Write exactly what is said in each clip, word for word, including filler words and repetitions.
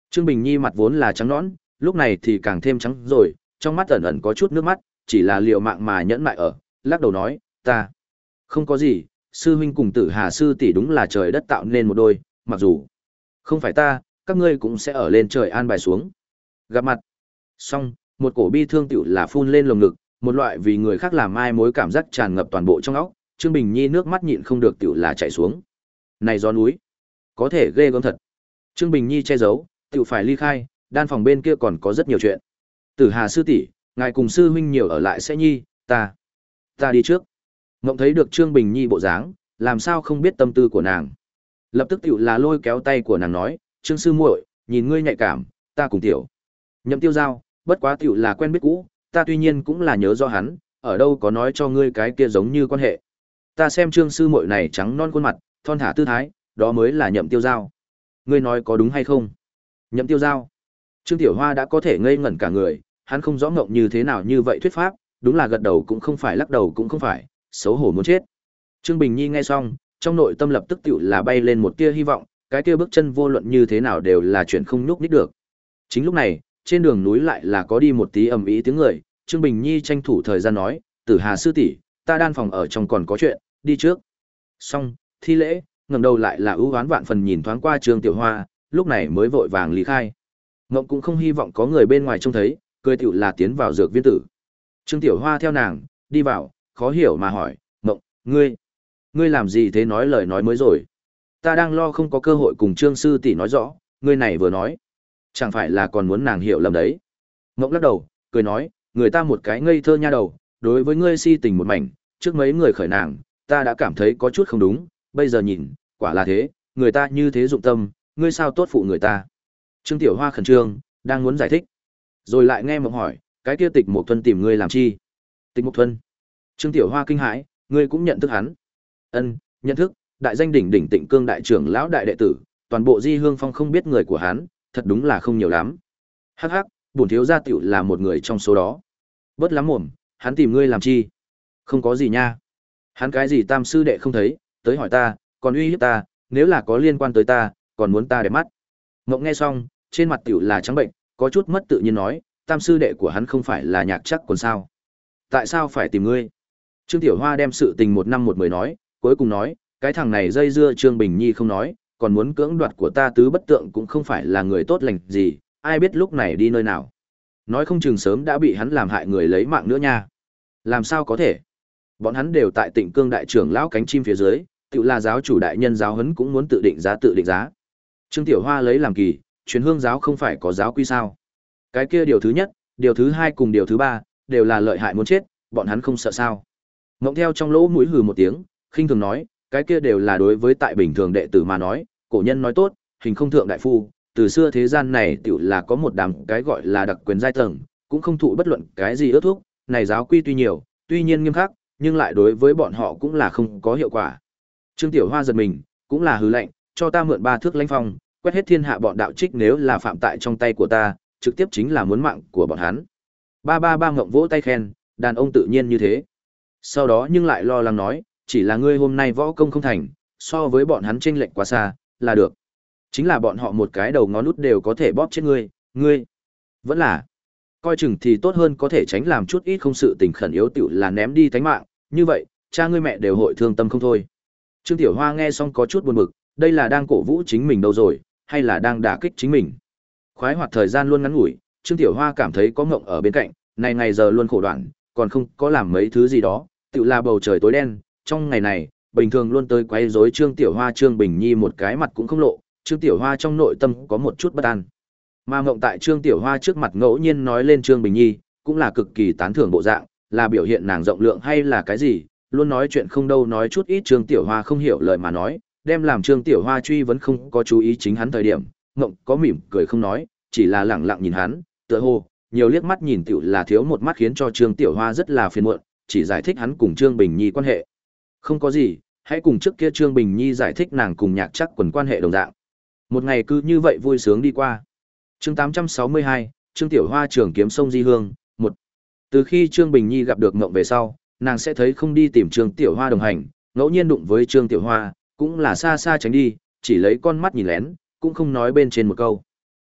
Trương Bình Nhi mặt vốn là trắng nõn, lúc này thì càng thêm trắng rồi, trong mắt ẩn ẩn có chút nước mắt, chỉ là liều mạng mà nhẫn mại ở, lắc đầu nói, ta không có gì, sư huynh cùng Tử Hà sư tỷ đúng là trời đất tạo nên một đôi, mặc dù không phải ta, các ngươi cũng sẽ ở lên trời an bài xuống. Gặp mặt xong, một cổ bi thương tựu là phun lên lồng ngực, một loại vì người khác làm mai mối cảm giác tràn ngập toàn bộ trong óc, Trương Bình Nhi nước mắt nhịn không được tựu là chảy xuống. Này gió núi, có thể ghê gớm thật. Trương Bình Nhi che giấu, tựu phải ly khai, đan phòng bên kia còn có rất nhiều chuyện. Tử Hà sư tỷ, ngài cùng sư huynh nhiều ở lại sẽ nhi, ta, ta đi trước. Ngộng thấy được Trương Bình Nhi bộ dáng, làm sao không biết tâm tư của nàng. Lập tức tựu là lôi kéo tay của nàng nói, Trương sư muội, nhìn ngươi nhạy cảm, ta cùng tiểu Nhậm Tiêu Giao, bất quá tựu là quen biết cũ, ta tuy nhiên cũng là nhớ do hắn, ở đâu có nói cho ngươi cái kia giống như quan hệ. Ta xem Trương sư muội này trắng non khuôn mặt, thon thả tư thái, đó mới là Nhậm Tiêu Giao. Ngươi nói có đúng hay không? Nhậm Tiêu Giao. Trương Tiểu Hoa đã có thể ngây ngẩn cả người, hắn không rõ ngộng như thế nào như vậy thuyết pháp, đúng là gật đầu cũng không phải lắc đầu cũng không phải, xấu hổ muốn chết. Trương Bình Nhi nghe xong, trong nội tâm lập tức tựu là bay lên một tia hy vọng, cái kia bước chân vô luận như thế nào đều là chuyện không nhúc nhích được. Chính lúc này, trên đường núi lại là có đi một tí ầm ĩ tiếng người, Trương Bình Nhi tranh thủ thời gian nói, Tử Hà sư tỷ, ta đan phòng ở trong còn có chuyện, đi trước. Xong, thi lễ, ngẩng đầu lại là ưu oán vạn phần nhìn thoáng qua Trương Tiểu Hoa, lúc này mới vội vàng lý khai. Ngộng cũng không hy vọng có người bên ngoài trông thấy, cười tiểu là tiến vào dược viên tử. Trương Tiểu Hoa theo nàng, đi vào, khó hiểu mà hỏi, Ngộng, ngươi, ngươi làm gì thế nói lời nói mới rồi. Ta đang lo không có cơ hội cùng Trương sư tỷ nói rõ, ngươi này vừa nói. Chẳng phải là còn muốn nàng hiểu lầm đấy. Ngộng lắc đầu, cười nói, người ta một cái ngây thơ nha đầu, đối với ngươi si tình một mảnh, trước mấy người khởi nàng, ta đã cảm thấy có chút không đúng, bây giờ nhìn, quả là thế, người ta như thế dụng tâm, ngươi sao tốt phụ người ta. Trương Tiểu Hoa khẩn trương, đang muốn giải thích. Rồi lại nghe Mộng hỏi, cái kia Tịch Mục Thuân tìm ngươi làm chi? Tịch Mục Thuân. Trương Tiểu Hoa kinh hãi, ngươi cũng nhận thức hắn? Ân, nhận thức, đại danh đỉnh đỉnh Tịnh Cương đại trưởng lão đại đệ tử, toàn bộ Di Hương Phong không biết người của hắn, thật đúng là không nhiều lắm. Hắc hắc, bổn thiếu gia tiểu là một người trong số đó. Bớt lắm mồm, hắn tìm ngươi làm chi? Không có gì nha. Hắn cái gì tam sư đệ không thấy, tới hỏi ta, còn uy hiếp ta, nếu là có liên quan tới ta, còn muốn ta để mắt. Mộng nghe xong, trên mặt tiểu là trắng bệnh, có chút mất tự nhiên nói, tam sư đệ của hắn không phải là Nhạc Chắc còn sao? Tại sao phải tìm ngươi? Trương Tiểu Hoa đem sự tình một năm một mười nói, cuối cùng nói, cái thằng này dây dưa Trương Bình Nhi không nói, còn muốn cưỡng đoạt của ta tứ bất tượng cũng không phải là người tốt lành gì, ai biết lúc này đi nơi nào. Nói không chừng sớm đã bị hắn làm hại người lấy mạng nữa nha. Làm sao có thể? Bọn hắn đều tại Tịnh Cương đại trưởng lão cánh chim phía dưới, tự là giáo chủ đại nhân giáo huấn cũng muốn tự định giá tự định giá. Trương Tiểu Hoa lấy làm kỳ, truyền hương giáo không phải có giáo quy sao? Cái kia điều thứ nhất, điều thứ hai cùng điều thứ ba, đều là lợi hại muốn chết, bọn hắn không sợ sao? Ngộng theo trong lỗ mũi hừ một tiếng, khinh thường nói, cái kia đều là đối với tại bình thường đệ tử mà nói, cổ nhân nói tốt, hình không thượng đại phu, từ xưa thế gian này tiểu là có một đám cái gọi là đặc quyền giai tầng, cũng không thụ bất luận cái gì ước thúc, này giáo quy tuy nhiều, tuy nhiên nghiêm khắc, nhưng lại đối với bọn họ cũng là không có hiệu quả. Trương Tiểu Hoa giật mình, cũng là hứ lệnh, cho ta mượn ba thước lãnh phong, quét hết thiên hạ bọn đạo trích nếu là phạm tại trong tay của ta, trực tiếp chính là muốn mạng của bọn hắn. Ba ba ba ngộng vỗ tay khen, đàn ông tự nhiên như thế. Sau đó nhưng lại lo lắng nói, chỉ là ngươi hôm nay võ công không thành, so với bọn hắn chênh lệch quá xa, là được. Chính là bọn họ một cái đầu ngón út đều có thể bóp chết ngươi, ngươi. Vẫn là, coi chừng thì tốt hơn có thể tránh làm chút ít không sự tình khẩn yếu tiểu là ném đi tánh mạng, như vậy, cha ngươi mẹ đều hội thương tâm không thôi. Trương Tiểu Hoa nghe xong có chút buồn bực, đây là đang cổ vũ chính mình đâu rồi, hay là đang đả kích chính mình. Khoái hoạt thời gian luôn ngắn ngủi, Trương Tiểu Hoa cảm thấy có ngộng ở bên cạnh, này ngày giờ luôn khổ đoạn, còn không có làm mấy thứ gì đó, tự là bầu trời tối đen, trong ngày này, bình thường luôn tới quấy rối Trương Tiểu Hoa Trương Bình Nhi một cái mặt cũng không lộ, Trương Tiểu Hoa trong nội tâm có một chút bất an. Mà ngộng tại Trương Tiểu Hoa trước mặt ngẫu nhiên nói lên Trương Bình Nhi, cũng là cực kỳ tán thưởng bộ dạng, là biểu hiện nàng rộng lượng hay là cái gì, luôn nói chuyện không đâu nói chút ít Trương Tiểu Hoa không hiểu lời mà nói, đem làm Trương Tiểu Hoa truy vấn không có chú ý chính hắn thời điểm, ngộng có mỉm cười không nói, chỉ là lẳng lặng nhìn hắn, tựa hồ nhiều liếc mắt nhìn tiểu là thiếu một mắt khiến cho Trương Tiểu Hoa rất là phiền muộn, chỉ giải thích hắn cùng Trương Bình Nhi quan hệ. Không có gì, hãy cùng trước kia Trương Bình Nhi giải thích nàng cùng Nhạc Chắc quần quan hệ đồng dạng. Một ngày cứ như vậy vui sướng đi qua. Chương tám trăm sáu mươi hai, Trương Tiểu Hoa trường kiếm sông Di Hương, một. Từ khi Trương Bình Nhi gặp được ngộng về sau, nàng sẽ thấy không đi tìm Trương Tiểu Hoa đồng hành, ngẫu nhiên đụng với Trương Tiểu Hoa, cũng là xa xa tránh đi, chỉ lấy con mắt nhìn lén, cũng không nói bên trên một câu.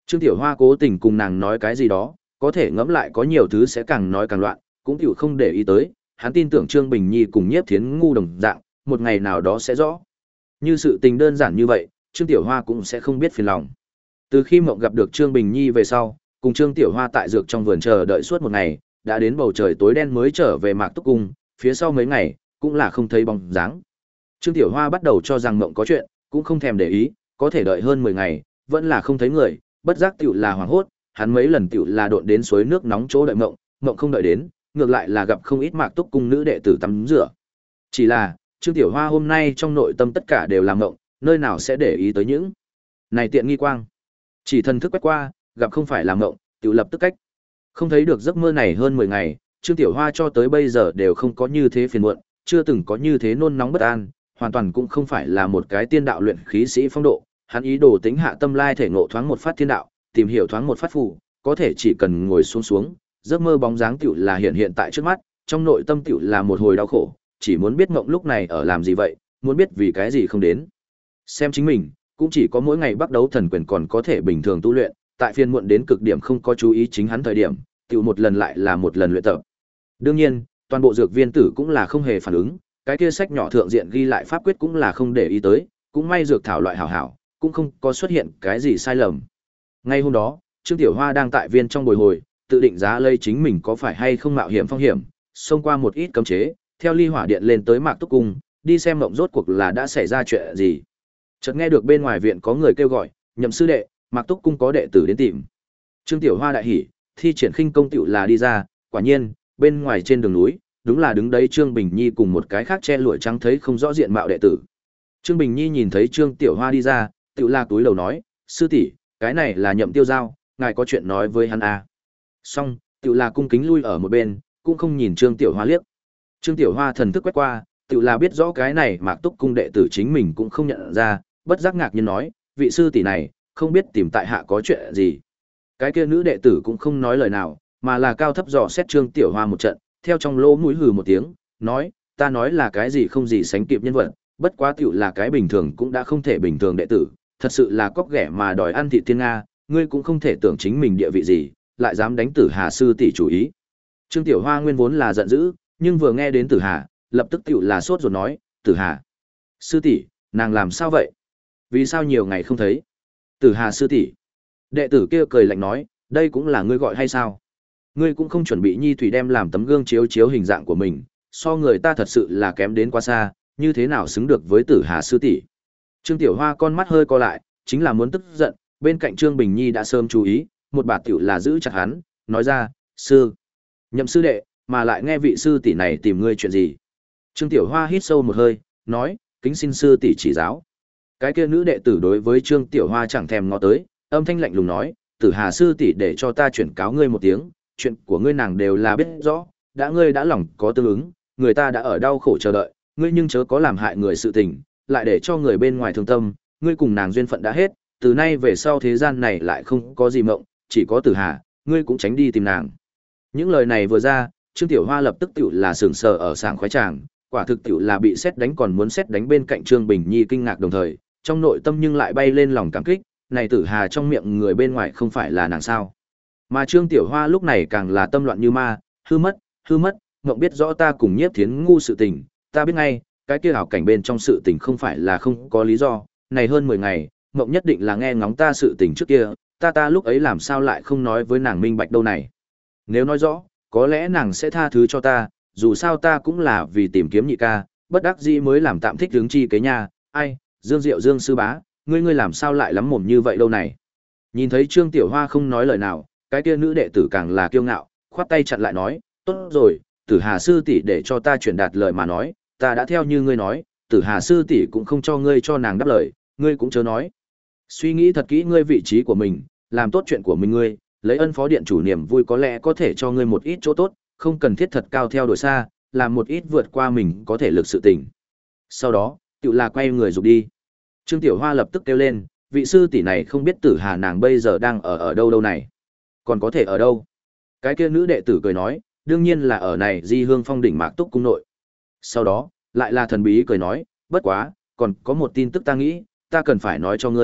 Trương Tiểu Hoa cố tình cùng nàng nói cái gì đó, có thể ngẫm lại có nhiều thứ sẽ càng nói càng loạn, cũng tiểu không để ý tới, hắn tin tưởng Trương Bình Nhi cùng Nhiếp Thiến ngu đồng dạng, một ngày nào đó sẽ rõ. Như sự tình đơn giản như vậy, Trương Tiểu Hoa cũng sẽ không biết phiền lòng. Từ khi Mộng gặp được Trương Bình Nhi về sau, cùng Trương Tiểu Hoa tại dược trong vườn chờ đợi suốt một ngày, đã đến bầu trời tối đen mới trở về Mạc Túc Cung, phía sau mấy ngày, cũng là không thấy bóng dáng. Trương Tiểu Hoa bắt đầu cho rằng Mộng có chuyện, cũng không thèm để ý, có thể đợi hơn mười ngày, vẫn là không thấy người, bất giác tiểu là hoảng hốt, hắn mấy lần tiểu là độn đến suối nước nóng chỗ đợi Mộng, Mộng không đợi đến, ngược lại là gặp không ít Mạc Túc Cung nữ đệ tử tắm rửa. Chỉ là, Trương Tiểu Hoa hôm nay trong nội tâm tất cả đều là Mộng, nơi nào sẽ để ý tới những này tiện nghi quang. Chỉ thần thức quét qua, gặp không phải là Mộng, tiểu lập tức cách. Không thấy được giấc mơ này hơn mười ngày, Trương Tiểu Hoa cho tới bây giờ đều không có như thế phiền muộn, chưa từng có như thế nôn nóng bất an, hoàn toàn cũng không phải là một cái tiên đạo luyện khí sĩ phong độ, hắn ý đồ tính hạ tâm lai thể ngộ thoáng một phát thiên đạo, tìm hiểu thoáng một phát phù, có thể chỉ cần ngồi xuống xuống, giấc mơ bóng dáng tiểu là hiện hiện tại trước mắt, trong nội tâm tiểu là một hồi đau khổ, chỉ muốn biết Mộng lúc này ở làm gì vậy, muốn biết vì cái gì không đến. Xem chính mình, cũng chỉ có mỗi ngày bắt đấu thần quyền còn có thể bình thường tu luyện, tại phiên muộn đến cực điểm không có chú ý chính hắn thời điểm, tiểu một lần lại là một lần luyện tập. Đương nhiên, toàn bộ dược viên tử cũng là không hề phản ứng, cái kia sách nhỏ thượng diện ghi lại pháp quyết cũng là không để ý tới, cũng may dược thảo loại hảo hảo, cũng không có xuất hiện cái gì sai lầm. Ngay hôm đó, Trương Tiểu Hoa đang tại viên trong bồi hồi, tự định giá lây chính mình có phải hay không mạo hiểm phong hiểm, xông qua một ít cấm chế, theo ly hỏa điện lên tới Mạc Túc Cung, đi xem Mộng rốt cuộc là đã xảy ra chuyện gì. Chợt nghe được bên ngoài viện có người kêu gọi, "Nhậm sư đệ, Mạc Túc Cung có đệ tử đến tìm." Trương Tiểu Hoa đại hỉ, thi triển khinh công tiểu là đi ra, quả nhiên, bên ngoài trên đường núi, đúng là đứng đấy Trương Bình Nhi cùng một cái khác che lụa trắng thấy không rõ diện mạo đệ tử. Trương Bình Nhi nhìn thấy Trương Tiểu Hoa đi ra, tiểu la túi lầu nói, "Sư tỷ, cái này là Nhậm Tiêu Giao, ngài có chuyện nói với hắn à?" Xong, tiểu la cung kính lui ở một bên, cũng không nhìn Trương Tiểu Hoa liếc. Trương Tiểu Hoa thần thức quét qua, tiểu la biết rõ cái này Mạc Túc Cung đệ tử chính mình cũng không nhận ra, bất giác ngạc nhiên nói, "Vị sư tỷ này, không biết tìm tại hạ có chuyện gì?" Cái kia nữ đệ tử cũng không nói lời nào, mà là cao thấp dò xét Trương Tiểu Hoa một trận, theo trong lỗ mũi hừ một tiếng, nói, "Ta nói là cái gì không gì sánh kịp nhân vật, bất quá tiểu là cái bình thường cũng đã không thể bình thường đệ tử, thật sự là cóc ghẻ mà đòi ăn thịt thiên nga, ngươi cũng không thể tưởng chính mình địa vị gì, lại dám đánh Tử Hà sư tỷ chủ ý." Trương Tiểu Hoa nguyên vốn là giận dữ, nhưng vừa nghe đến Tử Hà, lập tức tiểu là sốt ruột nói, "Tử Hà sư tỷ, nàng làm sao vậy? Vì sao nhiều ngày không thấy?" "Tử Hà sư tỷ." Đệ tử kia cười lạnh nói, "Đây cũng là ngươi gọi hay sao? Ngươi cũng không chuẩn bị nhi thủy đem làm tấm gương chiếu chiếu hình dạng của mình, so người ta thật sự là kém đến quá xa, như thế nào xứng được với Tử Hà sư tỷ?" Trương Tiểu Hoa con mắt hơi co lại, chính là muốn tức giận, bên cạnh Trương Bình Nhi đã sớm chú ý, một bà tiểu là giữ chặt hắn, nói ra, "Sư, Nhậm sư đệ, mà lại nghe vị sư tỷ này tìm ngươi chuyện gì?" Trương Tiểu Hoa hít sâu một hơi, nói, "Kính xin sư tỷ chỉ giáo." Cái kia nữ đệ tử đối với Trương Tiểu Hoa chẳng thèm ngó tới, âm thanh lạnh lùng nói, "Tử Hà sư tỷ để cho ta chuyển cáo ngươi một tiếng, chuyện của ngươi nàng đều là biết rõ, đã ngươi đã lòng có tương ứng, người ta đã ở đau khổ chờ đợi, ngươi nhưng chớ có làm hại người sự tình, lại để cho người bên ngoài thương tâm, ngươi cùng nàng duyên phận đã hết, từ nay về sau thế gian này lại không có gì Mộng, chỉ có Tử Hà, ngươi cũng tránh đi tìm nàng." Những lời này vừa ra, Trương Tiểu Hoa lập tức tiểu là sững sờ ở sảng khoái tràng, quả thực tiểu là bị sét đánh còn muốn sét đánh bên cạnh Trương Bình Nhi kinh ngạc đồng thời, trong nội tâm nhưng lại bay lên lòng cảm kích, này Tử Hà trong miệng người bên ngoài không phải là nàng sao? Mà Trương Tiểu Hoa lúc này càng là tâm loạn như ma, hư mất, hư mất, Mộng biết rõ ta cùng Nhiếp Thiến ngu sự tình, ta biết ngay, cái kia ảo cảnh bên trong sự tình không phải là không có lý do, này hơn mười ngày, Mộng nhất định là nghe ngóng ta sự tình trước kia, ta ta lúc ấy làm sao lại không nói với nàng minh bạch đâu này. Nếu nói rõ, có lẽ nàng sẽ tha thứ cho ta, dù sao ta cũng là vì tìm kiếm nhị ca, bất đắc dĩ mới làm tạm thích hướng chi kế nha, ai, Dương Diệu Dương sư bá, ngươi ngươi làm sao lại lắm mồm như vậy đâu này. Nhìn thấy Trương Tiểu Hoa không nói lời nào, cái kia nữ đệ tử càng là kiêu ngạo, khoát tay chặn lại nói, "Tốt rồi, Tử Hà sư tỷ để cho ta truyền đạt lời mà nói, ta đã theo như ngươi nói, Tử Hà sư tỷ cũng không cho ngươi cho nàng đáp lời, ngươi cũng chớ nói. Suy nghĩ thật kỹ ngươi vị trí của mình, làm tốt chuyện của mình ngươi, lấy ân phó điện chủ niềm vui có lẽ có thể cho ngươi một ít chỗ tốt, không cần thiết thật cao theo đuổi xa, làm một ít vượt qua mình có thể lực sự tình." Sau đó, tự là quay người rục đi. Trương Tiểu Hoa lập tức kêu lên, "Vị sư tỷ này không biết Tử Hà nàng bây giờ đang ở ở đâu đâu này? Còn có thể ở đâu?" Cái kia nữ đệ tử cười nói, "Đương nhiên là ở này Di Hương Phong đỉnh Mạc Túc cung nội." Sau đó, lại là thần bí cười nói, "Bất quá, còn có một tin tức ta nghĩ, ta cần phải nói cho ngươi,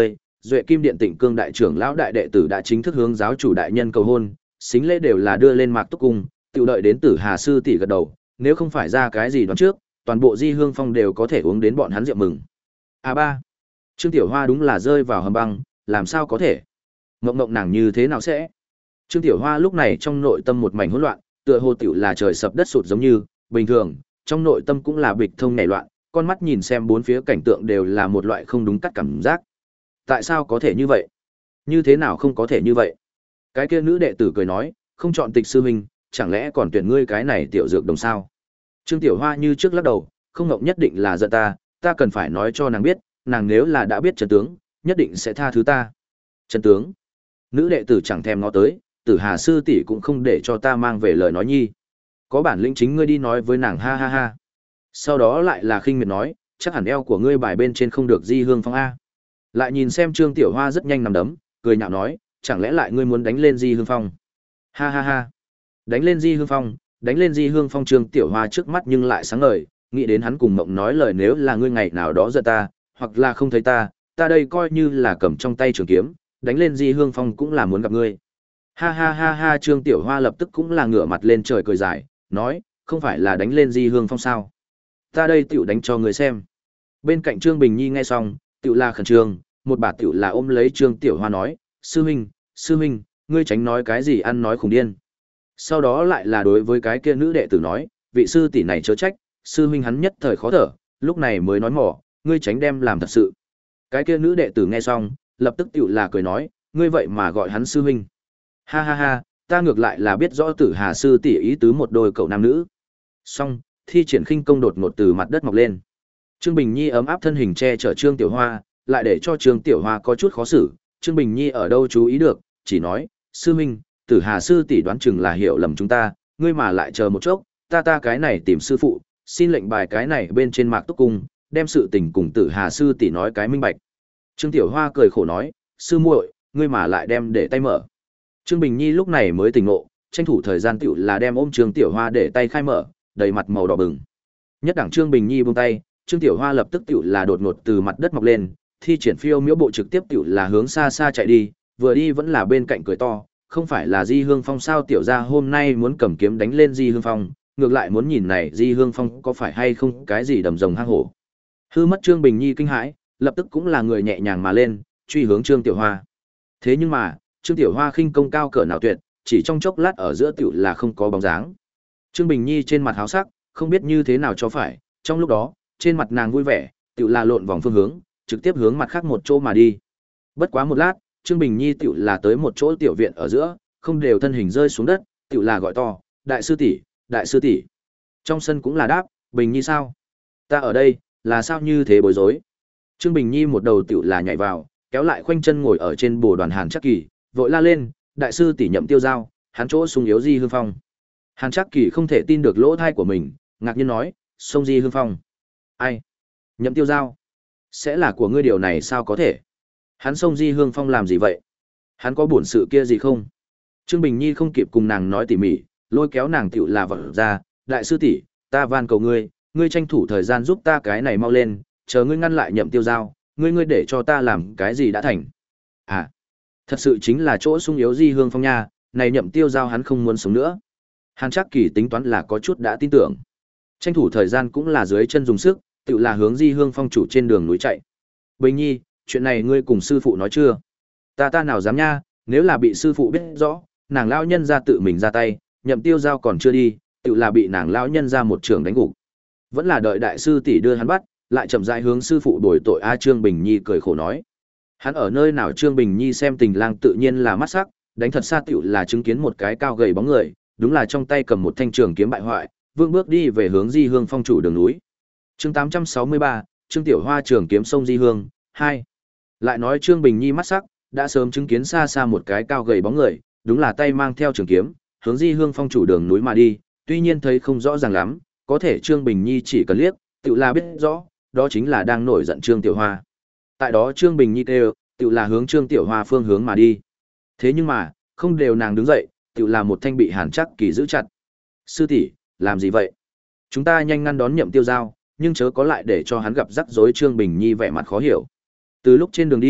Duệ Kim Điện Tịnh Cương đại trưởng lão đại đệ tử đã chính thức hướng giáo chủ đại nhân cầu hôn, xính lễ đều là đưa lên Mạc Túc cung, tiểu đợi đến Tử Hà sư tỷ gật đầu, nếu không phải ra cái gì đoán trước, toàn bộ Di Hương Phong đều có thể uống đến bọn hắn rượu mừng. A ba, Trương Tiểu Hoa đúng là rơi vào hầm băng, làm sao có thể? Ngộng ngộng nàng như thế nào sẽ? Trương Tiểu Hoa lúc này trong nội tâm một mảnh hỗn loạn, tựa hồ tiểu là trời sập đất sụt giống như, bình thường, trong nội tâm cũng là bịch thông nảy loạn, con mắt nhìn xem bốn phía cảnh tượng đều là một loại không đúng cắt cảm giác. Tại sao có thể như vậy? Như thế nào không có thể như vậy? Cái kia nữ đệ tử cười nói, không chọn Tịch sư huynh, chẳng lẽ còn tuyển ngươi cái này tiểu dược đồng sao? Trương Tiểu Hoa như trước lắc đầu, không ngộng nhất định là giận ta, ta cần phải nói cho nàng biết, nàng nếu là đã biết chân tướng, nhất định sẽ tha thứ ta. Chân tướng? Nữ đệ tử chẳng thèm ngó tới, Tử Hà sư tỷ cũng không để cho ta mang về lời nói nhi. Có bản lĩnh chính ngươi đi nói với nàng, ha ha ha. Sau đó lại là khinh miệt nói, chắc hẳn eo của ngươi bài bên trên không được Di Hương Phong a. Lại nhìn xem Trương Tiểu Hoa rất nhanh nằm đấm, cười nhạo nói, chẳng lẽ lại ngươi muốn đánh lên Di Hương Phong? Ha ha ha. Đánh lên Di Hương Phong, đánh lên Di Hương Phong. Trương Tiểu Hoa trước mắt nhưng lại sáng ngời, nghĩ đến hắn cùng Mộng nói lời, nếu là ngươi ngày nào đó giận ta, hoặc là không thấy ta, ta đây coi như là cầm trong tay trường kiếm, đánh lên Di Hương Phong cũng là muốn gặp ngươi. Ha ha ha ha. Trương Tiểu Hoa lập tức cũng là ngửa mặt lên trời cười dài, nói, không phải là đánh lên Di Hương Phong sao? Ta đây tiểu đánh cho người xem. Bên cạnh Trương Bình Nhi nghe xong, tiểu là khẩn trương, một bà tiểu là ôm lấy Trương Tiểu Hoa nói, sư huynh, sư huynh, ngươi tránh nói cái gì ăn nói khủng điên. Sau đó lại là đối với cái kia nữ đệ tử nói, vị sư tỷ này chớ trách, sư huynh hắn nhất thời khó thở, lúc này mới nói mỏ, ngươi tránh đem làm thật sự. Cái kia nữ đệ tử nghe xong, lập tức tiểu là cười nói, ngươi vậy mà gọi hắn sư huynh. Ha ha ha, ta ngược lại là biết rõ Tử Hà sư tỷ ý tứ một đôi cậu nam nữ. Xong, thi triển khinh công đột ngột từ mặt đất mọc lên. Trương Bình Nhi ấm áp thân hình che chở Trương Tiểu Hoa, lại để cho Trương Tiểu Hoa có chút khó xử. Trương Bình Nhi ở đâu chú ý được, chỉ nói, sư huynh, Tử Hà sư tỷ đoán chừng là hiểu lầm chúng ta, ngươi mà lại chờ một chốc, ta ta cái này tìm sư phụ, xin lệnh bài cái này bên trên Mạc Túc cung, đem sự tình cùng Tử Hà sư tỷ nói cái minh bạch. Trương Tiểu Hoa cười khổ nói, sư muội, ngươi mà lại đem để tay mở. Trương Bình Nhi lúc này mới tỉnh ngộ, tranh thủ thời gian tiểu là đem ôm Trương Tiểu Hoa để tay khai mở, đầy mặt màu đỏ bừng. Nhất đẳng Trương Bình Nhi buông tay, Trương Tiểu Hoa lập tức tiểu là đột ngột từ mặt đất mọc lên, thi triển phiêu miễu bộ trực tiếp tiểu là hướng xa xa chạy đi, vừa đi vẫn là bên cạnh cười to, không phải là Di Hương Phong sao, tiểu gia hôm nay muốn cầm kiếm đánh lên Di Hương Phong, ngược lại muốn nhìn này Di Hương Phong có phải hay không cái gì đầm rồng hang hổ. Hư mất Trương Bình Nhi kinh hãi, lập tức cũng là người nhẹ nhàng mà lên, truy hướng Trương Tiểu Hoa. Thế nhưng mà, Trương Tiểu Hoa khinh công cao cỡ nào tuyệt, chỉ trong chốc lát ở giữa tiểu là không có bóng dáng. Trương Bình Nhi trên mặt háo sắc, không biết như thế nào cho phải, trong lúc đó, trên mặt nàng vui vẻ, tiểu là lộn vòng phương hướng, trực tiếp hướng mặt khác một chỗ mà đi. Bất quá một lát, Trương Bình Nhi tiểu là tới một chỗ tiểu viện ở giữa, không đều thân hình rơi xuống đất, tiểu là gọi to, đại sư tỷ, đại sư tỷ. Trong sân cũng là đáp, Bình Nhi sao? Ta ở đây, là sao như thế bối rối? Trương Bình Nhi một đầu tiểu là nhảy vào, kéo lại khoanh chân ngồi ở trên bồ đoàn Hàn Trắc Kỳ, vội la lên, đại sư tỷ Nhậm Tiêu Giao, hắn chỗ sung yếu Di Hương Phong. Hàn Trắc Kỳ không thể tin được lỗ thai của mình, ngạc nhiên nói, sông Di Hương Phong. Ai? Nhậm Tiêu Giao? Sẽ là của ngươi điều này sao có thể? Hắn sông Di Hương Phong làm gì vậy? Hắn có bổn sự kia gì không? Trương Bình Nhi không kịp cùng nàng nói tỉ mỉ, lôi kéo nàng tiểu là vợ ra, đại sư tỷ, ta van cầu ngươi, ngươi tranh thủ thời gian giúp ta cái này mau lên, chờ ngươi ngăn lại Nhậm Tiêu Giao, ngươi ngươi để cho ta làm cái gì đã thành. À, thật sự chính là chỗ sung yếu Di Hương Phong nha, này Nhậm Tiêu Giao hắn không muốn sống nữa. Hàn Trắc Kỳ tính toán là có chút đã tin tưởng. Tranh thủ thời gian cũng là dưới chân dùng sức, tự là hướng Di Hương Phong chủ trên đường núi chạy. Bình Nhi, chuyện này ngươi cùng sư phụ nói chưa? Ta ta nào dám nha, nếu là bị sư phụ biết rõ, nàng lão nhân ra tự mình ra tay, Nhậm Tiêu Giao còn chưa đi, tự là bị nàng lão nhân ra một trường đánh gục. Vẫn là đợi đại sư tỷ đưa hắn bắt, lại chậm rãi hướng sư phụ đổi tội. A Trương Bình Nhi cười khổ nói. Hắn ở nơi nào? Trương Bình Nhi xem tình lang tự nhiên là mắt sắc, đánh thật xa tiểu là chứng kiến một cái cao gầy bóng người, đúng là trong tay cầm một thanh trường kiếm bại hoại, vương bước đi về hướng Di Hương Phong chủ đường núi. Chương tám trăm sáu mươi ba, Trương Tiểu Hoa trường kiếm sông Di Hương, hai. Lại nói Trương Bình Nhi mắt sắc, đã sớm chứng kiến xa xa một cái cao gầy bóng người, đúng là tay mang theo trường kiếm, hướng Di Hương Phong chủ đường núi mà đi, tuy nhiên thấy không rõ ràng lắm, có thể Trương Bình Nhi chỉ cần liếc, tự là biết rõ, đó chính là đang nổi giận Trương Tiểu Hoa. Tại đó Trương Bình Nhi kêu, tự là hướng Trương Tiểu Hoa phương hướng mà đi. Thế nhưng mà, không đều nàng đứng dậy, tự là một thanh bị Hàn Trắc Kỳ giữ chặt. Sư tỷ, làm gì vậy? Chúng ta nhanh ngăn đón Nhậm Tiêu Giao, nhưng chớ có lại để cho hắn gặp rắc rối. Trương Bình Nhi vẻ mặt khó hiểu. Từ lúc trên đường đi,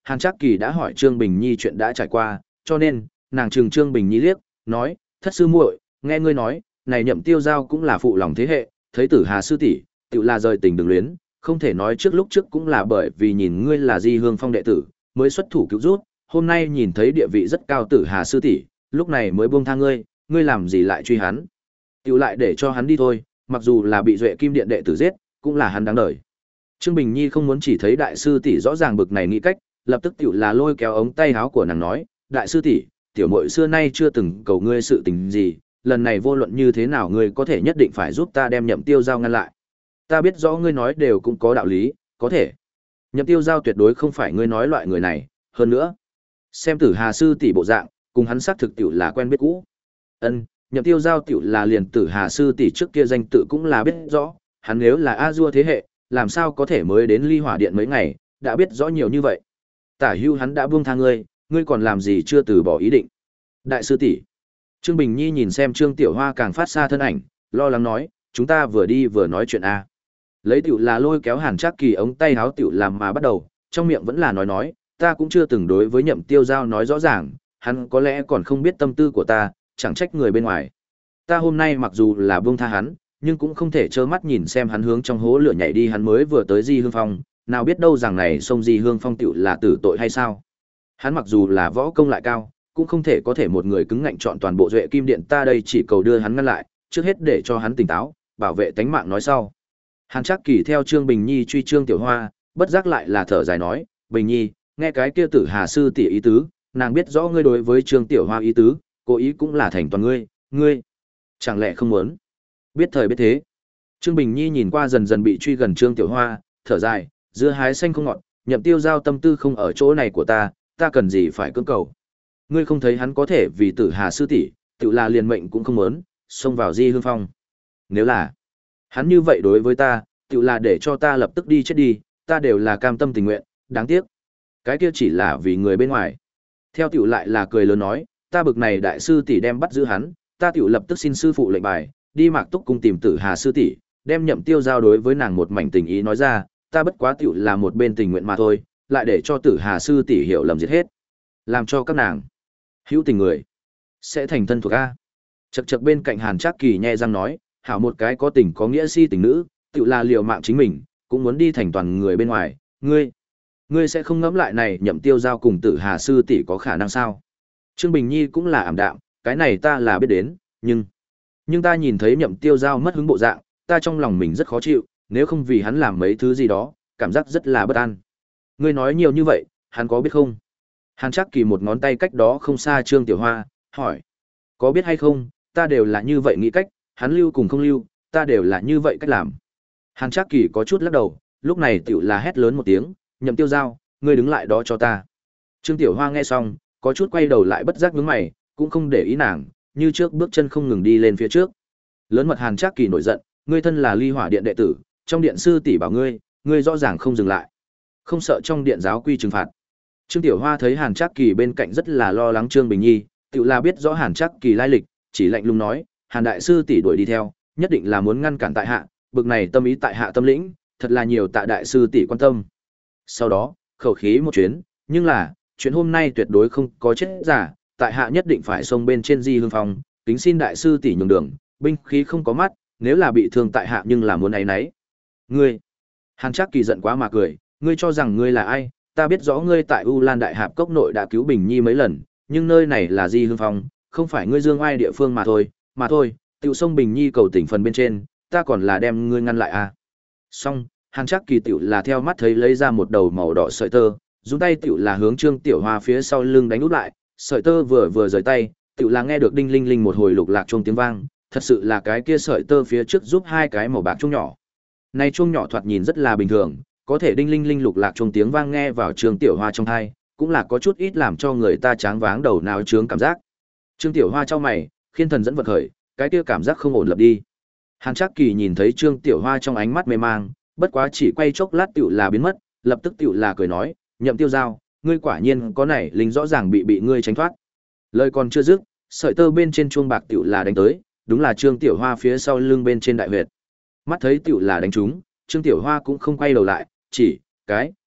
Hàn Trác Kỳ đã hỏi Trương Bình Nhi chuyện đã trải qua, cho nên, nàng trừng Trương Bình Nhi liếc, nói, thất sư muội, nghe ngươi nói, này Nhậm Tiêu Giao cũng là phụ lòng thế hệ, thấy Tử Hà sư tỷ, tự là rời tình đường luyến, không thể nói trước lúc trước cũng là bởi vì nhìn ngươi là Di Hương Phong đệ tử, mới xuất thủ cứu rút, hôm nay nhìn thấy địa vị rất cao Tử Hà sư tỷ, lúc này mới buông tha ngươi, ngươi làm gì lại truy hắn? Tiểu lại để cho hắn đi thôi, mặc dù là bị Duệ Kim Điện đệ tử giết, cũng là hắn đáng đời. Trương Bình Nhi không muốn chỉ thấy đại sư tỷ rõ ràng bực này nghĩ cách, lập tức tiểu là lôi kéo ống tay áo của nàng nói, đại sư tỷ, tiểu muội xưa nay chưa từng cầu ngươi sự tình gì, lần này vô luận như thế nào ngươi có thể nhất định phải giúp ta đem Nhậm Tiêu Giao ngăn lại. Ta biết rõ ngươi nói đều cũng có đạo lý, có thể. Nhậm Tiêu Giao tuyệt đối không phải ngươi nói loại người này, hơn nữa, xem Tử Hà sư tỷ bộ dạng, cùng hắn xác thực tiểu là quen biết cũ. Ân, Nhậm Tiêu Giao tiểu là liền Tử Hà sư tỷ trước kia danh tự cũng là biết rõ, hắn nếu là A Dua thế hệ, làm sao có thể mới đến Ly Hỏa Điện mấy ngày, đã biết rõ nhiều như vậy. Tả Hưu hắn đã buông tha ngươi, ngươi còn làm gì chưa từ bỏ ý định. Đại sư tỷ. Trương Bình Nhi nhìn xem Trương Tiểu Hoa càng phát xa thân ảnh, lo lắng nói, chúng ta vừa đi vừa nói chuyện a. Lấy tiểu là lôi kéo Hàn Trác Kỳ ống tay áo tiểu làm mà bắt đầu, trong miệng vẫn là nói nói, ta cũng chưa từng đối với Nhậm Tiêu Giao nói rõ ràng, hắn có lẽ còn không biết tâm tư của ta, chẳng trách người bên ngoài. Ta hôm nay mặc dù là buông tha hắn, nhưng cũng không thể trơ mắt nhìn xem hắn hướng trong hố lửa nhảy đi, hắn mới vừa tới Di Hương Phong, nào biết đâu rằng này sông Di Hương Phong tiểu là tử tội hay sao? Hắn mặc dù là võ công lại cao, cũng không thể có thể một người cứng ngạnh chọn toàn bộ Duệ Kim Điện, ta đây chỉ cầu đưa hắn ngăn lại, trước hết để cho hắn tỉnh táo, bảo vệ tánh mạng nói sau. Hàn Trác Kỳ theo Trương Bình Nhi truy Trương Tiểu Hoa, bất giác lại là thở dài nói, Bình Nhi, nghe cái kia Tử Hà sư tỷ ý tứ, nàng biết rõ ngươi đối với Trương Tiểu Hoa ý tứ, cố ý cũng là thành toàn ngươi, ngươi chẳng lẽ không muốn? Biết thời biết thế. Trương Bình Nhi nhìn qua dần dần bị truy gần Trương Tiểu Hoa, thở dài, dưa hái xanh không ngọt, Nhậm Tiêu Giao tâm tư không ở chỗ này của ta, ta cần gì phải cưỡng cầu. Ngươi không thấy hắn có thể vì Tử Hà sư tỷ, tự là liền mệnh cũng không muốn, xông vào Di Hương Phong. Nếu là hắn như vậy đối với ta, tự là để cho ta lập tức đi chết đi, ta đều là cam tâm tình nguyện, đáng tiếc. Cái kia chỉ là vì người bên ngoài. Theo tiểu lại là cười lớn nói, ta bực này đại sư tỷ đem bắt giữ hắn, ta tiểu lập tức xin sư phụ lệnh bài, đi Mạc Túc cung tìm Tử Hà sư tỷ, đem Nhậm Tiêu Giao đối với nàng một mảnh tình ý nói ra, ta bất quá tiểu là một bên tình nguyện mà thôi, lại để cho Tử Hà sư tỷ hiểu lầm giết hết, làm cho các nàng hữu tình người sẽ thành thân thuộc a. Chậc chậc bên cạnh Hàn Trác Kỳ nhe răng nói, hảo một cái có tình có nghĩa si tình nữ, tiểu là liều mạng chính mình, cũng muốn đi thành toàn người bên ngoài, ngươi, ngươi sẽ không ngẫm lại này Nhậm Tiêu Giao cùng Tử Hà sư tỷ có khả năng sao? Trương Bình Nhi cũng là ảm đạm, cái này ta là biết đến, nhưng nhưng ta nhìn thấy Nhậm Tiêu Giao mất hứng bộ dạng, ta trong lòng mình rất khó chịu, nếu không vì hắn làm mấy thứ gì đó, cảm giác rất là bất an. Ngươi nói nhiều như vậy, hắn có biết không? Hàn Trác Kỳ một ngón tay cách đó không xa Trương Tiểu Hoa, hỏi, có biết hay không, ta đều là như vậy nghĩ cách, hắn lưu cùng không lưu, ta đều là như vậy cách làm. Hàn Trác Kỳ có chút lắc đầu, lúc này tiểu là hét lớn một tiếng, Nhậm Tiêu Giao, ngươi đứng lại đó cho ta. Trương Tiểu Hoa nghe xong, có chút quay đầu lại bất giác nhướng mày, cũng không để ý nàng, như trước bước chân không ngừng đi lên phía trước. Lớn mật Hàn Trác Kỳ nổi giận, ngươi thân là Ly Hỏa Điện đệ tử, trong điện sư tỷ bảo ngươi, ngươi rõ ràng không dừng lại, không sợ trong điện giáo quy trừng phạt. Trương Tiểu Hoa thấy Hàn Trác Kỳ bên cạnh rất là lo lắng Trương Bình Nhi, tự là biết rõ Hàn Trác Kỳ lai lịch, chỉ lạnh lùng nói, Hàn đại sư tỷ đuổi đi theo, nhất định là muốn ngăn cản tại hạ, bực này tâm ý tại hạ tâm lĩnh, thật là nhiều tạ đại sư tỷ quan tâm. Sau đó, khẩu khí một chuyến, nhưng là, chuyện hôm nay tuyệt đối không có chết giả, tại hạ nhất định phải xông bên trên Di Hương Phong, kính xin đại sư tỷ nhường đường, binh khí không có mắt, nếu là bị thương tại hạ nhưng là muốn ấy nấy. Ngươi, Hàn Trác Kỳ giận quá mà cười, ngươi cho rằng ngươi là ai? Ta biết rõ ngươi tại U Lan Đại Hạp Cốc nội đã cứu Bình Nhi mấy lần, nhưng nơi này là Di Hương Phong, không phải ngươi dương ai địa phương mà thôi, mà thôi, tiểu sông Bình Nhi cầu tỉnh phần bên trên, ta còn là đem ngươi ngăn lại à. Xong, Hàn Trác Kỳ tiểu là theo mắt thấy lấy ra một đầu màu đỏ sợi tơ, dùng tay tiểu là hướng Trương Tiểu Hoa phía sau lưng đánh úp lại, sợi tơ vừa vừa rời tay, tiểu là nghe được đinh linh linh một hồi lục lạc chuông tiếng vang, thật sự là cái kia sợi tơ phía trước giúp hai cái màu bạc chuông nhỏ. Này chuông nhỏ thoạt nhìn rất là bình thường, có thể đinh linh linh lục lạc chuông tiếng vang nghe vào Trương Tiểu Hoa trong tai, cũng là có chút ít làm cho người ta tráng váng đầu não trướng cảm giác. Trương Tiểu Hoa chau mày, khiên thần dẫn vật khởi, cái kia cảm giác không ổn lập đi. Hàn Trác Kỳ nhìn thấy Trương Tiểu Hoa trong ánh mắt mê mang, bất quá chỉ quay chốc lát tiểu là biến mất, lập tức tiểu là cười nói, Nhậm Tiêu Giao, ngươi quả nhiên có này linh rõ ràng bị bị ngươi tránh thoát. Lời còn chưa dứt, sợi tơ bên trên chuông bạc tiểu là đánh tới, đúng là Trương Tiểu Hoa phía sau lưng bên trên đại huyệt. Mắt thấy tiểu là đánh trúng, Trương Tiểu Hoa cũng không quay đầu lại, chỉ cái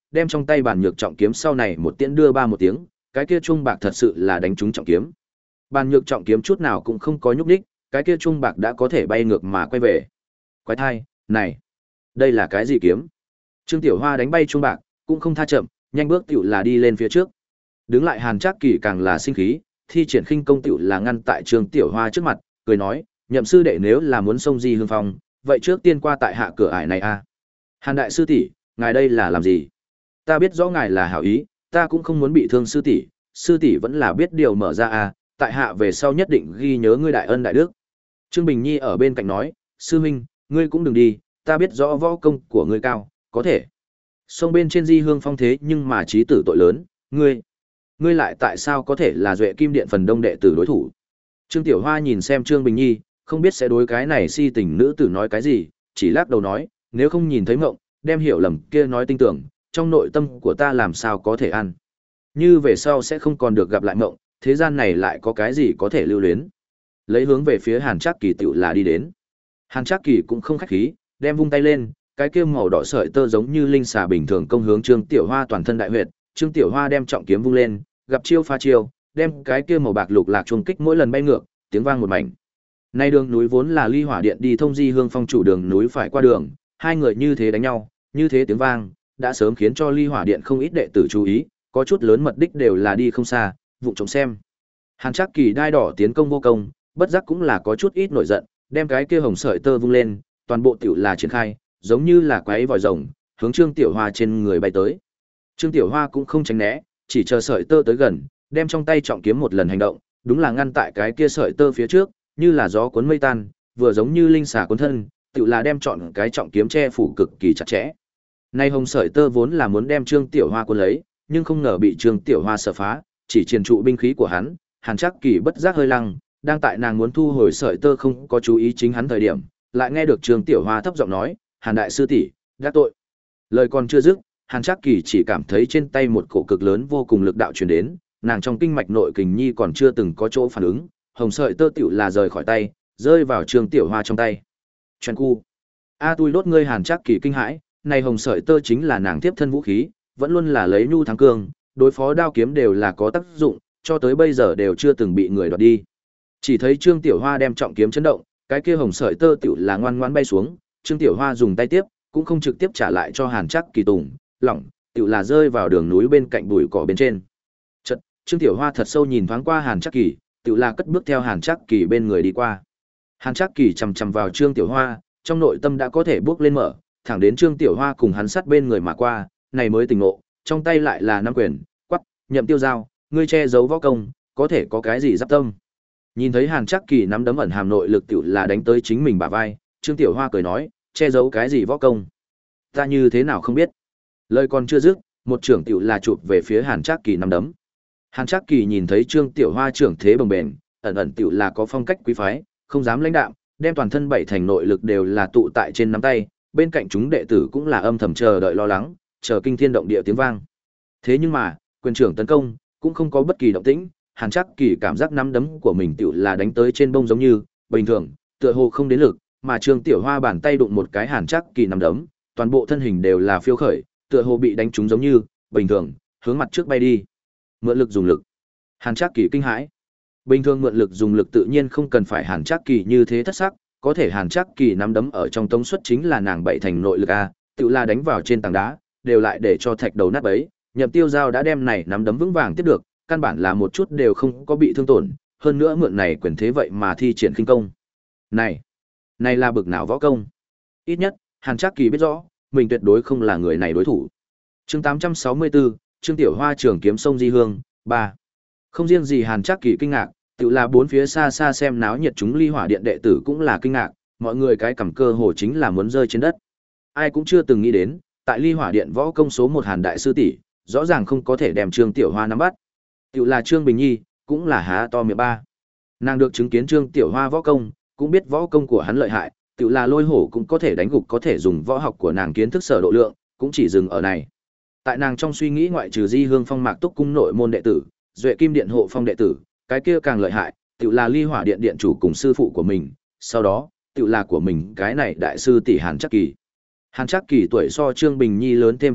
đem trong tay bàn nhược trọng kiếm sau này một tiễn đưa ba một tiếng, cái kia trung bạc thật sự là đánh trúng trọng kiếm. Bàn nhược trọng kiếm chút nào cũng không có nhúc nhích, cái kia trung bạc đã có thể bay ngược mà quay về. Quái thai, này, đây là cái gì kiếm? Trương Tiểu Hoa đánh bay trung bạc, cũng không tha chậm, nhanh bước tiểu là đi lên phía trước. Đứng lại Hàn Trác Kỳ càng là sinh khí, thi triển khinh công tiểu là ngăn tại Trương Tiểu Hoa trước mặt, cười nói, nhậm sư đệ nếu là muốn xông Di Hương Phong, vậy trước tiên qua tại hạ cửa ải này a. Hàn đại sư tỷ, ngài đây là làm gì? Ta biết rõ ngài là hảo ý, ta cũng không muốn bị thương sư tỷ, sư tỷ vẫn là biết điều mở ra a, tại hạ về sau nhất định ghi nhớ ngươi đại ân đại đức. Trương Bình Nhi ở bên cạnh nói, sư huynh, ngươi cũng đừng đi, ta biết rõ võ công của ngươi cao, có thể. Sông bên trên Di Hương Phong thế nhưng mà chí tử tội lớn, ngươi, ngươi lại tại sao có thể là Duệ Kim Điện phần đông đệ tử đối thủ? Trương Tiểu Hoa nhìn xem Trương Bình Nhi, không biết sẽ đối cái này si tình nữ tử nói cái gì, chỉ lắc đầu nói, nếu không nhìn thấy mộng, đem hiểu lầm kia nói tinh tưởng, trong nội tâm của ta làm sao có thể ăn. Như về sau sẽ không còn được gặp lại mộng, thế gian này lại có cái gì có thể lưu luyến. Lấy hướng về phía Hàn Trác Kỳ tiểu là đi đến. Hàn Trác Kỳ cũng không khách khí, đem vung tay lên, cái kia màu đỏ sợi tơ giống như linh xà bình thường công hướng Trương Tiểu Hoa toàn thân đại huyệt, Trương Tiểu Hoa đem trọng kiếm vung lên, gặp chiêu pha chiêu, đem cái kia màu bạc lục lạc trùng kích mỗi lần bay ngược, tiếng vang một mảnh. Nay đường núi vốn là Ly Hỏa Điện đi thông Di Hương Phong chủ đường núi phải qua đường, hai người như thế đánh nhau, như thế tiếng vang, đã sớm khiến cho Ly Hỏa Điện không ít đệ tử chú ý, có chút lớn mật đích đều là đi không xa, vụng trộm xem. Hàn Trác Kỳ đai đỏ tiến công vô công, bất giác cũng là có chút ít nổi giận, đem cái kia hồng sợi tơ vung lên, toàn bộ tiểu là triển khai, giống như là quái vòi rồng, hướng Trương Tiểu Hoa trên người bay tới. Trương Tiểu Hoa cũng không tránh né, chỉ chờ sợi tơ tới gần, đem trong tay trọng kiếm một lần hành động, đúng là ngăn tại cái kia sợi tơ phía trước, như là gió cuốn mây tan, vừa giống như linh xà cuốn thân, tự là đem chọn cái trọng kiếm che phủ cực kỳ chặt chẽ. Nay hồng sợi tơ vốn là muốn đem Trương Tiểu Hoa cuốn lấy, nhưng không ngờ bị Trương Tiểu Hoa sở phá, chỉ triền trụ binh khí của hắn, Hàn Trác Kỳ bất giác hơi lăng, đang tại nàng muốn thu hồi sợi tơ không có chú ý chính hắn thời điểm, lại nghe được Trương Tiểu Hoa thấp giọng nói, "Hàn đại sư tỷ, đã tội." Lời còn chưa dứt, Hàn Trác Kỳ chỉ cảm thấy trên tay một cổ cực lớn vô cùng lực đạo truyền đến, nàng trong kinh mạch nội kình nhi còn chưa từng có chỗ phản ứng, hồng sợi tơ tiểu là rời khỏi tay, rơi vào Trương Tiểu Hoa trong tay. Truyền cu. A tui đốt ngươi Hàn Trác Kỳ kinh hãi, này hồng sợi tơ chính là nàng tiếp thân vũ khí, vẫn luôn là lấy nhu thắng cương, đối phó đao kiếm đều là có tác dụng, cho tới bây giờ đều chưa từng bị người đoạt đi. Chỉ thấy Trương Tiểu Hoa đem trọng kiếm chấn động, cái kia hồng sợi tơ tiểu là ngoan ngoãn bay xuống, Trương Tiểu Hoa dùng tay tiếp, cũng không trực tiếp trả lại cho Hàn Trác Kỳ tùng, lỏng, tiểu là rơi vào đường núi bên cạnh bụi cỏ bên trên. Chợt, Trương Tiểu Hoa thật sâu nhìn thoáng qua Hàn Trác Kỳ, tiểu là cất bước theo Hàn Trác Kỳ bên người đi qua. Hàn Trác Kỳ chằm chằm vào Trương Tiểu Hoa, trong nội tâm đã có thể bước lên mở, thẳng đến Trương Tiểu Hoa cùng hắn sát bên người mà qua, này mới tỉnh ngộ, trong tay lại là nắm quyền, quắc, Nhậm Tiêu Giao, ngươi che giấu võ công, có thể có cái gì giáp tâm. Nhìn thấy Hàn Trác Kỳ nắm đấm ẩn hàm nội lực tiểu là đánh tới chính mình bả vai, Trương Tiểu Hoa cười nói, che giấu cái gì võ công? Ta như thế nào không biết. Lời còn chưa dứt, một trưởng tiểu là chụp về phía Hàn Trác Kỳ nắm đấm. Hàn Trác Kỳ nhìn thấy Trương Tiểu Hoa trưởng thế bồng bềnh, ẩn ẩn tiểu là có phong cách quý phái, không dám lãnh đạm, đem toàn thân bảy thành nội lực đều là tụ tại trên nắm tay, bên cạnh chúng đệ tử cũng là âm thầm chờ đợi lo lắng, chờ kinh thiên động địa tiếng vang. Thế nhưng mà, quyền trưởng tấn công cũng không có bất kỳ động tĩnh, Hàn Trác Kỳ cảm giác nắm đấm của mình tiểu là đánh tới trên bông giống như bình thường, tựa hồ không đến lực, mà Trương Tiểu Hoa bàn tay đụng một cái Hàn Trác Kỳ nắm đấm, toàn bộ thân hình đều là phiêu khởi, tựa hồ bị đánh trúng giống như bình thường, hướng mặt trước bay đi. Mượn lực dùng lực. Hàn Trác Kỳ kinh hãi. Bình thường mượn lực dùng lực tự nhiên không cần phải Hàn Trác Kỳ như thế thất sắc, có thể Hàn Trác Kỳ nắm đấm ở trong tống suất chính là nàng bảy thành nội lực a, tự là đánh vào trên tảng đá, đều lại để cho thạch đầu nát bấy. Nhậm Tiêu Giao đã đem này nắm đấm vững vàng tiếp được, căn bản là một chút đều không có bị thương tổn, hơn nữa mượn này quyền thế vậy mà thi triển khinh công. Này, này là bực nào võ công? Ít nhất, Hàn Trác Kỳ biết rõ, mình tuyệt đối không là người này đối thủ. Chương tám trăm sáu mươi tư, Trương Tiểu Hoa trường kiếm sông Di Hương, ba. Không riêng gì Hàn Trác Kỳ kinh ngạc, tự là bốn phía xa xa xem náo nhiệt chúng Ly Hỏa Điện đệ tử cũng là kinh ngạc, mọi người cái cầm cơ hồ chính là muốn rơi trên đất. Ai cũng chưa từng nghĩ đến, tại Ly Hỏa Điện võ công số một Hàn đại sư tỷ, rõ ràng không có thể đem Trương Tiểu Hoa nắm bắt. Tự là Trương Bình Nhi, cũng là há to miệng ba. Nàng được chứng kiến Trương Tiểu Hoa võ công, cũng biết võ công của hắn lợi hại, tự là Lôi Hổ cũng có thể đánh gục có thể dùng võ học của nàng kiến thức sở độ lượng, cũng chỉ dừng ở này. Tại nàng trong suy nghĩ ngoại trừ Di Hương Phong Mạc Túc cung nội môn đệ tử, Duệ Kim Điện hộ phong đệ tử, cái kia càng lợi hại, tự là Ly Hỏa Điện điện chủ cùng sư phụ của mình, sau đó, tự là của mình cái này đại sư tỷ Hàn Trác Kỳ. Hàn Trác Kỳ tuổi so Trương Bình Nhi lớn thêm không ít,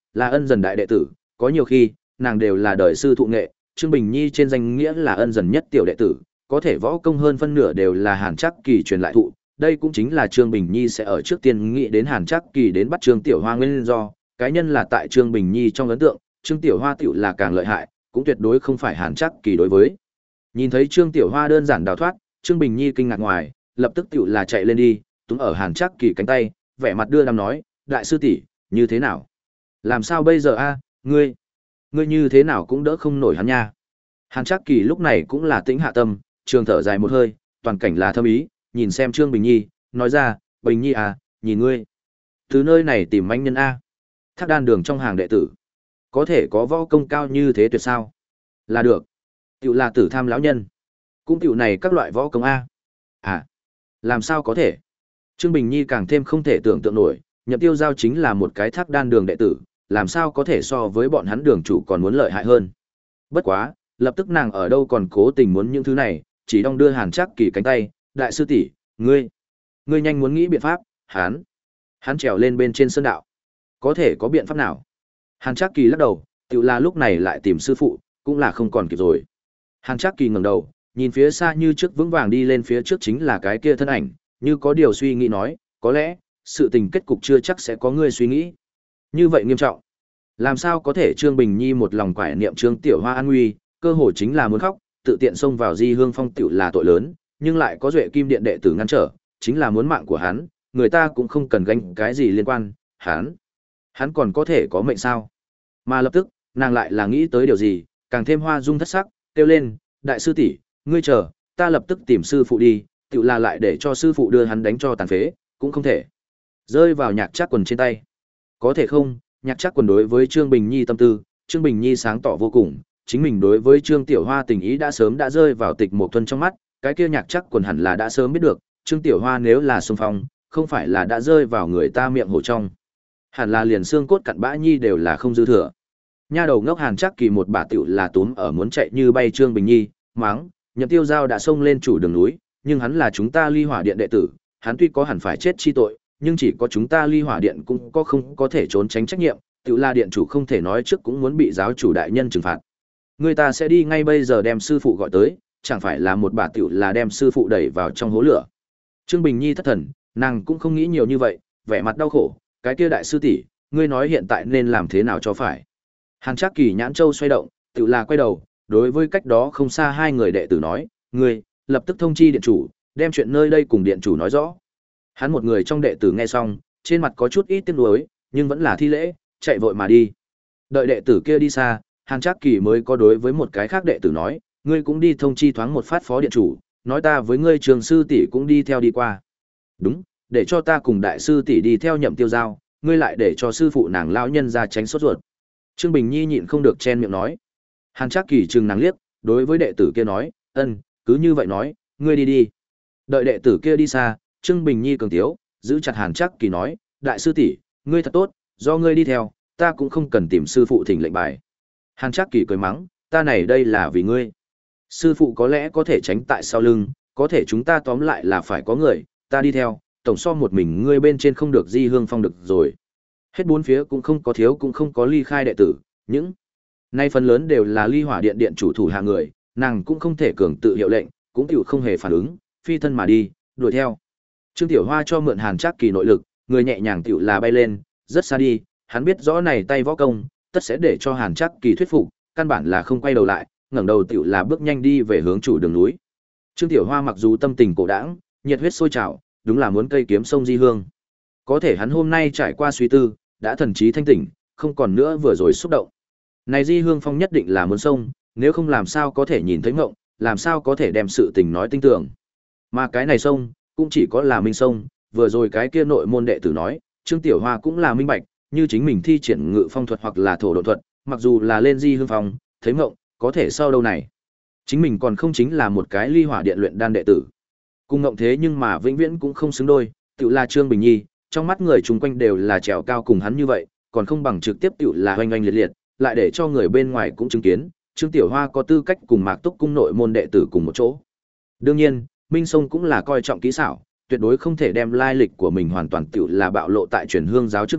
là ân dần đại đệ tử, có nhiều khi, nàng đều là đời sư thụ nghệ, Trương Bình Nhi trên danh nghĩa là ân dần nhất tiểu đệ tử, có thể võ công hơn phân nửa đều là Hàn Trác Kỳ truyền lại thụ, đây cũng chính là Trương Bình Nhi sẽ ở trước tiên nghĩ đến Hàn Trác Kỳ đến bắt Trương Tiểu Hoa nguyên do, cái nhân là tại Trương Bình Nhi trong ấn tượng, Trương Tiểu Hoa tiểu là càng lợi hại, cũng tuyệt đối không phải Hàn Trác Kỳ đối với. Nhìn thấy Trương Tiểu Hoa đơn giản đào thoát, Trương Bình Nhi kinh ngạc ngoài, lập tức tiểu là chạy lên đi, túm ở Hàn Trác Kỳ cánh tay, vẻ mặt đưa đám nói, đại sư tỷ, như thế nào? Làm sao bây giờ a, ngươi, ngươi như thế nào cũng đỡ không nổi hắn nha. Hàn Trác Kỳ lúc này cũng là tĩnh hạ tâm, trường thở dài một hơi, toàn cảnh là thâm ý, nhìn xem Trương Bình Nhi, nói ra, Bình Nhi à, nhìn ngươi. Từ nơi này tìm manh nhân a. Thác đan đường trong hàng đệ tử. Có thể có võ công cao như thế tuyệt sao? Là được. Tiểu là tử tham lão nhân. Cũng tiểu này các loại võ công a. À, làm sao có thể? Trương Bình Nhi càng thêm không thể tưởng tượng nổi, Nhậm Tiêu Giao chính là một cái thác đan đường đệ tử, làm sao có thể so với bọn hắn đường chủ còn muốn lợi hại hơn. Bất quá, lập tức nàng ở đâu còn cố tình muốn những thứ này, chỉ đong đưa Hàn Trác Kỳ cánh tay, đại sư tỷ, ngươi, ngươi nhanh muốn nghĩ biện pháp, hắn, hắn trèo lên bên trên sơn đạo. Có thể có biện pháp nào? Hàn Trác Kỳ lắc đầu, tự là lúc này lại tìm sư phụ, cũng là không còn kịp rồi. Hàn Trác Kỳ ngẩng đầu, nhìn phía xa như trước vững vàng đi lên phía trước chính là cái kia thân ảnh, như có điều suy nghĩ nói, có lẽ, sự tình kết cục chưa chắc sẽ có ngươi suy nghĩ. Như vậy nghiêm trọng. Làm sao có thể Trương Bình Nhi một lòng quải niệm Trương Tiểu Hoa an nguy, cơ hội chính là muốn khóc, tự tiện xông vào Di Hương Phong tiểu là tội lớn, nhưng lại có Duệ Kim Điện đệ tử ngăn trở, chính là muốn mạng của hắn, người ta cũng không cần gánh cái gì liên quan, hắn, hắn còn có thể có mệnh sao? Mà lập tức, nàng lại là nghĩ tới điều gì, càng thêm hoa dung thất sắc, kêu lên, đại sư tỷ, ngươi chờ, ta lập tức tìm sư phụ đi, tiểu là lại để cho sư phụ đưa hắn đánh cho tàn phế, cũng không thể. Rơi vào nhạc trác quần trên tay. Có thể không, nhạc trác quần đối với Trương Bình Nhi tâm tư, Trương Bình Nhi sáng tỏ vô cùng, chính mình đối với Trương Tiểu Hoa tình ý đã sớm đã rơi vào Tịch Mộc Thuần trong mắt, cái kia nhạc trác quần hẳn là đã sớm biết được, Trương Tiểu Hoa nếu là xung phong, không phải là đã rơi vào người ta miệng hổ trong. Hẳn là liền xương cốt cặn bã nhi đều là không dư thừa. Nha đầu ngốc Hàn Trác Kỳ một bà tiểu là túm ở muốn chạy như bay Trương Bình Nhi, mắng, Nhậm Tiêu Giao đã xông lên chủ đường núi, nhưng hắn là chúng ta Ly Hỏa Điện đệ tử, hắn tuy có hẳn phải chết chi tội, nhưng chỉ có chúng ta Ly Hỏa Điện cũng có không có thể trốn tránh trách nhiệm, tiểu là điện chủ không thể nói trước cũng muốn bị giáo chủ đại nhân trừng phạt. Người ta sẽ đi ngay bây giờ đem sư phụ gọi tới, chẳng phải là một bà tiểu là đem sư phụ đẩy vào trong hố lửa. Trương Bình Nhi thất thần, nàng cũng không nghĩ nhiều như vậy, vẻ mặt đau khổ, cái kia đại sư tỷ, ngươi nói hiện tại nên làm thế nào cho phải. Hàn Trác Kỳ nhãn châu xoay động, tiểu là quay đầu, đối với cách đó không xa hai người đệ tử nói, ngươi, lập tức thông chi điện chủ, đem chuyện nơi đây cùng điện chủ nói rõ. Hắn một người trong đệ tử nghe xong, trên mặt có chút ít tiếc nuối, nhưng vẫn là thi lễ, chạy vội mà đi. Đợi đệ tử kia đi xa, Hàn Trác Kỳ mới có đối với một cái khác đệ tử nói, ngươi cũng đi thông chi thoáng một phát phó điện chủ, nói ta với ngươi Trường sư tỷ cũng đi theo đi qua. Đúng, để cho ta cùng đại sư tỷ đi theo Nhậm Tiêu Giao, ngươi lại để cho sư phụ nàng lão nhân ra tránh sốt ruột. Trương Bình Nhi nhịn không được chen miệng nói. Hàn Trác Kỳ trừng nàng liếc, đối với đệ tử kia nói, ân, cứ như vậy nói, ngươi đi đi. Đợi đệ tử kia đi xa, Trương Bình Nhi cường tiếu, giữ chặt Hàn Trác Kỳ nói, đại sư tỷ, ngươi thật tốt, do ngươi đi theo, ta cũng không cần tìm sư phụ thỉnh lệnh bài. Hàn Trác Kỳ cười mắng, ta này đây là vì ngươi. Sư phụ có lẽ có thể tránh tại sau lưng, có thể chúng ta tóm lại là phải có người, ta đi theo, tổng so một mình ngươi bên trên không được Di Hương Phong được rồi. Hết bốn phía cũng không có thiếu cũng không có ly khai đệ tử, những nay phần lớn đều là Ly Hỏa Điện điện chủ thủ hạ người, nàng cũng không thể cường tự hiệu lệnh, cũng tiểu không hề phản ứng, phi thân mà đi, đuổi theo. Trương Tiểu Hoa cho mượn Hàn Trác Kỳ nội lực, người nhẹ nhàng tiểu là bay lên, rất xa đi, hắn biết rõ này tay võ công, tất sẽ để cho Hàn Trác Kỳ thuyết phục, căn bản là không quay đầu lại, ngẩng đầu tiểu là bước nhanh đi về hướng chủ đường núi. Trương Tiểu Hoa mặc dù tâm tình cổ đãng, nhiệt huyết sôi trào, đúng là muốn cây kiếm sông Di Hương. Có thể hắn hôm nay trải qua suy tư, đã thần trí thanh tỉnh, không còn nữa vừa rồi xúc động. Này Di Hương Phong nhất định là muốn sông, nếu không làm sao có thể nhìn thấy ngộng, làm sao có thể đem sự tình nói tinh tưởng. Mà cái này sông, cũng chỉ có là minh sông, vừa rồi cái kia nội môn đệ tử nói, Trương Tiểu Hoa cũng là minh bạch, như chính mình thi triển ngự phong thuật hoặc là thổ độ thuật, mặc dù là lên Di Hương Phong, thấy ngộng, có thể sau đâu này. Chính mình còn không chính là một cái Ly Hỏa Điện luyện đan đệ tử. Cùng ngộng thế nhưng mà vĩnh viễn cũng không xứng đôi, tự là Trương Bình Nhi, trong mắt người chung quanh đều là trèo cao cùng hắn như vậy, còn không bằng trực tiếp tự là oanh oanh liệt liệt, lại để cho người bên ngoài cũng chứng kiến, Trương Tiểu Hoa có tư cách cùng Mạc Túc cung nội môn đệ tử cùng một chỗ. Đương nhiên, Minh Sông cũng là coi trọng kỹ xảo, tuyệt đối không thể đem lai lịch của mình hoàn toàn tự là bạo lộ tại truyền hương giáo trước mắt,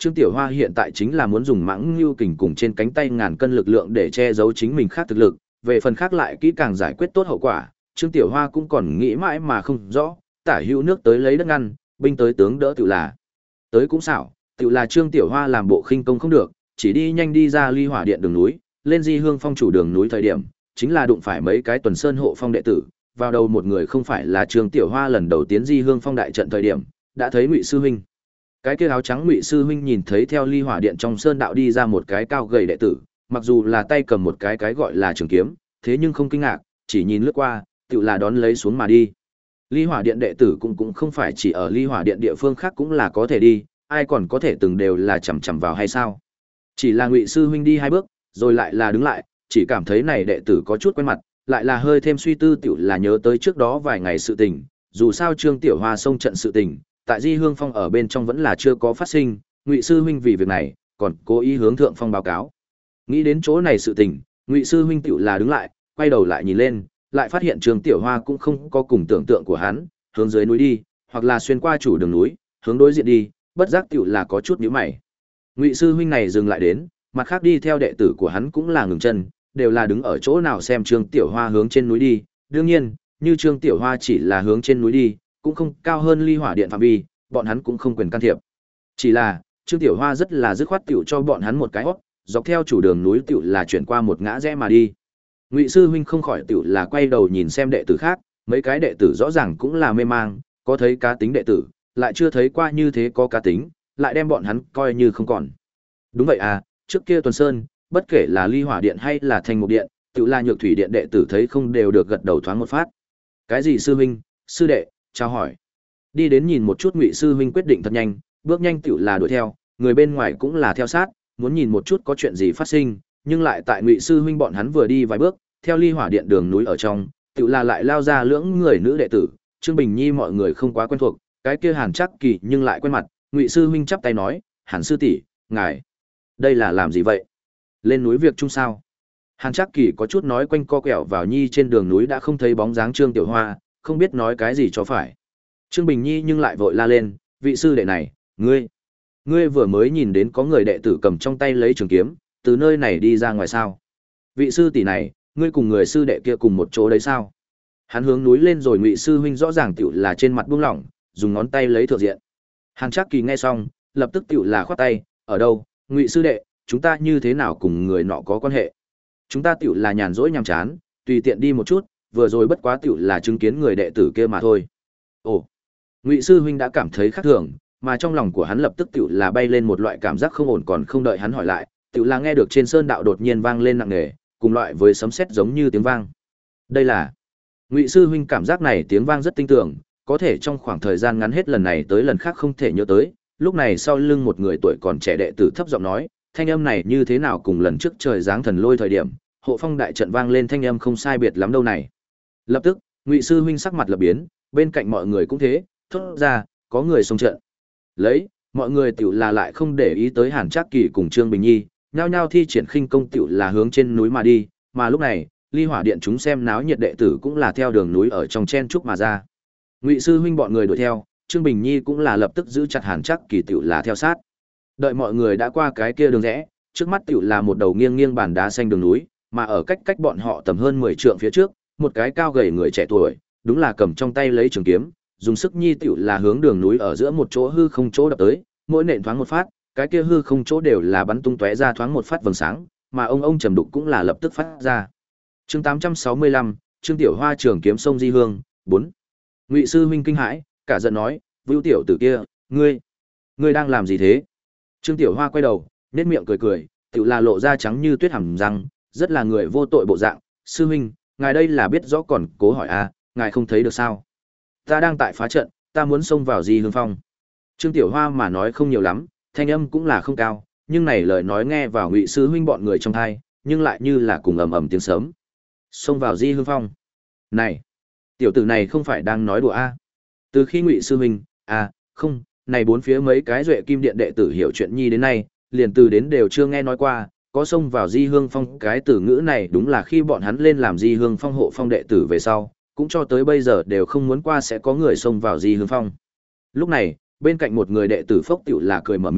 Trương Tiểu Hoa hiện tại chính là muốn dùng mãng lưu kình cùng trên cánh tay ngàn cân lực lượng để che giấu chính mình khác thực lực, về phần khác lại kỹ càng giải quyết tốt hậu quả, Trương Tiểu Hoa cũng còn nghĩ mãi mà không rõ, tả hữu nước tới lấy đất ngăn, binh tới tướng đỡ tự là. Tới cũng xảo, tự là Trương Tiểu Hoa làm bộ khinh công không được, chỉ đi nhanh đi ra Ly Hỏa Điện đường núi, lên Di Hương Phong chủ đường núi thời điểm, chính là đụng phải mấy cái tuần sơn hộ phong đệ tử, vào đầu một người không phải là Trương Tiểu Hoa lần đầu tiến Di Hương Phong đại trận thời điểm, đã thấy Ngụy sư huynh. Cái kia áo trắng Ngụy sư huynh nhìn thấy theo Ly Hỏa Điện trong sơn đạo đi ra một cái cao gầy đệ tử, mặc dù là tay cầm một cái cái gọi là trường kiếm, thế nhưng không kinh ngạc, chỉ nhìn lướt qua, tự là đón lấy xuống mà đi. Ly Hỏa Điện đệ tử cũng cũng không phải chỉ ở Ly Hỏa Điện địa phương khác cũng là có thể đi, ai còn có thể từng đều là chằm chằm vào hay sao? Chỉ là Ngụy sư huynh đi hai bước, rồi lại là đứng lại, chỉ cảm thấy này đệ tử có chút quen mặt, lại là hơi thêm suy tư tiểu là nhớ tới trước đó vài ngày sự tình, dù sao Trương Tiểu Hoa xông trận sự tình, tại Di Hương Phong ở bên trong vẫn là chưa có phát sinh, Ngụy sư huynh vì việc này, còn cố ý hướng thượng phong báo cáo. Nghĩ đến chỗ này sự tình, Ngụy sư huynh tiểu là đứng lại, quay đầu lại nhìn lên, lại phát hiện Trương Tiểu Hoa cũng không có cùng tưởng tượng của hắn, hướng dưới núi đi, hoặc là xuyên qua chủ đường núi, hướng đối diện đi, bất giác tiểu là có chút nhíu mày. Ngụy sư huynh này dừng lại đến, mặt khác đi theo đệ tử của hắn cũng là ngừng chân, đều là đứng ở chỗ nào xem Trương Tiểu Hoa hướng trên núi đi, đương nhiên, như Trương Tiểu Hoa chỉ là hướng trên núi đi, cũng không cao hơn Ly Hỏa Điện phạm vi, bọn hắn cũng không quyền can thiệp. Chỉ là, Trương Tiểu Hoa rất là dứt khoát tiểu cho bọn hắn một cái hốc, dọc theo chủ đường núi tiểu là chuyển qua một ngã rẽ mà đi. Ngụy sư huynh không khỏi tiểu là quay đầu nhìn xem đệ tử khác, mấy cái đệ tử rõ ràng cũng là mê mang, có thấy cá tính đệ tử, lại chưa thấy qua như thế có cá tính, lại đem bọn hắn coi như không còn. Đúng vậy à, trước kia Tuần Sơn, bất kể là Ly Hỏa Điện hay là Thanh Mục Điện, tiểu là Nhược Thủy Điện đệ tử thấy không đều được gật đầu thoáng một phát. Cái gì sư huynh, sư đệ, chào hỏi. Đi đến nhìn một chút Ngụy sư huynh quyết định thật nhanh, bước nhanh tiểu là đuổi theo, người bên ngoài cũng là theo sát, muốn nhìn một chút có chuyện gì phát sinh, nhưng lại tại Ngụy sư huynh bọn hắn vừa đi vài bước, theo Ly Hỏa Điện đường núi ở trong, tiểu là lại lao ra lưỡng người nữ đệ tử, Trương Bình Nhi mọi người không quá quen thuộc, cái kia Hàn Trắc Kỳ nhưng lại quen mặt, Ngụy sư huynh chắp tay nói, "Hàn sư tỷ, ngài đây là làm gì vậy? Lên núi việc chung sao?" Hàn Trắc Kỳ có chút nói quanh co quẹo vào Nhi trên đường núi đã không thấy bóng dáng Trương Tiểu Hoa, không biết nói cái gì cho phải. Trương Bình Nhi nhưng lại vội la lên, "Vị sư đệ này, ngươi, ngươi vừa mới nhìn đến có người đệ tử cầm trong tay lấy trường kiếm, từ nơi này đi ra ngoài sao? Vị sư tỷ này, ngươi cùng người sư đệ kia cùng một chỗ đấy sao?" Hắn hướng núi lên rồi Ngụy sư huynh rõ ràng tiểu là trên mặt buông lỏng, dùng ngón tay lấy thượng diện. Hàn Trắc Kỳ nghe xong, lập tức tiểu là khoát tay, "Ở đâu, Ngụy sư đệ, chúng ta như thế nào cùng người nọ có quan hệ? Chúng ta tiểu là nhàn rỗi nhàm chán, tùy tiện đi một chút, vừa rồi bất quá tiểu là chứng kiến người đệ tử kia mà thôi." Ồ, Ngụy sư huynh đã cảm thấy khác thường, mà trong lòng của hắn lập tức tiểu là bay lên một loại cảm giác không ổn, còn không đợi hắn hỏi lại, tiểu là nghe được trên sơn đạo đột nhiên vang lên nặng nề, cùng loại với sấm sét giống như tiếng vang. Đây là Ngụy sư huynh cảm giác này tiếng vang rất tinh tường, có thể trong khoảng thời gian ngắn hết lần này tới lần khác không thể nhớ tới, lúc này sau lưng một người tuổi còn trẻ đệ tử thấp giọng nói, thanh âm này như thế nào cùng lần trước trời giáng thần lôi thời điểm, hộ phong đại trận vang lên thanh âm không sai biệt lắm đâu này. Lập tức, Ngụy sư huynh sắc mặt lập biến, bên cạnh mọi người cũng thế, thốt ra, có người xông trận. Lấy, mọi người tiểu là lại không để ý tới Hàn Trắc Kỳ cùng Trương Bình Nhi, nhao nhao thi triển khinh công tiểu là hướng trên núi mà đi, mà lúc này, Ly Hỏa Điện chúng xem náo nhiệt đệ tử cũng là theo đường núi ở trong chen trúc mà ra. Ngụy sư huynh bọn người đuổi theo, Trương Bình Nhi cũng là lập tức giữ chặt Hàn Trắc Kỳ tiểu là theo sát. Đợi mọi người đã qua cái kia đường rẽ, trước mắt tiểu là một đầu nghiêng nghiêng bàn đá xanh đường núi, mà ở cách cách bọn họ tầm hơn mười trượng phía trước, một cái cao gầy người trẻ tuổi, đúng là cầm trong tay lấy trường kiếm, dùng sức nhi tiểu là hướng đường núi ở giữa một chỗ hư không chỗ đập tới, mỗi nện thoáng một phát, cái kia hư không chỗ đều là bắn tung tóe ra thoáng một phát vầng sáng, mà ông ông trầm đục cũng là lập tức phát ra. Chương tám trăm sáu mươi lăm, Trương Tiểu Hoa trường kiếm sông Di Hương, bốn. Ngụy sư huynh kinh hãi, cả giận nói, "Vưu tiểu tử kia, ngươi, ngươi đang làm gì thế?" Trương Tiểu Hoa quay đầu, nhếch miệng cười cười, tiểu là lộ ra trắng như tuyết hàm răng, rất là người vô tội bộ dạng, "Sư huynh, ngài đây là biết rõ còn cố hỏi a, à, ngài không thấy được sao? Ta đang tại phá trận, ta muốn xông vào Di Hương Phong." Trương Tiểu Hoa mà nói không nhiều lắm, thanh âm cũng là không cao, nhưng này lời nói nghe vào Ngụy sư huynh bọn người trong tai, nhưng lại như là cùng ầm ầm tiếng sấm. Xông vào Di Hương Phong. Này, tiểu tử này không phải đang nói đùa a? À? Từ khi Ngụy sư huynh, à, không, này bốn phía mấy cái duệ kim điện đệ tử hiểu chuyện nhi đến nay, liền từ đến đều chưa nghe nói qua, có xông vào Di Hương Phong cái từ ngữ này đúng là khi bọn hắn lên làm Di Hương Phong hộ phong đệ tử về sau, cũng cho tới bây giờ đều không muốn qua sẽ có người xông vào Di Hương Phong. Lúc này, bên cạnh một người đệ tử phốc tiểu là cười mở miệng,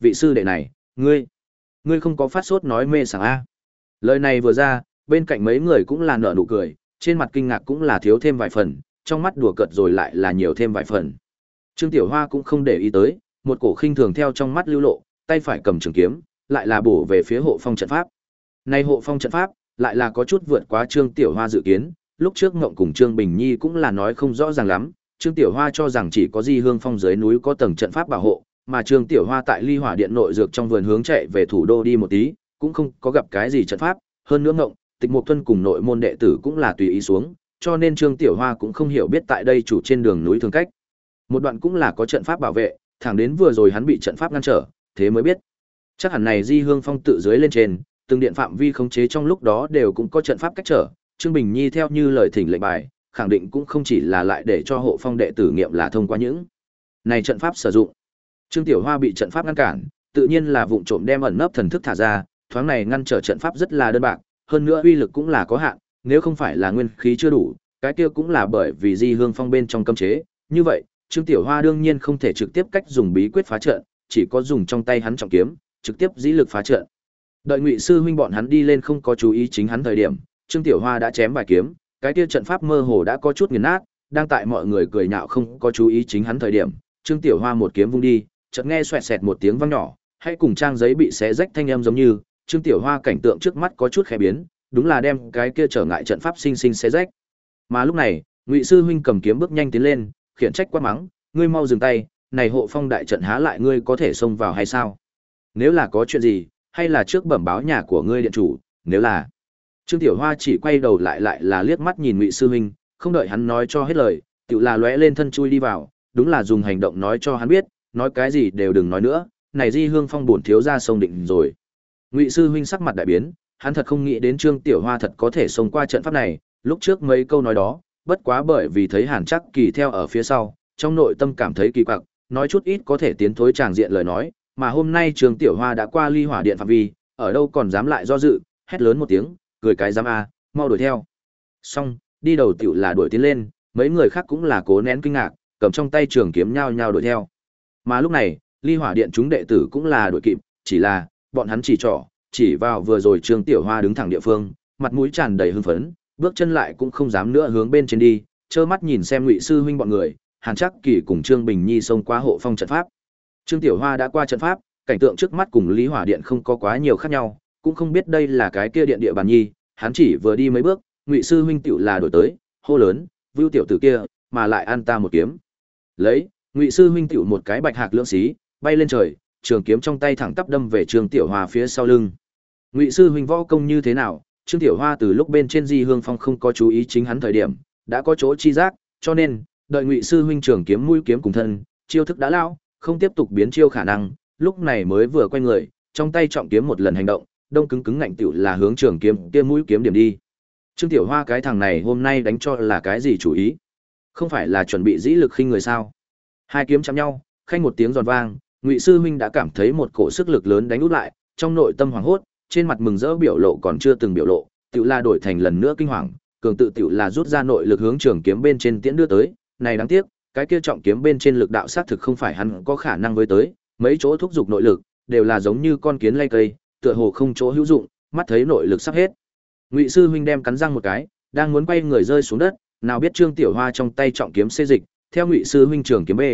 vị sư đệ này, ngươi, ngươi không có phát sốt nói mê sảng a. Lời này vừa ra, bên cạnh mấy người cũng là nở nụ cười, trên mặt kinh ngạc cũng là thiếu thêm vài phần, trong mắt đùa cợt rồi lại là nhiều thêm vài phần. Trương Tiểu Hoa cũng không để ý tới, một cổ khinh thường theo trong mắt lưu lộ, tay phải cầm trường kiếm, lại là bổ về phía hộ phong trận pháp. Nay hộ phong trận pháp, lại là có chút vượt quá Trương Tiểu Hoa dự kiến, lúc trước Ngộng cùng Trương Bình Nhi cũng là nói không rõ ràng lắm, Trương Tiểu Hoa cho rằng chỉ có Di Hương Phong dưới núi có tầng trận pháp bảo hộ, mà Trương Tiểu Hoa tại Ly Hỏa Điện nội dược trong vườn hướng chạy về thủ đô đi một tí, cũng không có gặp cái gì trận pháp, hơn nữa Ngộng, Tịch Mục Tuân cùng nội môn đệ tử cũng là tùy ý xuống, cho nên Trương Tiểu Hoa cũng không hiểu biết tại đây chủ trên đường núi thường cách. Một đoạn cũng là có trận pháp bảo vệ, thẳng đến vừa rồi hắn bị trận pháp ngăn trở, thế mới biết. Chắc hẳn này Di Hương Phong tự dưới lên trên, từng điện phạm vi khống chế trong lúc đó đều cũng có trận pháp cách trở, Trương Bình Nhi theo như lời thỉnh lệnh bài, khẳng định cũng không chỉ là lại để cho hộ phong đệ tử nghiệm là thông qua những này trận pháp sử dụng. Trương Tiểu Hoa bị trận pháp ngăn cản, tự nhiên là vụng trộm đem ẩn nấp thần thức thả ra, thoáng này ngăn trở trận pháp rất là đơn bạc, hơn nữa uy lực cũng là có hạn, nếu không phải là nguyên khí chưa đủ, cái kia cũng là bởi vì Di Hương Phong bên trong cấm chế, như vậy, Trương Tiểu Hoa đương nhiên không thể trực tiếp cách dùng bí quyết phá trận, chỉ có dùng trong tay hắn trọng kiếm, trực tiếp dĩ lực phá trận. Đợi Ngụy sư huynh bọn hắn đi lên không có chú ý chính hắn thời điểm, Trương Tiểu Hoa đã chém vài kiếm, cái kia trận pháp mơ hồ đã có chút nghiền nát, đang tại mọi người cười nhạo không có chú ý chính hắn thời điểm, Trương Tiểu Hoa một kiếm vung đi, chợt nghe xoẹt xẹt một tiếng vang nhỏ, hay cùng trang giấy bị xé rách thanh âm giống như, Trương Tiểu Hoa cảnh tượng trước mắt có chút khẽ biến, đúng là đem cái kia trở ngại trận pháp sinh sinh xé rách. Mà lúc này, Ngụy sư huynh cầm kiếm bước nhanh tiến lên, khiển trách quát mắng, ngươi mau dừng tay, này hộ phong đại trận há lại ngươi có thể xông vào hay sao? Nếu là có chuyện gì, hay là trước bẩm báo nhà của ngươi điện chủ, nếu là Trương Tiểu Hoa chỉ quay đầu lại lại là liếc mắt nhìn Ngụy sư huynh, không đợi hắn nói cho hết lời, tự là lóe lên thân chui đi vào, đúng là dùng hành động nói cho hắn biết, nói cái gì đều đừng nói nữa, này Di Hương Phong bổn thiếu gia sông định rồi. Ngụy sư huynh sắc mặt đại biến, hắn thật không nghĩ đến Trương Tiểu Hoa thật có thể xông qua trận pháp này, lúc trước mấy câu nói đó, bất quá bởi vì thấy Hàn Trắc Kỳ theo ở phía sau, trong nội tâm cảm thấy kỳ quặc, nói chút ít có thể tiến thối tràng diện lời nói, mà hôm nay Trương Tiểu Hoa đã qua Ly Hỏa Điện phạm vi, ở đâu còn dám lại do dự, hét lớn một tiếng, cười cái dám a, mau đuổi theo. Xong, đi đầu tiểu là đuổi tiến lên, mấy người khác cũng là cố nén kinh ngạc, cầm trong tay trường kiếm nhao nhao đuổi theo. Mà lúc này, Ly Hỏa Điện chúng đệ tử cũng là đuổi kịp, chỉ là bọn hắn chỉ trỏ, chỉ vào vừa rồi Trương Tiểu Hoa đứng thẳng địa phương, mặt mũi tràn đầy hưng phấn, bước chân lại cũng không dám nữa hướng bên trên đi, trơ mắt nhìn xem Ngụy sư huynh bọn người, Hàn Trắc Kỳ cùng Trương Bình Nhi xông qua hộ phong trận pháp. Trương Tiểu Hoa đã qua trận pháp, cảnh tượng trước mắt cùng Lý Hỏa Điện không có quá nhiều khác nhau, cũng không biết đây là cái kia điện địa bàn nhi, hắn chỉ vừa đi mấy bước, Ngụy sư huynh tiểu là đổi tới, hô lớn, "Vưu tiểu tử kia, mà lại ăn ta một kiếm." Lấy, Ngụy sư huynh tiểu một cái bạch hạc lưỡng xí, bay lên trời, trường kiếm trong tay thẳng tắp đâm về Trương Tiểu Hoa phía sau lưng. Ngụy sư huynh võ công như thế nào? Trương Tiểu Hoa từ lúc bên trên Di Hương Phong không có chú ý chính hắn thời điểm, đã có chỗ chi giác, cho nên, đợi Ngụy sư huynh trường kiếm mũi kiếm cùng thân, chiêu thức đã lão, không tiếp tục biến chiêu khả năng, lúc này mới vừa quay người, trong tay trọng kiếm một lần hành động, đông cứng cứng ngạnh tiểu là hướng trường kiếm kia mũi kiếm điểm đi. Trương Tiểu Hoa cái thằng này hôm nay đánh cho là cái gì chủ ý? Không phải là chuẩn bị dĩ lực khinh người sao? Hai kiếm chạm nhau, khanh một tiếng giòn vang, Ngụy sư huynh đã cảm thấy một cổ sức lực lớn đánh út lại, trong nội tâm hoảng hốt, trên mặt mừng rỡ biểu lộ còn chưa từng biểu lộ, tiểu là đổi thành lần nữa kinh hoàng, cường tự tiểu là rút ra nội lực hướng trường kiếm bên trên tiễn đưa tới, này đáng tiếc, cái kia trọng kiếm bên trên lực đạo xác thực không phải hắn có khả năng với tới, mấy chỗ thúc giục nội lực đều là giống như con kiến lay cây, tựa hồ không chỗ hữu dụng, mắt thấy nội lực sắp hết. Ngụy sư huynh đem cắn răng một cái, đang muốn quay người rơi xuống đất, nào biết Trương Tiểu Hoa trong tay trọng kiếm xê dịch, theo Ngụy sư huynh trường kiếm B.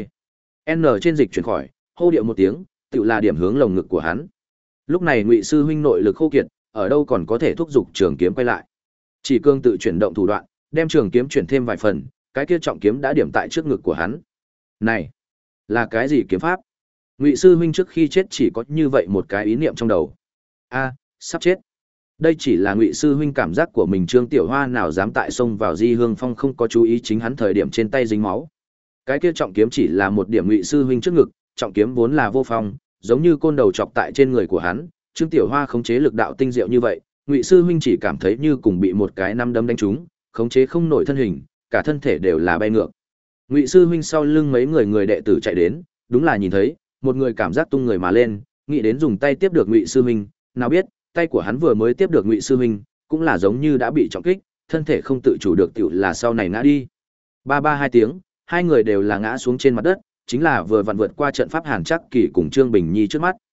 N trên dịch chuyển khỏi, hô điệu một tiếng, tự là điểm hướng lồng ngực của hắn. Lúc này Ngụy sư huynh nội lực khô kiệt, ở đâu còn có thể thúc giục trường kiếm quay lại. Chỉ cương tự chuyển động thủ đoạn, đem trường kiếm chuyển thêm vài phần, cái kia trọng kiếm đã điểm tại trước ngực của hắn. Này, là cái gì kiếm pháp? Ngụy sư huynh trước khi chết chỉ có như vậy một cái ý niệm trong đầu. A, sắp chết. Đây chỉ là Ngụy sư huynh cảm giác của mình, Trương Tiểu Hoa nào dám tại xông vào Di Hương Phong không có chú ý chính hắn thời điểm trên tay dính máu. Cái kia trọng kiếm chỉ là một điểm Ngụy sư huynh trước ngực, trọng kiếm vốn là vô phong, giống như côn đầu chọc tại trên người của hắn, Trương Tiểu Hoa khống chế lực đạo tinh diệu như vậy, Ngụy sư huynh chỉ cảm thấy như cùng bị một cái nắm đấm đánh trúng, khống chế không nổi thân hình, cả thân thể đều là bay ngược. Ngụy sư huynh sau lưng mấy người người đệ tử chạy đến, đúng là nhìn thấy, một người cảm giác tung người mà lên, nghĩ đến dùng tay tiếp được Ngụy sư huynh, nào biết, tay của hắn vừa mới tiếp được Ngụy sư huynh, cũng là giống như đã bị trọng kích, thân thể không tự chủ được tiểu là sau này ngã đi. Ba ba hai tiếng, hai người đều là ngã xuống trên mặt đất, chính là vừa vặn vượt qua trận pháp Hàn Trắc Kỳ cùng Trương Bình Nhi trước mắt.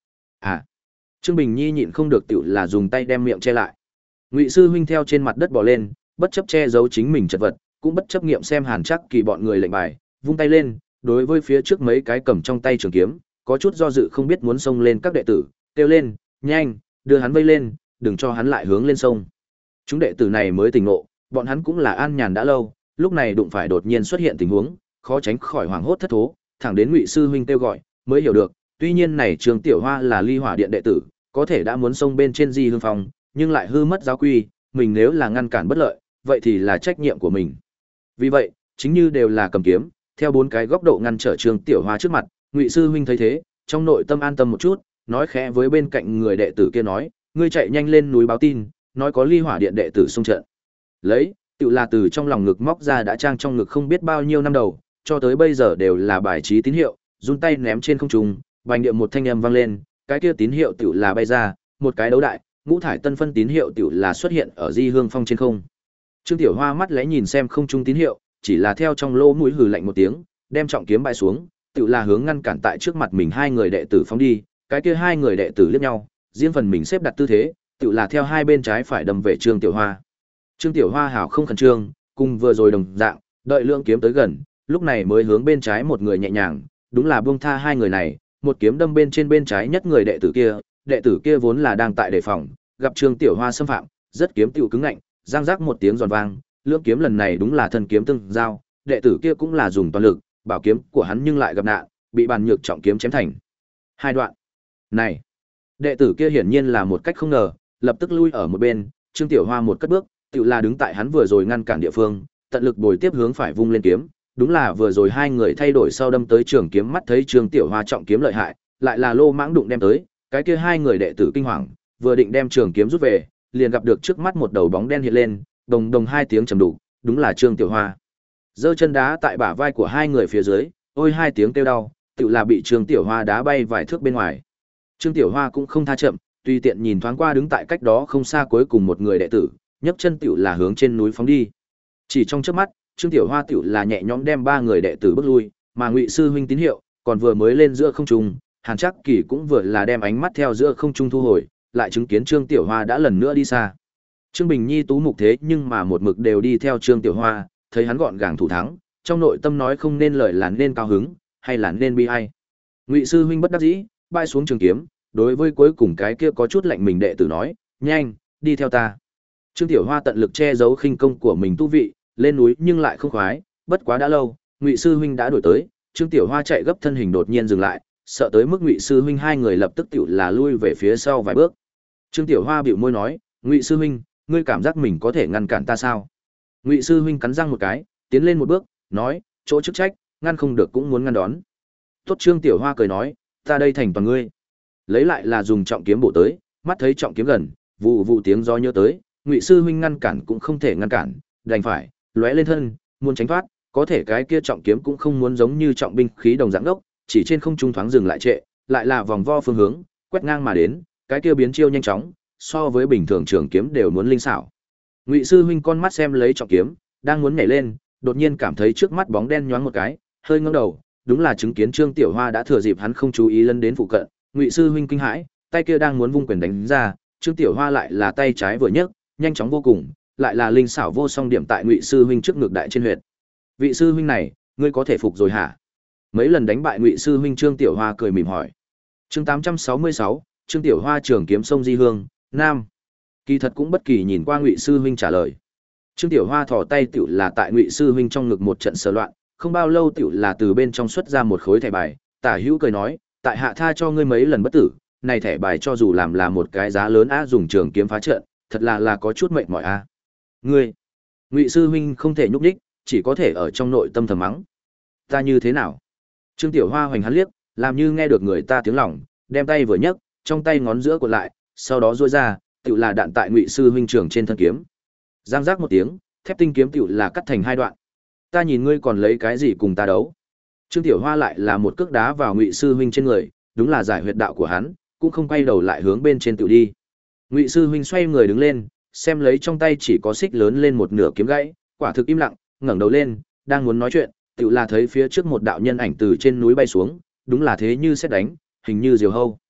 À. Trương Bình Nhi nhịn không được tựu là dùng tay đem miệng che lại. Ngụy sư huynh theo trên mặt đất bò lên, bất chấp che giấu chính mình chật vật, cũng bất chấp nghiệm xem Hàn Trác Kỳ bọn người lệnh bài, vung tay lên, đối với phía trước mấy cái cầm trong tay trường kiếm, có chút do dự không biết muốn xông lên các đệ tử, kêu lên, "Nhanh, đưa hắn vây lên, đừng cho hắn lại hướng lên sông." Chúng đệ tử này mới tỉnh ngộ, bọn hắn cũng là an nhàn đã lâu, lúc này đụng phải đột nhiên xuất hiện tình huống, khó tránh khỏi hoảng hốt thất thố, thẳng đến Ngụy sư huynh kêu gọi, mới hiểu được, tuy nhiên này Trường Tiểu Hoa là Ly Hỏa Điện đệ tử, có thể đã muốn xông bên trên Di Hương Phong, nhưng lại hư mất giáo quy, mình nếu là ngăn cản bất lợi, vậy thì là trách nhiệm của mình. Vì vậy, chính như đều là cầm kiếm, theo bốn cái góc độ ngăn trở Trường Tiểu Hoa trước mặt, Ngụy sư huynh thấy thế, trong nội tâm an tâm một chút, nói khẽ với bên cạnh người đệ tử kia nói, ngươi chạy nhanh lên núi báo tin, nói có Ly Hỏa Điện đệ tử xung trận. Lấy, tự là từ trong lòng ngực móc ra đã trang trong ngực không biết bao nhiêu năm đầu, cho tới bây giờ đều là bài trí tín hiệu, run tay ném trên không trung, bành điệu một thanh âm vang lên, cái kia tín hiệu tự là bay ra, một cái đấu đại, ngũ thải tân phân tín hiệu tự là xuất hiện ở Di Hương Phong trên không. Trương Tiểu Hoa mắt lẽ nhìn xem không trung tín hiệu, chỉ là theo trong lỗ mũi hừ lạnh một tiếng, đem trọng kiếm bãi xuống, tự là hướng ngăn cản tại trước mặt mình hai người đệ tử phóng đi, cái kia hai người đệ tử liếc nhau, riêng phần mình xếp đặt tư thế, tự là theo hai bên trái phải đâm về Trương Tiểu Hoa. Trương Tiểu Hoa hảo không khẩn trương, cùng vừa rồi đồng dạng, đợi lượng kiếm tới gần, lúc này mới hướng bên trái một người nhẹ nhàng, đúng là buông tha hai người này, một kiếm đâm bên trên bên trái nhất người đệ tử kia, đệ tử kia vốn là đang tại đề phòng, gặp Trương Tiểu Hoa xâm phạm, rất kiếm tiểu cứng ngạnh, giang giác một tiếng giòn vang, lượng kiếm lần này đúng là thân kiếm tương giao, đệ tử kia cũng là dùng toàn lực, bảo kiếm của hắn nhưng lại gặp nạn, bị bàn nhược trọng kiếm chém thành hai đoạn. Này, đệ tử kia hiển nhiên là một cách không ngờ, lập tức lui ở một bên, Trương Tiểu Hoa một cất bước, tự là đứng tại hắn vừa rồi ngăn cản địa phương, tận lực bồi tiếp hướng phải vung lên kiếm, đúng là vừa rồi hai người thay đổi sau đâm tới trường kiếm, mắt thấy Trương Tiểu Hoa trọng kiếm lợi hại, lại là lô mãng đụng đem tới, cái kia hai người đệ tử kinh hoàng, vừa định đem trường kiếm rút về, liền gặp được trước mắt một đầu bóng đen hiện lên, đồng đồng hai tiếng trầm đục, đúng là Trương Tiểu Hoa. Giơ chân đá tại bả vai của hai người phía dưới, ôi hai tiếng kêu đau, tự là bị Trương Tiểu Hoa đá bay vài thước bên ngoài. Trương Tiểu Hoa cũng không tha chậm, tùy tiện nhìn thoáng qua đứng tại cách đó không xa cuối cùng một người đệ tử, nhấc chân tiểu là hướng trên núi phóng đi. Chỉ trong chớp mắt, Trương Tiểu Hoa tiểu là nhẹ nhõm đem ba người đệ tử bước lui, mà Ngụy sư huynh tín hiệu còn vừa mới lên giữa không trung, Hàn Trác Kỳ cũng vừa là đem ánh mắt theo giữa không trung thu hồi, lại chứng kiến Trương Tiểu Hoa đã lần nữa đi xa. Trương Bình Nhi tú mục thế nhưng mà một mực đều đi theo Trương Tiểu Hoa, thấy hắn gọn gàng thủ thắng, trong nội tâm nói không nên lời là nên cao hứng, hay là nên bi ai. Ngụy sư huynh bất đắc dĩ, bay xuống trường kiếm, đối với cuối cùng cái kia có chút lạnh mình đệ tử nói, nhanh, đi theo ta. Trương Tiểu Hoa tận lực che giấu khinh công của mình tu vị, lên núi nhưng lại không khoái, bất quá đã lâu, Ngụy sư huynh đã đuổi tới, Trương Tiểu Hoa chạy gấp thân hình đột nhiên dừng lại, sợ tới mức Ngụy sư huynh hai người lập tức tiểu là lui về phía sau vài bước. Trương Tiểu Hoa bĩu môi nói, Ngụy sư huynh, ngươi cảm giác mình có thể ngăn cản ta sao? Ngụy sư huynh cắn răng một cái, tiến lên một bước, nói, chỗ chức trách, ngăn không được cũng muốn ngăn đón. Tốt. Trương Tiểu Hoa cười nói, ta đây thành toàn ngươi. Lấy lại là dùng trọng kiếm bổ tới, mắt thấy trọng kiếm gần, vụ vụ tiếng gió nhớ tới, Ngụy sư huynh ngăn cản cũng không thể ngăn cản, đành phải lóe lên thân, muốn tránh thoát, có thể cái kia trọng kiếm cũng không muốn giống như trọng binh khí đồng dạng đốc, chỉ trên không trung thoáng dừng lại trệ, lại là vòng vo phương hướng, quét ngang mà đến, cái kia biến chiêu nhanh chóng, so với bình thường trường kiếm đều muốn linh xảo. Ngụy sư huynh con mắt xem lấy trọng kiếm, đang muốn nhảy lên, đột nhiên cảm thấy trước mắt bóng đen nhoáng một cái, hơi ngẩng đầu, đúng là chứng kiến Trương Tiểu Hoa đã thừa dịp hắn không chú ý lấn đến phụ cận, Ngụy sư huynh kinh hãi, tay kia đang muốn vung quyền đánh ra, Trương Tiểu Hoa lại là tay trái vừa nhấc, nhanh chóng vô cùng, lại là linh xảo vô song điểm tại Ngụy sư huynh trước ngực đại trên huyệt. Vị sư huynh này, ngươi có thể phục rồi hả? Mấy lần đánh bại Ngụy sư huynh, Trương Tiểu Hoa cười mỉm hỏi. Chương tám trăm sáu mươi sáu, Trương Tiểu Hoa trường kiếm sông Di Hương, Nam. Kỳ thật cũng bất kỳ nhìn qua Ngụy sư huynh trả lời. Trương Tiểu Hoa thò tay tiểu là tại Ngụy sư huynh trong ngực một trận sờ loạn, không bao lâu tiểu là từ bên trong xuất ra một khối thẻ bài, Tả Hữu cười nói, tại hạ tha cho ngươi mấy lần bất tử, này thẻ bài cho dù làm là một cái giá lớn á, dùng trường kiếm phá trận, thật là là có chút mệt mỏi a. Ngươi, Ngụy sư huynh không thể nhúc nhích, chỉ có thể ở trong nội tâm thầm mắng. Ta như thế nào? Trương Tiểu Hoa hoành hắn liếc, làm như nghe được người ta tiếng lòng, đem tay vừa nhấc, trong tay ngón giữa cuộn lại, sau đó duỗi ra, tựu là đạn tại Ngụy sư huynh trường trên thân kiếm. Giang giác một tiếng, thép tinh kiếm tựu là cắt thành hai đoạn. Ta nhìn ngươi còn lấy cái gì cùng ta đấu? Trương Tiểu Hoa lại là một cước đá vào Ngụy sư huynh trên người, đúng là giải huyệt đạo của hắn, cũng không quay đầu lại hướng bên trên tựu đi. Ngụy sư huynh xoay người đứng lên, xem lấy trong tay chỉ có xích lớn lên một nửa kiếm gãy, quả thực im lặng, ngẩng đầu lên, đang muốn nói chuyện, tựu là thấy phía trước một đạo nhân ảnh từ trên núi bay xuống, đúng là thế như sét đánh, hình như diều hâu.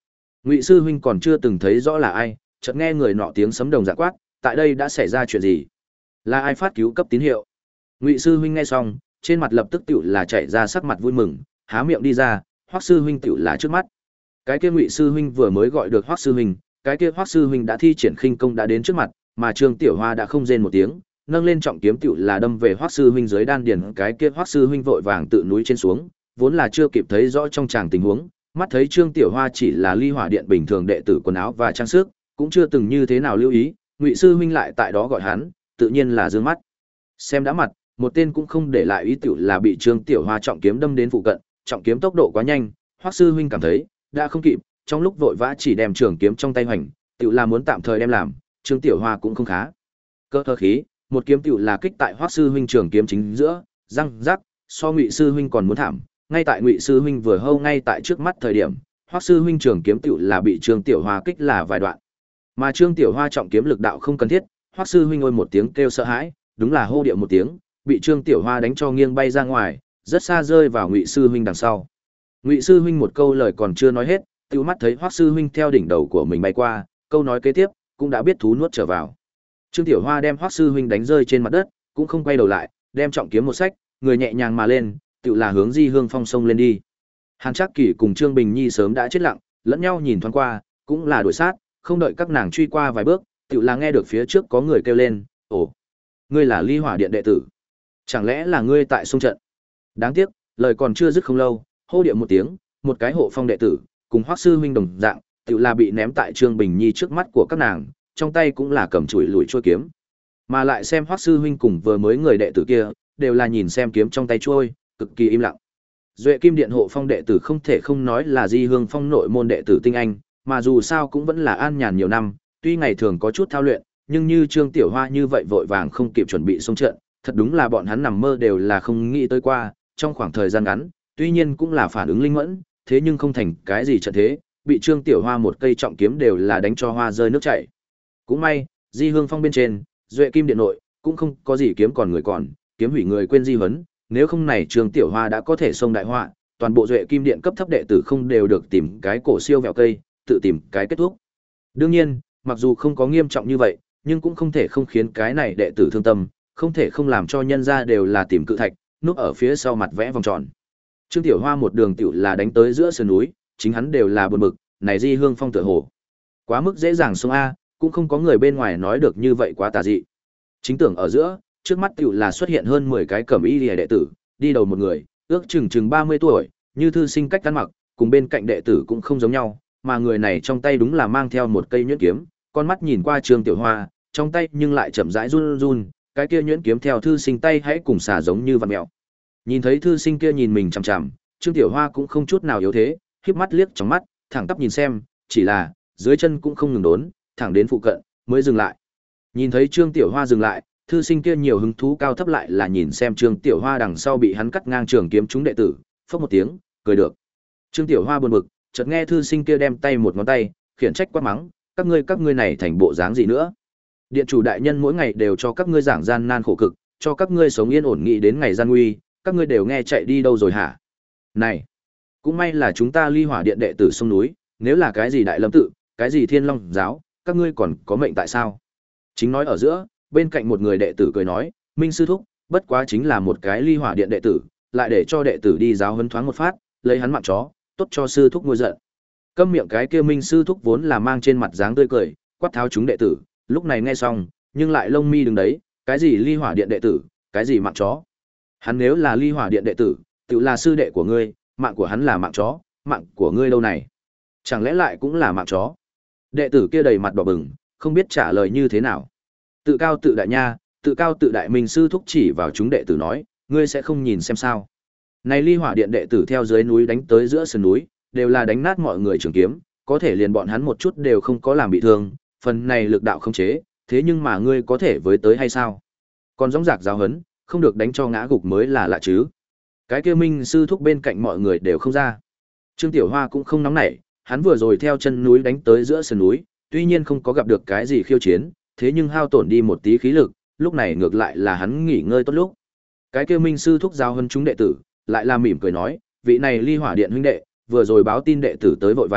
Ngụy sư huynh còn chưa từng thấy rõ là ai, chợt nghe người nọ tiếng sấm đồng dạng quát, tại đây đã xảy ra chuyện gì? Là ai phát cứu cấp tín hiệu? Ngụy sư huynh nghe xong, trên mặt lập tức tựu là chạy ra sắc mặt vui mừng, há miệng đi ra, Hoắc sư huynh tựu là trước mắt. Cái kia Ngụy sư huynh vừa mới gọi được Hoắc sư huynh, cái kia Hoắc sư huynh đã thi triển khinh công đã đến trước mặt, mà Trương Tiểu Hoa đã không rên một tiếng, nâng lên trọng kiếm tựu là đâm về Hoắc sư huynh dưới đan điền, cái kia Hoắc sư huynh vội vàng tự núi trên xuống, vốn là chưa kịp thấy rõ trong tràng tình huống, mắt thấy Trương Tiểu Hoa chỉ là Ly Hỏa Điện bình thường đệ tử quần áo và trang sức, cũng chưa từng như thế nào lưu ý, Ngụy sư huynh lại tại đó gọi hắn, tự nhiên là dương mắt. Xem đã mặt, một tên cũng không để lại ý tựu là bị Trương Tiểu Hoa trọng kiếm đâm đến phụ cận, trọng kiếm tốc độ quá nhanh, Hoắc sư huynh cảm thấy đã không kịp, trong lúc vội vã chỉ đem trường kiếm trong tay hoành, tựu là muốn tạm thời đem làm, Trương Tiểu Hoa cũng không khá. Cơ thơ khí, một kiếm tựu là kích tại Hoắc sư huynh trường kiếm chính giữa, răng rắc, so Ngụy sư huynh còn muốn thảm, ngay tại Ngụy sư huynh vừa hâu ngay tại trước mắt thời điểm, Hoắc sư huynh trường kiếm tựu là bị Trương Tiểu Hoa kích là vài đoạn. Mà Trương Tiểu Hoa trọng kiếm lực đạo không cần thiết, Hoắc sư huynh ôi một tiếng kêu sợ hãi, đúng là hô điệu một tiếng, bị Trương Tiểu Hoa đánh cho nghiêng bay ra ngoài, rất xa rơi vào Ngụy sư huynh đằng sau. Ngụy sư huynh một câu lời còn chưa nói hết, tiêu mắt thấy Hoắc sư huynh theo đỉnh đầu của mình bay qua, câu nói kế tiếp cũng đã biết thú nuốt trở vào. Trương Tiểu Hoa đem Hoắc sư huynh đánh rơi trên mặt đất, cũng không quay đầu lại, đem trọng kiếm một sách, người nhẹ nhàng mà lên, tự là hướng Di Hương Phong sông lên đi. Hàn Trác Kỷ cùng Trương Bình Nhi sớm đã chết lặng, lẫn nhau nhìn thoáng qua, cũng là đuổi sát, không đợi các nàng truy qua vài bước, tự là nghe được phía trước có người kêu lên, "Ồ, ngươi là Ly Hỏa Điện đệ tử? Chẳng lẽ là ngươi tại sông trận?" Đáng tiếc, lời còn chưa dứt không lâu, hô điệu một tiếng, một cái hộ phong đệ tử, cùng Hoắc sư huynh đồng dạng, tự là bị ném tại Trương Bình Nhi trước mắt của các nàng, trong tay cũng là cầm chùi lùi chuôi kiếm. Mà lại xem Hoắc sư huynh cùng vừa mới người đệ tử kia, đều là nhìn xem kiếm trong tay chuôi, cực kỳ im lặng. Duệ Kim Điện hộ phong đệ tử không thể không nói là Di Hương Phong nội môn đệ tử tinh anh, mà dù sao cũng vẫn là an nhàn nhiều năm, tuy ngày thường có chút thao luyện, nhưng như Trương Tiểu Hoa như vậy vội vàng không kịp chuẩn bị xông trận, thật đúng là bọn hắn nằm mơ đều là không nghĩ tới qua, trong khoảng thời gian ngắn, tuy nhiên cũng là phản ứng linh mẫn, thế nhưng không thành cái gì trận thế, bị Trương Tiểu Hoa một cây trọng kiếm đều là đánh cho hoa rơi nước chảy. Cũng may, Di Hương Phong bên trên, Duệ Kim Điện nội, cũng không có gì kiếm còn người còn, kiếm hủy người quên di huấn, nếu không này Trương Tiểu Hoa đã có thể xông đại họa, toàn bộ Duệ Kim Điện cấp thấp đệ tử không đều được tìm cái cổ siêu vẹo cây, tự tìm cái kết thúc. Đương nhiên, mặc dù không có nghiêm trọng như vậy, nhưng cũng không thể không khiến cái này đệ tử thương tâm, không thể không làm cho nhân ra đều là tìm cự thạch, núp ở phía sau mặt vẽ vòng tròn. Trương Tiểu Hoa một đường tiểu là đánh tới giữa sườn núi, chính hắn đều là buồn bực, này Di Hương Phong tựa hồ quá mức dễ dàng xông a, cũng không có người bên ngoài nói được như vậy quá tà dị. Chính tưởng ở giữa, trước mắt tiểu là xuất hiện hơn mười cái cẩm y liề đệ tử, đi đầu một người, ước chừng chừng ba mươi tuổi, như thư sinh cách ăn mặc, cùng bên cạnh đệ tử cũng không giống nhau, mà người này trong tay đúng là mang theo một cây nhuyễn kiếm, con mắt nhìn qua Trương Tiểu Hoa, trong tay nhưng lại chậm rãi run run, cái kia nhuyễn kiếm theo thư sinh tay hãy cùng xả giống như vặn mèo. Nhìn thấy thư sinh kia nhìn mình chằm chằm, Trương Tiểu Hoa cũng không chút nào yếu thế, khép mắt liếc trong mắt, thẳng tắp nhìn xem, chỉ là dưới chân cũng không ngừng đốn, thẳng đến phụ cận mới dừng lại. Nhìn thấy Trương Tiểu Hoa dừng lại, thư sinh kia nhiều hứng thú cao thấp lại là nhìn xem Trương Tiểu Hoa đằng sau bị hắn cắt ngang trường kiếm trúng đệ tử, phốc một tiếng, cười được. Trương Tiểu Hoa buồn bực, chợt nghe thư sinh kia đem tay một ngón tay, khiển trách quát mắng, các ngươi các ngươi này thành bộ dáng gì nữa? Điện chủ đại nhân mỗi ngày đều cho các ngươi giảng gian nan khổ cực, cho các ngươi sống yên ổn nghĩ đến ngày gian nguy, các ngươi đều nghe chạy đi đâu rồi hả? Này, cũng may là chúng ta Ly Hỏa Điện đệ tử sông núi, nếu là cái gì Đại Lâm tự, cái gì Thiên Long giáo, các ngươi còn có mệnh tại sao? Chính nói ở giữa, bên cạnh một người đệ tử cười nói, Minh sư thúc, bất quá chính là một cái Ly Hỏa Điện đệ tử, lại để cho đệ tử đi giáo huấn thoáng một phát, lấy hắn mạng chó, tốt cho sư thúc nguôi giận. Câm miệng, cái kia Minh sư thúc vốn là mang trên mặt dáng tươi cười, quát tháo chúng đệ tử, lúc này nghe xong, nhưng lại lông mi đứng đấy, cái gì Ly Hỏa Điện đệ tử, cái gì mạng chó? Hắn nếu là Ly Hỏa Điện đệ tử, tự là sư đệ của ngươi, mạng của hắn là mạng chó, mạng của ngươi đâu này? Chẳng lẽ lại cũng là mạng chó? Đệ tử kia đầy mặt đỏ bừng, không biết trả lời như thế nào. Tự cao tự đại nha, tự cao tự đại, Minh sư thúc chỉ vào chúng đệ tử nói, ngươi sẽ không nhìn xem sao? Này Ly Hỏa Điện đệ tử theo dưới núi đánh tới giữa sườn núi, đều là đánh nát mọi người trường kiếm, có thể liền bọn hắn một chút đều không có làm bị thương, phần này lực đạo không chế, thế nhưng mà ngươi có thể với tới hay sao? Còn dõng dạc giáo hấn, không được đánh cho ngã gục mới là lạ chứ. Cái kia Minh sư thúc bên cạnh mọi người đều không ra. Trương Tiểu Hoa cũng không nóng nảy, hắn vừa rồi theo chân núi đánh tới giữa sườn núi, tuy nhiên không có gặp được cái gì khiêu chiến, thế nhưng hao tổn đi một tí khí lực, lúc này ngược lại là hắn nghỉ ngơi tốt lúc. Cái kia Minh sư thúc giáo hơn chúng đệ tử, lại là mỉm cười nói, vị này Ly Hỏa Điện huynh đệ, vừa rồi báo tin đệ tử tới vội vàng,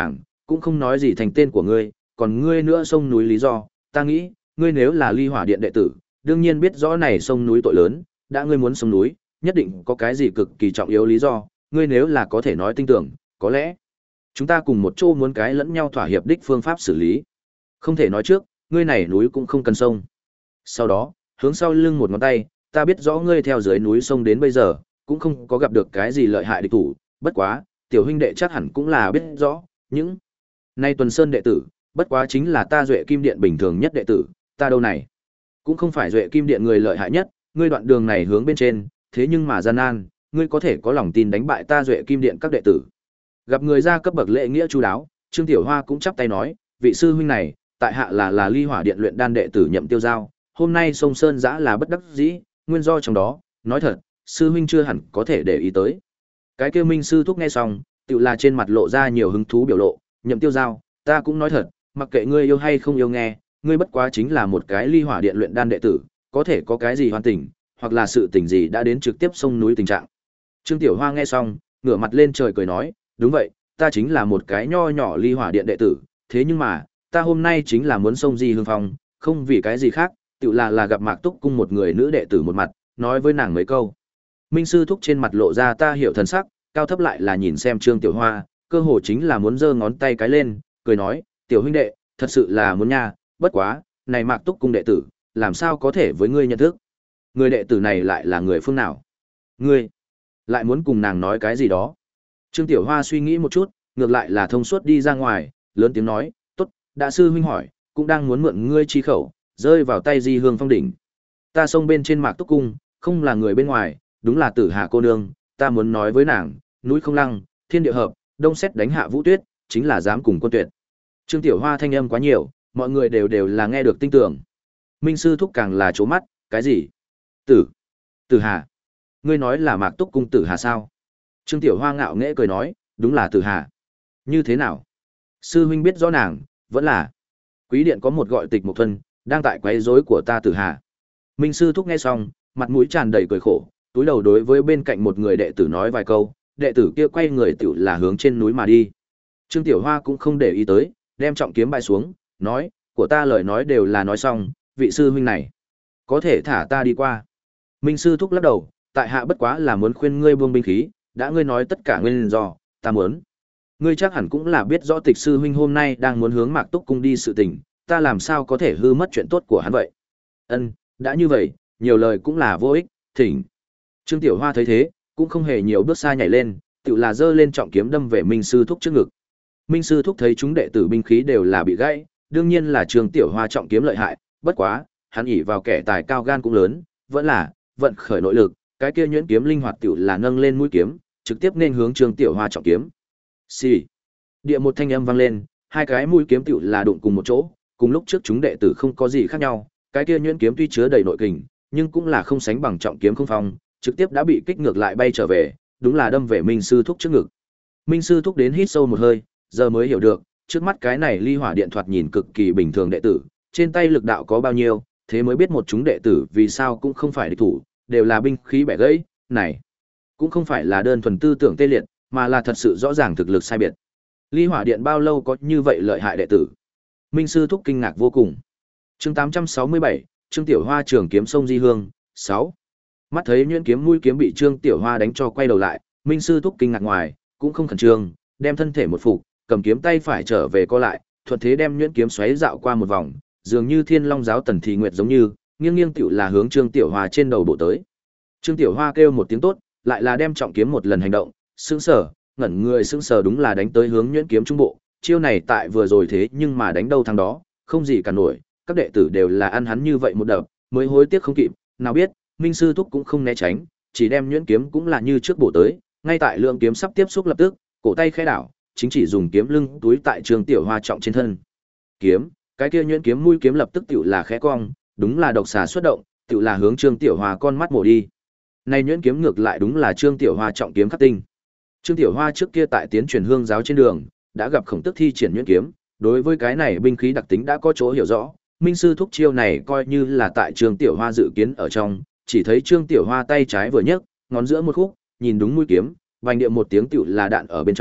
cũng không nói gì thành tên của ngươi, còn ngươi nữa sông núi lý do, ta nghĩ, ngươi nếu là Ly Hỏa Điện đệ tử, đương nhiên biết rõ này sông núi tội lớn, đã ngươi muốn sông núi, nhất định có cái gì cực kỳ trọng yếu lý do, ngươi nếu là có thể nói tin tưởng, có lẽ chúng ta cùng một chỗ muốn cái lẫn nhau thỏa hiệp đích phương pháp xử lý. Không thể nói trước, ngươi này núi cũng không cần sông. Sau đó, hướng sau lưng một ngón tay, ta biết rõ ngươi theo dưới núi sông đến bây giờ, cũng không có gặp được cái gì lợi hại địch thủ, bất quá, tiểu huynh đệ chắc hẳn cũng là biết rõ, những nay Tuần Sơn đệ tử, bất quá chính là ta Duệ Kim Điện bình thường nhất đệ tử, ta đâu này, cũng không phải Duệ Kim Điện người lợi hại nhất, ngươi đoạn đường này hướng bên trên, thế nhưng mà gian nan, ngươi có thể có lòng tin đánh bại ta Duệ Kim Điện các đệ tử. Gặp người ra cấp bậc lễ nghĩa chu đáo, Trương Tiểu Hoa cũng chắp tay nói, vị sư huynh này, tại hạ là là Ly Hỏa Điện luyện đan đệ tử Nhậm Tiêu Giao, hôm nay sông Sơn Giã là bất đắc dĩ, nguyên do trong đó, nói thật, sư huynh chưa hẳn có thể để ý tới. Cái kêu Minh sư thúc nghe xong, tự là trên mặt lộ ra nhiều hứng thú biểu lộ, Nhậm Tiêu Giao, ta cũng nói thật, mặc kệ ngươi yêu hay không yêu nghe, ngươi bất quá chính là một cái Ly Hỏa Điện luyện đan đệ tử, có thể có cái gì hoàn tình, hoặc là sự tình gì đã đến trực tiếp sông núi tình trạng. Trương Tiểu Hoa nghe xong, ngửa mặt lên trời cười nói, đúng vậy, ta chính là một cái nho nhỏ Ly Hỏa Điện đệ tử, thế nhưng mà, ta hôm nay chính là muốn sông Di Hương Phong, không vì cái gì khác, tự là là gặp Mạc Túc Cung một người nữ đệ tử một mặt, nói với nàng mấy câu. Minh sư thúc trên mặt lộ ra ta hiểu thần sắc, cao thấp lại là nhìn xem Trương Tiểu Hoa, cơ hồ chính là muốn giơ ngón tay cái lên, cười nói, tiểu huynh đệ, thật sự là muốn nha, bất quá, này Mạc Túc Cung đệ tử, làm sao có thể với ngươi nhận thức? Người đệ tử này lại là người phương nào? Ngươi lại muốn cùng nàng nói cái gì đó? Trương Tiểu Hoa suy nghĩ một chút, ngược lại là thông suốt đi ra ngoài, lớn tiếng nói, tốt, đã sư huynh hỏi, cũng đang muốn mượn ngươi chi khẩu, rơi vào tay Di Hương Phong đỉnh. Ta xông bên trên Mạc Túc Cung, không là người bên ngoài, đúng là Tử Hà cô nương, ta muốn nói với nàng, núi không lăng, thiên địa hợp, đông xét đánh hạ vũ tuyết, chính là dám cùng quân tuyệt. Trương Tiểu Hoa thanh âm quá nhiều, mọi người đều đều là nghe được tinh tưởng. Minh sư thúc càng là chố mắt, cái gì? Tử, Tử Hà. Ngươi nói là Mạc Túc Cung Tử Hà sao? Trương Tiểu Hoa ngạo nghễ cười nói, đúng là Tử Hà. Như thế nào? Sư huynh biết rõ nàng, vẫn là. Quý điện có một gọi Tịch Mộc Thuần, đang tại quấy rối của ta Tử Hà. Minh sư thúc nghe xong, mặt mũi tràn đầy cười khổ, túi đầu đối với bên cạnh một người đệ tử nói vài câu, đệ tử kia quay người tiểu là hướng trên núi mà đi. Trương Tiểu Hoa cũng không để ý tới, đem trọng kiếm bay xuống, nói, của ta lời nói đều là nói xong, vị sư huynh này, có thể thả ta đi qua. Minh sư thúc lắc đầu, tại hạ bất quá là muốn khuyên ngươi buông binh khí, đã ngươi nói tất cả nguyên do, ta muốn. Ngươi chắc hẳn cũng là biết rõ Tịch sư huynh hôm nay đang muốn hướng Mạc Túc Cung đi sự tình, ta làm sao có thể hư mất chuyện tốt của hắn vậy. Ân, đã như vậy, nhiều lời cũng là vô ích, thỉnh. Trương Tiểu Hoa thấy thế, cũng không hề nhiều bước xa nhảy lên, tự là giơ lên trọng kiếm đâm về Minh sư thúc trước ngực. Minh sư thúc thấy chúng đệ tử binh khí đều là bị gãy, đương nhiên là Trương Tiểu Hoa trọng kiếm lợi hại, bất quá, hắn ỷ vào kẻ tài cao gan cũng lớn, vẫn là vận khởi nội lực, cái kia nhuyễn kiếm linh hoạt tiểu là nâng lên mũi kiếm, trực tiếp nên hướng Trương Tiểu Hoa trọng kiếm. Xì. Địa một thanh âm vang lên, hai cái mũi kiếm tiểu là đụng cùng một chỗ, cùng lúc trước chúng đệ tử không có gì khác nhau, cái kia nhuyễn kiếm tuy chứa đầy nội kình, nhưng cũng là không sánh bằng trọng kiếm không phong, trực tiếp đã bị kích ngược lại bay trở về, đúng là đâm về Minh sư thúc trước ngực. Minh sư thúc đến hít sâu một hơi, giờ mới hiểu được, trước mắt cái này Ly Hỏa Điện thoạt nhìn cực kỳ bình thường đệ tử, trên tay lực đạo có bao nhiêu, thế mới biết một chúng đệ tử vì sao cũng không phải địch thủ, đều là binh khí bẻ gãy, này cũng không phải là đơn thuần tư tưởng tê liệt, mà là thật sự rõ ràng thực lực sai biệt. Ly Hỏa Điện bao lâu có như vậy lợi hại đệ tử? Minh sư thúc kinh ngạc vô cùng. Chương tám trăm sáu mươi bảy, Trương Tiểu Hoa trường kiếm sông Di Hương, sáu. Mắt thấy nhuyễn kiếm mũi kiếm bị Trương Tiểu Hoa đánh cho quay đầu lại, Minh sư thúc kinh ngạc ngoài, cũng không khẩn trương, đem thân thể một phục, cầm kiếm tay phải trở về co lại, thuận thế đem nhuyễn kiếm xoáy dạo qua một vòng, dường như Thiên Long giáo Tần Thị Nguyệt giống như, nghiêng nghiêng tiểu là hướng Trương Tiểu Hoa trên đầu bổ tới. Trương Tiểu Hoa kêu một tiếng tốt, lại là đem trọng kiếm một lần hành động, sững sờ, ngẩn người sững sờ đúng là đánh tới hướng nhuyễn kiếm trung bộ, chiêu này tại vừa rồi thế nhưng mà đánh đâu thắng đó, không gì cả nổi, các đệ tử đều là ăn hắn như vậy một đợt, mới hối tiếc không kịp, nào biết, Minh sư thúc cũng không né tránh, chỉ đem nhuyễn kiếm cũng là như trước bổ tới, ngay tại lượng kiếm sắp tiếp xúc lập tức, cổ tay khẽ đảo, chính chỉ dùng kiếm lưng túi tại Trương Tiểu Hoa trọng trên thân. Kiếm, cái kia nhuyễn kiếm mũi kiếm lập tức tiểu là khẽ cong, đúng là độc xà xuất động, tiểu là hướng Trương Tiểu Hoa con mắt mổ đi. Này nhuyễn kiếm ngược lại đúng là Trương Tiểu Hoa trọng kiếm khắc tinh. Trương Tiểu Hoa trước kia tại tiến truyền hương giáo trên đường, đã gặp Khổng Tước thi triển nhuyễn kiếm, đối với cái này binh khí đặc tính đã có chỗ hiểu rõ, Minh sư thúc chiêu này coi như là tại Trương Tiểu Hoa dự kiến ở trong, chỉ thấy Trương Tiểu Hoa tay trái vừa nhấc, ngón giữa một khúc, nhìn đúng mũi kiếm, vành địa một tiếng tiểu là đạn ở bên trong,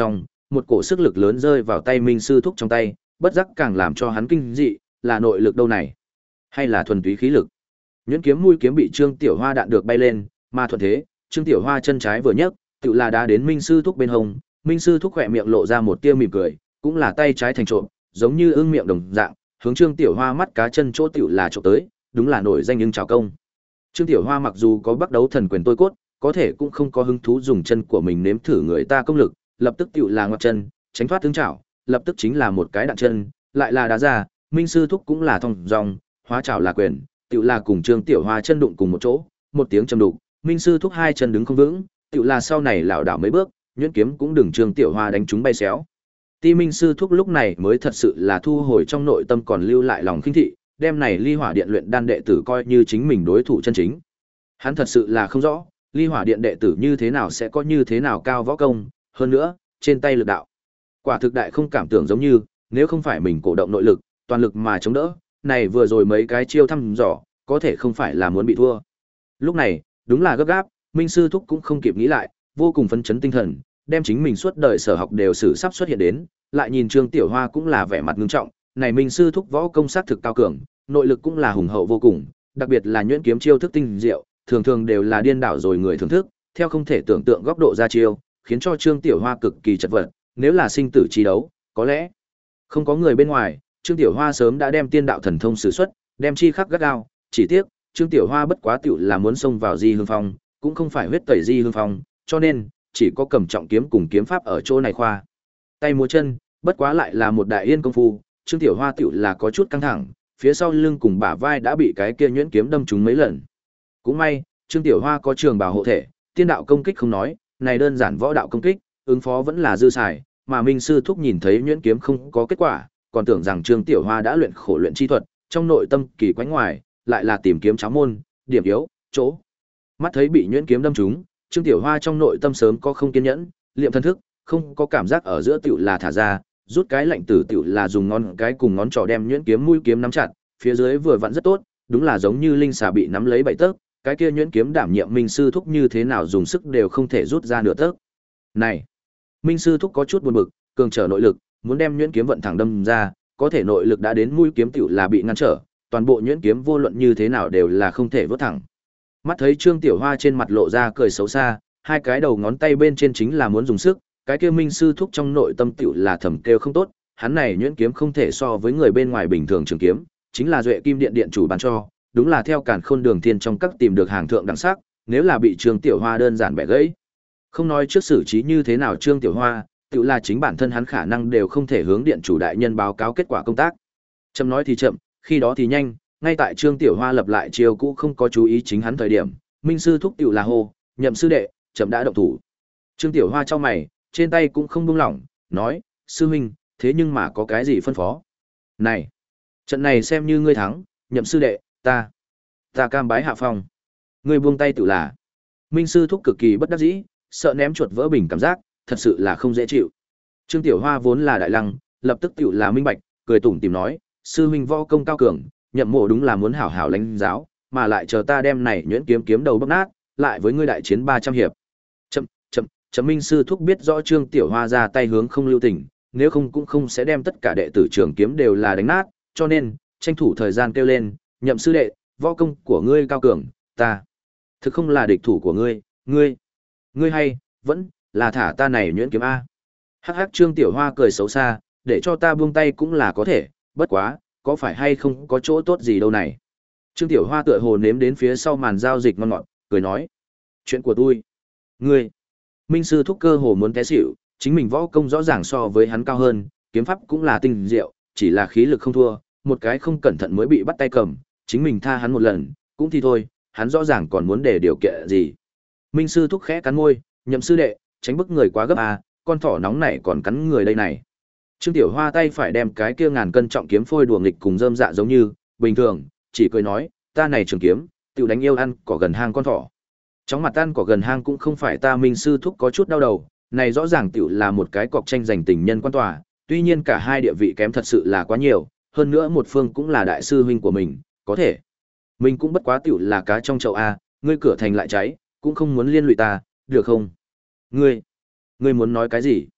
một cổ sức lực lớn rơi vào tay Minh sư thúc trong tay, bất giác càng làm cho hắn kinh dị, là nội lực đâu này, hay là thuần túy khí lực. Nhuyễn kiếm mũi kiếm bị Trương Tiểu Hoa đạn được bay lên, mà thuận thế, Trương Tiểu Hoa chân trái vừa nhấc, tự là đá đến Minh sư thúc bên hông, Minh sư thúc khỏe miệng lộ ra một tia mỉm cười, cũng là tay trái thành trộm, giống như ưng miệng đồng dạng, hướng Trương Tiểu Hoa mắt cá chân chỗ tiểu là chụp tới, đúng là nổi danh ưng chào công. Trương Tiểu Hoa mặc dù có bắt đấu thần quyền tôi cốt, có thể cũng không có hứng thú dùng chân của mình nếm thử người ta công lực, lập tức tiểu là ngoặt chân, tránh thoát ứng chảo, lập tức chính là một cái đạn chân, lại là đá ra, Minh sư thúc cũng là thông dòng, hóa chảo là quyền, tiểu là cùng Trương Tiểu Hoa chân đụng cùng một chỗ, một tiếng trầm đục, Minh sư thúc hai chân đứng không vững, tiểu là sau này lảo đảo mấy bước, nhuyễn kiếm cũng đừng Trương Tiểu Hoa đánh trúng bay xéo. Ti Minh sư thúc lúc này mới thật sự là thu hồi trong nội tâm còn lưu lại lòng khinh thị, đem này Ly Hỏa Điện luyện đan đệ tử coi như chính mình đối thủ chân chính. Hắn thật sự là không rõ, Ly Hỏa Điện đệ tử như thế nào sẽ có như thế nào cao võ công, hơn nữa, trên tay lực đạo. Quả thực đại không cảm tưởng giống như, nếu không phải mình cổ động nội lực, toàn lực mà chống đỡ, này vừa rồi mấy cái chiêu thăm dò, có thể không phải là muốn bị thua. Lúc này, đúng là gấp gáp, Minh sư thúc cũng không kịp nghĩ lại, vô cùng phấn chấn tinh thần, đem chính mình suốt đời sở học đều sử sắp xuất hiện đến, lại nhìn Trương Tiểu Hoa cũng là vẻ mặt ngưng trọng, này Minh sư thúc võ công sát thực cao cường, nội lực cũng là hùng hậu vô cùng, đặc biệt là nhuyễn kiếm chiêu thức tinh diệu, thường thường đều là điên đảo rồi người thưởng thức, theo không thể tưởng tượng góc độ ra chiêu, khiến cho Trương Tiểu Hoa cực kỳ chật vật, nếu là sinh tử chi đấu, có lẽ không có người bên ngoài, Trương Tiểu Hoa sớm đã đem tiên đạo thần thông sử xuất, đem chi khắc gắt gao, chỉ tiếc, Trương Tiểu Hoa bất quá tiểu là muốn xông vào Di Hương Phong, cũng không phải huyết tẩy Di Hương Phong, cho nên chỉ có cầm trọng kiếm cùng kiếm pháp ở chỗ này khoa. Tay múa chân, bất quá lại là một đại yên công phu, Trương Tiểu Hoa tiểu là có chút căng thẳng, phía sau lưng cùng bả vai đã bị cái kia nhuyễn kiếm đâm trúng mấy lần. Cũng may, Trương Tiểu Hoa có trường bào hộ thể, tiên đạo công kích không nói, này đơn giản võ đạo công kích, ứng phó vẫn là dư xài, mà Minh sư thúc nhìn thấy nhuyễn kiếm không có kết quả, còn tưởng rằng Trương Tiểu Hoa đã luyện khổ luyện chi thuật, trong nội tâm kỳ quái ngoài, lại là tìm kiếm cháo môn, điểm yếu, chỗ. Mắt thấy bị nhuyễn kiếm đâm trúng, Trương Tiểu Hoa trong nội tâm sớm có không kiên nhẫn, liệm thân thức, không có cảm giác ở giữa tiểu là thả ra, rút cái lạnh tử tiểu là dùng ngón cái cùng ngón trỏ đem nhuyễn kiếm mũi kiếm nắm chặt, phía dưới vừa vặn rất tốt, đúng là giống như linh xà bị nắm lấy bảy tấc, cái kia nhuyễn kiếm đảm nhiệm Minh sư thúc như thế nào dùng sức đều không thể rút ra nửa tấc. Này, Minh sư thúc có chút buồn bực, cường trở nội lực, muốn đem nhuyễn kiếm vận thẳng đâm ra, có thể nội lực đã đến mũi kiếm tiểu là bị ngăn trở, toàn bộ nhuyễn kiếm vô luận như thế nào đều là không thể vớt thẳng. Mắt thấy Trương Tiểu Hoa trên mặt lộ ra cười xấu xa, hai cái đầu ngón tay bên trên chính là muốn dùng sức, cái kia Minh sư thúc trong nội tâm tiểu là thầm kêu không tốt, hắn này nhuyễn kiếm không thể so với người bên ngoài bình thường trường kiếm, chính là Duệ Kim Điện điện chủ ban cho, đúng là theo Càn Khôn Đường Thiên trong các tìm được hàng thượng đẳng sắc, nếu là bị Trương Tiểu Hoa đơn giản bẻ gãy. Không nói trước xử trí như thế nào Trương Tiểu Hoa, tự là chính bản thân hắn khả năng đều không thể hướng điện chủ đại nhân báo cáo kết quả công tác. Chậm nói thì chậm, khi đó thì nhanh, ngay tại Trương Tiểu Hoa lập lại chiêu cũ không có chú ý chính hắn thời điểm, Minh sư thúc tiểu là hô, nhậm sư đệ, chậm đã động thủ. Trương Tiểu Hoa chau mày, trên tay cũng không buông lỏng, nói, sư huynh, thế nhưng mà có cái gì phân phó? Này, trận này xem như ngươi thắng, nhậm sư đệ, ta, ta cam bái hạ phong. Ngươi buông tay tự là. Minh sư thúc cực kỳ bất đắc dĩ, sợ ném chuột vỡ bình cảm giác, thật sự là không dễ chịu. Trương Tiểu Hoa vốn là đại lăng, lập tức tiểu là minh bạch, cười tủm tỉm nói, sư huynh võ công cao cường, nhậm mộ đúng là muốn hảo hảo lãnh giáo, mà lại chờ ta đem này nhuyễn kiếm kiếm đầu bóc nát, lại với ngươi đại chiến ba trăm hiệp. Chậm, chậm, chậm Minh sư thúc biết rõ Trương Tiểu Hoa ra tay hướng không lưu tình, nếu không cũng không sẽ đem tất cả đệ tử trường kiếm đều là đánh nát, cho nên, tranh thủ thời gian kêu lên, nhậm sư đệ, võ công của ngươi cao cường, ta thực không là địch thủ của ngươi, ngươi, ngươi hay, vẫn là thả ta này nhuyễn kiếm A. Hắc hắc Trương Tiểu Hoa cười xấu xa, để cho ta buông tay cũng là có thể, bất quá, có phải hay không có chỗ tốt gì đâu này. Trương Tiểu Hoa tựa hồ nếm đến phía sau màn giao dịch ngon ngọt, cười nói, chuyện của tôi. Ngươi, Minh sư thúc cơ hồ muốn té xỉu, chính mình võ công rõ ràng so với hắn cao hơn, kiếm pháp cũng là tinh diệu, chỉ là khí lực không thua, một cái không cẩn thận mới bị bắt tay cầm, chính mình tha hắn một lần, cũng thì thôi, hắn rõ ràng còn muốn để điều kiện gì. Minh sư thúc khẽ cắn môi, nhậm sư đệ, tránh bức người quá gấp à, con thỏ nóng này còn cắn người đây này. Trương Tiểu Hoa tay phải đem cái kia ngàn cân trọng kiếm phôi đùa nghịch cùng rơm dạ giống như, bình thường, chỉ cười nói, ta này trường kiếm, tiểu đánh yêu ăn cỏ gần hang con thỏ. Chóng mặt ăn cỏ gần hang cũng không phải ta Minh sư thúc có chút đau đầu, này rõ ràng tiểu là một cái cọc tranh giành tình nhân quan tòa, tuy nhiên cả hai địa vị kém thật sự là quá nhiều, hơn nữa một phương cũng là đại sư huynh của mình, có thể. Mình cũng bất quá tiểu là cá trong chậu a, ngươi cửa thành lại cháy, cũng không muốn liên lụy ta, được không? Ngươi, ngươi muốn nói cái gì?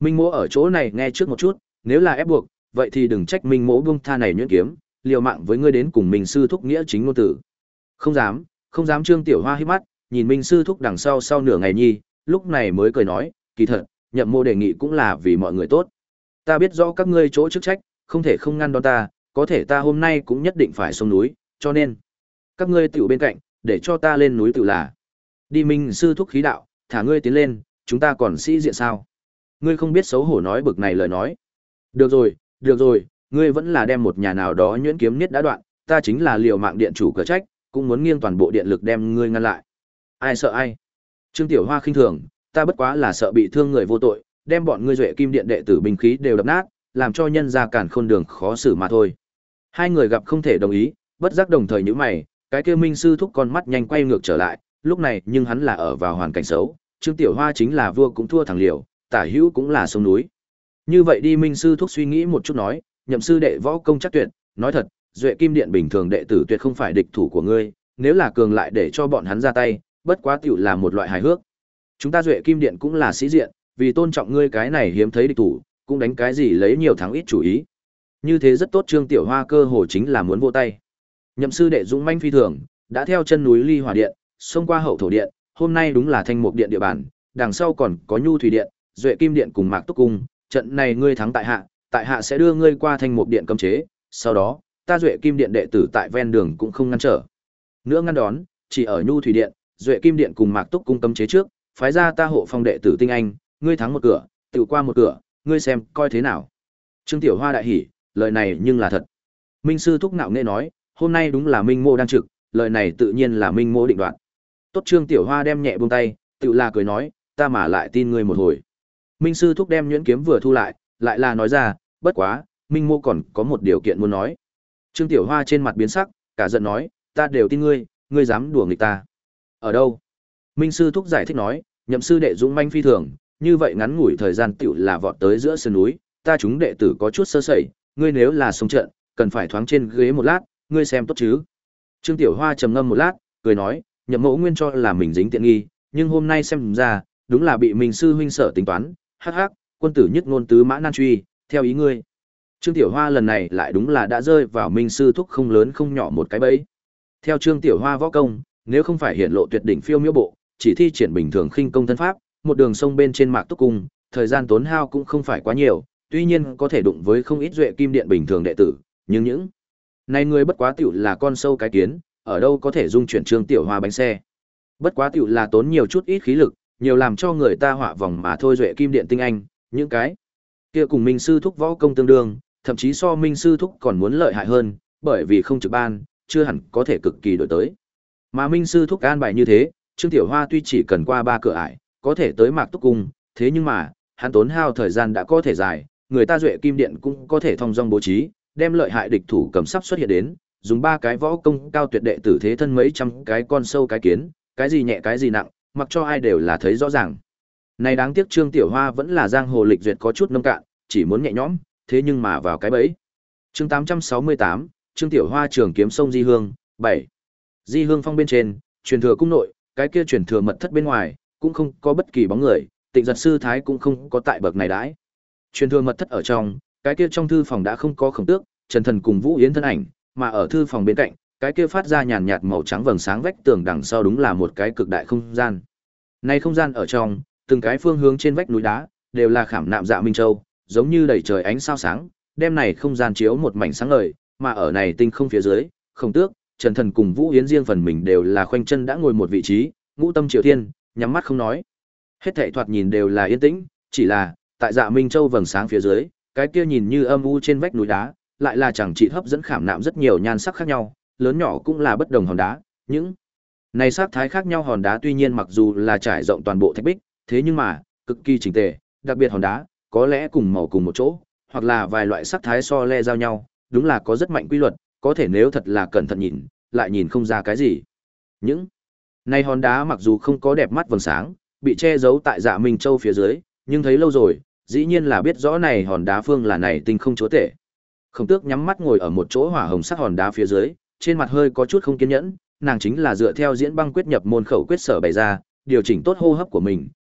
Minh Mỗ ở chỗ này nghe trước một chút, nếu là ép buộc, vậy thì đừng trách Minh Mỗ buông tha này nhuyễn kiếm, liều mạng với ngươi đến cùng Minh sư thúc nghĩa chính ngôn tử. Không dám, không dám. Trương Tiểu Hoa híp mắt, nhìn Minh sư thúc đằng sau sau nửa ngày nhi, lúc này mới cười nói, kỳ thật, Nhậm Mô đề nghị cũng là vì mọi người tốt. Ta biết rõ các ngươi chỗ chức trách, không thể không ngăn đón ta, có thể ta hôm nay cũng nhất định phải xuống núi, cho nên các ngươi tiểu bên cạnh, để cho ta lên núi tự là. Đi. Minh sư thúc khí đạo, thả ngươi tiến lên, chúng ta còn sĩ diện sao? Ngươi không biết xấu hổ nói bực này lời nói. Được rồi, được rồi, ngươi vẫn là đem một nhà nào đó nhuyễn kiếm niết đã đoạn, ta chính là liều mạng điện chủ cờ trách, cũng muốn nghiêng toàn bộ điện lực đem ngươi ngăn lại. Ai sợ ai? Trương Tiểu Hoa khinh thường, ta bất quá là sợ bị thương người vô tội, đem bọn ngươi duệ kim điện đệ tử binh khí đều đập nát, làm cho nhân gia cản khôn đường khó xử mà thôi. Hai người gặp không thể đồng ý, bất giác đồng thời nhíu mày, cái kia Minh sư thúc con mắt nhanh quay ngược trở lại, lúc này nhưng hắn là ở vào hoàn cảnh xấu, Trương Tiểu Hoa chính là vua cũng thua thằng liều, tả hữu cũng là sông núi. Như vậy đi. Minh sư thúc suy nghĩ một chút nói, Nhậm sư đệ võ công chắc tuyệt, nói thật, duệ kim điện bình thường đệ tử tuyệt không phải địch thủ của ngươi, nếu là cường lại để cho bọn hắn ra tay, bất quá tiểu là một loại hài hước. Chúng ta duệ kim điện cũng là sĩ diện, vì tôn trọng ngươi cái này hiếm thấy địch thủ, cũng đánh cái gì lấy nhiều thắng ít chủ ý. Như thế rất tốt. Trương Tiểu Hoa cơ hồ chính là muốn vỗ tay. Nhậm sư đệ dũng manh phi thường, đã theo chân núi Ly Hỏa điện, xông qua Hậu Thổ điện, hôm nay đúng là Thanh Mục điện địa bàn, đằng sau còn có Nhu Thủy điện, Duệ Kim điện cùng Mạc Túc cung, trận này ngươi thắng tại hạ, tại hạ sẽ đưa ngươi qua Thanh Mục điện cấm chế, sau đó, ta Duệ Kim điện đệ tử tại ven đường cũng không ngăn trở. Nữa ngăn đón, chỉ ở Nhu Thủy điện, Duệ Kim điện cùng Mạc Túc cung cấm chế trước, phái ra ta hộ phong đệ tử tinh anh, ngươi thắng một cửa, tự qua một cửa, ngươi xem coi thế nào. Trương Tiểu Hoa đại hỉ, lời này nhưng là thật. Minh sư thúc nạo nghệ nói, hôm nay đúng là Minh Mô đang trực, lời này tự nhiên là Minh Mô định đoạt. Tốt. Trương Tiểu Hoa đem nhẹ buông tay, tự là cười nói, ta mà lại tin ngươi một hồi. Minh sư thúc đem nhuyễn kiếm vừa thu lại, lại là nói ra, bất quá, Minh Mô còn có một điều kiện muốn nói. Trương Tiểu Hoa trên mặt biến sắc, cả giận nói, ta đều tin ngươi, ngươi dám đùa nghịch ta. Ở đâu? Minh sư thúc giải thích nói, Nhậm sư đệ dũng manh phi thường, như vậy ngắn ngủi thời gian tiểu là vọt tới giữa sườn núi, ta chúng đệ tử có chút sơ sẩy, ngươi nếu là xông trận, cần phải thoáng trên ghế một lát, ngươi xem tốt chứ? Trương Tiểu Hoa trầm ngâm một lát, cười nói, Nhậm mẫu nguyên cho là mình dính tiện nghi, nhưng hôm nay xem ra, đúng là bị Minh sư huynh sở tính toán, hắc hắc, quân tử nhất ngôn tứ mã nan truy, theo ý ngươi. Trương Tiểu Hoa lần này lại đúng là đã rơi vào Minh sư thúc không lớn không nhỏ một cái bẫy. Theo Trương Tiểu Hoa võ công, nếu không phải hiện lộ tuyệt đỉnh phiêu miễu bộ, chỉ thi triển bình thường khinh công thân pháp, một đường sông bên trên Mạc Túc cung, thời gian tốn hao cũng không phải quá nhiều, tuy nhiên có thể đụng với không ít duệ kim điện bình thường đệ tử, nhưng những này người bất quá tiểu là con sâu cái kiến, ở đâu có thể dung chuyển Trương Tiểu Hoa bánh xe. Bất quá tiểu là tốn nhiều chút ít khí lực, nhiều làm cho người ta họa vòng mà thôi. Duệ kim điện tinh anh, những cái kia cùng Minh sư thúc võ công tương đương, thậm chí so Minh sư thúc còn muốn lợi hại hơn, bởi vì không trực ban, chưa hẳn có thể cực kỳ đổi tới. Mà Minh sư thúc an bài như thế, Trương Tiểu Hoa tuy chỉ cần qua ba cửa ải, có thể tới Mạc Túc cung, thế nhưng mà, hắn tốn hao thời gian đã có thể dài, người ta duệ kim điện cũng có thể thông dong bố trí, đem lợi hại địch thủ cầm sắp xuất hiện đến, dùng ba cái võ công cao tuyệt đệ tử thế thân mấy trăm cái con sâu cái kiến, cái gì nhẹ cái gì nặng, mặc cho ai đều là thấy rõ ràng. Này đáng tiếc Trương Tiểu Hoa vẫn là giang hồ lịch duyệt có chút nông cạn, chỉ muốn nhẹ nhõm, thế nhưng mà vào cái bẫy. Chương tám trăm sáu mươi tám, Trương Tiểu Hoa trường kiếm sông Di Hương, bảy. Di Hương phong bên trên, truyền thừa cung nội, cái kia truyền thừa mật thất bên ngoài, cũng không có bất kỳ bóng người, Tịnh Giật sư thái cũng không có tại bậc này đãi. Truyền thừa mật thất ở trong, cái kia trong thư phòng đã không có Khổng Tước, Trần Thần cùng Vũ Yến thân ảnh, mà ở thư phòng bên cạnh, cái kia phát ra nhàn nhạt màu trắng vầng sáng vách tường đằng sau đúng là một cái cực đại không gian. Này không gian ở trong, từng cái phương hướng trên vách núi đá đều là khảm nạm dạ minh châu, giống như đầy trời ánh sao sáng, đem này không gian chiếu một mảnh sáng ngời, mà ở này tinh không phía dưới, Khổng Tước, Trần Thần cùng Vũ Yến riêng phần mình đều là khoanh chân đã ngồi một vị trí, ngũ tâm triều thiên, nhắm mắt không nói. Hết thảy thoạt nhìn đều là yên tĩnh, chỉ là tại Dạ Minh Châu vầng sáng phía dưới, cái kia nhìn như âm u trên vách núi đá, lại là chẳng chỉ hấp dẫn khảm nạm rất nhiều nhan sắc khác nhau, lớn nhỏ cũng là bất đồng hòn đá, những này sắc thái khác nhau hòn đá tuy nhiên mặc dù là trải rộng toàn bộ thạch bích, thế nhưng mà cực kỳ chỉnh tề, đặc biệt hòn đá, có lẽ cùng màu cùng một chỗ, hoặc là vài loại sắc thái so le giao nhau, đúng là có rất mạnh quy luật, có thể nếu thật là cẩn thận nhìn, lại nhìn không ra cái gì. Những này hòn đá mặc dù không có đẹp mắt vầng sáng, bị che giấu tại Dạ Minh Châu phía dưới, nhưng thấy lâu rồi, dĩ nhiên là biết rõ này hòn đá phương là này tinh không chúa tể. Khổng Tước nhắm mắt ngồi ở một chỗ hỏa hồng sắc hòn đá phía dưới, trên mặt hơi có chút không kiên nhẫn, nàng chính là dựa theo diễn băng quyết nhập môn khẩu quyết sở bày ra, điều chỉnh tốt hô hấp của mình,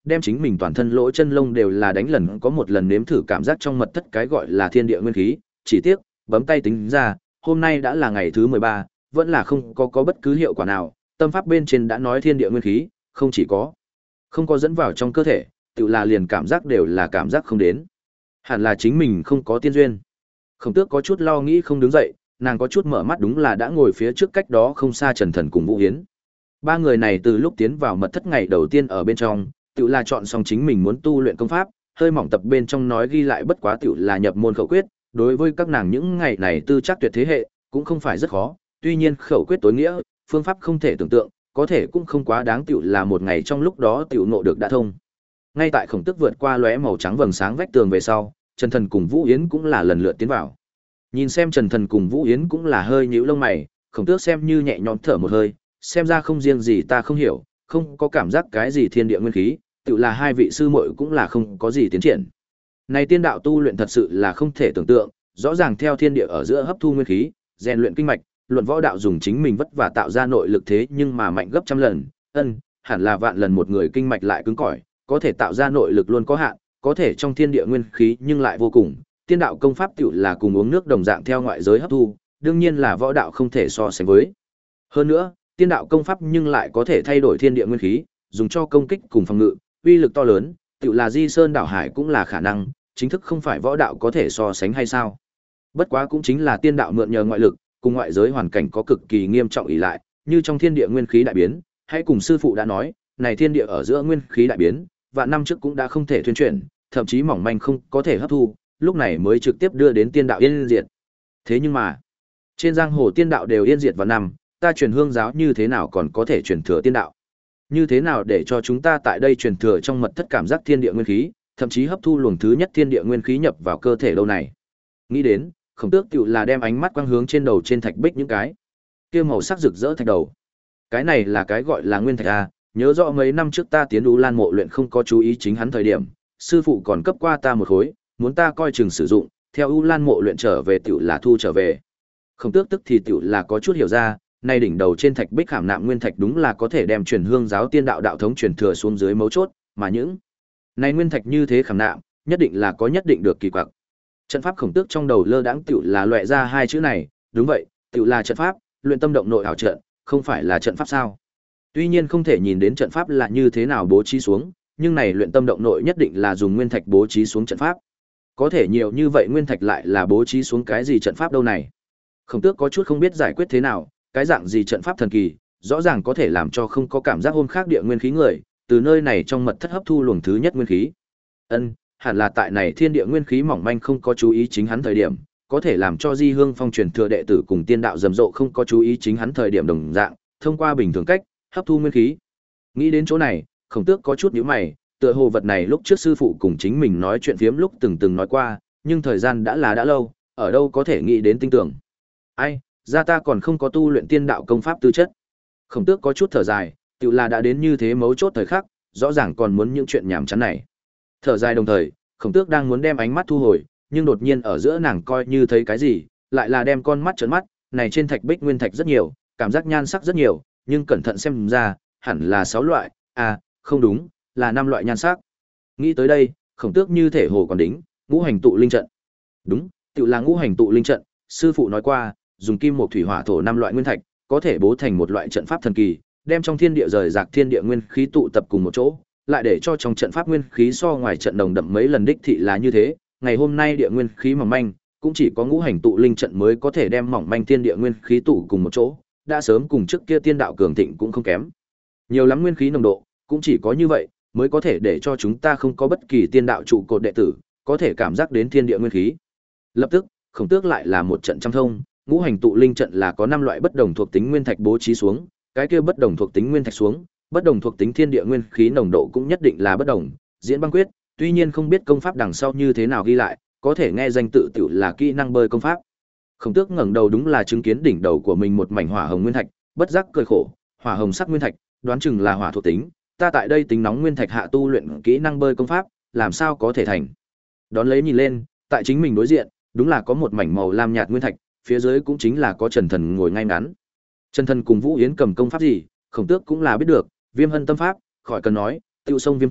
đem chính mình toàn thân lỗ chân lông đều là đánh lần có một lần nếm thử cảm giác trong mật thất cái gọi là thiên địa nguyên khí, chỉ tiếc, bấm tay tính ra, hôm nay đã là ngày thứ mười ba, vẫn là không có có bất cứ hiệu quả nào, tâm pháp bên trên đã nói thiên địa nguyên khí, không chỉ có không có dẫn vào trong cơ thể, tự là liền cảm giác đều là cảm giác không đến. Hẳn là chính mình không có tiên duyên. Khổng Tước có chút lo nghĩ không đứng dậy, nàng có chút mở mắt đúng là đã ngồi phía trước cách đó không xa Trần Thần cùng Vũ Hiến. Ba người này từ lúc tiến vào mật thất ngày đầu tiên ở bên trong, tự là chọn xong chính mình muốn tu luyện công pháp, hơi mỏng tập bên trong nói ghi lại bất quá tự là nhập môn khẩu quyết, đối với các nàng những ngày này tư chắc tuyệt thế hệ, cũng không phải rất khó, tuy nhiên khẩu quyết tối nghĩa, phương pháp không thể tưởng tượng, có thể cũng không quá đáng tự là một ngày trong lúc đó tự nộ được đã thông. Ngay tại Khổng Tước vượt qua lóe màu trắng vầng sáng vách tường về sau, Trần Thần cùng Vũ Yến cũng là lần lượt tiến vào. Nhìn xem Trần Thần cùng Vũ Yến cũng là hơi nhíu lông mày, Khổng Tước xem như nhẹ nhõm thở một hơi, xem ra không riêng gì ta không hiểu, không có cảm giác cái gì thiên địa nguyên khí, tự là hai vị sư muội cũng là không có gì tiến triển. Này tiên đạo tu luyện thật sự là không thể tưởng tượng, rõ ràng theo thiên địa ở giữa hấp thu nguyên khí, rèn luyện kinh mạch, luận võ đạo dùng chính mình vất vả tạo ra nội lực thế nhưng mà mạnh gấp trăm lần, ân, hẳn là vạn lần một người kinh mạch lại cứng cỏi, có thể tạo ra nội lực luôn có hạn, có thể trong thiên địa nguyên khí nhưng lại vô cùng, tiên đạo công pháp tiểu là cùng uống nước đồng dạng theo ngoại giới hấp thu, đương nhiên là võ đạo không thể so sánh với. Hơn nữa, tiên đạo công pháp nhưng lại có thể thay đổi thiên địa nguyên khí, dùng cho công kích cùng phòng ngự, uy lực to lớn, tiểu là di sơn đảo hải cũng là khả năng, chính thức không phải võ đạo có thể so sánh hay sao? Bất quá cũng chính là tiên đạo mượn nhờ ngoại lực, cùng ngoại giới hoàn cảnh có cực kỳ nghiêm trọng ỷ lại, như trong thiên địa nguyên khí đại biến, hãy cùng sư phụ đã nói, này thiên địa ở giữa nguyên khí đại biến, vạn năm trước cũng đã không thể thuyên chuyển, thậm chí mỏng manh không có thể hấp thu, lúc này mới trực tiếp đưa đến tiên đạo yên diệt. Thế nhưng mà, trên giang hồ tiên đạo đều yên diệt vào năm, ta truyền hương giáo như thế nào còn có thể truyền thừa tiên đạo? Như thế nào để cho chúng ta tại đây truyền thừa trong mật thất cảm giác thiên địa nguyên khí, thậm chí hấp thu luồng thứ nhất thiên địa nguyên khí nhập vào cơ thể lâu này? Nghĩ đến, Khổng Tước tựu là đem ánh mắt quang hướng trên đầu trên thạch bích những cái kia màu sắc rực rỡ thạch đầu. Cái này là cái gọi là nguyên thạch a, nhớ rõ mấy năm trước ta tiến U Lan mộ luyện không có chú ý chính hắn thời điểm, sư phụ còn cấp qua ta một khối, muốn ta coi chừng sử dụng, theo U Lan mộ luyện trở về tiểu là thu trở về. Khổng Tước tức thì tiểu là có chút hiểu ra, nay đỉnh đầu trên thạch bích khảm nạm nguyên thạch đúng là có thể đem truyền hương giáo tiên đạo đạo thống truyền thừa xuống dưới mấu chốt, mà những này nguyên thạch như thế khảm nạm, nhất định là có nhất định được kỳ quặc. Trận pháp Khổng Tước trong đầu lơ đãng tiểu là loại ra hai chữ này, đúng vậy, tiểu là trận pháp, luyện tâm động nội ảo trận, không phải là trận pháp sao? Tuy nhiên không thể nhìn đến trận pháp là như thế nào bố trí xuống, nhưng này luyện tâm động nội nhất định là dùng nguyên thạch bố trí xuống trận pháp. Có thể nhiều như vậy nguyên thạch lại là bố trí xuống cái gì trận pháp đâu này? Khổng Tước có chút không biết giải quyết thế nào, cái dạng gì trận pháp thần kỳ, rõ ràng có thể làm cho không có cảm giác hôm khác địa nguyên khí người, từ nơi này trong mật thất hấp thu luồng thứ nhất nguyên khí. Ân, hẳn là tại này thiên địa nguyên khí mỏng manh không có chú ý chính hắn thời điểm, có thể làm cho Di Hương Phong truyền thừa đệ tử cùng tiên đạo rầm rộ không có chú ý chính hắn thời điểm đồng dạng, thông qua bình thường cách hấp thu nguyên khí. Nghĩ đến chỗ này, Khổng Tước có chút nhíu mày, tựa hồ vật này lúc trước sư phụ cùng chính mình nói chuyện phiếm lúc từng từng nói qua, nhưng thời gian đã là đã lâu, ở đâu có thể nghĩ đến tinh tưởng. Ai, ra ta còn không có tu luyện tiên đạo công pháp tư chất. Khổng Tước có chút thở dài, tựa là đã đến như thế mấu chốt thời khắc, rõ ràng còn muốn những chuyện nhảm chán này. Thở dài đồng thời, Khổng Tước đang muốn đem ánh mắt thu hồi, nhưng đột nhiên ở giữa nàng coi như thấy cái gì, lại là đem con mắt trợn mắt, này trên thạch bích nguyên thạch rất nhiều, cảm giác nhan sắc rất nhiều, nhưng cẩn thận xem ra, hẳn là sáu loại, à, không đúng, là năm loại nhan sắc. Nghĩ tới đây, Khổng Tước như thể hồ còn đính, ngũ hành tụ linh trận. Đúng, tựu là ngũ hành tụ linh trận, sư phụ nói qua, dùng kim một thủy hỏa thổ năm loại nguyên thạch, có thể bố thành một loại trận pháp thần kỳ, đem trong thiên địa rời rạc thiên địa nguyên khí tụ tập cùng một chỗ, lại để cho trong trận pháp nguyên khí so ngoài trận đồng đậm mấy lần đích thị là như thế, ngày hôm nay địa nguyên khí mỏng manh, cũng chỉ có ngũ hành tụ linh trận mới có thể đem mỏng manh thiên địa nguyên khí tụ cùng một chỗ, đã sớm cùng trước kia tiên đạo cường thịnh cũng không kém. Nhiều lắm nguyên khí nồng độ, cũng chỉ có như vậy mới có thể để cho chúng ta không có bất kỳ tiên đạo trụ cột đệ tử có thể cảm giác đến thiên địa nguyên khí. Lập tức, Khổng Tước lại là một trận trăm thông, ngũ hành tụ linh trận là có năm loại bất đồng thuộc tính nguyên thạch bố trí xuống, cái kia bất đồng thuộc tính nguyên thạch xuống, bất đồng thuộc tính thiên địa nguyên khí nồng độ cũng nhất định là bất đồng. Diễn băng quyết, tuy nhiên không biết công pháp đằng sau như thế nào ghi lại, có thể nghe danh tự tiểu là kỹ năng bơi công pháp. Khổng Tước ngẩng đầu đúng là chứng kiến đỉnh đầu của mình một mảnh hỏa hồng nguyên thạch, bất giác cười khổ, hỏa hồng sắc nguyên thạch, đoán chừng là hỏa thuộc tính, ta tại đây tính nóng nguyên thạch hạ tu luyện kỹ năng bơi công pháp, làm sao có thể thành. Đón lấy nhìn lên, tại chính mình đối diện, đúng là có một mảnh màu lam nhạt nguyên thạch, phía dưới cũng chính là có Trần Thần ngồi ngay ngắn. Trần Thần cùng Vũ Yến cầm công pháp gì, Khổng Tước cũng là biết được, Viêm Hân tâm pháp, khỏi cần nói, tiêu sông viêm chữ,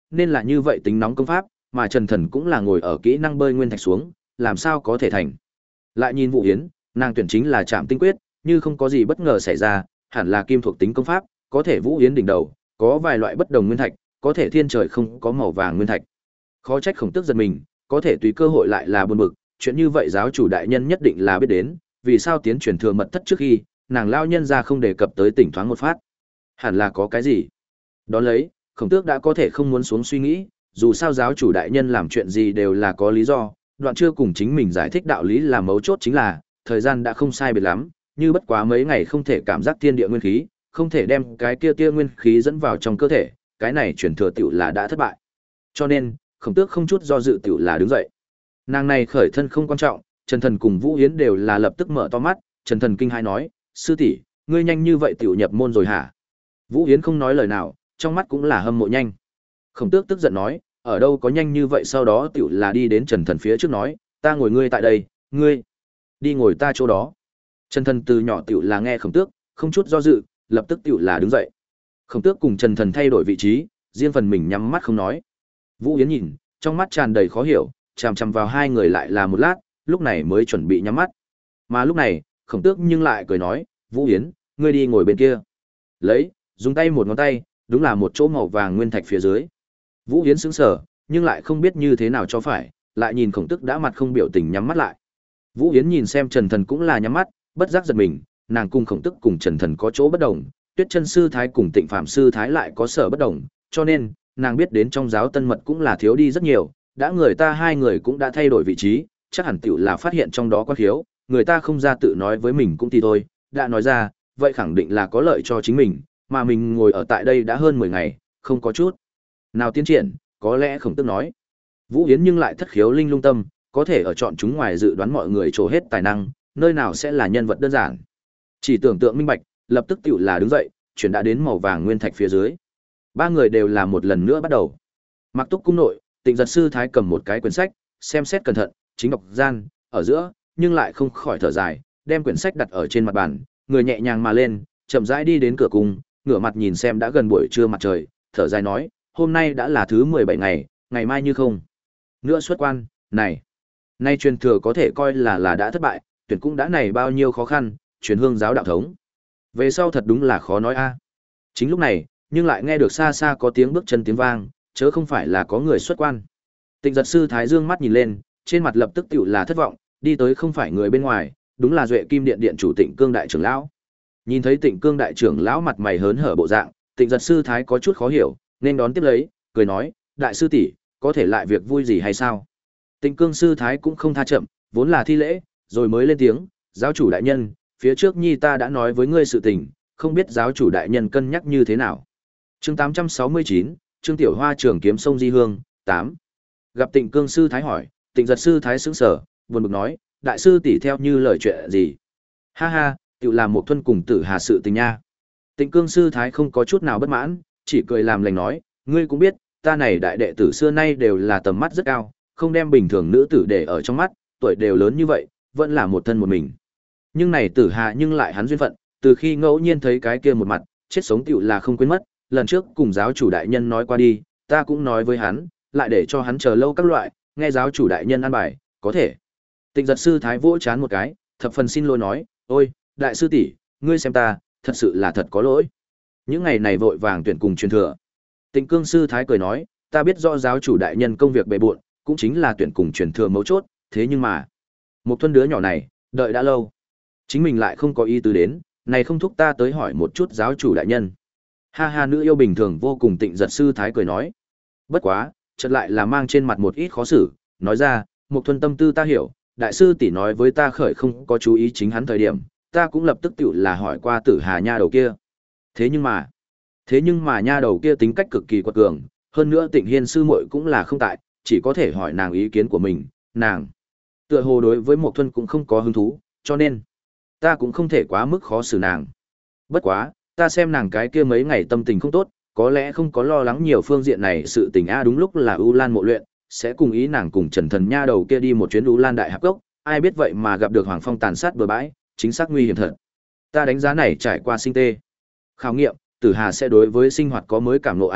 nên là như vậy tính nóng công pháp, mà Trần Thần cũng là ngồi ở kỹ năng bơi nguyên thạch xuống, làm sao có thể thành. Lại nhìn Vũ Yến, nàng tuyển chính là Trảm Tinh Quyết, như không có gì bất ngờ xảy ra, hẳn là kim thuộc tính công pháp, có thể Vũ Yến đỉnh đầu có vài loại bất đồng nguyên thạch, có thể thiên trời không có màu vàng nguyên thạch. Khó trách Khổng Tước giật mình, có thể tùy cơ hội lại là buồn bực, chuyện như vậy giáo chủ đại nhân nhất định là biết đến, vì sao tiến truyền thừa mật thất trước khi, nàng lao nhân ra không đề cập tới tỉnh thoáng một phát. Hẳn là có cái gì. Đó lấy, Khổng Tước đã có thể không muốn xuống suy nghĩ, dù sao giáo chủ đại nhân làm chuyện gì đều là có lý do, đoạn chưa cùng chính mình giải thích đạo lý là mấu chốt chính là, thời gian đã không sai biệt lắm, như bất quá mấy ngày không thể cảm giác thiên địa nguyên khí, không thể đem cái kia kia nguyên khí dẫn vào trong cơ thể, cái này truyền thừa tiểu là đã thất bại. Cho nên, Khổng Tước không chút do dự tiểu là đứng dậy. Nàng này khởi thân không quan trọng, Trần Thần cùng Vũ Yến đều là lập tức mở to mắt, Trần Thần kinh hãi nói, sư tỷ, ngươi nhanh như vậy tiểu nhập môn rồi hả? Vũ Yến không nói lời nào, trong mắt cũng là hâm mộ nhanh. Khổng Tước tức giận nói, ở đâu có nhanh như vậy, sau đó tiểu là đi đến Trần Thần phía trước nói, ta ngồi ngươi tại đây, ngươi đi ngồi ta chỗ đó. Trần Thần từ nhỏ tiểu là nghe Khổng Tước, không chút do dự, lập tức tiểu là đứng dậy. Khổng Tước cùng Trần Thần thay đổi vị trí, riêng phần mình nhắm mắt không nói. Vũ Yến nhìn, trong mắt tràn đầy khó hiểu, chằm chằm vào hai người lại là một lát, lúc này mới chuẩn bị nhắm mắt. Mà lúc này, Khổng Tước nhưng lại cười nói, Vũ Yến, ngươi đi ngồi bên kia. Lấy, dùng tay một ngón tay, đúng là một chỗ màu vàng nguyên thạch phía dưới. Vũ Yến sững sờ, nhưng lại không biết như thế nào cho phải, lại nhìn Khổng Tước đã mặt không biểu tình nhắm mắt lại. Vũ Yến nhìn xem Trần Thần cũng là nhắm mắt, bất giác giật mình, nàng cùng Khổng Tước cùng Trần Thần có chỗ bất đồng, Tuyết Chân sư thái cùng Tịnh Phàm sư thái lại có sở bất đồng, cho nên nàng biết đến trong giáo tân mật cũng là thiếu đi rất nhiều, đã người ta hai người cũng đã thay đổi vị trí, chắc hẳn tiểu là phát hiện trong đó có thiếu, người ta không ra tự nói với mình cũng thì thôi, đã nói ra, vậy khẳng định là có lợi cho chính mình, mà mình ngồi ở tại đây đã hơn mười ngày, không có chút nào tiến triển, có lẽ Khổng Tước nói. Vũ Yến nhưng lại thất khiếu linh lung tâm, có thể ở chọn chúng ngoài dự đoán mọi người trổ hết tài năng, nơi nào sẽ là nhân vật đơn giản. Chỉ tưởng tượng minh bạch, lập tức tiểu là đứng dậy, chuyển đã đến màu vàng nguyên thạch phía dưới. Ba người đều là một lần nữa bắt đầu. Mặc Túc cung nội, Tịnh Giật sư thái cầm một cái quyển sách, xem xét cẩn thận, chính đọc gian, ở giữa, nhưng lại không khỏi thở dài, đem quyển sách đặt ở trên mặt bàn, người nhẹ nhàng mà lên, chậm rãi đi đến cửa cung, ngửa mặt nhìn xem đã gần buổi trưa mặt trời, thở dài nói, hôm nay đã là thứ mười bảy ngày, ngày mai như không nữa xuất quan, này, nay truyền thừa có thể coi là là đã thất bại, tuyển cũng đã này bao nhiêu khó khăn, truyền hương giáo đạo thống. Về sau thật đúng là khó nói a. Chính lúc này, nhưng lại nghe được xa xa có tiếng bước chân tiếng vang, chớ không phải là có người xuất quan. Tịnh Giật sư thái dương mắt nhìn lên, trên mặt lập tức tiểu là thất vọng, đi tới không phải người bên ngoài, đúng là Duệ Kim Điện điện chủ Tịnh Cương đại trưởng lão. Nhìn thấy Tịnh Cương đại trưởng lão mặt mày hớn hở bộ dạng, Tịnh Giật sư thái có chút khó hiểu, nên đón tiếp lấy, cười nói, đại sư tỷ, có thể lại việc vui gì hay sao? Tịnh Cương sư thái cũng không tha chậm, vốn là thi lễ, rồi mới lên tiếng, giáo chủ đại nhân, phía trước nhi ta đã nói với ngươi sự tình, không biết giáo chủ đại nhân cân nhắc như thế nào. Chương tám trăm sáu mươi chín, Trương Tiểu Hoa trường kiếm sông Di Hương, tám. Gặp Tịnh Cương sư thái hỏi, Tịnh Giật sư thái sững sờ, buồn bực nói, đại sư tỷ theo như lời chuyện gì? Ha ha, tiểu làm một thuần cùng Tử Hà sự tình nha. Tịnh Cương sư thái không có chút nào bất mãn, chỉ cười làm lành nói, ngươi cũng biết, ta này đại đệ tử xưa nay đều là tầm mắt rất cao, không đem bình thường nữ tử để ở trong mắt, tuổi đều lớn như vậy, vẫn là một thân một mình. Nhưng này Tử Hà nhưng lại hắn duyên phận, từ khi ngẫu nhiên thấy cái kia một mặt, chết sống tiểu là không quên mất, lần trước cùng giáo chủ đại nhân nói qua đi, ta cũng nói với hắn, lại để cho hắn chờ lâu các loại, nghe giáo chủ đại nhân an bài, có thể. Tịnh Giật sư thái vỗ chán một cái, thập phần xin lỗi nói, ôi, đại sư tỷ, ngươi xem ta, thật sự là thật có lỗi. Những ngày này vội vàng tuyển cùng truyền thừa. Tịnh Cương sư thái cười nói, ta biết rõ giáo chủ đại nhân công việc bề bộn, cũng chính là tuyển cùng truyền thừa mấu chốt, thế nhưng mà, một thuần đứa nhỏ này, đợi đã lâu. Chính mình lại không có ý tứ đến, này không thúc ta tới hỏi một chút giáo chủ đại nhân. Ha ha, nữ yêu bình thường vô cùng. Tịnh Giật sư thái cười nói. Bất quá, chợt lại là mang trên mặt một ít khó xử, nói ra, một thuần tâm tư ta hiểu, đại sư tỷ nói với ta khởi không có chú ý chính hắn thời điểm, ta cũng lập tức tiểu là hỏi qua Tử Hà nha đầu kia. Thế nhưng mà, thế nhưng mà nha đầu kia tính cách cực kỳ quật cường, hơn nữa Tịnh Hiên sư muội cũng là không tại, chỉ có thể hỏi nàng ý kiến của mình, nàng tựa hồ đối với một thuần cũng không có hứng thú, cho nên ta cũng không thể quá mức khó xử nàng. Bất quá, ta xem nàng cái kia mấy ngày tâm tình không tốt, có lẽ không có lo lắng nhiều phương diện này sự tình a. Đúng lúc là U Lan mộ luyện, sẽ cùng ý nàng cùng Trần Thần nha đầu kia đi một chuyến U Lan đại hạp cốc, ai biết vậy mà gặp được Hoàng Phong tàn sát bừa bãi, chính xác nguy hiểm thật. Ta đánh giá này trải qua sinh tê khảo nghiệm, Tử Hà sẽ đối với sinh hoạt có mới cảm ngộ a,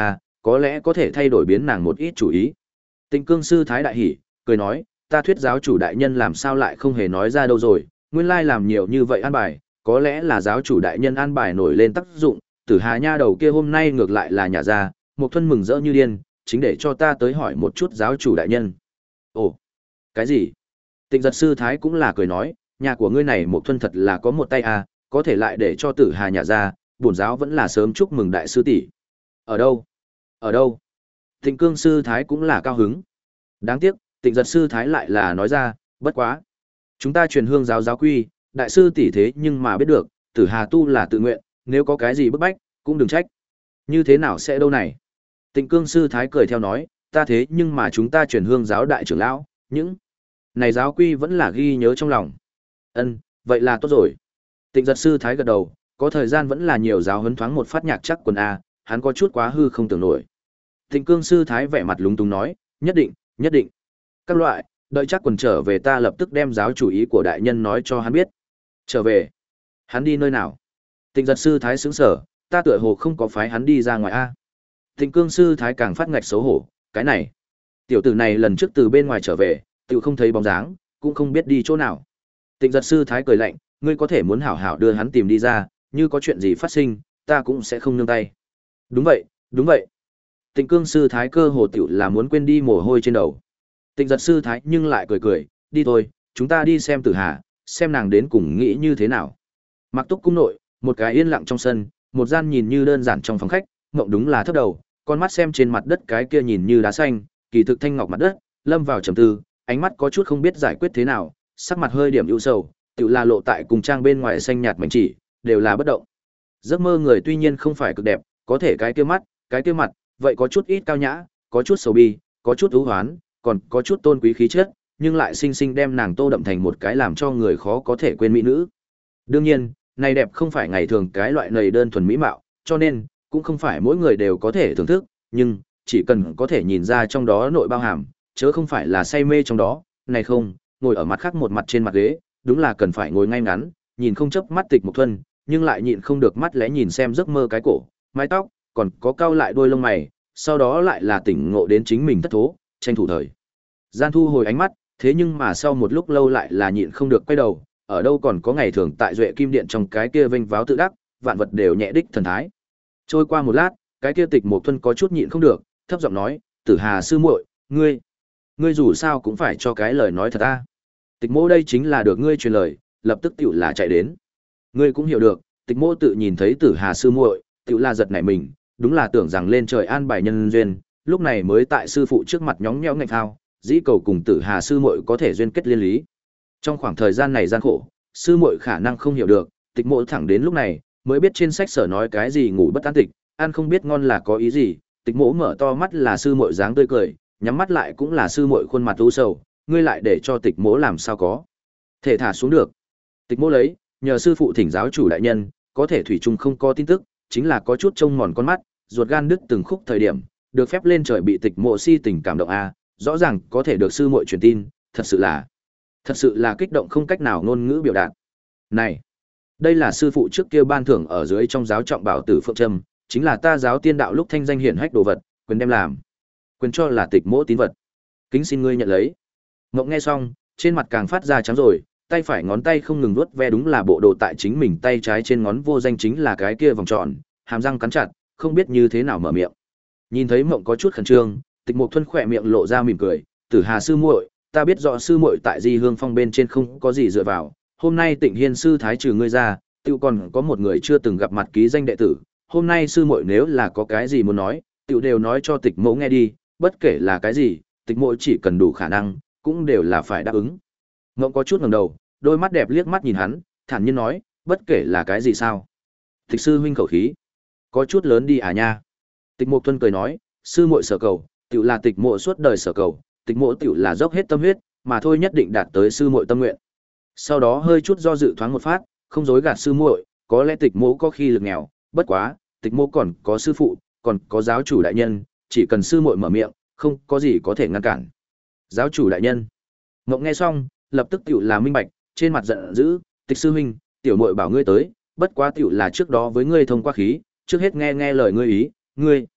có lẽ có thể thay đổi biến nàng một ít chủ ý. Tịnh Cương sư thái đại hỉ, cười nói, ta thuyết giáo chủ đại nhân làm sao lại không hề nói ra đâu rồi, nguyên lai làm nhiều như vậy an bài, có lẽ là giáo chủ đại nhân an bài nổi lên tác dụng, Tử Hà nha đầu kia hôm nay ngược lại là nhà ra, Mộc Thuần mừng rỡ như điên, chính để cho ta tới hỏi một chút giáo chủ đại nhân. Ồ, cái gì? Tịnh Giật sư thái cũng là cười nói, nhà của ngươi này Mộc Thuần thật là có một tay à, có thể lại để cho Tử Hà nhà ra, bổn giáo vẫn là sớm chúc mừng đại sư tỷ. Ở đâu? Ở đâu? Tịnh Cương sư thái cũng là cao hứng. Đáng tiếc, Tịnh Giật sư thái lại là nói ra, bất quá, chúng ta truyền hương giáo giáo quy, đại sư tỷ thế nhưng mà biết được, Tử Hà tu là tự nguyện, nếu có cái gì bức bách, cũng đừng trách. Như thế nào sẽ đâu này? Tịnh Cương sư thái cười theo nói, ta thế nhưng mà chúng ta truyền hương giáo đại trưởng lão, những này giáo quy vẫn là ghi nhớ trong lòng. Ân, vậy là tốt rồi. Tịnh Giật sư thái gật đầu, có thời gian vẫn là nhiều giáo huấn thoáng một phát nhạc chắc quần a, hắn có chút quá hư không tưởng nổi. Tịnh Cương sư thái vẻ mặt lúng túng nói, nhất định, nhất định. Các loại, đợi chắc quần trở về ta lập tức đem giáo chủ ý của đại nhân nói cho hắn biết. Trở về? Hắn đi nơi nào? Tịnh Giật sư thái sững sở, ta tựa hồ không có phái hắn đi ra ngoài a. Tịnh Cương sư thái càng phát ngạch xấu hổ, cái này, tiểu tử này lần trước từ bên ngoài trở về, tự không thấy bóng dáng, cũng không biết đi chỗ nào. Tịnh Giật sư thái cười lạnh, ngươi có thể muốn hảo hảo đưa hắn tìm đi ra, như có chuyện gì phát sinh, ta cũng sẽ không nương tay. Đúng vậy, đúng vậy. Tịnh Cương sư thái cơ hồ tiểu là muốn quên đi mồ hôi trên đầu. Tịnh Giật sư thái nhưng lại cười cười, đi thôi, chúng ta đi xem Tử Hà, xem nàng đến cùng nghĩ như thế nào. Mặc Túc cung nội, một cái yên lặng trong sân, một gian nhìn như đơn giản trong phòng khách, ngộng đúng là thấp đầu, con mắt xem trên mặt đất cái kia nhìn như đá xanh, kỳ thực thanh ngọc mặt đất, lâm vào trầm tư, ánh mắt có chút không biết giải quyết thế nào, sắc mặt hơi điểm ưu sầu, tự là lộ tại cùng trang bên ngoài xanh nhạt mảnh chỉ, đều là bất động. Giấc mơ người tuy nhiên không phải cực đẹp, có thể cái kia mắt, cái kia mặt, vậy có chút ít cao nhã, có chút sầu bi, có chút ưu hoán, còn có chút tôn quý khí chất, nhưng lại sinh sinh đem nàng tô đậm thành một cái làm cho người khó có thể quên mỹ nữ. Đương nhiên, này đẹp không phải ngày thường cái loại này đơn thuần mỹ mạo, cho nên cũng không phải mỗi người đều có thể thưởng thức, nhưng chỉ cần có thể nhìn ra trong đó nội bao hàm, chớ không phải là say mê trong đó, này không, ngồi ở mặt khác một mặt trên mặt ghế, đúng là cần phải ngồi ngay ngắn, nhìn không chớp mắt Tịch Mộc Thuần, nhưng lại nhịn không được mắt lẽ nhìn xem giấc mơ cái cổ, mái tóc, còn có cau lại đuôi lông mày, sau đó lại là tỉnh ngộ đến chính mình thất thố, tranh thủ thời gian thu hồi ánh mắt, thế nhưng mà sau một lúc lâu lại là nhịn không được quay đầu, ở đâu còn có ngày thường tại Duệ Kim Điện trong cái kia vênh váo tự đắc, vạn vật đều nhẹ đích thần thái. Trôi qua một lát, cái kia Tịch Mộc Thuần có chút nhịn không được, thấp giọng nói, "Tử Hà sư muội, ngươi, ngươi dù sao cũng phải cho cái lời nói thật a." Tịch Mộ đây chính là được ngươi truyền lời, lập tức tiểu là chạy đến. Ngươi cũng hiểu được, Tịch Mộ tự nhìn thấy Tử Hà sư muội, tiểu là giật nảy mình, đúng là tưởng rằng lên trời an bài nhân duyên, lúc này mới tại sư phụ trước mặt nhóng nhẽo ngạch thao, dĩ cầu cùng Tử Hà sư muội có thể duyên kết liên lý. Trong khoảng thời gian này gian khổ, sư muội khả năng không hiểu được, Tịch Mộ thẳng đến lúc này mới biết trên sách sở nói cái gì ngủ bất an tịch, ăn không biết ngon là có ý gì. Tịch Mộ mở to mắt là sư muội dáng tươi cười, nhắm mắt lại cũng là sư muội khuôn mặt u sầu, ngươi lại để cho Tịch Mộ làm sao có thể thả xuống được. Tịch Mộ lấy, nhờ sư phụ thỉnh giáo chủ đại nhân, có thể thủy chung không có tin tức, chính là có chút trông mòn con mắt, ruột gan đứt từng khúc thời điểm, được phép lên trời bị Tịch Mộ si tình cảm động a, rõ ràng có thể được sư muội truyền tin, thật sự là thật sự là kích động không cách nào ngôn ngữ biểu đạt. Này, đây là sư phụ trước kia ban thưởng ở dưới trong giáo trọng bảo tử phượng trâm, chính là ta giáo tiên đạo lúc thanh danh hiển hách đồ vật, quyền đem làm, quyền cho là Tịch Mộ tín vật. Kính xin ngươi nhận lấy. Ngộng nghe xong, trên mặt càng phát ra trắng rồi, tay phải ngón tay không ngừng vuốt ve đúng là bộ đồ tại chính mình tay trái trên ngón vô danh chính là cái kia vòng tròn, hàm răng cắn chặt, không biết như thế nào mở miệng. Nhìn thấy Mộng có chút khẩn trương, Tịch Mộc Thuần khỏe miệng lộ ra mỉm cười, "Tử Hà sư muội, ta biết rõ sư muội tại Di Hương Phong bên trên không có gì dựa vào, hôm nay Tịnh Hiên sư thái trừ ngươi ra, tiểu còn có một người chưa từng gặp mặt ký danh đệ tử, hôm nay sư muội nếu là có cái gì muốn nói, tiểu đều nói cho Tịch Mộ nghe đi, bất kể là cái gì, Tịch Mộ chỉ cần đủ khả năng, cũng đều là phải đáp ứng." Ngộng có chút ngẩng đầu, đôi mắt đẹp liếc mắt nhìn hắn, thản nhiên nói, "Bất kể là cái gì sao?" Tịch sư huynh khẩu khí có chút lớn đi à nha. Tịch Mộc Thuần cười nói, "Sư muội sở cầu, tiểu là Tịch Mộ suốt đời sở cầu, Tịch Mộ tiểu là dốc hết tâm huyết, mà thôi nhất định đạt tới sư muội tâm nguyện." Sau đó hơi chút do dự thoáng một phát, không dối gạt sư muội, có lẽ Tịch Mộ có khi lực nghèo, bất quá, Tịch Mộ còn có sư phụ, còn có giáo chủ đại nhân, chỉ cần sư muội mở miệng, không có gì có thể ngăn cản. Giáo chủ đại nhân. Ngộng nghe xong, lập tức tiểu là minh bạch, trên mặt giận dữ, "Tịch sư huynh, tiểu muội bảo ngươi tới, bất quá tiểu là trước đó với ngươi thông qua khí, trước hết nghe nghe lời ngươi ý, ngươi,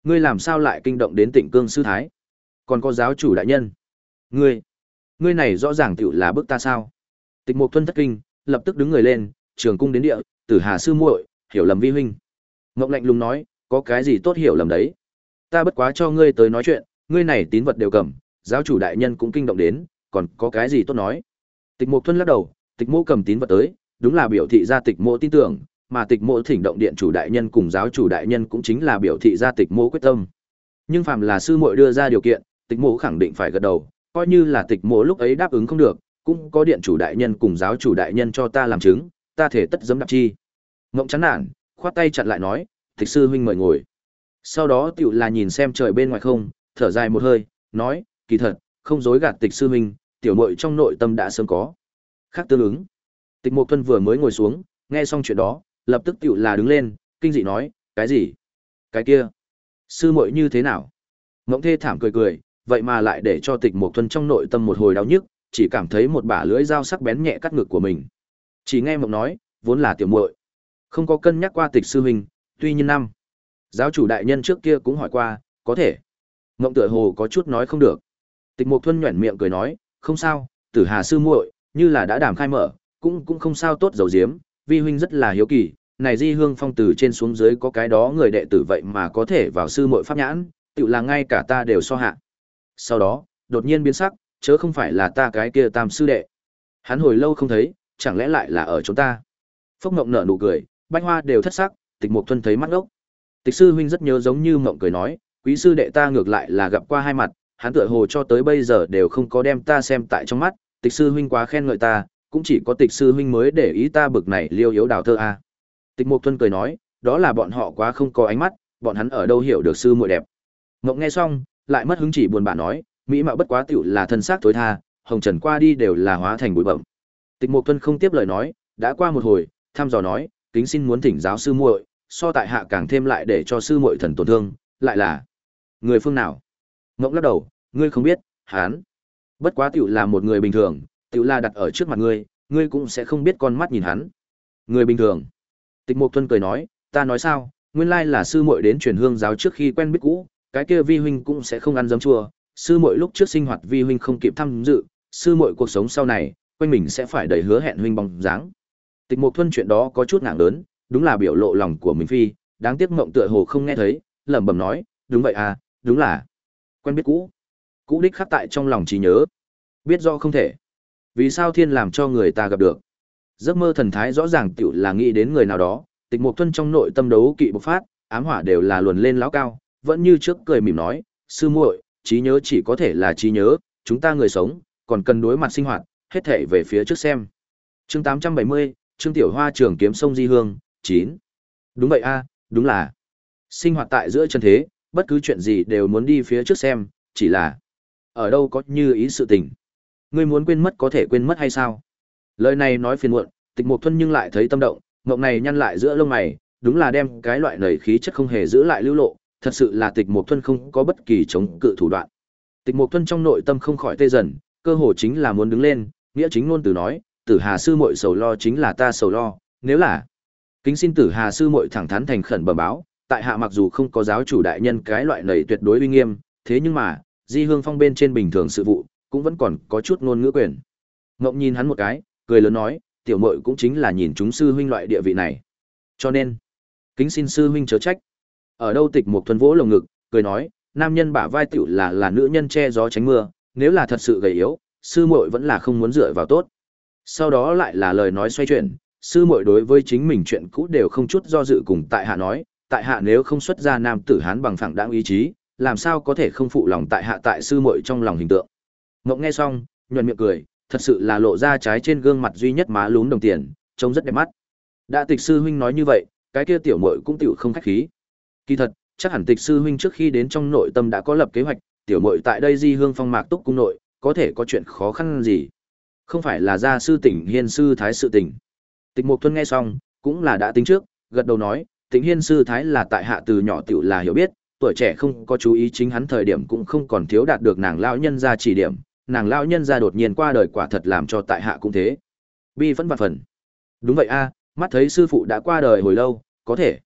Ngươi làm sao lại kinh động đến Tịnh Cương sư thái? Còn có giáo chủ đại nhân. Ngươi, ngươi này rõ ràng tựu là bức ta sao? Tịch Mục Thuân thất kinh, lập tức đứng người lên, trường cung đến địa, Tử Hà sư muội, hiểu lầm vi huynh. Ngộng lạnh lùng nói, có cái gì tốt hiểu lầm đấy? Ta bất quá cho ngươi tới nói chuyện, ngươi này tín vật đều cầm, giáo chủ đại nhân cũng kinh động đến, còn có cái gì tốt nói? Tịch Mục Thuân lắc đầu, Tịch Mộ cầm tín vật tới, đúng là biểu thị ra Tịch Mộ tin tưởng, mà Tịch Mộ thỉnh động điện chủ đại nhân cùng giáo chủ đại nhân cũng chính là biểu thị ra Tịch Mộ quyết tâm. Nhưng phàm là sư muội đưa ra điều kiện, Tịch Mộ khẳng định phải gật đầu, coi như là Tịch Mộ lúc ấy đáp ứng không được, cũng có điện chủ đại nhân cùng giáo chủ đại nhân cho ta làm chứng, ta thể tất giấm đạp chi. Ngộng chán nản, khoát tay chặn lại nói, Tịch sư huynh mời ngồi. Sau đó tiểu là nhìn xem trời bên ngoài không, thở dài một hơi, nói, kỳ thật, không dối gạt Tịch sư huynh, tiểu muội trong nội tâm đã sớm có khác tương ứng. Tịch Mục Thuân vừa mới ngồi xuống, nghe xong chuyện đó, lập tức tiểu là đứng lên, kinh dị nói, cái gì? Cái kia? Sư muội như thế nào? Ngộng thê thảm cười cười, vậy mà lại để cho Tịch Mục Thuân trong nội tâm một hồi đau nhức, chỉ cảm thấy một bả lưỡi dao sắc bén nhẹ cắt ngực của mình. Chỉ nghe Mộng nói, vốn là tiểu muội, không có cân nhắc qua Tịch sư huynh, tuy nhiên năm. Giáo chủ đại nhân trước kia cũng hỏi qua, có thể. Ngộng tựa hồ có chút nói không được. Tịch Mục Thuân nhuyễn miệng cười nói, không sao, Tử Hà sư muội, như là đã đàm khai mở, cũng cũng không sao tốt dầu diếm, vi huynh rất là hiếu kỳ, này Di Hương Phong từ trên xuống dưới có cái đó người đệ tử vậy mà có thể vào sư muội pháp nhãn, tựu là ngay cả ta đều so hạ. Sau đó, đột nhiên biến sắc, chớ không phải là ta cái kia tam sư đệ. Hắn hồi lâu không thấy, chẳng lẽ lại là ở chỗ ta? Phốc Ngộng nở nụ cười, Bách Hoa đều thất sắc, Tịch Mục Thuân thấy mắt ngốc. Tịch sư huynh rất nhớ giống như Ngộng cười nói, quý sư đệ ta ngược lại là gặp qua hai mặt, hắn tựa hồ cho tới bây giờ đều không có đem ta xem tại trong mắt, Tịch sư huynh quá khen ngợi ta, cũng chỉ có Tịch sư huynh mới để ý ta bực này liêu yếu đào thơ a. Tịch Mục Thuân cười nói, đó là bọn họ quá không có ánh mắt, bọn hắn ở đâu hiểu được sư muội đẹp. Ngộng nghe xong, lại mất hứng chỉ buồn bã nói, mỹ mạo bất quá tiểu là thân xác thối tha, hồng trần qua đi đều là hóa thành bụi bặm. Tịch Mục Thuân không tiếp lời nói, đã qua một hồi, thăm dò nói, kính xin muốn thỉnh giáo sư muội, so tại hạ càng thêm lại để cho sư muội thần tổn thương, lại là người phương nào? Ngộng lắc đầu, ngươi không biết, hắn bất quá tiểu là một người bình thường, tiểu là đặt ở trước mặt ngươi, ngươi cũng sẽ không biết con mắt nhìn hắn. Người bình thường. Tịch Mục Thuân cười nói, ta nói sao, nguyên lai là sư muội đến truyền hương giáo trước khi quen biết cũ, cái kia vi huynh cũng sẽ không ăn giấm chua, sư muội lúc trước sinh hoạt vi huynh không kịp tham dự, sư muội cuộc sống sau này, quanh mình sẽ phải đầy hứa hẹn huynh bóng dáng. Tịch Mục Thuân chuyện đó có chút ngạng lớn, đúng là biểu lộ lòng của mình phi, đáng tiếc Mộng tựa hồ không nghe thấy, lẩm bẩm nói, đúng vậy à, đúng là quen biết cũ. Cũ đích khắc tại trong lòng trí nhớ. Biết do không thể. Vì sao thiên làm cho người ta gặp được? Giấc mơ thần thái rõ ràng tiểu là nghĩ đến người nào đó, Tịch Mục Thuân trong nội tâm đấu kỵ bộc phát, ám hỏa đều là luồn lên lão cao, vẫn như trước cười mỉm nói, sư muội, trí nhớ chỉ có thể là trí nhớ, chúng ta người sống, còn cần đối mặt sinh hoạt, hết thảy về phía trước xem. Chương tám trăm bảy mươi, Trương Tiểu Hoa trường kiếm sông Di Hương, chín. Đúng vậy a, đúng là. Sinh hoạt tại giữa chân thế, bất cứ chuyện gì đều muốn đi phía trước xem, chỉ là ở đâu có như ý sự tình. Ngươi muốn quên mất có thể quên mất hay sao? Lời này nói phiền muộn, Tịch Mục Thuân nhưng lại thấy tâm động, ngộng này nhăn lại giữa lông mày, đúng là đem cái loại nảy khí chất không hề giữ lại lưu lộ, thật sự là Tịch Mục Thuân không có bất kỳ chống cự thủ đoạn. Tịch Mục Thuân trong nội tâm không khỏi tê dần, cơ hồ chính là muốn đứng lên, nghĩa chính ngôn từ nói, Tử Hà sư muội sầu lo chính là ta sầu lo, nếu là kính xin Tử Hà sư muội thẳng thắn thành khẩn bẩm báo, tại hạ mặc dù không có giáo chủ đại nhân cái loại nảy tuyệt đối uy nghiêm, thế nhưng mà, Di Hương Phong bên trên bình thường sự vụ, cũng vẫn còn có chút ngôn ngữ quyền. Ngộng nhìn hắn một cái, cười lớn nói, tiểu muội cũng chính là nhìn chúng sư huynh loại địa vị này. Cho nên, kính xin sư huynh chớ trách. Ở đâu Tịch Mục Thuần vỗ lồng ngực, cười nói, nam nhân bả vai tiểu là là nữ nhân che gió tránh mưa, nếu là thật sự gầy yếu, sư muội vẫn là không muốn dựa vào tốt. Sau đó lại là lời nói xoay chuyển, sư muội đối với chính mình chuyện cũ đều không chút do dự cùng tại hạ nói, tại hạ nếu không xuất ra nam tử hán bằng phẳng đãng ý chí, làm sao có thể không phụ lòng tại hạ tại sư muội trong lòng hình tượng. Ngộng nghe xong, nhuận miệng cười, thật sự là lộ ra trái trên gương mặt duy nhất má lúm đồng tiền, trông rất đẹp mắt. Đã Tịch sư huynh nói như vậy, cái kia tiểu muội cũng tiểu không khách khí. Kỳ thật, chắc hẳn Tịch sư huynh trước khi đến trong nội tâm đã có lập kế hoạch, tiểu muội tại đây Di Hương Phong Mạc Túc cung nội, có thể có chuyện khó khăn gì? Không phải là gia sư Tỉnh Hiên sư thái sự tình. Tịch Mục Thuân nghe xong, cũng là đã tính trước, gật đầu nói, Tỉnh Hiên sư thái là tại hạ từ nhỏ tiểu là hiểu biết, tuổi trẻ không có chú ý chính hắn thời điểm cũng không còn thiếu đạt được nàng lão nhân gia chỉ điểm, nàng lão nhân gia đột nhiên qua đời quả thật làm cho tại hạ cũng thế. Bi vẫn vạn phần. Đúng vậy a, mắt thấy sư phụ đã qua đời hồi lâu, có thể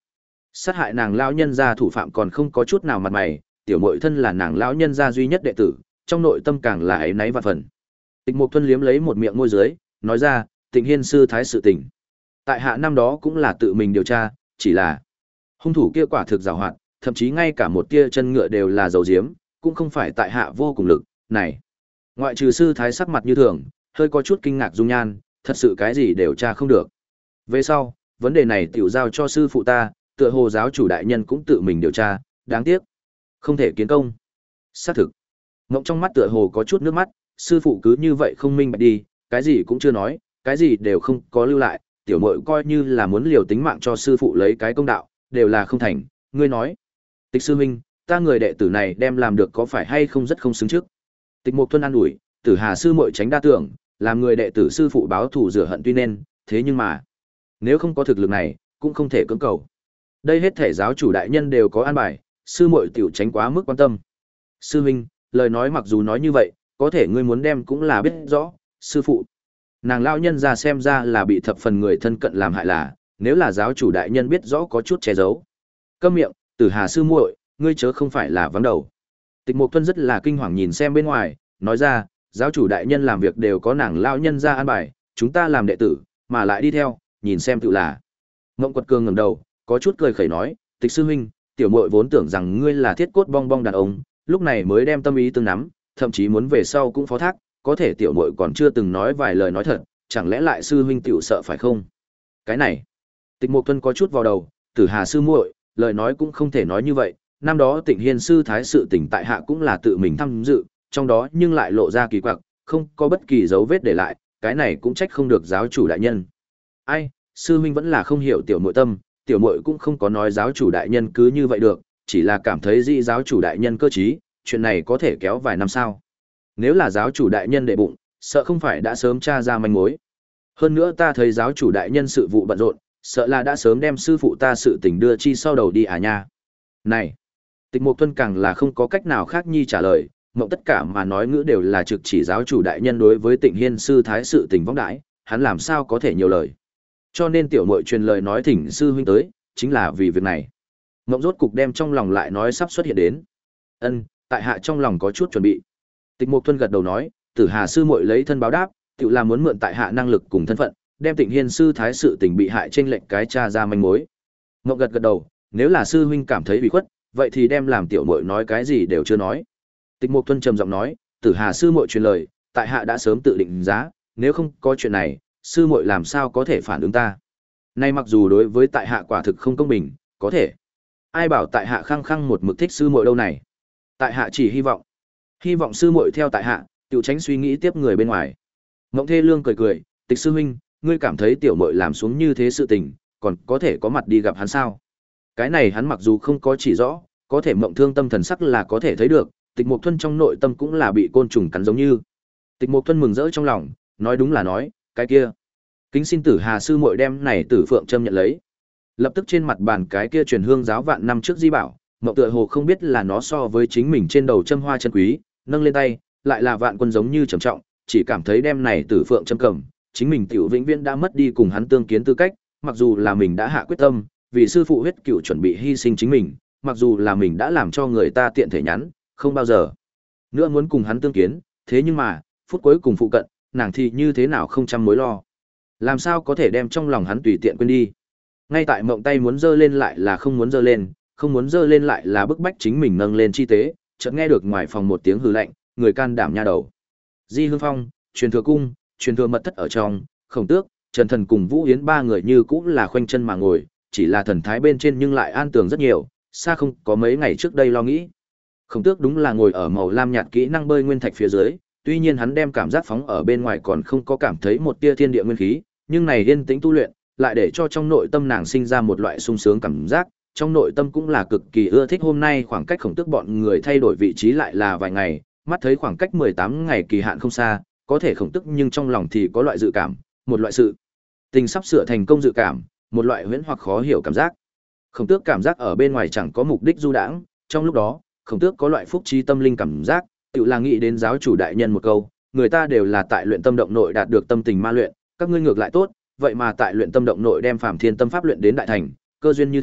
Sát hại nàng lão nhân gia thủ phạm còn không có chút nào mặt mày, tiểu muội thân là nàng lão nhân gia duy nhất đệ tử, trong nội tâm càng là ấy náy vạn phần. Tịch Mục Thuân liếm lấy một miệng môi dưới, nói ra, Tịnh Hiên sư thái sự tình. Tại hạ năm đó cũng là tự mình điều tra, chỉ là hung thủ kia quả thực giàu hoạt, thậm chí ngay cả một tia chân ngựa đều là dầu diếm, cũng không phải tại hạ vô cùng lực, này. Ngoại trừ sư thái sắc mặt như thường, hơi có chút kinh ngạc dung nhan, thật sự cái gì đều tra không được. Về sau, vấn đề này tiểu giao cho sư phụ ta, tựa hồ giáo chủ đại nhân cũng tự mình điều tra, đáng tiếc. Không thể kiến công. Xác thực. Ngộng trong mắt tựa hồ có chút nước mắt, sư phụ cứ như vậy không minh bạch đi, cái gì cũng chưa nói, cái gì đều không có lưu lại, tiểu muội coi như là muốn liều tính mạng cho sư phụ lấy cái công đạo, đều là không thành, ngươi nói. Tịch sư huynh, ta người đệ tử này đem làm được có phải hay không rất không xứng trước. Tịch Mục Thuân an ủi, Tử Hà sư muội tránh đa tưởng, làm người đệ tử sư phụ báo thù rửa hận tuy nên, thế nhưng mà, nếu không có thực lực này, cũng không thể cưỡng cầu. Đây hết thể giáo chủ đại nhân đều có an bài, sư muội tiểu tránh quá mức quan tâm. Sư huynh, lời nói mặc dù nói như vậy, có thể ngươi muốn đem cũng là biết rõ, sư phụ. Nàng lão nhân ra xem ra là bị thập phần người thân cận làm hại là, nếu là giáo chủ đại nhân biết rõ có chút che giấu. Câm miệng, Tử Hà sư muội, ngươi chớ không phải là vắng đầu. Tịch Mục Thuân rất là kinh hoàng nhìn xem bên ngoài, nói ra, giáo chủ đại nhân làm việc đều có nàng lão nhân ra an bài, chúng ta làm đệ tử, mà lại đi theo, nhìn xem tự là. Ngộng Quật Cường ngẩng đầu, có chút cười khẩy nói, Tịch sư huynh, tiểu muội vốn tưởng rằng ngươi là thiết cốt bong bong đàn ông, lúc này mới đem tâm ý tương nắm, thậm chí muốn về sau cũng phó thác, có thể tiểu muội còn chưa từng nói vài lời nói thật, chẳng lẽ lại sư huynh tiểu sợ phải không? Cái này, Tịch Mục Thuân có chút vào đầu, Tử Hà sư muội, lời nói cũng không thể nói như vậy, năm đó Tịnh Hiên sư thái sự tình tại hạ cũng là tự mình tham dự, trong đó nhưng lại lộ ra kỳ quặc, không có bất kỳ dấu vết để lại, cái này cũng trách không được giáo chủ đại nhân. Ai, sư huynh vẫn là không hiểu tiểu muội tâm, tiểu muội cũng không có nói giáo chủ đại nhân cứ như vậy được, chỉ là cảm thấy dị giáo chủ đại nhân cơ trí, chuyện này có thể kéo vài năm sao? Nếu là giáo chủ đại nhân đệ bụng, sợ không phải đã sớm tra ra manh mối. Hơn nữa ta thấy giáo chủ đại nhân sự vụ bận rộn, sợ là đã sớm đem sư phụ ta sự tình đưa chi sau đầu đi à nha. Này, Tịch Mục Thuân càng là không có cách nào khác nhi trả lời, mộng tất cả mà nói ngữ đều là trực chỉ giáo chủ đại nhân đối với Tịnh Hiên sư thái sự tình vong đãi, hắn làm sao có thể nhiều lời. Cho nên tiểu muội truyền lời nói thỉnh sư huynh tới, chính là vì việc này. Mộng rốt cục đem trong lòng lại nói sắp xuất hiện đến. Ân, tại hạ trong lòng có chút chuẩn bị. Tịch Mục Thuân gật đầu nói, Tử Hà sư muội lấy thân báo đáp, tự là muốn mượn tại hạ năng lực cùng thân phận, đem Tịnh Hiên sư thái sự tình bị hại trên lệnh cái tra ra manh mối. Mộng gật gật đầu, nếu là sư huynh cảm thấy bị khuất, vậy thì đem làm tiểu muội nói cái gì đều chưa nói. Tịch Mục Thuân trầm giọng nói, Tử Hà sư muội truyền lời, tại hạ đã sớm tự định giá, nếu không có chuyện này, sư muội làm sao có thể phản ứng ta. Nay mặc dù đối với tại hạ quả thực không công bình, có thể. Ai bảo tại hạ khăng khăng một mực thích sư muội đâu này. Tại hạ chỉ hy vọng, hy vọng sư muội theo tại hạ, tiểu tránh suy nghĩ tiếp người bên ngoài. Mộng Thê Lương cười cười, Tịch sư huynh, ngươi cảm thấy tiểu muội làm xuống như thế sự tình, còn có thể có mặt đi gặp hắn sao? Cái này hắn mặc dù không có chỉ rõ, có thể Mộng Thương tâm thần sắc là có thể thấy được, Tịch Mục Thuân trong nội tâm cũng là bị côn trùng cắn giống như. Tịch Mục Thuân mừng rỡ trong lòng, nói đúng là nói, cái kia. Kính xin Tử Hà sư muội đem này Tử Phượng Trâm nhận lấy. Lập tức trên mặt bàn cái kia truyền hương giáo vạn năm trước di bảo, Mộng tựa hồ không biết là nó so với chính mình trên đầu châm hoa chân quý, nâng lên tay, lại là vạn quân giống như trầm trọng, chỉ cảm thấy đem này Tử Phượng Trâm cầm, chính mình tiểu vĩnh viễn đã mất đi cùng hắn tương kiến tư cách, mặc dù là mình đã hạ quyết tâm, vì sư phụ huyết cựu chuẩn bị hy sinh chính mình, mặc dù là mình đã làm cho người ta tiện thể nhắn, không bao giờ nữa muốn cùng hắn tương kiến, thế nhưng mà, phút cuối cùng phụ cận, nàng thì như thế nào không trăm mối lo. Làm sao có thể đem trong lòng hắn tùy tiện quên đi. Ngay tại Mộng tay muốn giơ lên lại là không muốn giơ lên, không muốn giơ lên lại là bức bách chính mình nâng lên chi tế, chợt nghe được ngoài phòng một tiếng hừ lạnh, người can đảm nha đầu. Di Hương Phong, truyền thừa cung, truyền thừa mật thất ở trong, Khổng Tước, Trần Thần cùng Vũ Yến ba người như cũng là khoanh chân mà ngồi, chỉ là thần thái bên trên nhưng lại an tường rất nhiều, xa không có mấy ngày trước đây lo nghĩ. Khổng Tước đúng là ngồi ở màu lam nhạt kỹ năng bơi nguyên thạch phía dưới, tuy nhiên hắn đem cảm giác phóng ở bên ngoài còn không có cảm thấy một tia thiên địa nguyên khí, nhưng này yên tĩnh tu luyện, lại để cho trong nội tâm nàng sinh ra một loại sung sướng cảm giác, trong nội tâm cũng là cực kỳ ưa thích hôm nay khoảng cách Khổng Tước bọn người thay đổi vị trí lại là vài ngày, mắt thấy khoảng cách mười tám ngày kỳ hạn không xa, có thể Khổng Tước nhưng trong lòng thì có loại dự cảm, một loại sự tình sắp sửa thành công dự cảm, một loại huyễn hoặc khó hiểu cảm giác. Khổng Tước cảm giác ở bên ngoài chẳng có mục đích du đãng, trong lúc đó, Khổng Tước có loại phúc trí tâm linh cảm giác, tự là nghĩ đến giáo chủ đại nhân một câu, người ta đều là tại luyện tâm động nội đạt được tâm tình ma luyện, các ngươi ngược lại tốt, vậy mà tại luyện tâm động nội đem Phàm Thiên Tâm pháp luyện đến đại thành, cơ duyên như thế,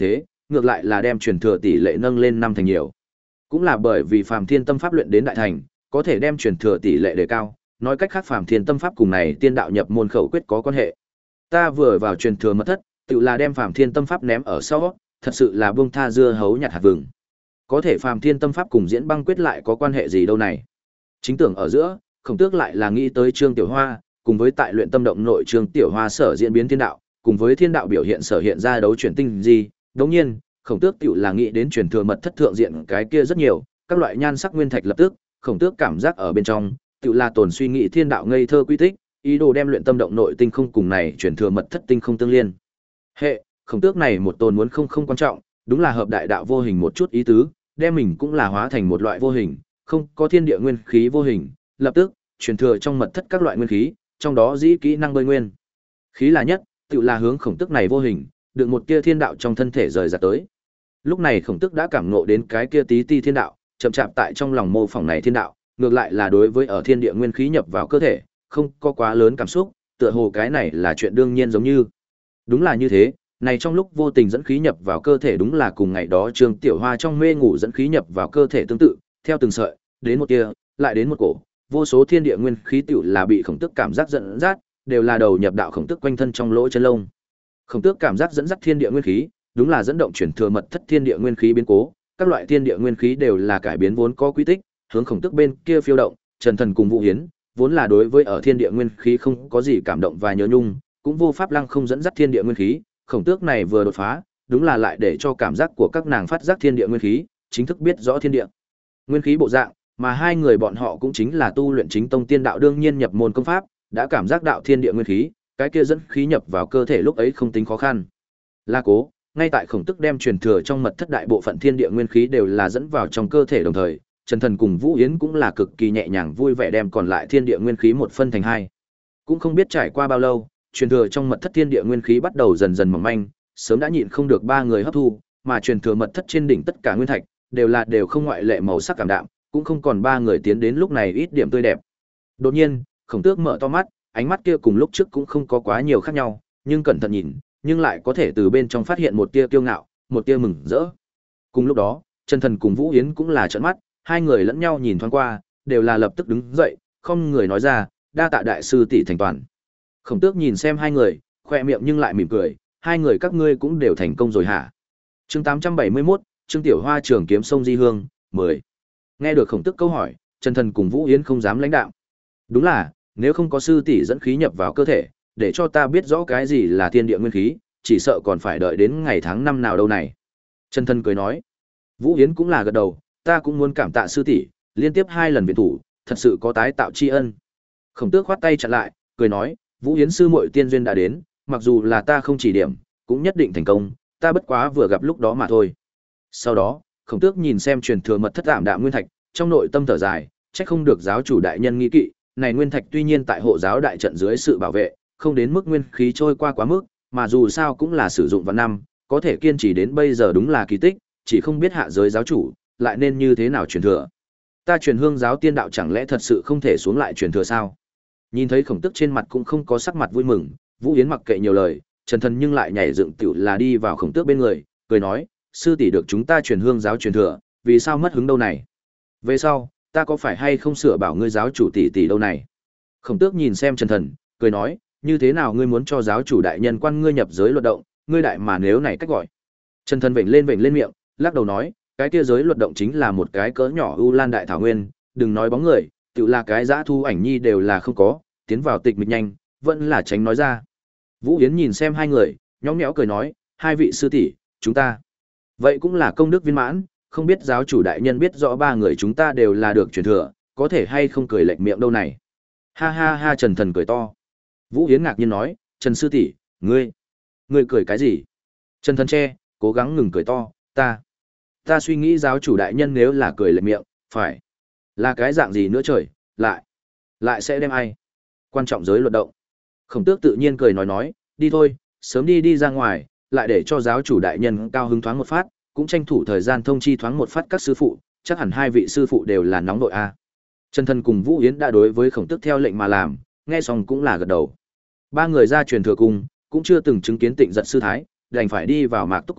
ngược lại là đem truyền thừa tỷ lệ nâng lên năm thành nhiều. Cũng là bởi vì Phàm Thiên Tâm Pháp luyện đến đại thành, có thể đem truyền thừa tỷ lệ đề cao, nói cách khác Phàm Thiên Tâm Pháp cùng này tiên đạo nhập môn khẩu quyết có quan hệ. Ta vừa vào truyền thừa mật thất, tự là đem Phàm Thiên Tâm Pháp ném ở sau, thật sự là buông tha dưa hấu nhặt hạt vừng. Có thể Phàm Thiên Tâm Pháp cùng Diễn Băng quyết lại có quan hệ gì đâu này? Chính tưởng ở giữa, Khổng Tước lại là nghĩ tới Trương Tiểu Hoa, cùng với tại luyện tâm động nội Trương Tiểu Hoa sở diễn biến thiên đạo, cùng với thiên đạo biểu hiện sở hiện ra đấu chuyển tinh gì, đương nhiên, Khổng Tước tiểu là nghĩ đến truyền thừa mật thất thượng diện cái kia rất nhiều, các loại nhan sắc nguyên thạch lập tức, Khổng Tước cảm giác ở bên trong, tiểu là tồn suy nghĩ thiên đạo ngây thơ quy tích, ý đồ đem luyện tâm động nội tinh không cùng này truyền thừa mật thất tinh không tương liên. Hệ, Khổng Tước này một tồn muốn không không quan trọng, đúng là hợp đại đạo vô hình một chút ý tứ, đem mình cũng là hóa thành một loại vô hình, không có thiên địa nguyên khí vô hình, lập tức, truyền thừa trong mật thất các loại nguyên khí, trong đó dĩ kỹ năng bơi nguyên. Khí là nhất, tự là hướng Khổng Tước này vô hình, được một tia thiên đạo trong thân thể rời ra tới. Lúc này Khổng Tước đã cảm ngộ đến cái kia tí ti thiên đạo, chậm chạp tại trong lòng mô phỏng này thiên đạo, ngược lại là đối với ở thiên địa nguyên khí nhập vào cơ thể, không có quá lớn cảm xúc, tựa hồ cái này là chuyện đương nhiên giống như. Đúng là như thế, này trong lúc vô tình dẫn khí nhập vào cơ thể đúng là cùng ngày đó Trương Tiểu Hoa trong mê ngủ dẫn khí nhập vào cơ thể tương tự, theo từng sợi, đến một tia, lại đến một cổ, vô số thiên địa nguyên khí tiểu là bị Khổng Tước cảm giác dẫn dắt, đều là đầu nhập đạo Khổng Tước quanh thân trong lỗ chân lông. Khổng Tước cảm giác dẫn dắt thiên địa nguyên khí, đúng là dẫn động chuyển thừa mật thất thiên địa nguyên khí biến cố, các loại thiên địa nguyên khí đều là cải biến vốn có quy tích, hướng Khổng Tước bên kia phiêu động, Trần Thần cùng Vũ Hiến, vốn là đối với ở thiên địa nguyên khí không có gì cảm động và nhớ nhung, cũng vô pháp lăng không dẫn dắt thiên địa nguyên khí, Khổng Tước này vừa đột phá, đúng là lại để cho cảm giác của các nàng phát giác thiên địa nguyên khí, chính thức biết rõ thiên địa nguyên khí bộ dạng, mà hai người bọn họ cũng chính là tu luyện chính tông tiên đạo đương nhiên nhập môn công pháp, đã cảm giác đạo thiên địa nguyên khí, cái kia dẫn khí nhập vào cơ thể lúc ấy không tính khó khăn. La cố, ngay tại Khổng Tước đem truyền thừa trong mật thất đại bộ phận thiên địa nguyên khí đều là dẫn vào trong cơ thể đồng thời, Trần Thần cùng Vũ Yến cũng là cực kỳ nhẹ nhàng vui vẻ đem còn lại thiên địa nguyên khí một phân thành hai. Cũng không biết trải qua bao lâu, truyền thừa trong mật thất thiên địa nguyên khí bắt đầu dần dần mỏng manh, sớm đã nhịn không được ba người hấp thu, mà truyền thừa mật thất trên đỉnh tất cả nguyên thạch đều là đều không ngoại lệ màu sắc cảm đạm, cũng không còn ba người tiến đến lúc này ít điểm tươi đẹp. Đột nhiên, Khổng Tước mở to mắt, ánh mắt kia cùng lúc trước cũng không có quá nhiều khác nhau, nhưng cẩn thận nhìn, nhưng lại có thể từ bên trong phát hiện một tia kiêu ngạo, một tia mừng rỡ. Cùng lúc đó, Trần Thần cùng Vũ Yến cũng là trợn mắt, hai người lẫn nhau nhìn thoáng qua, đều là lập tức đứng dậy, không người nói ra, đa tạ đại sư tỷ thành toàn. Khổng Tước nhìn xem hai người, khoe miệng nhưng lại mỉm cười, hai người các ngươi cũng đều thành công rồi hả? Chương tám trăm bảy mươi mốt, Trương Tiểu Hoa trường kiếm sông Di Hương, mười. Nghe được Khổng Tước câu hỏi, Trần Thần cùng Vũ Yến không dám lãnh đạo. Đúng là, nếu không có sư tỷ dẫn khí nhập vào cơ thể, để cho ta biết rõ cái gì là thiên địa nguyên khí, chỉ sợ còn phải đợi đến ngày tháng năm nào đâu này. Trần Thần cười nói. Vũ Yến cũng là gật đầu, ta cũng muốn cảm tạ sư tỷ, liên tiếp hai lần viện thủ, thật sự có tái tạo tri ân. Khổng Tước khoát tay chặn lại, cười nói, Vũ Yến sư muội tiên duyên đã đến, mặc dù là ta không chỉ điểm, cũng nhất định thành công, ta bất quá vừa gặp lúc đó mà thôi. Sau đó, Khổng Tước nhìn xem truyền thừa mật thất tạm đạm nguyên thạch, trong nội tâm thở dài, trách không được giáo chủ đại nhân nghi kỵ, này nguyên thạch tuy nhiên tại hộ giáo đại trận dưới sự bảo vệ, không đến mức nguyên khí trôi qua quá mức, mà dù sao cũng là sử dụng vào năm, có thể kiên trì đến bây giờ đúng là kỳ tích, chỉ không biết hạ giới giáo chủ lại nên như thế nào truyền thừa. Ta truyền hương giáo tiên đạo chẳng lẽ thật sự không thể xuống lại truyền thừa sao? Nhìn thấy Khổng Tước trên mặt cũng không có sắc mặt vui mừng, Vũ Yến mặc kệ nhiều lời, Trần Thần nhưng lại nhảy dựng tiểu là đi vào Khổng Tước bên người, cười nói, sư tỷ được chúng ta truyền hương giáo truyền thừa, vì sao mất hứng đâu này? Về sau, ta có phải hay không sửa bảo ngươi giáo chủ tỷ tỷ đâu này? Khổng Tước nhìn xem Trần Thần, cười nói, như thế nào ngươi muốn cho giáo chủ đại nhân quan ngươi nhập giới luật động, ngươi đại mà nếu này cách gọi. Trần Thần vểnh lên vểnh lên miệng, lắc đầu nói, cái kia giới luật động chính là một cái cỡ nhỏ U Lan đại thảo nguyên, đừng nói bóng người, tự là cái dã thu ảnh nhi đều là không có, tiến vào tịch mịch nhanh, vẫn là tránh nói ra. Vũ Yến nhìn xem hai người, nhõng nhẽo cười nói, hai vị sư tỷ, chúng ta vậy cũng là công đức viên mãn, không biết giáo chủ đại nhân biết rõ ba người chúng ta đều là được truyền thừa, có thể hay không cười lệch miệng đâu này. Ha ha ha. Trần Thần cười to. Vũ Yến ngạc nhiên nói, Trần sư tỷ, ngươi, ngươi cười cái gì? Trần Thần che, cố gắng ngừng cười to, ta, ta suy nghĩ giáo chủ đại nhân nếu là cười lệch miệng, phải là cái dạng gì nữa trời, lại, lại sẽ đem ai? Quan trọng giới luật động. Khổng Tước tự nhiên cười nói nói, đi thôi, sớm đi đi ra ngoài, lại để cho giáo chủ đại nhân cao hứng thoáng một phát, cũng tranh thủ thời gian thông chi thoáng một phát các sư phụ, chắc hẳn hai vị sư phụ đều là nóng đội a. Trần Thần cùng Vũ Yến đã đối với Khổng Tước theo lệnh mà làm, nghe xong cũng là gật đầu. Ba người ra truyền thừa cung, cũng chưa từng chứng kiến Tịnh Giật sư thái, đành phải đi vào Mạc Túc cung,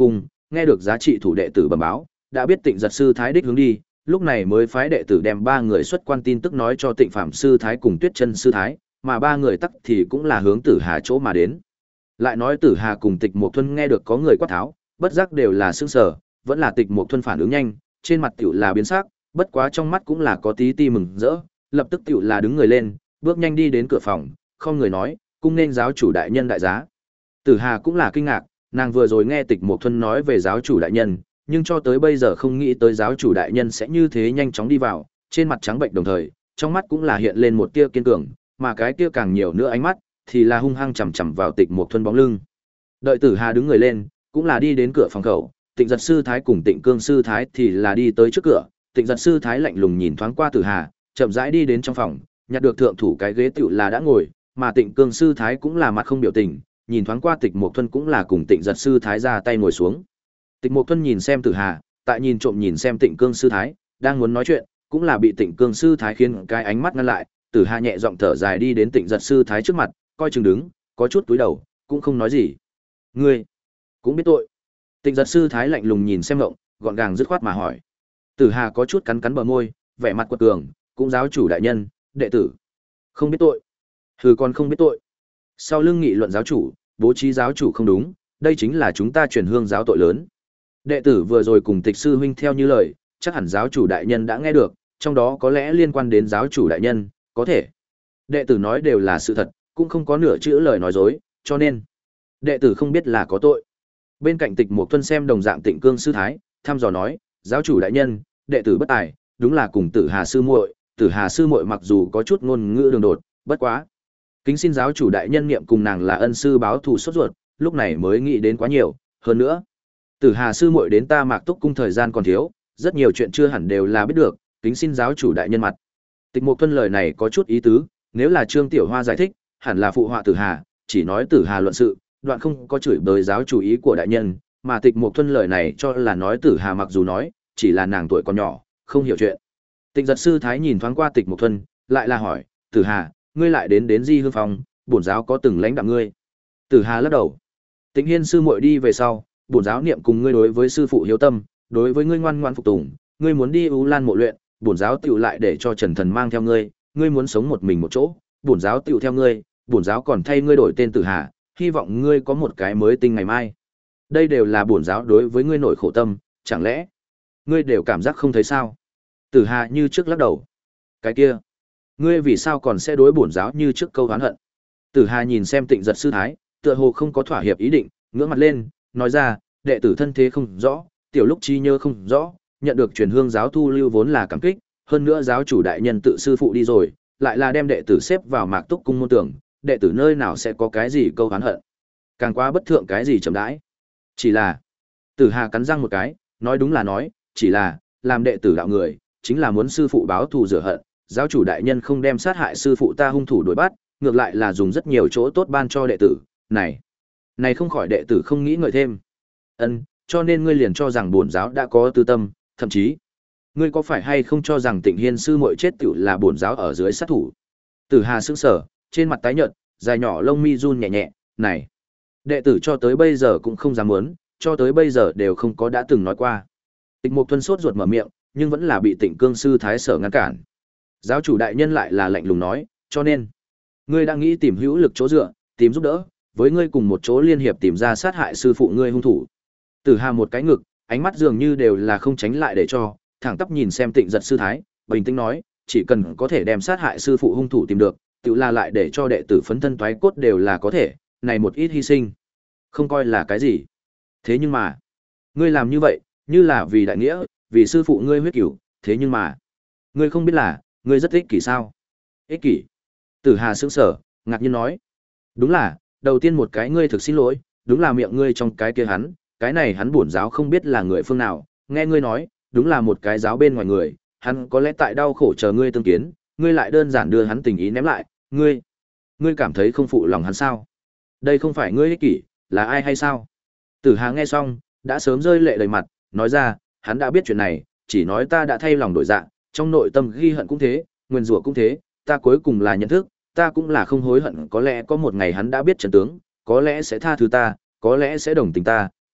nghe được giá trị thủ đệ tử bẩm báo, đã biết Tịnh Giật sư thái đích hướng đi, lúc này mới phái đệ tử đem ba người xuất quan tin tức nói cho Tịnh Phạm sư thái cùng Tuyết Chân sư thái, mà ba người tắc thì cũng là hướng Tử Hà chỗ mà đến. Lại nói Tử Hà cùng Tịch Mộc Thuần nghe được có người quát tháo, bất giác đều là sửng sở, vẫn là Tịch Mộc Thuần phản ứng nhanh, trên mặt tiểu là biến sắc, bất quá trong mắt cũng là có tí ti mừng rỡ, lập tức tiểu là đứng người lên, bước nhanh đi đến cửa phòng, không người nói, cung nên giáo chủ đại nhân đại giá. Tử Hà cũng là kinh ngạc, nàng vừa rồi nghe Tịch Mộc Thuần nói về giáo chủ đại nhân, nhưng cho tới bây giờ không nghĩ tới giáo chủ đại nhân sẽ như thế nhanh chóng đi vào, trên mặt trắng bệnh đồng thời, trong mắt cũng là hiện lên một tia kiên cường, mà cái kia càng nhiều nữa ánh mắt thì là hung hăng chằm chằm vào Tịch Mộc Thuần bóng lưng. Đợi Tử Hà đứng người lên, cũng là đi đến cửa phòng khẩu, Tịnh Giật sư thái cùng Tịnh Cương sư thái thì là đi tới trước cửa, Tịnh Giật sư thái lạnh lùng nhìn thoáng qua Tử Hà, chậm rãi đi đến trong phòng, nhặt được thượng thủ cái ghế tiểu là đã ngồi, mà Tịnh Cương sư thái cũng là mặt không biểu tình, nhìn thoáng qua Tịch Mộc Thuần cũng là cùng Tịnh Giật sư thái ra tay ngồi xuống. Tịch Mộc Thuần nhìn xem Tử Hà, tại nhìn trộm nhìn xem Tịnh Cương sư thái, đang muốn nói chuyện, cũng là bị Tịnh Cương sư thái khiến cái ánh mắt ngăn lại, Tử Hà nhẹ giọng thở dài đi đến Tịnh Giật sư thái trước mặt, coi chừng đứng, có chút cúi đầu, cũng không nói gì. Ngươi cũng biết tội. Tịnh Giật sư thái lạnh lùng nhìn xem ngộng, gọn gàng dứt khoát mà hỏi. Tử Hà có chút cắn cắn bờ môi, vẻ mặt quật cường, cũng giáo chủ đại nhân, đệ tử không biết tội. Hừ, còn không biết tội. Sau lưng nghị luận giáo chủ, bố trí giáo chủ không đúng, đây chính là chúng ta truyền hương giáo tội lớn. Đệ tử vừa rồi cùng Tịch sư huynh theo như lời, chắc hẳn giáo chủ đại nhân đã nghe được, trong đó có lẽ liên quan đến giáo chủ đại nhân, có thể. Đệ tử nói đều là sự thật, cũng không có nửa chữ lời nói dối, cho nên đệ tử không biết là có tội. Bên cạnh Tịch Mộc Thuần xem đồng dạng Tịnh Cương sư thái, thăm dò nói, giáo chủ đại nhân, đệ tử bất tài, đúng là cùng Tử Hà sư muội, Tử Hà sư muội mặc dù có chút ngôn ngữ đường đột, bất quá, kính xin giáo chủ đại nhân niệm cùng nàng là ân sư báo thù sốt ruột, lúc này mới nghĩ đến quá nhiều, hơn nữa, Tử Hà sư muội đến ta Mạc Túc cung thời gian còn thiếu, rất nhiều chuyện chưa hẳn đều là biết được, kính xin giáo chủ đại nhân mặt. Tịch Mộc Thuần lời này có chút ý tứ, nếu là Trương Tiểu Hoa giải thích, hẳn là phụ họa Tử Hà, chỉ nói Tử Hà luận sự, đoạn không có chửi bới giáo chủ ý của đại nhân, mà Tịch Mộc Thuần lời này cho là nói Tử Hà mặc dù nói, chỉ là nàng tuổi còn nhỏ, không hiểu chuyện. Tịnh Giật sư thái nhìn thoáng qua Tịch Mộc Thuần, lại là hỏi, Tử Hà, ngươi lại đến đến Di Hương Phong, bổn giáo có từng lãnh đạm ngươi? Tử Hà lắc đầu. Tịnh Hiên sư muội đi về sau, bổn giáo niệm cùng ngươi đối với sư phụ hiếu tâm, đối với ngươi ngoan ngoãn phục tùng, ngươi muốn đi U Lan mộ luyện, bổn giáo tiểu lại để cho Trần Thần mang theo ngươi, ngươi muốn sống một mình một chỗ, bổn giáo tiểu theo ngươi, bổn giáo còn thay ngươi đổi tên Tử Hà, hy vọng ngươi có một cái mới tinh ngày mai. Đây đều là bổn giáo đối với ngươi nổi khổ tâm, chẳng lẽ ngươi đều cảm giác không thấy sao? Tử Hà như trước lắc đầu. Cái kia, ngươi vì sao còn sẽ đối bổn giáo như trước câu oán hận? Tử Hà nhìn xem Tịnh Giật sư thái, tựa hồ không có thỏa hiệp ý định, ngửa mặt lên, nói ra, đệ tử thân thế không rõ, tiểu lúc trí nhớ không rõ, nhận được truyền hương giáo thu lưu vốn là cảm kích, hơn nữa giáo chủ đại nhân tự sư phụ đi rồi, lại là đem đệ tử xếp vào Mạc Túc cung môn tưởng, đệ tử nơi nào sẽ có cái gì câu oán hận? Càng quá bất thượng cái gì chậm đãi. Chỉ là, Tử Hà cắn răng một cái, nói đúng là nói, chỉ là, làm đệ tử đạo người, chính là muốn sư phụ báo thù rửa hận, giáo chủ đại nhân không đem sát hại sư phụ ta hung thủ đuổi bắt, ngược lại là dùng rất nhiều chỗ tốt ban cho đệ tử, này, này không khỏi đệ tử không nghĩ ngợi thêm. Ân, cho nên ngươi liền cho rằng bổn giáo đã có tư tâm, thậm chí, ngươi có phải hay không cho rằng Tịnh Hiên sư muội chết tiểu là bổn giáo ở dưới sát thủ? Tử Hà sững sờ, trên mặt tái nhợt, dài nhỏ lông mi run nhẹ nhẹ, này, đệ tử cho tới bây giờ cũng không dám muốn, cho tới bây giờ đều không có đã từng nói qua. Tịch Mộc Thuần sốt ruột mở miệng, nhưng vẫn là bị Tịnh Cương sư thái sở ngăn cản. Giáo chủ đại nhân lại là lạnh lùng nói, cho nên, ngươi đang nghĩ tìm hữu lực chỗ dựa, tìm giúp đỡ, với ngươi cùng một chỗ liên hiệp tìm ra sát hại sư phụ ngươi hung thủ. Tử Hà một cái ngực, ánh mắt dường như đều là không tránh lại để cho, thẳng tắp nhìn xem Tịnh Giật sư thái, bình tĩnh nói, chỉ cần có thể đem sát hại sư phụ hung thủ tìm được, tự là lại để cho đệ tử phấn thân toái cốt đều là có thể, này một ít hy sinh, không coi là cái gì. Thế nhưng mà, ngươi làm như vậy, như là vì đại nghĩa, vì sư phụ ngươi huyết cửu, thế nhưng mà, ngươi không biết là, ngươi rất ích kỷ sao? Ích kỷ? Tử Hà sững sờ, ngạc nhiên nói, đúng là, đầu tiên một cái ngươi thực xin lỗi, đúng là miệng ngươi trong cái kia hắn, cái này hắn bổn giáo không biết là người phương nào, nghe ngươi nói, đúng là một cái giáo bên ngoài người, hắn có lẽ tại đau khổ chờ ngươi tương kiến, ngươi lại đơn giản đưa hắn tình ý ném lại, ngươi, ngươi cảm thấy không phụ lòng hắn sao? Đây không phải ngươi ích kỷ, là ai hay sao? Tử Hà nghe xong, đã sớm rơi lệ đầy mặt, nói ra, hắn đã biết chuyện này, chỉ nói ta đã thay lòng đổi dạ, trong nội tâm ghi hận cũng thế, nguyên rủa cũng thế, ta cuối cùng là nhận thức, ta cũng là không hối hận, có lẽ có một ngày hắn đã biết trận tướng, có lẽ sẽ tha thứ ta, có lẽ sẽ đồng tình ta,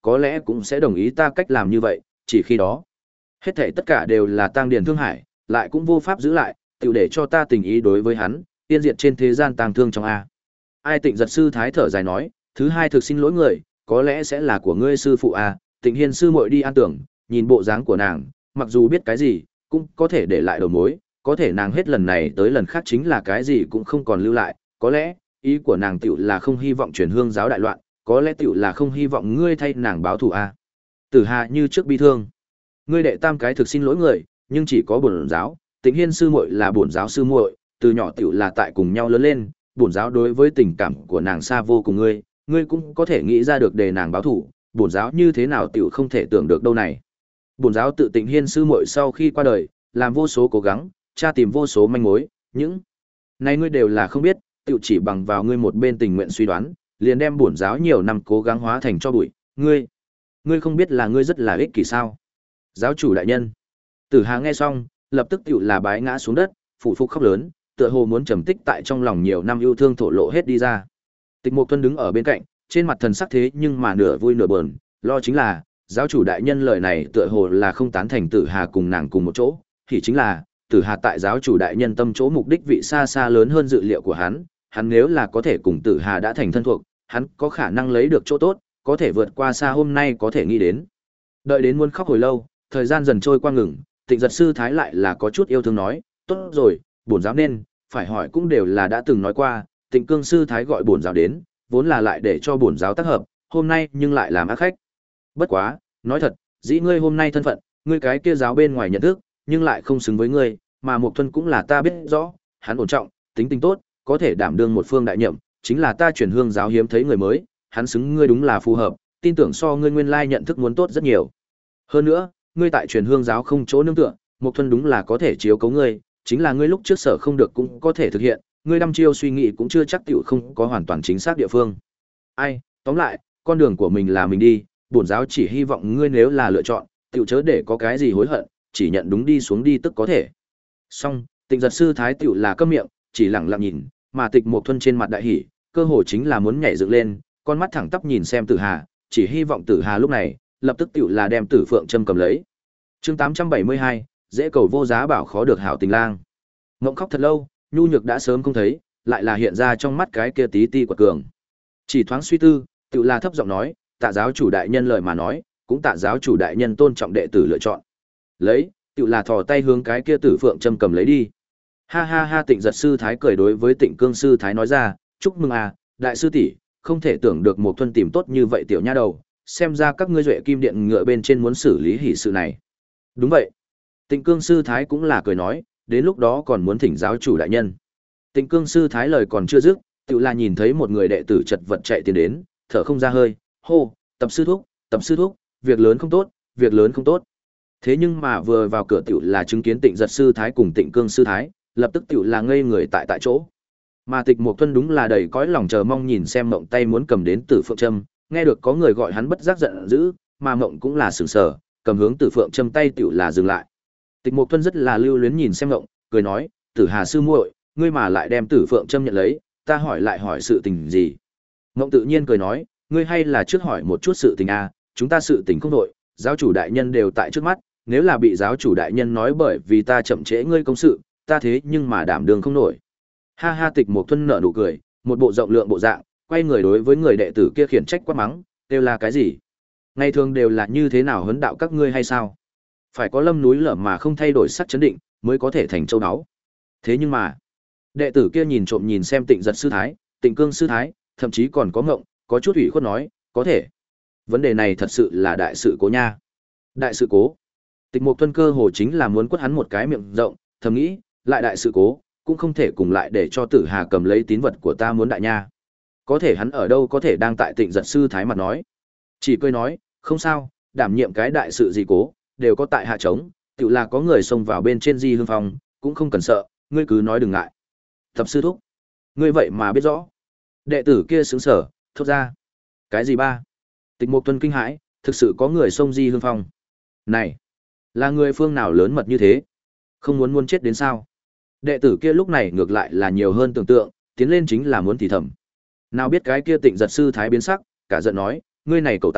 có lẽ cũng sẽ đồng ý ta cách làm như vậy, chỉ khi đó. Hết thảy tất cả đều là tang điền thương hải, lại cũng vô pháp giữ lại, tiểu để cho ta tình ý đối với hắn, tiên diệt trên thế gian tang thương trong a. Ai Tịnh giật sư thái thở dài nói, thứ hai thực xin lỗi người, có lẽ sẽ là của ngươi sư phụ a. Tịnh Hiên sư muội đi an tưởng, nhìn bộ dáng của nàng, mặc dù biết cái gì, cũng có thể để lại đầu mối, có thể nàng hết lần này tới lần khác chính là cái gì cũng không còn lưu lại, có lẽ ý của nàng tiểu là không hy vọng truyền hương giáo đại loạn, có lẽ tiểu là không hy vọng ngươi thay nàng báo thù a. Tử Hà như trước bi thương, ngươi đệ tam cái thực xin lỗi người, nhưng chỉ có bổn giáo, Tịnh Hiên sư muội là bổn giáo sư muội, từ nhỏ tiểu là tại cùng nhau lớn lên, bổn giáo đối với tình cảm của nàng xa vô cùng ngươi, ngươi cũng có thể nghĩ ra được để nàng báo thù, bổn giáo như thế nào tiểu không thể tưởng được đâu này. Bổn giáo tự Tịnh Hiên sư muội sau khi qua đời, làm vô số cố gắng, tra tìm vô số manh mối, những này ngươi đều là không biết, tiểu chỉ bằng vào ngươi một bên tình nguyện suy đoán, liền đem bổn giáo nhiều năm cố gắng hóa thành cho bụi, ngươi, ngươi không biết là ngươi rất là ích kỷ sao? Giáo chủ đại nhân. Tử Hà nghe xong, lập tức tiểu là bái ngã xuống đất, phủ phục khóc lớn, tựa hồ muốn trầm tích tại trong lòng nhiều năm yêu thương thổ lộ hết đi ra. Tịch Mục Tuân đứng ở bên cạnh, trên mặt thần sắc thế nhưng mà nửa vui nửa buồn, lo chính là giáo chủ đại nhân lời này tựa hồ là không tán thành Tử Hà cùng nàng cùng một chỗ, thì chính là Tử Hà tại giáo chủ đại nhân tâm chỗ mục đích vị xa xa lớn hơn dự liệu của hắn, hắn nếu là có thể cùng Tử Hà đã thành thân thuộc, hắn có khả năng lấy được chỗ tốt, có thể vượt qua xa hôm nay có thể nghĩ đến. Đợi đến muốn khóc hồi lâu, thời gian dần trôi qua ngừng, Tịnh giật sư thái lại là có chút yêu thương nói, tốt rồi, bổn giáo nên, phải hỏi cũng đều là đã từng nói qua, Tịnh cương sư thái gọi bổn giáo đến, vốn là lại để cho bổn giáo tác hợp, hôm nay nhưng lại làm ác khách. Bất quá, nói thật, dĩ ngươi hôm nay thân phận, ngươi cái kia giáo bên ngoài nhận thức, nhưng lại không xứng với ngươi, mà Mục Thuần cũng là ta biết rõ, hắn ổn trọng, tính tình tốt, có thể đảm đương một phương đại nhậm, chính là ta chuyển hương giáo hiếm thấy người mới, hắn xứng ngươi đúng là phù hợp, tin tưởng so ngươi nguyên lai nhận thức muốn tốt rất nhiều. Hơn nữa, ngươi tại truyền hương giáo không chỗ nương tựa, Mục Thuần đúng là có thể chiếu cố ngươi, chính là ngươi lúc trước sở không được cũng có thể thực hiện, ngươi đăm chiêu suy nghĩ cũng chưa chắc tiểu không có hoàn toàn chính xác địa phương. Ai, tóm lại, con đường của mình là mình đi, bổn giáo chỉ hy vọng ngươi nếu là lựa chọn, tiểu chớ để có cái gì hối hận, chỉ nhận đúng đi xuống đi tức có thể. Xong, Tịnh giật sư thái tiểu là câm miệng, chỉ lặng lặng nhìn, mà Tịch Mục Thuần trên mặt đại hỉ, cơ hồ chính là muốn nhảy dựng lên, con mắt thẳng tắp nhìn xem Tử Hà, chỉ hy vọng Tử Hà lúc này lập tức tiểu là đem Tử Phượng Trâm cầm lấy. Chương tám trăm bảy mươi hai, dễ cầu vô giá bảo khó được hảo tình lang. Ngộng khóc thật lâu, nhu nhược đã sớm không thấy, lại là hiện ra trong mắt cái kia tí ti quật cường. Chỉ thoáng suy tư, tiểu là thấp giọng nói, tạ giáo chủ đại nhân lời mà nói, cũng tạ giáo chủ đại nhân tôn trọng đệ tử lựa chọn. Lấy, tiểu là thò tay hướng cái kia Tử Phượng Trâm cầm lấy đi. Ha ha ha, Tịnh giật sư thái cười đối với Tịnh cương sư thái nói ra, chúc mừng à, đại sư tỷ, không thể tưởng được Mục Thuần tìm tốt như vậy tiểu nha đầu, xem ra các ngươi duệ kim điện ngựa bên trên muốn xử lý hỷ sự này. Đúng vậy. Tịnh cương sư thái cũng là cười nói, đến lúc đó còn muốn thỉnh giáo chủ đại nhân. Tịnh cương sư thái lời còn chưa dứt, tự là nhìn thấy một người đệ tử chật vật chạy tiến đến, thở không ra hơi, hô, tập sư thúc, tập sư thúc, việc lớn không tốt, việc lớn không tốt. Thế nhưng mà vừa vào cửa tiểu là chứng kiến Tịnh giật sư thái cùng Tịnh cương sư thái, lập tức tiểu là ngây người tại tại chỗ. Mà Tịch Mục Thuần đúng là đầy cõi lòng chờ mong nhìn xem Mộng tay muốn cầm đến Tử Phượng Trâm, nghe được có người gọi hắn bất giác giận dữ, mà Mộng cũng là sửng sở, cầm hướng Tử Phượng Trâm tay tiểu là dừng lại. Tịch Mục Thuần rất là lưu luyến nhìn xem Mộng, cười nói, Tử Hà sư muội, ngươi mà lại đem Tử Phượng Trâm nhận lấy, ta hỏi lại hỏi sự tình gì? Mộng tự nhiên cười nói, ngươi hay là trước hỏi một chút sự tình a, chúng ta sự tình không đội, giáo chủ đại nhân đều tại trước mắt, nếu là bị giáo chủ đại nhân nói bởi vì ta chậm trễ ngươi công sự, ta thế nhưng mà đảm đường không nổi. Ha ha, Tịch Mục Thuần nở nụ cười, một bộ rộng lượng bộ dạng, quay người đối với người đệ tử kia khiển trách quát mắng, đều là cái gì? Ngày thường đều là như thế nào huấn đạo các ngươi hay sao? Phải có lâm núi lở mà không thay đổi sắc chấn định, mới có thể thành châu đáo. Thế nhưng mà, đệ tử kia nhìn trộm nhìn xem Tịnh giật sư thái, Tịnh cương sư thái, thậm chí còn có ngộng, có chút ủy khuất nói, có thể. Vấn đề này thật sự là đại sự cố nha. Đại sự cố. Tịch Mục Thuần cơ hồ chính là muốn quất hắn một cái miệng rộng, thầm nghĩ, lại đại sự cố, cũng không thể cùng lại để cho Tử Hà cầm lấy tín vật của ta muốn đại nha. Có thể hắn ở đâu có thể đang tại Tịnh giật sư thái mặt nói. Chỉ cười nói, không sao, đảm nhiệm cái đại sự gì cố, đều có tại hạ trống, tự là có người xông vào bên trên Di Hương Phong, cũng không cần sợ, ngươi cứ nói đừng ngại. Tập sư thúc, ngươi vậy mà biết rõ. Đệ tử kia sững sờ, thốt ra. Cái gì ba? Tịch Mục Thuần kinh hãi, thực sự có người xông Di Hương Phong. Này, là người phương nào lớn mật như thế? Không muốn muốn chết đến sao? Đệ tử kia lúc này ngược lại là nhiều hơn tưởng tượng, tiến lên chính là muốn thì thầm. Nào biết cái kia Tịnh giật sư thái biến sắc, cả giận nói, ngươi này cầu tài,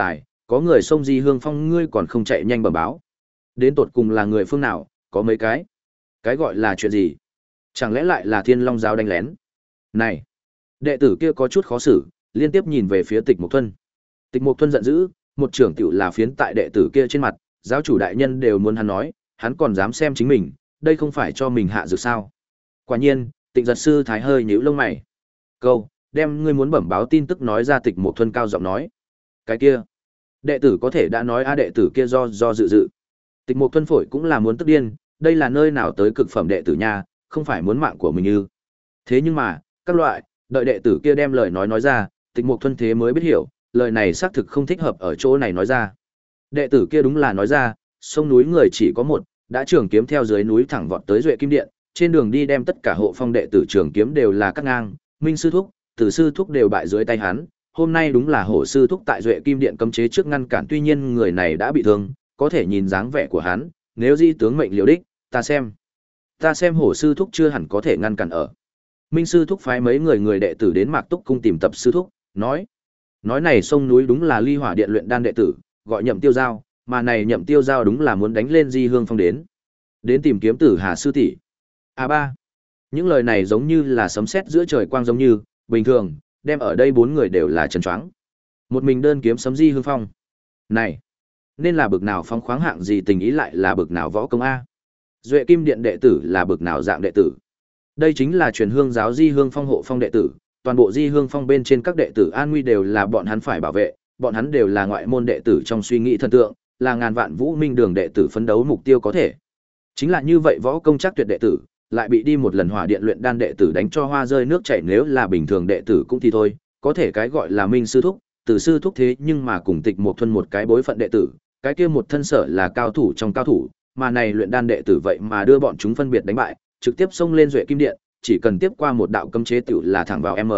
có người xông Di Hương Phong ngươi còn không chạy nhanh bẩm báo. Đến tột cùng là người phương nào, có mấy cái? Cái gọi là chuyện gì? Chẳng lẽ lại là Thiên Long giáo đánh lén? Này, đệ tử kia có chút khó xử, liên tiếp nhìn về phía Tịch Mục Thuân. Tịch Mục Thuân giận dữ, một trưởng tiểu là phiến tại đệ tử kia trên mặt, giáo chủ đại nhân đều muốn hắn nói, hắn còn dám xem chính mình, đây không phải cho mình hạ dược sao? Quả nhiên, Tịnh Giật sư thái hơi nhíu lông mày. Câu, đem ngươi muốn bẩm báo tin tức nói ra. Tịch Mục Thuân cao giọng nói. Cái kia, đệ tử có thể đã nói a đệ tử kia do do dự dự. Tịch Mục Thuân phổi cũng là muốn tức điên, đây là nơi nào tới cực phẩm đệ tử nha, không phải muốn mạng của mình như. Thế nhưng mà, các loại, đợi đệ tử kia đem lời nói nói ra, Tịch Mục Thuân thế mới biết hiểu, lời này xác thực không thích hợp ở chỗ này nói ra. Đệ tử kia đúng là nói ra, sông núi người chỉ có một, đã trường kiếm theo dưới núi thẳng vọt tới Duệ Kim Điện, trên đường đi đem tất cả hộ phong đệ tử trường kiếm đều là cắt ngang, Minh sư thúc, Tử sư thúc đều bại dưới tay hắn. Hôm nay đúng là Hổ sư thúc tại Duệ Kim Điện cấm chế trước ngăn cản, tuy nhiên người này đã bị thương, có thể nhìn dáng vẻ của hắn, nếu di tướng mệnh liều đích, ta xem, ta xem Hổ sư thúc chưa hẳn có thể ngăn cản ở. Minh sư thúc phái mấy người người đệ tử đến Mạc Túc cung tìm Tập sư thúc, nói, nói này sông núi đúng là Ly Hỏa Điện luyện đan đệ tử, gọi Nhậm Tiêu Giao, mà này Nhậm Tiêu Giao đúng là muốn đánh lên Di Hương Phong đến, đến tìm kiếm Tử Hà sư tỷ. A ba, những lời này giống như là sấm sét giữa trời quang giống như, bình thường, đem ở đây bốn người đều là trần choáng. Một mình đơn kiếm sấm Di Hương Phong. Này, nên là bực nào phong khoáng hạng gì, tình ý lại là bực nào võ công a. Duệ Kim Điện đệ tử là bực nào dạng đệ tử. Đây chính là truyền hương giáo Di Hương Phong hộ phong đệ tử, toàn bộ Di Hương Phong bên trên các đệ tử an nguy đều là bọn hắn phải bảo vệ, bọn hắn đều là ngoại môn đệ tử trong suy nghĩ thần tượng, là ngàn vạn vũ minh đường đệ tử phấn đấu mục tiêu có thể. Chính là như vậy võ công chắc tuyệt đệ tử, lại bị đi một lần Hỏa Điện luyện đan đệ tử đánh cho hoa rơi nước chảy, nếu là bình thường đệ tử cũng thì thôi, có thể cái gọi là Minh sư thúc, Tử sư thúc thế nhưng mà cùng Tịch Mục Thuần một cái bối phận đệ tử, cái kia một thân sở là cao thủ trong cao thủ, mà này luyện đan đệ tử vậy mà đưa bọn chúng phân biệt đánh bại, trực tiếp xông lên Duệ Kim Điện, chỉ cần tiếp qua một đạo cấm chế tiểu là thẳng vào M.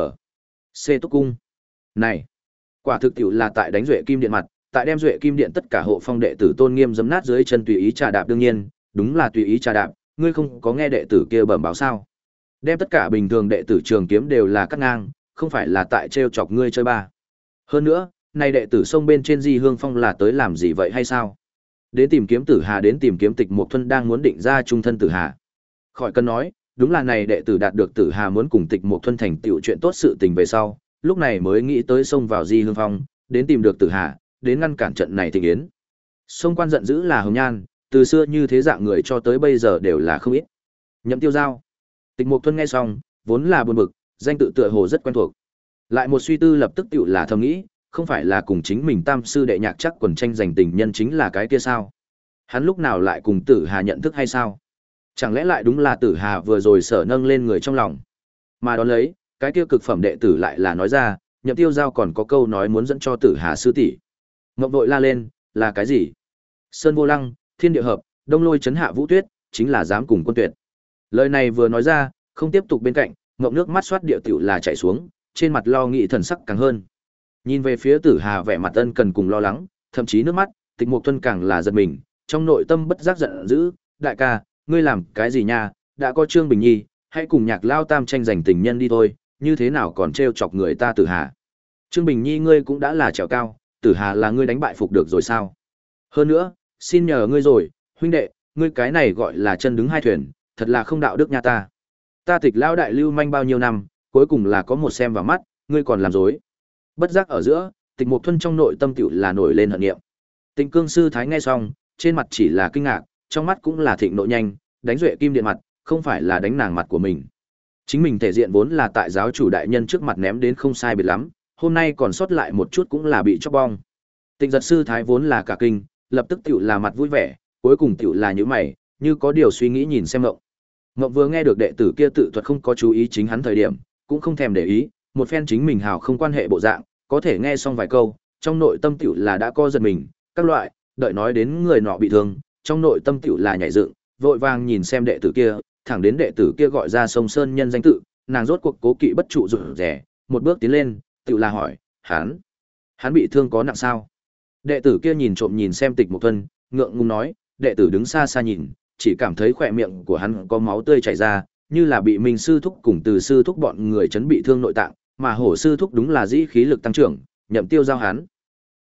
C Túc cung. Này, quả thực tiểu là tại đánh Duệ Kim Điện mặt, tại đem Duệ Kim Điện tất cả hộ phong đệ tử tôn nghiêm giẫm nát dưới chân, tùy ý trà đạp. Đương nhiên, đúng là tùy ý trà đạp, ngươi không có nghe đệ tử kia bẩm báo sao? Đem tất cả bình thường đệ tử trường kiếm đều là cắt ngang, không phải là tại trêu chọc ngươi chơi ba. Hơn nữa, này đệ tử sông bên trên Di Hương Phong là tới làm gì vậy hay sao? Đến tìm kiếm Tử Hà, đến tìm kiếm Tịch Mục Thuần đang muốn định ra trung thân Tử Hà. Khỏi cần nói, đúng là này đệ tử đạt được Tử Hà muốn cùng Tịch Mục Thuần thành tựu chuyện tốt sự tình về sau, lúc này mới nghĩ tới xông vào Di Hương Phong, đến tìm được Tử Hà, đến ngăn cản trận này thịnh yến. Sông quan giận dữ là Hồng Nhan, từ xưa như thế dạng người cho tới bây giờ đều là không ít. Nhậm Tiêu Giao. Tịch Mục Thuần nghe xong, vốn là buồn bực, danh tự tựa hồ rất quen thuộc. Lại một suy tư lập tức tựu là thầm nghĩ, không phải là cùng chính mình tam sư đệ Nhạc Chắc quần tranh giành tình nhân chính là cái kia sao? Hắn lúc nào lại cùng Tử Hà nhận thức hay sao? Chẳng lẽ lại đúng là Tử Hà vừa rồi sở nâng lên người trong lòng? Mà đón lấy, cái kia cực phẩm đệ tử lại là nói ra, Nhậm Tiêu Giao còn có câu nói muốn dẫn cho Tử Hà sư tỷ. Ngậm vội la lên, là cái gì? Sơn vô lăng, thiên địa hợp, đông lôi chấn hạ vũ tuyết, chính là dám cùng quân tuyệt. Lời này vừa nói ra, không tiếp tục bên cạnh, ngậm nước mắt xoát địa tiểu là chảy xuống, trên mặt lo nghĩ thần sắc càng hơn. Nhìn về phía Tử Hà vẻ mặt ân cần cùng lo lắng, thậm chí nước mắt, Tịch Mục Thuần càng là giật mình, trong nội tâm bất giác giận dữ, đại ca, ngươi làm cái gì nha, đã có Trương Bình Nhi, hãy cùng Nhạc Lao Tam tranh giành tình nhân đi thôi, như thế nào còn trêu chọc người ta. Tử Hà, Trương Bình Nhi ngươi cũng đã là trèo cao, Tử Hà là ngươi đánh bại phục được rồi sao? Hơn nữa, xin nhờ ngươi rồi, huynh đệ, ngươi cái này gọi là chân đứng hai thuyền, thật là không đạo đức nha ta. Ta Tịch Lao đại lưu manh bao nhiêu năm, cuối cùng là có một xem vào mắt, ngươi còn làm dối. Bất giác ở giữa, Tịch Mục Thuần trong nội tâm tiểu là nổi lên hận niệm. Tịnh Cương sư thái nghe xong, trên mặt chỉ là kinh ngạc, trong mắt cũng là thịnh nộ nhanh, đánh Duệ Kim Điện mặt, không phải là đánh nàng mặt của mình. Chính mình thể diện vốn là tại giáo chủ đại nhân trước mặt ném đến không sai biệt lắm, hôm nay còn sót lại một chút cũng là bị chóc bong. Tịnh Giật sư thái vốn là cả kinh, lập tức tiểu là mặt vui vẻ, cuối cùng tiểu là nhíu mày, như có điều suy nghĩ nhìn xem Ngộng. Ngộng vừa nghe được đệ tử kia tự thuật không có chú ý chính hắn thời điểm, cũng không thèm để ý, một phen chính mình hào không quan hệ bộ dạng, có thể nghe xong vài câu, trong nội tâm tiểu là đã co giật mình, các loại, đợi nói đến người nọ bị thương, trong nội tâm tiểu là nhảy dựng, vội vàng nhìn xem đệ tử kia, thẳng đến đệ tử kia gọi ra Sông Sơn nhân danh tự, nàng rốt cuộc cố kỵ bất trụ rụt rẻ, một bước tiến lên, tiểu là hỏi, hắn, hắn bị thương có nặng sao? Đệ tử kia nhìn trộm nhìn xem Tịch Mục Thuần, ngượng ngùng nói, đệ tử đứng xa xa nhìn, chỉ cảm thấy khỏe miệng của hắn có máu tươi chảy ra, như là bị Minh sư thúc cùng Từ sư thúc bọn người chấn bị thương nội tạng, mà Hổ sư thúc đúng là dĩ khí lực tăng trưởng, Nhậm Tiêu Giao hắn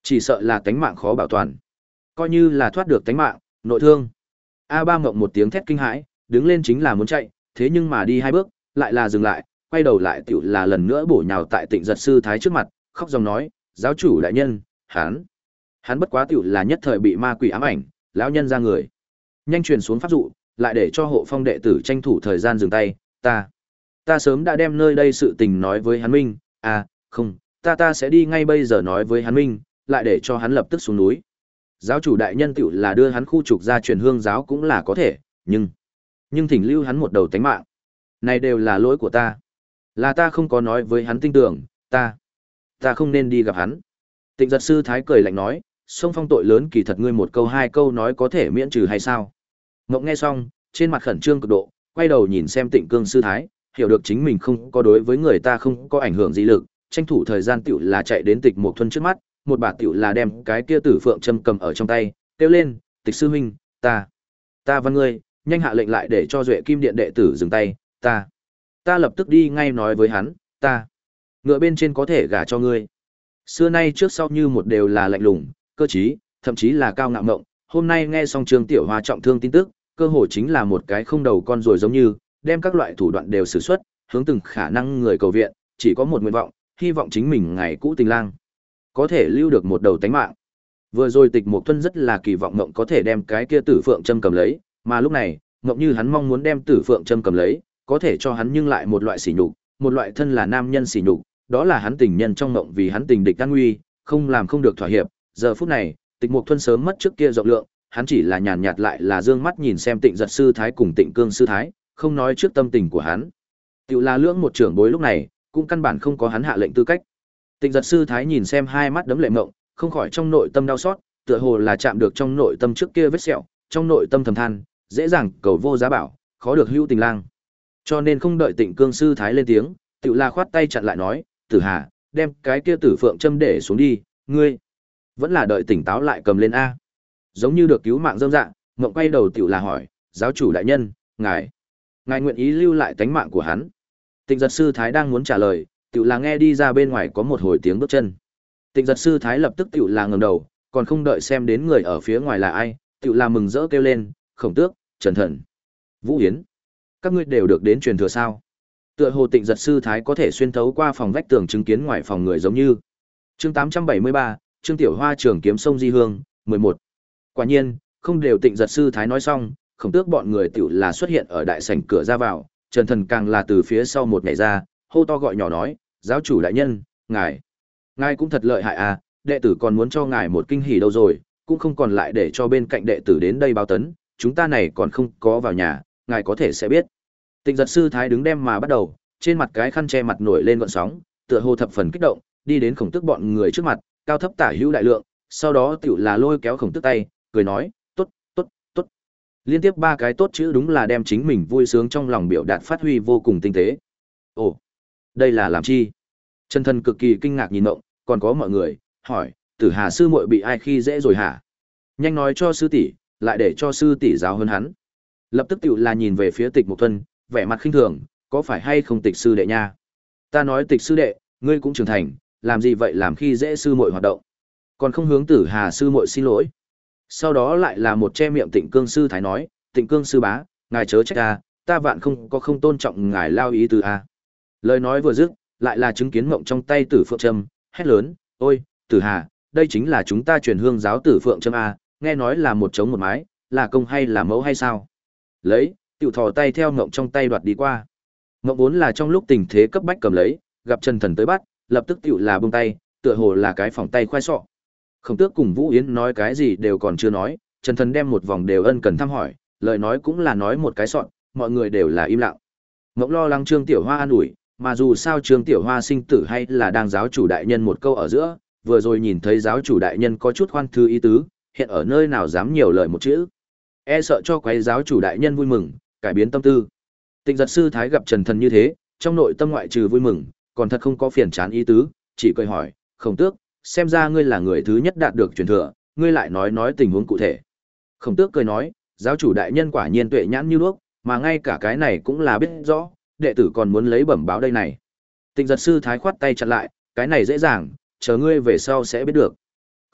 chỉ sợ là tánh mạng khó bảo toàn. Coi như là thoát được tánh mạng, nội thương. A Ba Ngộng một tiếng thét kinh hãi, đứng lên chính là muốn chạy, thế nhưng mà đi hai bước, lại là dừng lại, quay đầu lại tiểu là lần nữa bổ nhào tại Tịnh Giật sư thái trước mặt, khóc dòng nói, giáo chủ đại nhân, hắn, hắn bất quá tiểu là nhất thời bị ma quỷ ám ảnh, lão nhân ra người. Nhanh truyền xuống pháp dụ, lại để cho hộ phong đệ tử tranh thủ thời gian dừng tay, ta, ta sớm đã đem nơi đây sự tình nói với hắn minh, à, không, ta ta sẽ đi ngay bây giờ nói với hắn minh, lại để cho hắn lập tức xuống núi. Giáo chủ đại nhân tiểu là đưa hắn khu trục ra truyền hương giáo cũng là có thể, nhưng, nhưng thỉnh lưu hắn một đầu tánh mạng. Này đều là lỗi của ta. Là ta không có nói với hắn tin tưởng, ta, ta không nên đi gặp hắn. Tịnh Giật sư thái cười lạnh nói, sông phong tội lớn kỳ thật ngươi một câu hai câu nói có thể miễn trừ hay sao? Ngộng nghe xong, trên mặt khẩn trương cực độ, quay đầu nhìn xem Tịnh Cương sư thái, hiểu được chính mình không có đối với người ta không có ảnh hưởng gì lực, tranh thủ thời gian tiểu là chạy đến Tịch Mộc Thuần trước mắt, một bà tiểu là đem cái kia tử phượng châm cầm ở trong tay, kêu lên, Tịch sư huynh, ta, ta văn ngươi, nhanh hạ lệnh lại để cho Duệ Kim Điện đệ tử dừng tay, ta, ta lập tức đi ngay nói với hắn, ta, ngựa bên trên có thể gả cho ngươi. Xưa nay trước sau như một đều là lạnh lùng, cơ trí, thậm chí là cao ngạo ngộng, hôm nay nghe xong Trương Tiểu Hoa trọng thương tin tức, cơ hồ chính là một cái không đầu con rồi giống như, đem các loại thủ đoạn đều sử xuất, hướng từng khả năng người cầu viện, chỉ có một nguyện vọng, hy vọng chính mình ngày cũ tình lang có thể lưu được một đầu tánh mạng. Vừa rồi Tịch Mộc Thuần rất là kỳ vọng Ngộng có thể đem cái kia Tử Phượng châm cầm lấy, mà lúc này, Ngộng như hắn mong muốn đem Tử Phượng châm cầm lấy, có thể cho hắn nhưng lại một loại sỉ nhục, một loại thân là nam nhân sỉ nhục, đó là hắn tình nhân trong Ngộng vì hắn tình địch an nguy, không làm không được thỏa hiệp. Giờ phút này, Tịch Mộc Thuần sớm mất trước kia rộng lượng, hắn chỉ là nhàn nhạt lại là dương mắt nhìn xem Tịnh Giật sư thái cùng Tịnh Cương sư thái, không nói trước tâm tình của hắn. Tiểu là lưỡng một trưởng bối lúc này, cũng căn bản không có hắn hạ lệnh tư cách. Tịnh Giật sư thái nhìn xem hai mắt đấm lệ mộng, không khỏi trong nội tâm đau xót, tựa hồ là chạm được trong nội tâm trước kia vết sẹo, trong nội tâm thầm than, dễ dàng cầu vô giá bảo, khó được hữu tình lang. Cho nên không đợi Tịnh Cương sư thái lên tiếng, tiểu là khoát tay chặn lại nói, Tử Hà, đem cái kia Tử Phượng châm để xuống đi, ngươi vẫn là đợi tỉnh táo lại cầm lên a. Giống như được cứu mạng dâm dạng, Ngộng quay đầu tiểu là hỏi, giáo chủ đại nhân, ngài, ngài nguyện ý lưu lại tánh mạng của hắn. Tịnh Giật sư thái đang muốn trả lời, tiểu là nghe đi ra bên ngoài có một hồi tiếng bước chân. Tịnh Giật sư thái lập tức tiểu là ngẩng đầu, còn không đợi xem đến người ở phía ngoài là ai, tiểu là mừng rỡ kêu lên, Khổng Tước, Trần Thần, Vũ Yến, các ngươi đều được đến truyền thừa sao? Tựa hồ Tịnh Giật sư thái có thể xuyên thấu qua phòng vách tường chứng kiến ngoài phòng người giống như. Chương tám trăm bảy mươi ba, Trương Tiểu Hoa trường kiếm sông Di Hương, mười một. Quả nhiên, không đều Tịnh Giật sư thái nói xong, Khổng Tước bọn người tiểu là xuất hiện ở đại sảnh cửa ra vào, Trần Thần càng là từ phía sau một nhảy ra, hô to gọi nhỏ nói, giáo chủ đại nhân, ngài, ngài cũng thật lợi hại à, đệ tử còn muốn cho ngài một kinh hỉ đâu rồi, cũng không còn lại để cho bên cạnh đệ tử đến đây báo tấn, chúng ta này còn không có vào nhà, ngài có thể sẽ biết. Tịnh Giật sư thái đứng đem mà bắt đầu, trên mặt cái khăn che mặt nổi lên gợn sóng, tựa hồ thập phần kích động, đi đến Khổng Tước bọn người trước mặt, cao thấp tả hữu đại lượng, sau đó tiểu là lôi kéo Khổng Tước tay, cười nói, tốt, tốt, tốt. Liên tiếp ba cái tốt chữ đúng là đem chính mình vui sướng trong lòng biểu đạt phát huy vô cùng tinh tế. Ồ, đây là làm chi? Trần Thần cực kỳ kinh ngạc nhìn Ngộng, còn có mọi người, hỏi, Tử Hà sư muội bị ai khi dễ rồi hả? Nhanh nói cho sư tỷ, lại để cho sư tỷ giáo hơn hắn. Lập tức tiểu là nhìn về phía Tịch Mộc Thuần, vẻ mặt khinh thường, có phải hay không Tịch sư đệ nha? Ta nói Tịch sư đệ, ngươi cũng trưởng thành, làm gì vậy làm khi dễ sư muội hoạt động? Còn không hướng Tử Hà sư muội xin lỗi. Sau đó lại là một che miệng Tịnh Cương sư thái nói, Tịnh Cương sư bá, ngài chớ trách ta, ta vạn không có không tôn trọng ngài lao ý từ a. Lời nói vừa dứt, lại là chứng kiến Ngộng trong tay Tử Phượng châm, hét lớn, ôi, Tử Hà, đây chính là chúng ta truyền hương giáo Tử Phượng châm a, nghe nói là một chống một mái, là công hay là mẫu hay sao? Lấy, tiểu thò tay theo Ngộng trong tay đoạt đi qua. Ngộng vốn là trong lúc tình thế cấp bách cầm lấy, gặp Trần Thần tới bắt, lập tức tiểu là buông tay, tựa hồ là cái phỏng tay khoai sọ. Khổng Tước cùng Vũ Yến nói cái gì đều còn chưa nói, Trần Thần đem một vòng đều ân cần thăm hỏi, lời nói cũng là nói một cái sọn, mọi người đều là im lặng. Ngộng lo lắng Trương Tiểu Hoa an ủi, mà dù sao Trương Tiểu Hoa sinh tử hay là đang giáo chủ đại nhân một câu ở giữa, vừa rồi nhìn thấy giáo chủ đại nhân có chút khoan thư ý tứ, hiện ở nơi nào dám nhiều lời một chữ. E sợ cho quấy giáo chủ đại nhân vui mừng, cải biến tâm tư. Tịnh Giật sư thái gặp Trần Thần như thế, trong nội tâm ngoại trừ vui mừng, còn thật không có phiền chán ý tứ, chỉ cười hỏi, Khổng Tước, xem ra ngươi là người thứ nhất đạt được truyền thừa, ngươi lại nói nói tình huống cụ thể. Khổng Tước cười nói, giáo chủ đại nhân quả nhiên tuệ nhãn như đuốc, mà ngay cả cái này cũng là biết rõ, đệ tử còn muốn lấy bẩm báo đây này. Tịnh Giật sư thái khoát tay chặn lại, cái này dễ dàng, chờ ngươi về sau sẽ biết được.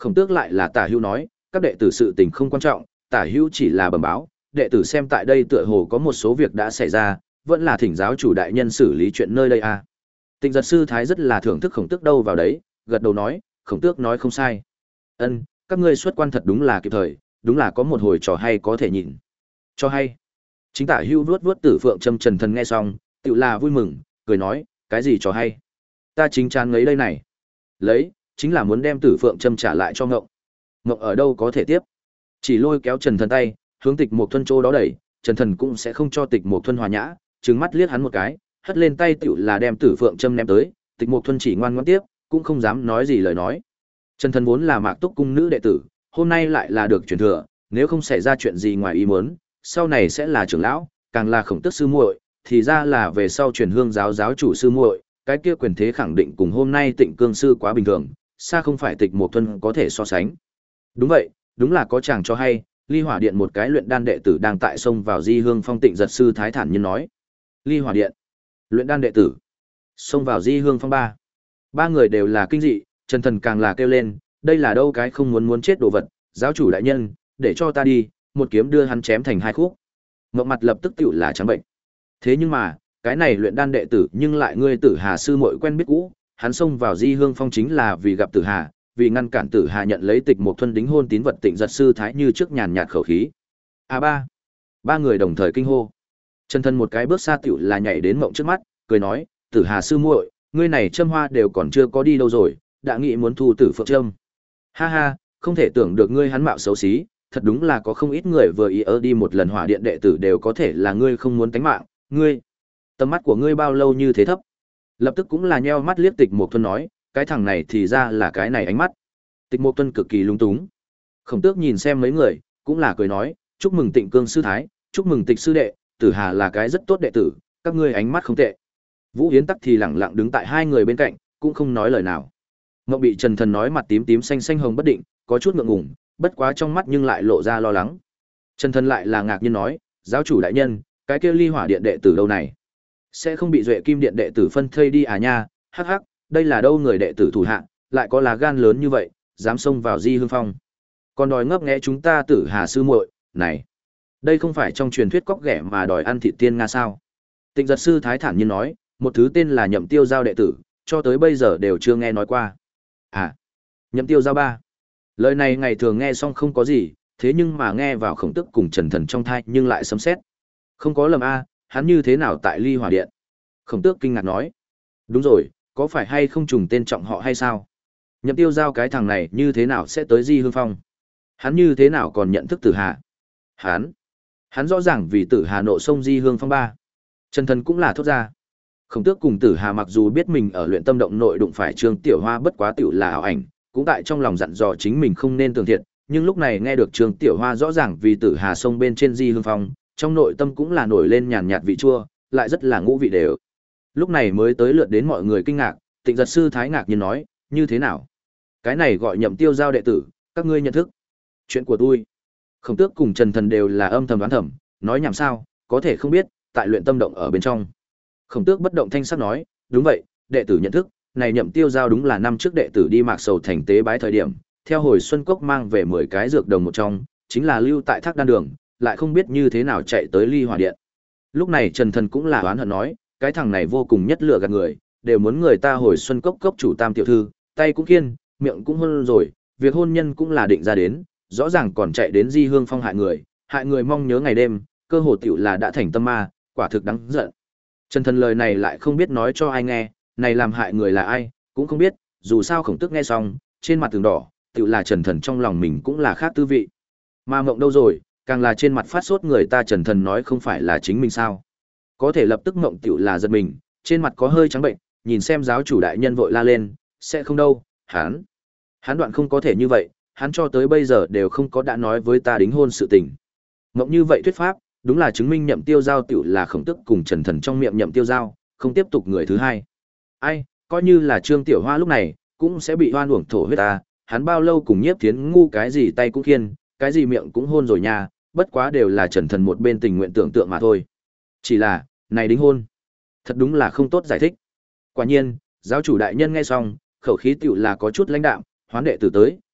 Khổng Tước lại là Tả Hữu nói, các đệ tử sự tình không quan trọng, Tả Hữu chỉ là bẩm báo, đệ tử xem tại đây tựa hồ có một số việc đã xảy ra, vẫn là thỉnh giáo chủ đại nhân xử lý chuyện nơi đây a. À. Tịnh Giật sư thái rất là thưởng thức Khổng Tước đâu vào đấy, gật đầu nói, Khổng Tước nói không sai. Ân, các ngươi xuất quan thật đúng là kịp thời, đúng là có một hồi trò hay có thể nhìn. Cho hay. Chính Tả Hữu vuốt vuốt Tử Phượng Trâm Trần Thần nghe xong, tựu là vui mừng, cười nói, cái gì trò hay? Ta chính chán ngấy đây này. Lấy, chính là muốn đem Tử Phượng Trâm trả lại cho Ngộng. Ngộng ở đâu có thể tiếp? Chỉ lôi kéo Trần Thần tay, hướng Tịch Mộc Thuần chỗ đó đẩy, Trần Thần cũng sẽ không cho Tịch Mộc Thuần hòa nhã, trừng mắt liếc hắn một cái, hất lên tay tựu là đem Tử Phượng Trâm ném tới, Tịch Mộc Thuần chỉ ngoan ngoãn tiếp, cũng không dám nói gì lời nói. Trần Thần vốn là Mạc Túc cung nữ đệ tử, hôm nay lại là được truyền thừa, nếu không xảy ra chuyện gì ngoài ý muốn, sau này sẽ là trưởng lão, càng là Khổng Tước sư muội, thì ra là về sau truyền hương giáo giáo chủ sư muội, cái kia quyền thế khẳng định cùng hôm nay Tịnh Cương sư quá bình thường, xa không phải Tịch Mộc Thuần có thể so sánh. Đúng vậy, đúng là có chàng cho hay, Ly Hỏa Điện một cái luyện đan đệ tử đang tại sông vào Di Hương Phong. Tịnh Giật sư thái thản nhiên nói. Ly Hỏa Điện, luyện đan đệ tử, xông vào Di Hương Phong ba. Ba người đều là kinh dị, Trần Thần càng là kêu lên, đây là đâu cái không muốn muốn chết đồ vật, giáo chủ đại nhân, để cho ta đi, một kiếm đưa hắn chém thành hai khúc. Ngọc mặt lập tức tựu là trắng bệnh. Thế nhưng mà, cái này luyện đan đệ tử nhưng lại ngươi Tử Hà sư muội quen biết cũ, hắn xông vào Di Hương Phong chính là vì gặp Tử Hà, vì ngăn cản Tử Hà nhận lấy Tịch Mộc Thuần đính hôn tín vật. Tịnh Giật sư thái như trước nhàn nhạt khẩu khí. A ba. Ba người đồng thời kinh hô. Trần Thần một cái bước xa tựu là nhảy đến Mộng trước mắt, cười nói, Tử Hà sư muội, ngươi này châm hoa đều còn chưa có đi đâu rồi, đã nghĩ muốn thu Tử Phượng Trâm. Ha ha, không thể tưởng được ngươi hắn mạo xấu xí, thật đúng là có không ít người vừa ý ơ đi một lần Hỏa Điện đệ tử đều có thể là ngươi không muốn tánh mạng, ngươi. Tầm mắt của ngươi bao lâu như thế thấp? Lập tức cũng là nheo mắt liếc Tịch Mộc Thuần nói, cái thằng này thì ra là cái này ánh mắt. Tịch Mộc Thuần cực kỳ lung túng. Khổng Tước nhìn xem mấy người, cũng là cười nói, chúc mừng Tịnh Cương sư thái, chúc mừng Tịch sư đệ, Tử Hà là cái rất tốt đệ tử, các ngươi ánh mắt không tệ. Vũ Yến tắc thì lẳng lặng đứng tại hai người bên cạnh, cũng không nói lời nào. Ngọc bị Trần Thần nói mặt tím tím xanh xanh hồng bất định, có chút ngượng ngùng, bất quá trong mắt nhưng lại lộ ra lo lắng. Trần Thần lại là ngạc nhiên nói, giáo chủ đại nhân, cái kia Ly Hỏa Điện đệ tử đâu này? Sẽ không bị Duệ Kim Điện đệ tử phân thây đi à nha? Hắc hắc, đây là đâu người đệ tử thủ hạ, lại có lá gan lớn như vậy, dám xông vào Di Hương Phong. Còn đòi ngấp nghé chúng ta Tử Hà sư muội, này, đây không phải trong truyền thuyết cóc ghẻ mà đòi ăn thịt tiên nga sao? Tịnh Giật sư thái thản nhiên nói, một thứ tên là Nhậm Tiêu Giao đệ tử, cho tới bây giờ đều chưa nghe nói qua. À, Nhậm Tiêu Giao ba. Lời này ngày thường nghe xong không có gì, thế nhưng mà nghe vào Khổng Tước cùng Trần Thần trong thai nhưng lại sấm sét. Không có lầm a, hắn như thế nào tại Ly Hỏa Điện? Khổng Tước kinh ngạc nói. Đúng rồi, có phải hay không trùng tên trọng họ hay sao? Nhậm Tiêu Giao cái thằng này như thế nào sẽ tới Di Hương Phong? Hắn như thế nào còn nhận thức Tử Hà? Hắn, hắn rõ ràng vì Tử Hà nộ sông Di Hương Phong ba. Trần Thần cũng là thốt ra. Khổng Tước cùng Tử Hà mặc dù biết mình ở luyện tâm động nội đụng phải Trương Tiểu Hoa bất quá tiểu là ảo ảnh, cũng tại trong lòng dặn dò chính mình không nên tưởng thiện, nhưng lúc này nghe được Trương Tiểu Hoa rõ ràng vì Tử Hà sông bên trên Di Hương Phong, trong nội tâm cũng là nổi lên nhàn nhạt vị chua, lại rất là ngũ vị đều. Lúc này mới tới lượt đến mọi người kinh ngạc, Tịnh Giật sư thái ngạc nhiên nói, như thế nào? Cái này gọi Nhậm Tiêu Giao đệ tử, các ngươi nhận thức? Chuyện của tôi. Khổng Tước cùng Trần Thần đều là âm thầm đoán thầm, nói nhảm sao, có thể không biết, tại luyện tâm động ở bên trong. Khổng Tước bất động thanh sắc nói, đúng vậy, đệ tử nhận thức, này Nhậm Tiêu Giao đúng là năm trước đệ tử đi Mạc Sầu thành tế bái thời điểm, theo hồi Xuân Cốc mang về mười cái dược đồng một trong, chính là lưu tại Thác Đan Đường, lại không biết như thế nào chạy tới Ly Hỏa Điện. Lúc này Trần Thần cũng là oán hận nói, cái thằng này vô cùng nhất lựa gạt người, đều muốn người ta hồi Xuân Cốc cốc chủ Tam tiểu thư, tay cũng kiên, miệng cũng hôn rồi, việc hôn nhân cũng là định ra đến, rõ ràng còn chạy đến Di Hương Phong hại người, hại người mong nhớ ngày đêm, cơ hồ tiểu là đã thành tâm ma, quả thực đáng giận. Trần Thần lời này lại không biết nói cho ai nghe, này làm hại người là ai, cũng không biết, dù sao Khổng Tước nghe xong, trên mặt tường đỏ, tiểu là Trần Thần trong lòng mình cũng là khác tư vị. Mà Mộng đâu rồi, càng là trên mặt phát sốt người ta Trần Thần nói không phải là chính mình sao? Có thể lập tức Mộng tiểu là giật mình, trên mặt có hơi trắng bệnh, nhìn xem giáo chủ đại nhân vội la lên, sẽ không đâu, hắn, hắn đoạn không có thể như vậy, hắn cho tới bây giờ đều không có đã nói với ta đính hôn sự tình. Mộng như vậy thuyết pháp, đúng là chứng minh Nhậm Tiêu Giao tiểu là Khổng Tước cùng Trần Thần trong miệng Nhậm Tiêu Giao, không tiếp tục người thứ hai. Ai, coi như là Trương Tiểu Hoa lúc này, cũng sẽ bị hoan uổng thổ huyết ta, hắn bao lâu cùng Nhiếp Thiến ngu cái gì tay cũng khiên, cái gì miệng cũng hôn rồi nha, bất quá đều là Trần Thần một bên tình nguyện tưởng tượng mà thôi. Chỉ là, này đính hôn, thật đúng là không tốt giải thích. Quả nhiên, giáo chủ đại nhân nghe xong, khẩu khí tiểu là có chút lãnh đạm, hoán đệ tử tới,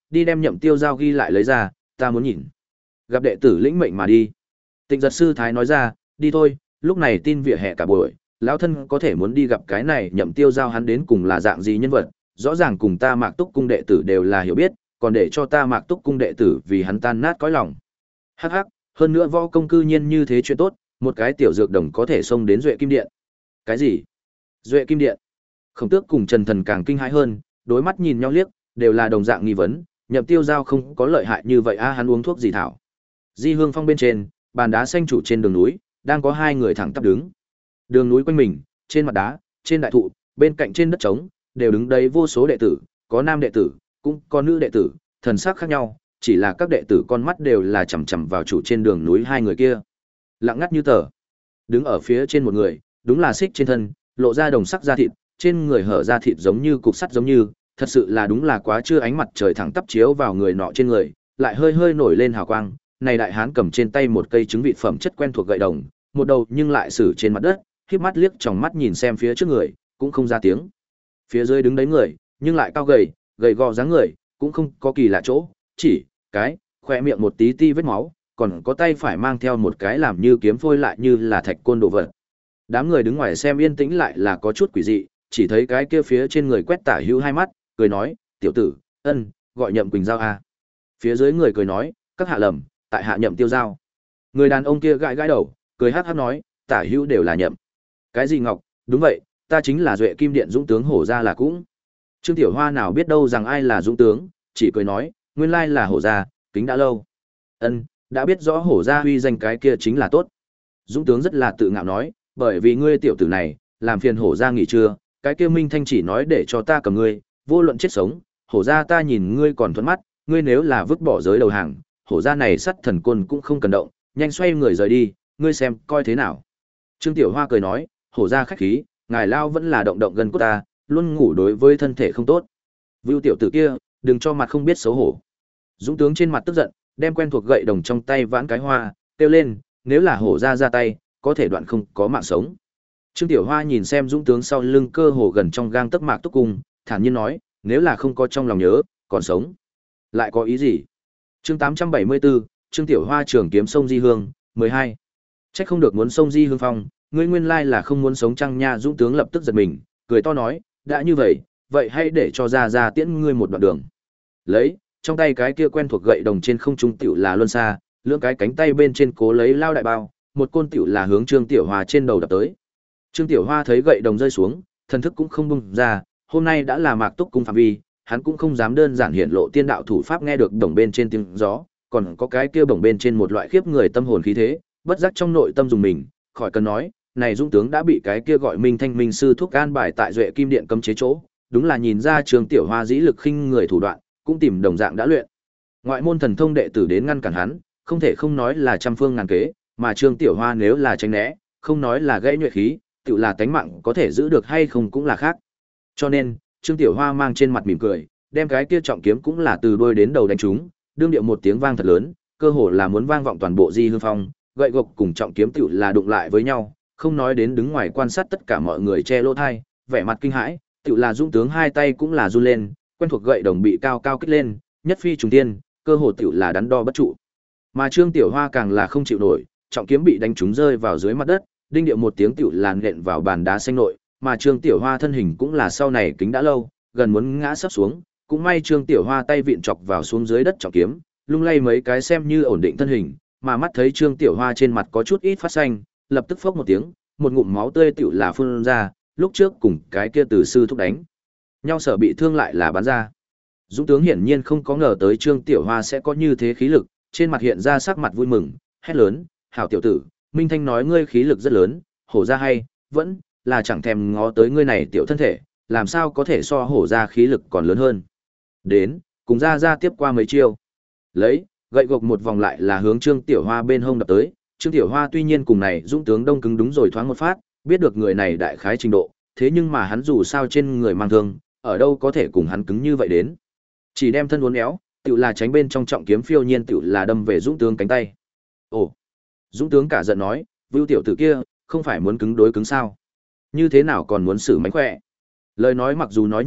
đi đem nhậm tiêu giao ghi lại lấy ra, ta muốn nhìn. Gặp đệ tử lĩnh mệnh mà đi. Tịnh giật sư thái nói ra, đi thôi, lúc này tin vỉa hè cả buổi, lão thân có thể muốn đi gặp cái này nhậm tiêu giao hắn đến cùng là dạng gì nhân vật, rõ ràng cùng ta Mạc Túc cung đệ tử đều là hiểu biết, còn để cho ta Mạc Túc cung đệ tử vì hắn tan nát cõi lòng. Hắc hắc, hơn nữa võ công cư nhiên như thế chuyện tốt, một cái tiểu dược đồng có thể xông đến Duệ Kim Điện. Cái gì? Duệ Kim Điện? Khổng Tước cùng Trần Thần càng kinh hãi hơn, đối mắt nhìn nhau liếc, đều là đồng dạng nghi vấn, nhậm tiêu giao không có lợi hại như vậy a, hắn uống thuốc gì thảo? Di Hương Phong bên trên, bàn đá xanh trụ trên đường núi, đang có hai người thẳng tắp đứng. Đường núi quanh mình, trên mặt đá, trên đại thụ, bên cạnh trên đất trống, đều đứng đấy vô số đệ tử, có nam đệ tử, cũng có nữ đệ tử, thần sắc khác nhau, chỉ là các đệ tử con mắt đều là chằm chằm vào chủ trên đường núi hai người kia. Lặng ngắt như tờ. Đứng ở phía trên một người, đúng là xích trên thân, lộ ra đồng sắc da thịt, trên người hở da thịt giống như cục sắt giống như, thật sự là đúng là quá chưa ánh mặt trời thẳng tắp chiếu vào người nọ trên người, lại hơi hơi nổi lên hào quang. Này đại hán cầm trên tay một cây trứng vịt phẩm chất quen thuộc gậy đồng, một đầu nhưng lại xử trên mặt đất, khép mắt liếc tròng mắt nhìn xem phía trước người, cũng không ra tiếng. Phía dưới đứng đấy người, nhưng lại cao gầy, gầy gò dáng người, cũng không có kỳ lạ chỗ, chỉ cái khoe miệng một tí ti vết máu, còn có tay phải mang theo một cái làm như kiếm phôi lại như là thạch côn đồ vật. Đám người đứng ngoài xem yên tĩnh lại là có chút quỷ dị, chỉ thấy cái kia phía trên người quét tả hữu hai mắt, cười nói, tiểu tử, ân, gọi Nhậm Quỳnh Giao a. Phía dưới người cười nói, các hạ lầm, tại hạ Nhậm Tiêu Giao. Người đàn ông kia gãi gãi đầu, cười hắc hắc nói, tả hữu đều là Nhậm. Cái gì Ngọc, đúng vậy, ta chính là Duệ Kim Điện dũng tướng Hổ gia là cũng. Trương Tiểu Hoa nào biết đâu rằng ai là dũng tướng, chỉ cười nói, nguyên lai là Hổ gia, kính đã lâu. Ân, đã biết rõ Hổ gia huy danh cái kia chính là tốt. Dũng tướng rất là tự ngạo nói, bởi vì ngươi tiểu tử này, làm phiền Hổ gia nghỉ trưa, cái kia Minh Thanh chỉ nói để cho ta cầm ngươi, vô luận chết sống, Hổ gia ta nhìn ngươi còn thuận mắt, ngươi nếu là vứt bỏ giới đầu hàng, Hổ gia này sắt thần côn cũng không cần động, nhanh xoay người rời đi, ngươi xem coi thế nào. Trương Tiểu Hoa cười nói, Hổ gia khách khí, ngài lao vẫn là động động gần cốt ta, luôn ngủ đối với thân thể không tốt. Vưu tiểu tử kia, đừng cho mặt không biết xấu hổ. Dũng tướng trên mặt tức giận, đem quen thuộc gậy đồng trong tay vãn cái hoa, kêu lên, nếu là Hổ gia ra tay, có thể đoạn không có mạng sống. Trương Tiểu Hoa nhìn xem Dũng tướng sau lưng cơ hồ gần trong gang tấc Mạc Túc cung, thản nhiên nói, nếu là không có trong lòng nhớ, còn sống, lại có ý gì? Chương tám trăm bảy mươi tư, Trương Tiểu Hoa trường kiếm sông Di Hương, mười hai. Trách không được muốn sông Di Hương phong, ngươi nguyên lai là không muốn sống chăng nha. Dũng tướng lập tức giật mình, cười to nói, đã như vậy, vậy hãy để cho ra ra tiễn ngươi một đoạn đường. Lấy, trong tay cái kia quen thuộc gậy đồng trên không trung tiểu là luân xa, lưỡng cái cánh tay bên trên cố lấy lao đại bao, một côn tiểu là hướng Trương Tiểu Hoa trên đầu đập tới. Trương Tiểu Hoa thấy gậy đồng rơi xuống, thần thức cũng không bung ra, hôm nay đã là Mạc Túc cung phạm vi, hắn cũng không dám đơn giản hiện lộ tiên đạo thủ pháp. Nghe được đồng bên trên tiếng gió, còn có cái kia bổng bên trên một loại khiếp người tâm hồn khí thế, bất giác trong nội tâm dùng mình, khỏi cần nói, này Dũng tướng đã bị cái kia gọi Minh Thanh Minh sư thúc an bài tại Duệ Kim Điện cấm chế chỗ, đúng là nhìn ra Trương Tiểu Hoa dĩ lực khinh người thủ đoạn, cũng tìm đồng dạng đã luyện. Ngoại môn thần thông đệ tử đến ngăn cản hắn, không thể không nói là trăm phương ngàn kế, mà Trương Tiểu Hoa nếu là tránh né, không nói là gãy nhuệ khí, tự là tánh mạng có thể giữ được hay không cũng là khác. Cho nên, Trương Tiểu Hoa mang trên mặt mỉm cười, đem cái kia trọng kiếm cũng là từ đuôi đến đầu đánh trúng, đương điệu một tiếng vang thật lớn, cơ hồ là muốn vang vọng toàn bộ Di Hương Phong, gậy gộc cùng trọng kiếm tiểu là đụng lại với nhau, không nói đến đứng ngoài quan sát tất cả mọi người che lỗ thai, vẻ mặt kinh hãi, tiểu là Dũng tướng hai tay cũng là run lên, quen thuộc gậy đồng bị cao cao kích lên, nhất phi trùng tiên, cơ hồ tiểu là đắn đo bất trụ. Mà Trương Tiểu Hoa càng là không chịu nổi, trọng kiếm bị đánh trúng rơi vào dưới mặt đất, đinh điệu một tiếng tiểu là nện vào bàn đá xanh nội, mà Trương Tiểu Hoa thân hình cũng là sau này kính đã lâu, gần muốn ngã sấp xuống, cũng may Trương Tiểu Hoa tay vịn chọc vào xuống dưới đất trọng kiếm, lung lay mấy cái xem như ổn định thân hình, mà mắt thấy Trương Tiểu Hoa trên mặt có chút ít phát xanh, lập tức phốc một tiếng, một ngụm máu tươi tiểu là phun ra, lúc trước cùng cái kia từ sư thúc đánh nhau sở bị thương lại là bắn ra. Dũng tướng hiển nhiên không có ngờ tới Trương Tiểu Hoa sẽ có như thế khí lực, trên mặt hiện ra sắc mặt vui mừng, hét lớn, "Hảo tiểu tử, Minh Thanh nói ngươi khí lực rất lớn, Hổ gia hay, vẫn là chẳng thèm ngó tới ngươi này tiểu thân thể, làm sao có thể so Hổ gia khí lực còn lớn hơn. Đến, cùng ra ra tiếp qua mấy chiêu." Lấy, gậy gộc một vòng lại là hướng Trương Tiểu Hoa bên hông đập tới, Trương Tiểu Hoa tuy nhiên cùng này Dũng tướng đông cứng đúng rồi thoáng một phát, biết được người này đại khái trình độ, thế nhưng mà hắn dù sao trên người mang thương, ở đâu có thể cùng hắn cứng như vậy đến. Chỉ đem thân uốn éo, tựu là tránh bên trong trọng kiếm phiêu nhiên tựu là đâm về Dũng tướng cánh tay. Ồ. Dũng tướng cả giận nói, Vưu tiểu tử kia, không phải muốn cứng đối cứng sao? Như thế nào còn muốn xử mánh khỏe? Lời nói mặc dù nói như vậy,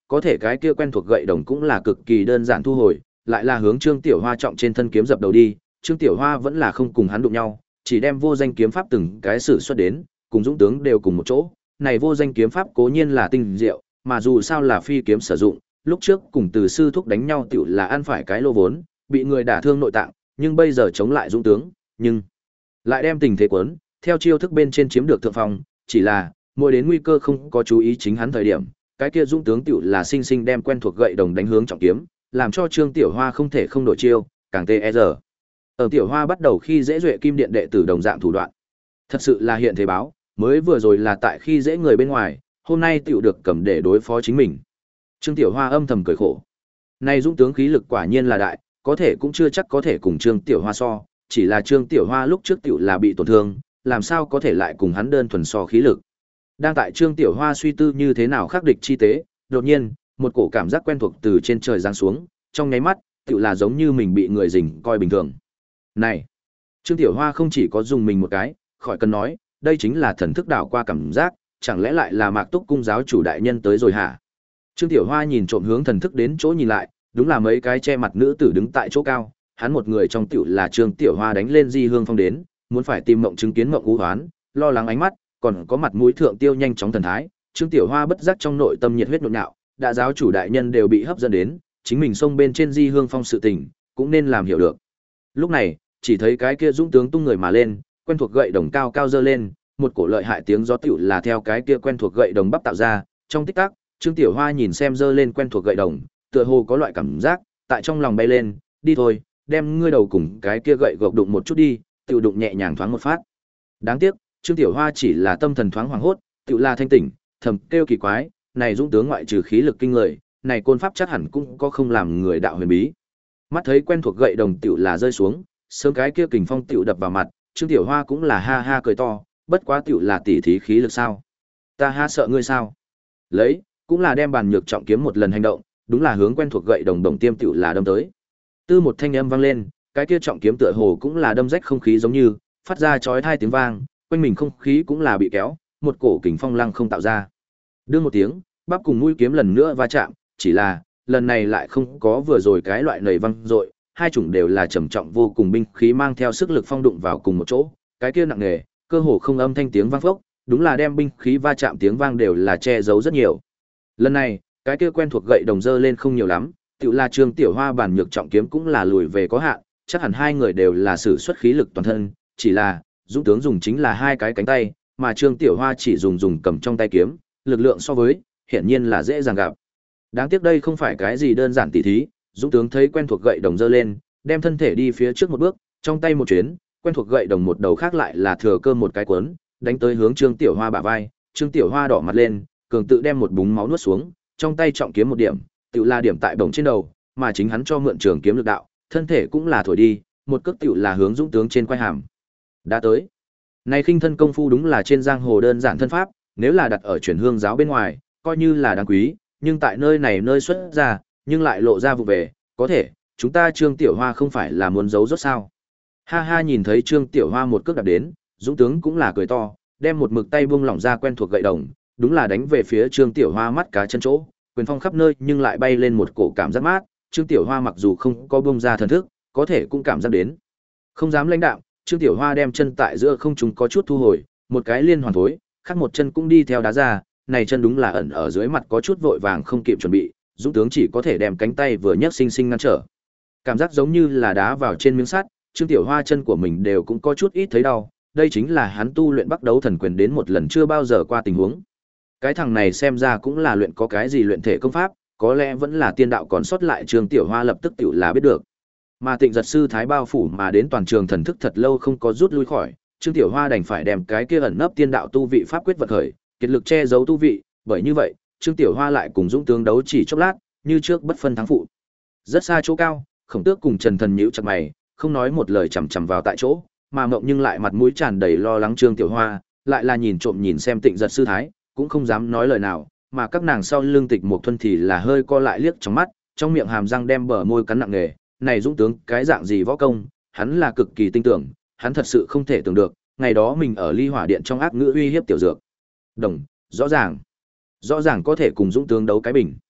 có thể cái kia quen thuộc gậy đồng cũng là cực kỳ đơn giản thu hồi, lại là hướng Trương Tiểu Hoa trọng trên thân kiếm dập đầu đi, Trương Tiểu Hoa vẫn là không cùng hắn đụng nhau, chỉ đem vô danh kiếm pháp từng cái sử xuất đến, cùng dũng tướng đều cùng một chỗ. Này vô danh kiếm pháp cố nhiên là tinh diệu, mà dù sao là phi kiếm sử dụng, lúc trước cùng Từ sư thúc đánh nhau tiểu là ăn phải cái lô vốn, bị người đả thương nội tạng, nhưng bây giờ chống lại dũng tướng, nhưng lại đem tình thế cuốn, theo chiêu thức bên trên chiếm được thượng phong, chỉ là mỗi đến nguy cơ không có chú ý chính hắn thời điểm, cái kia dũng tướng tiểu là sinh sinh đem quen thuộc gậy đồng đánh hướng trọng kiếm, làm cho Trương Tiểu Hoa không thể không đổi chiêu, càng tê e giờ. Ở Tiểu Hoa bắt đầu khi dễ duệ kim điện đệ tử đồng dạng thủ đoạn. Thật sự là hiện thế báo, mới vừa rồi là tại khi dễ người bên ngoài, hôm nay tiểu được cầm để đối phó chính mình. Trương Tiểu Hoa âm thầm cười khổ. Này dũng tướng khí lực quả nhiên là đại, có thể cũng chưa chắc có thể cùng Trương Tiểu Hoa so, chỉ là Trương Tiểu Hoa lúc trước tiểu là bị tổn thương, làm sao có thể lại cùng hắn đơn thuần so khí lực. Đang tại Trương Tiểu Hoa suy tư như thế nào khắc địch chi tế, đột nhiên, một cổ cảm giác quen thuộc từ trên trời giáng xuống, trong nháy mắt, tiểu là giống như mình bị người rình coi bình thường. Này, Trương Tiểu Hoa không chỉ có dùng mình một cái, khỏi cần nói, đây chính là thần thức đảo qua cảm giác, chẳng lẽ lại là Mạc Túc cung giáo chủ đại nhân tới rồi hả? Trương Tiểu Hoa nhìn trộm hướng thần thức đến chỗ nhìn lại, đúng là mấy cái che mặt nữ tử đứng tại chỗ cao, hắn một người trong tiểu là Trương Tiểu Hoa đánh lên Di Hương Phong đến, muốn phải tìm mộng chứng kiến mộng u hoán, lo lắng ánh mắt, còn có mặt mũi thượng tiêu nhanh chóng thần thái, Trương Tiểu Hoa bất giác trong nội tâm nhiệt huyết nhộn nhạo, đã giáo chủ đại nhân đều bị hấp dẫn đến, chính mình xông bên trên Di Hương Phong sự tình, cũng nên làm hiểu được. Lúc này, chỉ thấy cái kia dũng tướng tung người mà lên, quen thuộc gậy đồng cao cao giơ lên, một cổ lợi hại tiếng gió tiểu là theo cái kia quen thuộc gậy đồng bắp tạo ra, trong tích tắc, Trương Tiểu Hoa nhìn xem giơ lên quen thuộc gậy đồng, tựa hồ có loại cảm giác, tại trong lòng bay lên, đi thôi, đem ngươi đầu cùng cái kia gậy gộc đụng một chút đi, tiểu đụng nhẹ nhàng thoáng một phát. Đáng tiếc, Trương Tiểu Hoa chỉ là tâm thần thoáng hoảng hốt, tiểu là thanh tỉnh, thầm kêu kỳ quái, này dũng tướng ngoại trừ khí lực kinh người, này côn pháp chắc hẳn cũng có không làm người đạo huyền bí. Mắt thấy quen thuộc gậy đồng tiểu là rơi xuống, sớm cái kia kình phong tiểu đập vào mặt, Trương Tiểu Hoa cũng là ha ha cười to, bất quá tiểu là tỉ thí khí lực sao? Ta ha sợ ngươi sao? Lấy, cũng là đem bàn nhược trọng kiếm một lần hành động, đúng là hướng quen thuộc gậy đồng đồng tiêm tiểu là đâm tới. Tư một thanh âm vang lên, cái kia trọng kiếm tựa hồ cũng là đâm rách không khí giống như, phát ra chói tai tiếng vang, quanh mình không khí cũng là bị kéo, một cổ kình phong lăng không tạo ra. Đương một tiếng, bắp cùng mũi kiếm lần nữa va chạm, chỉ là lần này lại không có vừa rồi cái loại nảy văng rội, hai chủng đều là trầm trọng vô cùng binh khí mang theo sức lực phong đụng vào cùng một chỗ, cái kia nặng nề, cơ hồ không âm thanh tiếng vang phốc, đúng là đem binh khí va chạm tiếng vang đều là che giấu rất nhiều. Lần này, cái kia quen thuộc gậy đồng dơ lên không nhiều lắm, tựu là Trương Tiểu Hoa bản nhược trọng kiếm cũng là lùi về có hạn, chắc hẳn hai người đều là sử xuất khí lực toàn thân, chỉ là dũng tướng dùng chính là hai cái cánh tay, mà Trương Tiểu Hoa chỉ dùng dùng cầm trong tay kiếm, lực lượng so với, hiển nhiên là dễ dàng gặp. Đáng tiếc đây không phải cái gì đơn giản tỉ thí, dũng tướng thấy quen thuộc gậy đồng dơ lên, đem thân thể đi phía trước một bước, trong tay một chuyến, quen thuộc gậy đồng một đầu khác lại là thừa cơ một cái cuốn, đánh tới hướng Trương Tiểu Hoa bả vai, Trương Tiểu Hoa đỏ mặt lên, cường tự đem một búng máu nuốt xuống, trong tay trọng kiếm một điểm, tự là điểm tại bổng trên đầu, mà chính hắn cho mượn trường kiếm lực đạo, thân thể cũng là thổi đi, một cước tự là hướng dũng tướng trên quai hàm. Đã tới. Này khinh thân công phu đúng là trên giang hồ đơn giản thân pháp, nếu là đặt ở truyền hương giáo bên ngoài, coi như là đáng quý, nhưng tại nơi này nơi xuất ra, nhưng lại lộ ra vụ về, có thể, chúng ta Trương Tiểu Hoa không phải là muốn giấu rốt sao? Ha ha, nhìn thấy Trương Tiểu Hoa một cước đạp đến, dũng tướng cũng là cười to, đem một mực tay buông lỏng ra quen thuộc gậy đồng, đúng là đánh về phía Trương Tiểu Hoa mắt cá chân chỗ, quyền phong khắp nơi nhưng lại bay lên một cổ cảm giác mát, Trương Tiểu Hoa mặc dù không có buông ra thần thức, có thể cũng cảm giác đến. Không dám lãnh đạo, Trương Tiểu Hoa đem chân tại giữa không trung có chút thu hồi, một cái liên hoàn thối, khác một chân cũng đi theo đá ra, này chân đúng là ẩn ở dưới mặt có chút vội vàng không kịp chuẩn bị, dũng tướng chỉ có thể đem cánh tay vừa nhấc sinh sinh ngăn trở. Cảm giác giống như là đá vào trên miếng sắt, Trương Tiểu Hoa chân của mình đều cũng có chút ít thấy đau, đây chính là hắn tu luyện Bắc Đấu Thần Quyền đến một lần chưa bao giờ qua tình huống. Cái thằng này xem ra cũng là luyện có cái gì luyện thể công pháp, có lẽ vẫn là tiên đạo còn sót lại. Trương Tiểu Hoa lập tức tiểu là biết được. Mà Tịnh Giật sư thái bao phủ mà đến toàn trường thần thức thật lâu không có rút lui khỏi, Trương Tiểu Hoa đành phải đem cái kia ẩn nấp tiên đạo tu vị pháp quyết vật khởi, kiệt lực che giấu tu vị, bởi như vậy, Trương Tiểu Hoa lại cùng dũng tướng đấu chỉ chốc lát, như trước bất phân thắng phụ. Rất xa chỗ cao, Khổng Tước cùng Trần Thần nhíu chặt mày, không nói một lời chằm chằm vào tại chỗ, mà Mộng nhưng lại mặt mũi tràn đầy lo lắng Trương Tiểu Hoa, lại là nhìn trộm nhìn xem Tịnh Giật sư thái, cũng không dám nói lời nào, mà các nàng sau lưng Tịch Mục Thuần thì là hơi co lại liếc trong mắt, trong miệng hàm răng đem bờ môi cắn nặng nề, này dũng tướng cái dạng gì võ công, hắn là cực kỳ tinh tưởng, hắn thật sự không thể tưởng được, ngày đó mình ở Ly Hỏa Điện trong ác ngữ uy hiếp tiểu dược. Đồng, rõ ràng, rõ ràng có thể cùng dũng tướng đấu cái bình.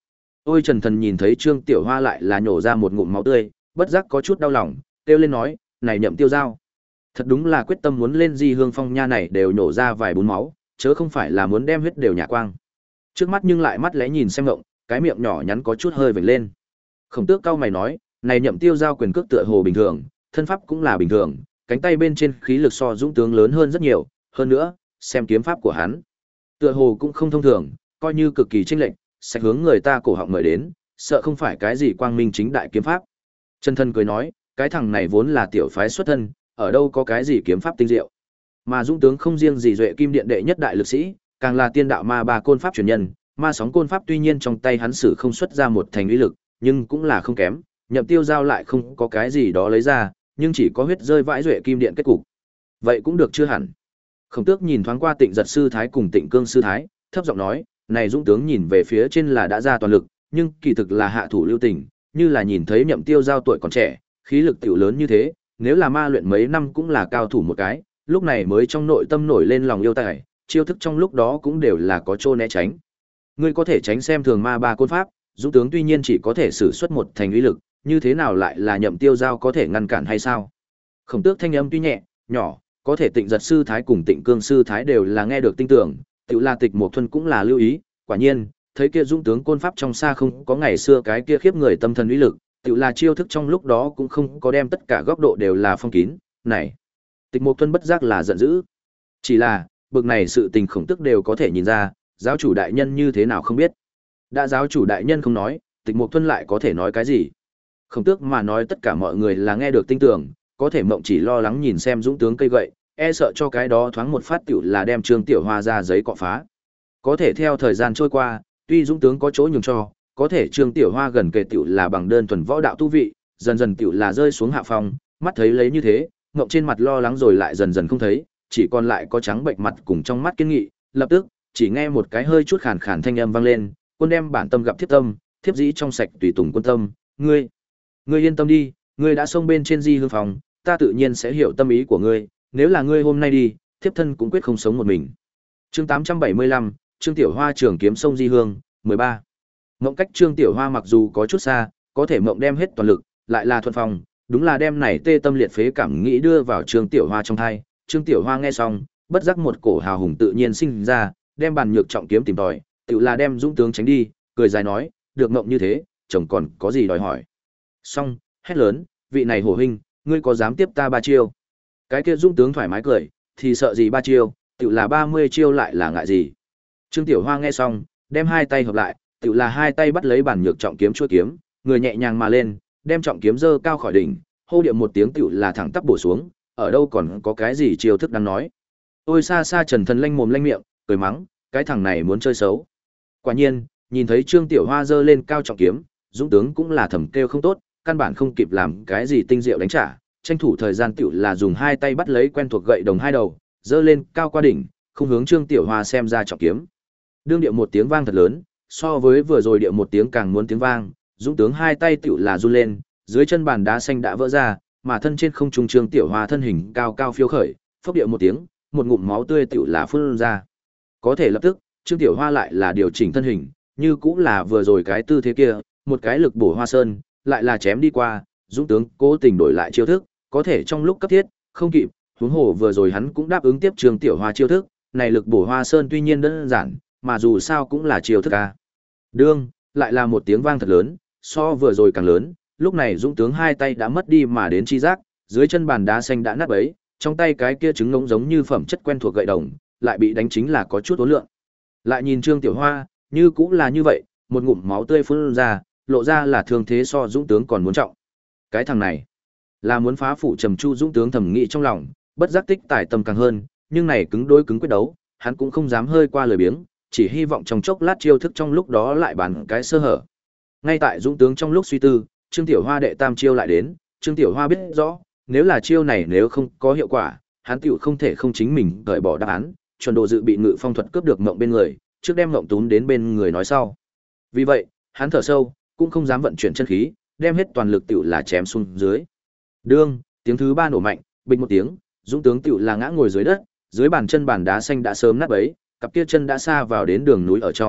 Ôi Trần Thần nhìn thấy Trương Tiểu Hoa lại là nhổ ra một ngụm máu tươi, bất giác có chút đau lòng, kêu lên nói, này Nhậm Tiêu Giao, thật đúng là quyết tâm muốn lên Di Hương Phong nha này đều nhổ ra vài bún máu, chớ không phải là muốn đem huyết đều nhả quang. Trước mắt nhưng lại mắt lẽ nhìn xem ngộng, cái miệng nhỏ nhắn có chút hơi vểnh lên. Khổng Tước cau mày nói, này Nhậm Tiêu Giao quyền cước tựa hồ bình thường, thân pháp cũng là bình thường, cánh tay bên trên khí lực so Dũng tướng lớn hơn rất nhiều, hơn nữa, xem kiếm pháp của hắn, tựa hồ cũng không thông thường, coi như cực kỳ chênh lệch, sẽ hướng người ta cổ họng mời đến, sợ không phải cái gì quang minh chính đại kiếm pháp. Trần Thân cười nói, cái thằng này vốn là tiểu phái xuất thân, ở đâu có cái gì kiếm pháp tinh diệu. Mà Dũng tướng không riêng gì duệ kim điện đệ nhất đại lực sĩ, càng là tiên đạo ma ba côn pháp truyền nhân, ma sóng côn pháp tuy nhiên trong tay hắn sử không xuất ra một thành uy lực, nhưng cũng là không kém, Nhậm Tiêu Giao lại không có cái gì đó lấy ra, nhưng chỉ có huyết rơi vãi duệ kim điện kết cục. Vậy cũng được chưa hẳn. Khổng Tước nhìn thoáng qua Tịnh Giật sư thái cùng Tịnh Cương sư thái, thấp giọng nói, này Dũng tướng nhìn về phía trên là đã ra toàn lực, nhưng kỳ thực là hạ thủ lưu tình, như là nhìn thấy Nhậm Tiêu Giao tuổi còn trẻ, khí lực tiểu lớn như thế, nếu là ma luyện mấy năm cũng là cao thủ một cái, lúc này mới trong nội tâm nổi lên lòng yêu tài, chiêu thức trong lúc đó cũng đều là có chỗ né tránh. Ngươi có thể tránh xem thường ma ba côn pháp, Dũng tướng tuy nhiên chỉ có thể sử xuất một thành uy lực, như thế nào lại là Nhậm Tiêu Giao có thể ngăn cản hay sao? Khổng Tước thanh âm tuy nhẹ, nhỏ, có thể Tịnh Giật sư thái cùng Tịnh Cương sư thái đều là nghe được tinh tưởng, tự là Tịch Mộc Thuần cũng là lưu ý, quả nhiên, thấy kia Dũng tướng côn pháp trong xa không có ngày xưa cái kia khiếp người tâm thần uy lực, tự là chiêu thức trong lúc đó cũng không có đem tất cả góc độ đều là phong kín, này. Tịch Mộc Thuần bất giác là giận dữ. Chỉ là, bực này sự tình Khổng Tước đều có thể nhìn ra, giáo chủ đại nhân như thế nào không biết. Đã giáo chủ đại nhân không nói, Tịch Mộc Thuần lại có thể nói cái gì? Khổng Tước mà nói tất cả mọi người là nghe được tinh tưởng, có thể mộng chỉ lo lắng nhìn xem Dũng tướng cây gậy, e sợ cho cái đó thoáng một phát tiểu là đem Trương Tiểu Hoa ra giấy cọ phá. Có thể theo thời gian trôi qua, tuy Dũng tướng có chỗ nhường cho, có thể Trương Tiểu Hoa gần kề tiểu là bằng đơn thuần võ đạo tu vị, dần dần tiểu là rơi xuống hạ phong, mắt thấy lấy như thế, ngộng trên mặt lo lắng rồi lại dần dần không thấy, chỉ còn lại có trắng bệnh mặt cùng trong mắt kiên nghị, lập tức, chỉ nghe một cái hơi chút khàn khàn thanh âm vang lên, quân đem bản tâm gặp thiếp tâm, thiếp dĩ trong sạch tùy tùng quân tâm, ngươi, ngươi yên tâm đi, ngươi đã xông bên trên Di Hương Phòng, ta tự nhiên sẽ hiểu tâm ý của ngươi, nếu là ngươi hôm nay đi, thiếp thân cũng quyết không sống một mình. Chương tám trăm bảy mươi lăm, Trương Tiểu Hoa trường kiếm sông Di Hương, mười ba. Mộng cách Trương Tiểu Hoa mặc dù có chút xa, có thể mộng đem hết toàn lực, lại là thuận phòng, đúng là đem này tê tâm liệt phế cảm nghĩ đưa vào Trương Tiểu Hoa trong thai. Trương Tiểu Hoa nghe xong, bất giác một cổ hào hùng tự nhiên sinh ra, đem bàn nhược trọng kiếm tìm tòi, tự là đem Dũng tướng tránh đi, cười dài nói, được mộng như thế, chồng còn có gì đòi hỏi. Xong, hét lớn, vị này hổ huynh, ngươi có dám tiếp ta ba chiêu? Cái kia Dũng tướng thoải mái cười, thì sợ gì ba chiêu, tự là ba mươi chiêu lại là ngại gì. Trương Tiểu Hoa nghe xong, đem hai tay hợp lại, tự là hai tay bắt lấy bản nhược trọng kiếm chuôi kiếm, người nhẹ nhàng mà lên, đem trọng kiếm giơ cao khỏi đỉnh, hô điệu một tiếng tự là thẳng tắp bổ xuống, ở đâu còn có cái gì chiêu thức đang nói. Ôi xa xa Trần Thần lanh mồm lanh miệng, cười mắng, cái thằng này muốn chơi xấu. Quả nhiên, nhìn thấy Trương Tiểu Hoa giơ lên cao trọng kiếm, Dũng tướng cũng là thầm kêu không tốt, căn bản không kịp làm cái gì tinh diệu đánh trả, tranh thủ thời gian tiểu là dùng hai tay bắt lấy quen thuộc gậy đồng hai đầu, giơ lên cao qua đỉnh, không hướng Trương Tiểu Hoa xem ra trọng kiếm. Đương điệu một tiếng vang thật lớn, so với vừa rồi điệu một tiếng càng muốn tiếng vang, Dũng tướng hai tay tiểu là run lên, dưới chân bàn đá xanh đã vỡ ra, mà thân trên không trung Trương Tiểu Hoa thân hình cao cao phiêu khởi, phốc điệu một tiếng, một ngụm máu tươi tiểu là phun ra. Có thể lập tức, Trương Tiểu Hoa lại là điều chỉnh thân hình, như cũng là vừa rồi cái tư thế kia, một cái lực bổ hoa sơn, lại là chém đi qua, Dũng tướng cố tình đổi lại chiêu thức, có thể trong lúc cấp thiết, không kịp, huống hồ vừa rồi hắn cũng đáp ứng tiếp Trương Tiểu Hoa chiêu thức, này lực bổ hoa sơn tuy nhiên đơn giản, mà dù sao cũng là chiêu thức a. Đương, lại là một tiếng vang thật lớn, so vừa rồi càng lớn, lúc này Dũng tướng hai tay đã mất đi mà đến chi giác, dưới chân bàn đá xanh đã nát bấy, trong tay cái kia trứng ngỗng giống như phẩm chất quen thuộc gậy đồng, lại bị đánh chính là có chút ố lượng. Lại nhìn Trương Tiểu Hoa, như cũng là như vậy, một ngụm máu tươi phun ra, lộ ra là thương thế so Dũng tướng còn muốn trọng. Cái thằng này là muốn phá phủ trầm chu. Dũng tướng thầm nghĩ trong lòng, bất giác tích tải tâm càng hơn, nhưng này cứng đối cứng quyết đấu, hắn cũng không dám hơi qua lời biếng, chỉ hy vọng trong chốc lát chiêu thức trong lúc đó lại bàn cái sơ hở. Ngay tại Dũng tướng trong lúc suy tư, Trương Tiểu Hoa đệ tam chiêu lại đến, Trương Tiểu Hoa biết rõ, nếu là chiêu này nếu không có hiệu quả, hắn tiểu không thể không chính mình cởi bỏ đáp án, chuẩn độ dự bị ngự phong thuật cướp được mộng bên người, trước đem mộng túm đến bên người nói sau. Vì vậy, hắn thở sâu, cũng không dám vận chuyển chân khí, đem hết toàn lực tiểu là chém xuống dưới. Đương, tiếng thứ ba nổ mạnh, bịch một tiếng, Dũng tướng tiểu là ngã ngồi dưới đất, dưới bàn chân bàn đá xanh đã sớm nát bấy, cặp kia chân đã xa vào đến đường núi ở trong,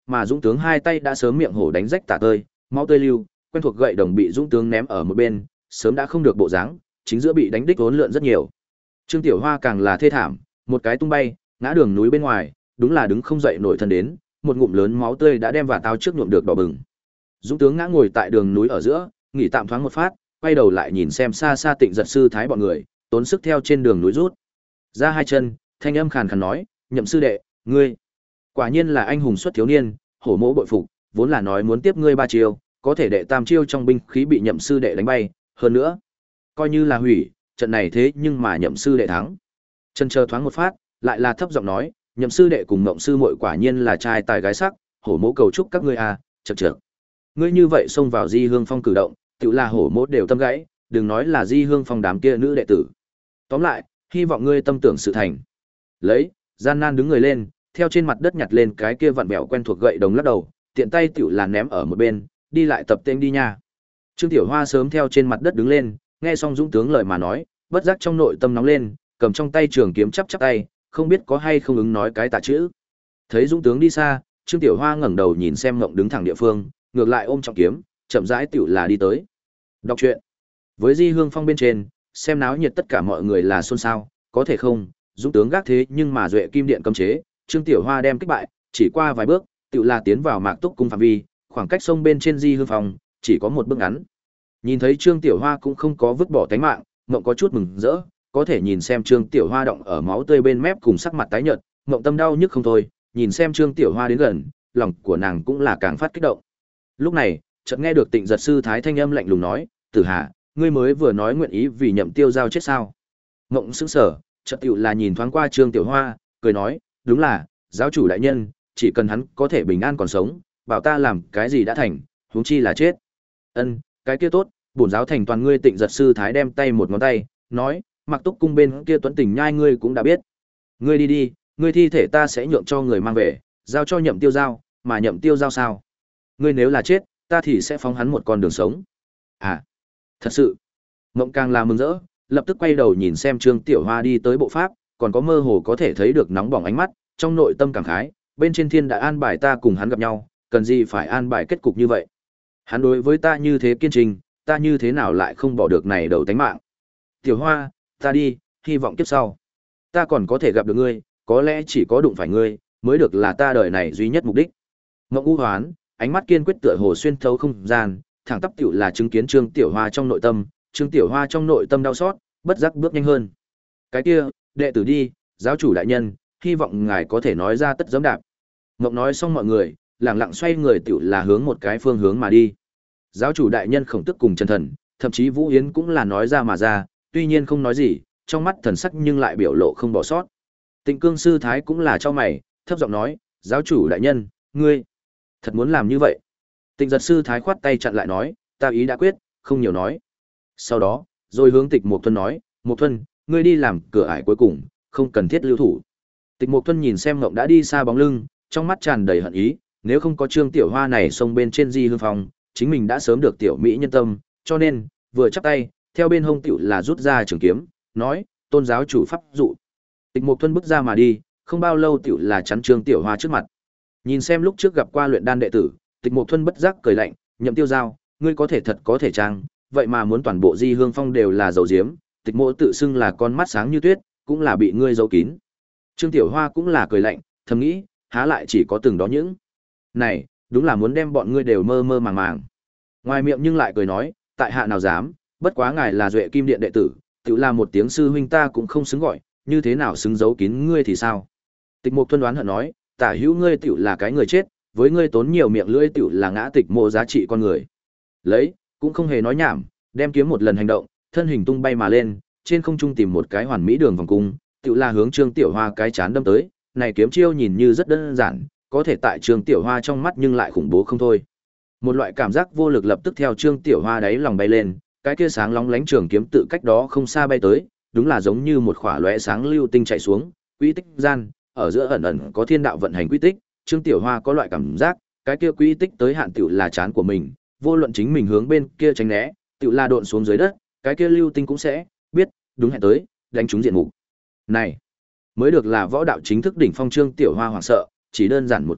mà Dũng tướng hai tay đã sớm miệng hổ đánh rách tả tơi, máu tươi lưu, quen thuộc gậy đồng bị Dũng tướng ném ở một bên, sớm đã không được bộ dáng, chính giữa bị đánh đích vốn lượn rất nhiều. Trương Tiểu Hoa càng là thê thảm, một cái tung bay, ngã đường núi bên ngoài, đúng là đứng không dậy nổi thân đến, một ngụm lớn máu tươi đã đem vào tao trước nhuộm được đỏ bừng. Dũng tướng ngã ngồi tại đường núi ở giữa, nghỉ tạm thoáng một phát, quay đầu lại nhìn xem xa xa Tịnh Giật sư thái bọn người, tốn sức theo trên đường núi rút ra hai chân, thanh âm khàn khàn nói, "Nhậm sư đệ, ngươi quả nhiên là anh hùng xuất thiếu niên, hổ mỗ bội phục, vốn là nói muốn tiếp ngươi ba chiêu, có thể đệ tam chiêu trong binh khí bị Nhậm sư đệ đánh bay, hơn nữa, coi như là hủy, trận này thế nhưng mà Nhậm sư đệ thắng." Chân chờ thoáng một phát, lại là thấp giọng nói, "Nhậm sư đệ cùng Mộng sư muội quả nhiên là trai tài gái sắc, hổ mỗ cầu chúc các ngươi à, chậc chậc. Ngươi như vậy xông vào Di Hương Phong cử động, tự là hổ mỗ đều tâm gãy, đừng nói là Di Hương Phong đám kia nữ đệ tử. Tóm lại, hy vọng ngươi tâm tưởng sự thành." Lấy, gian nan đứng người lên, theo trên mặt đất nhặt lên cái kia vặn vẹo quen thuộc gậy đồng lắc đầu, tiện tay tiểu là ném ở một bên, đi lại tập tên đi nha. Trương Tiểu Hoa sớm theo trên mặt đất đứng lên, nghe xong Dũng tướng lời mà nói, bất giác trong nội tâm nóng lên, cầm trong tay trường kiếm chắp chắp tay, không biết có hay không ứng nói cái tạ chữ. Thấy Dũng tướng đi xa, Trương Tiểu Hoa ngẩng đầu nhìn xem Ngộng đứng thẳng địa phương, ngược lại ôm trọng kiếm, chậm rãi tiểu là đi tới. Đọc truyện. Với Di Hương Phong bên trên, xem náo nhiệt tất cả mọi người là xôn xao, có thể không, Dũng tướng gác thế nhưng mà duệ kim điện cấm chế, Trương Tiểu Hoa đem kích bại, chỉ qua vài bước, tiểu là tiến vào Mạc Túc cung phạm vi, khoảng cách sông bên trên Di Hương Phong chỉ có một bước ngắn. Nhìn thấy Trương Tiểu Hoa cũng không có vứt bỏ tánh mạng, Ngộng có chút mừng rỡ, có thể nhìn xem Trương Tiểu Hoa động ở máu tươi bên mép cùng sắc mặt tái nhợt, Ngộng tâm đau nhức không thôi, nhìn xem Trương Tiểu Hoa đến gần, lòng của nàng cũng là càng phát kích động. Lúc này, chợt nghe được Tịnh Giật sư thái thanh âm lạnh lùng nói, "Tử Hà, ngươi mới vừa nói nguyện ý vì Nhậm Tiêu Giao chết sao?" Ngộng sững sờ, chợt tiểu là nhìn thoáng qua Trương Tiểu Hoa, cười nói, "Đúng là, giáo chủ đại nhân, chỉ cần hắn có thể bình an còn sống, bảo ta làm cái gì đã thành, huống chi là chết." "Ân, cái kia tốt." Bổn giáo thành toàn ngươi. Tịnh Giật sư thái đem tay một ngón tay, nói, "Mặc Túc cung bên kia Tuấn Tình nhai ngươi cũng đã biết. Ngươi đi đi, ngươi thi thể ta sẽ nhượng cho người mang về, giao cho Nhậm Tiêu Giao, mà Nhậm Tiêu Giao sao? Ngươi nếu là chết, ta thì sẽ phóng hắn một con đường sống." "À, thật sự?" Ngộng càng là mừng rỡ, lập tức quay đầu nhìn xem Trương Tiểu Hoa đi tới bộ pháp, còn có mơ hồ có thể thấy được nóng bỏng ánh mắt, trong nội tâm cảm khái, bên trên thiên đã an bài ta cùng hắn gặp nhau, cần gì phải an bài kết cục như vậy? Hắn đối với ta như thế kiên trì, ta như thế nào lại không bỏ được này đầu tánh mạng? Tiểu Hoa, ta đi, hy vọng kiếp sau ta còn có thể gặp được ngươi, có lẽ chỉ có đụng phải ngươi mới được là ta đời này duy nhất mục đích. Ngộng u hoán, ánh mắt kiên quyết tựa hồ xuyên thấu không gian, thẳng tắp tiểu là chứng kiến Trương Tiểu Hoa trong nội tâm, Trương Tiểu Hoa trong nội tâm đau xót, bất giác bước nhanh hơn. "Cái kia, đệ tử đi, giáo chủ đại nhân, hy vọng ngài có thể nói ra tất giẫm đạp." Ngộng nói xong mọi người, lẳng lặng xoay người tiểu là hướng một cái phương hướng mà đi. Giáo chủ đại nhân Khổng Tức cùng Trần Thần, thậm chí Vũ Yến cũng là nói ra mà ra, tuy nhiên không nói gì, trong mắt thần sắc nhưng lại biểu lộ không bỏ sót. Tịnh Cương sư thái cũng là cho mày, thấp giọng nói, "Giáo chủ đại nhân, ngươi thật muốn làm như vậy?" Tịnh Giật sư thái khoát tay chặn lại nói, "Ta ý đã quyết, không nhiều nói." Sau đó, rồi hướng Tịch Mục Thuần nói, "Mục Thuần, ngươi đi làm cửa ải cuối cùng, không cần thiết lưu thủ." Tịch Mục Thuần nhìn xem Ngộng đã đi xa bóng lưng, trong mắt tràn đầy hận ý, nếu không có Trương Tiểu Hoa này xông bên trên Di Hương Phong, chính mình đã sớm được tiểu mỹ nhân tâm, cho nên, vừa chắp tay, theo bên hông tiểu là rút ra trường kiếm, nói, "Tôn giáo chủ pháp dụ." Tịch Mục Thuần bước ra mà đi, không bao lâu tiểu là chắn Trương Tiểu Hoa trước mặt. Nhìn xem lúc trước gặp qua luyện đan đệ tử, Tịch Mục Thuần bất giác cười lạnh, "Nhậm Tiêu Giao, ngươi có thể thật có thể trang, vậy mà muốn toàn bộ Di Hương Phong đều là dầu diếm, Tịch Mộ tự xưng là con mắt sáng như tuyết, cũng là bị ngươi giấu kín." Trương Tiểu Hoa cũng là cười lạnh, thầm nghĩ, há lại chỉ có từng đó những này, đúng là muốn đem bọn ngươi đều mơ mơ màng màng. Ngoài miệng nhưng lại cười nói, "Tại hạ nào dám, bất quá ngài là Duệ Kim Điện đệ tử, tự là một tiếng sư huynh ta cũng không xứng gọi, như thế nào xứng giấu kín ngươi thì sao?" Tịch Mục Thuần đoán hận nói, "Tả hữu ngươi tiểu là cái người chết, với ngươi tốn nhiều miệng lưỡi tiểu là ngã Tịch Mộ giá trị con người." Lấy, cũng không hề nói nhảm, đem kiếm một lần hành động, thân hình tung bay mà lên, trên không trung tìm một cái hoàn mỹ đường vòng cung, tiểu là hướng Trương Tiểu Hoa cái chán đâm tới, này kiếm chiêu nhìn như rất đơn giản, có thể tại Trương Tiểu Hoa trong mắt nhưng lại khủng bố không thôi. Một loại cảm giác vô lực lập tức theo Trương Tiểu Hoa đáy lòng bay lên, cái kia sáng lóng lánh trường kiếm tự cách đó không xa bay tới, đúng là giống như một khỏa lóe sáng lưu tinh chạy xuống, quỹ tích gian, ở giữa ẩn ẩn có thiên đạo vận hành quỹ tích, Trương Tiểu Hoa có loại cảm giác, cái kia quỹ tích tới hạn tiểu là chán của mình, vô luận chính mình hướng bên kia tránh né, tiểu là độn xuống dưới đất, cái kia lưu tinh cũng sẽ biết, đúng hẹn tới, đánh trúng diện mục. Này, mới được là võ đạo chính thức đỉnh phong. Trương Tiểu Hoa hoảng sợ, chỉ đơn giản một kiếm,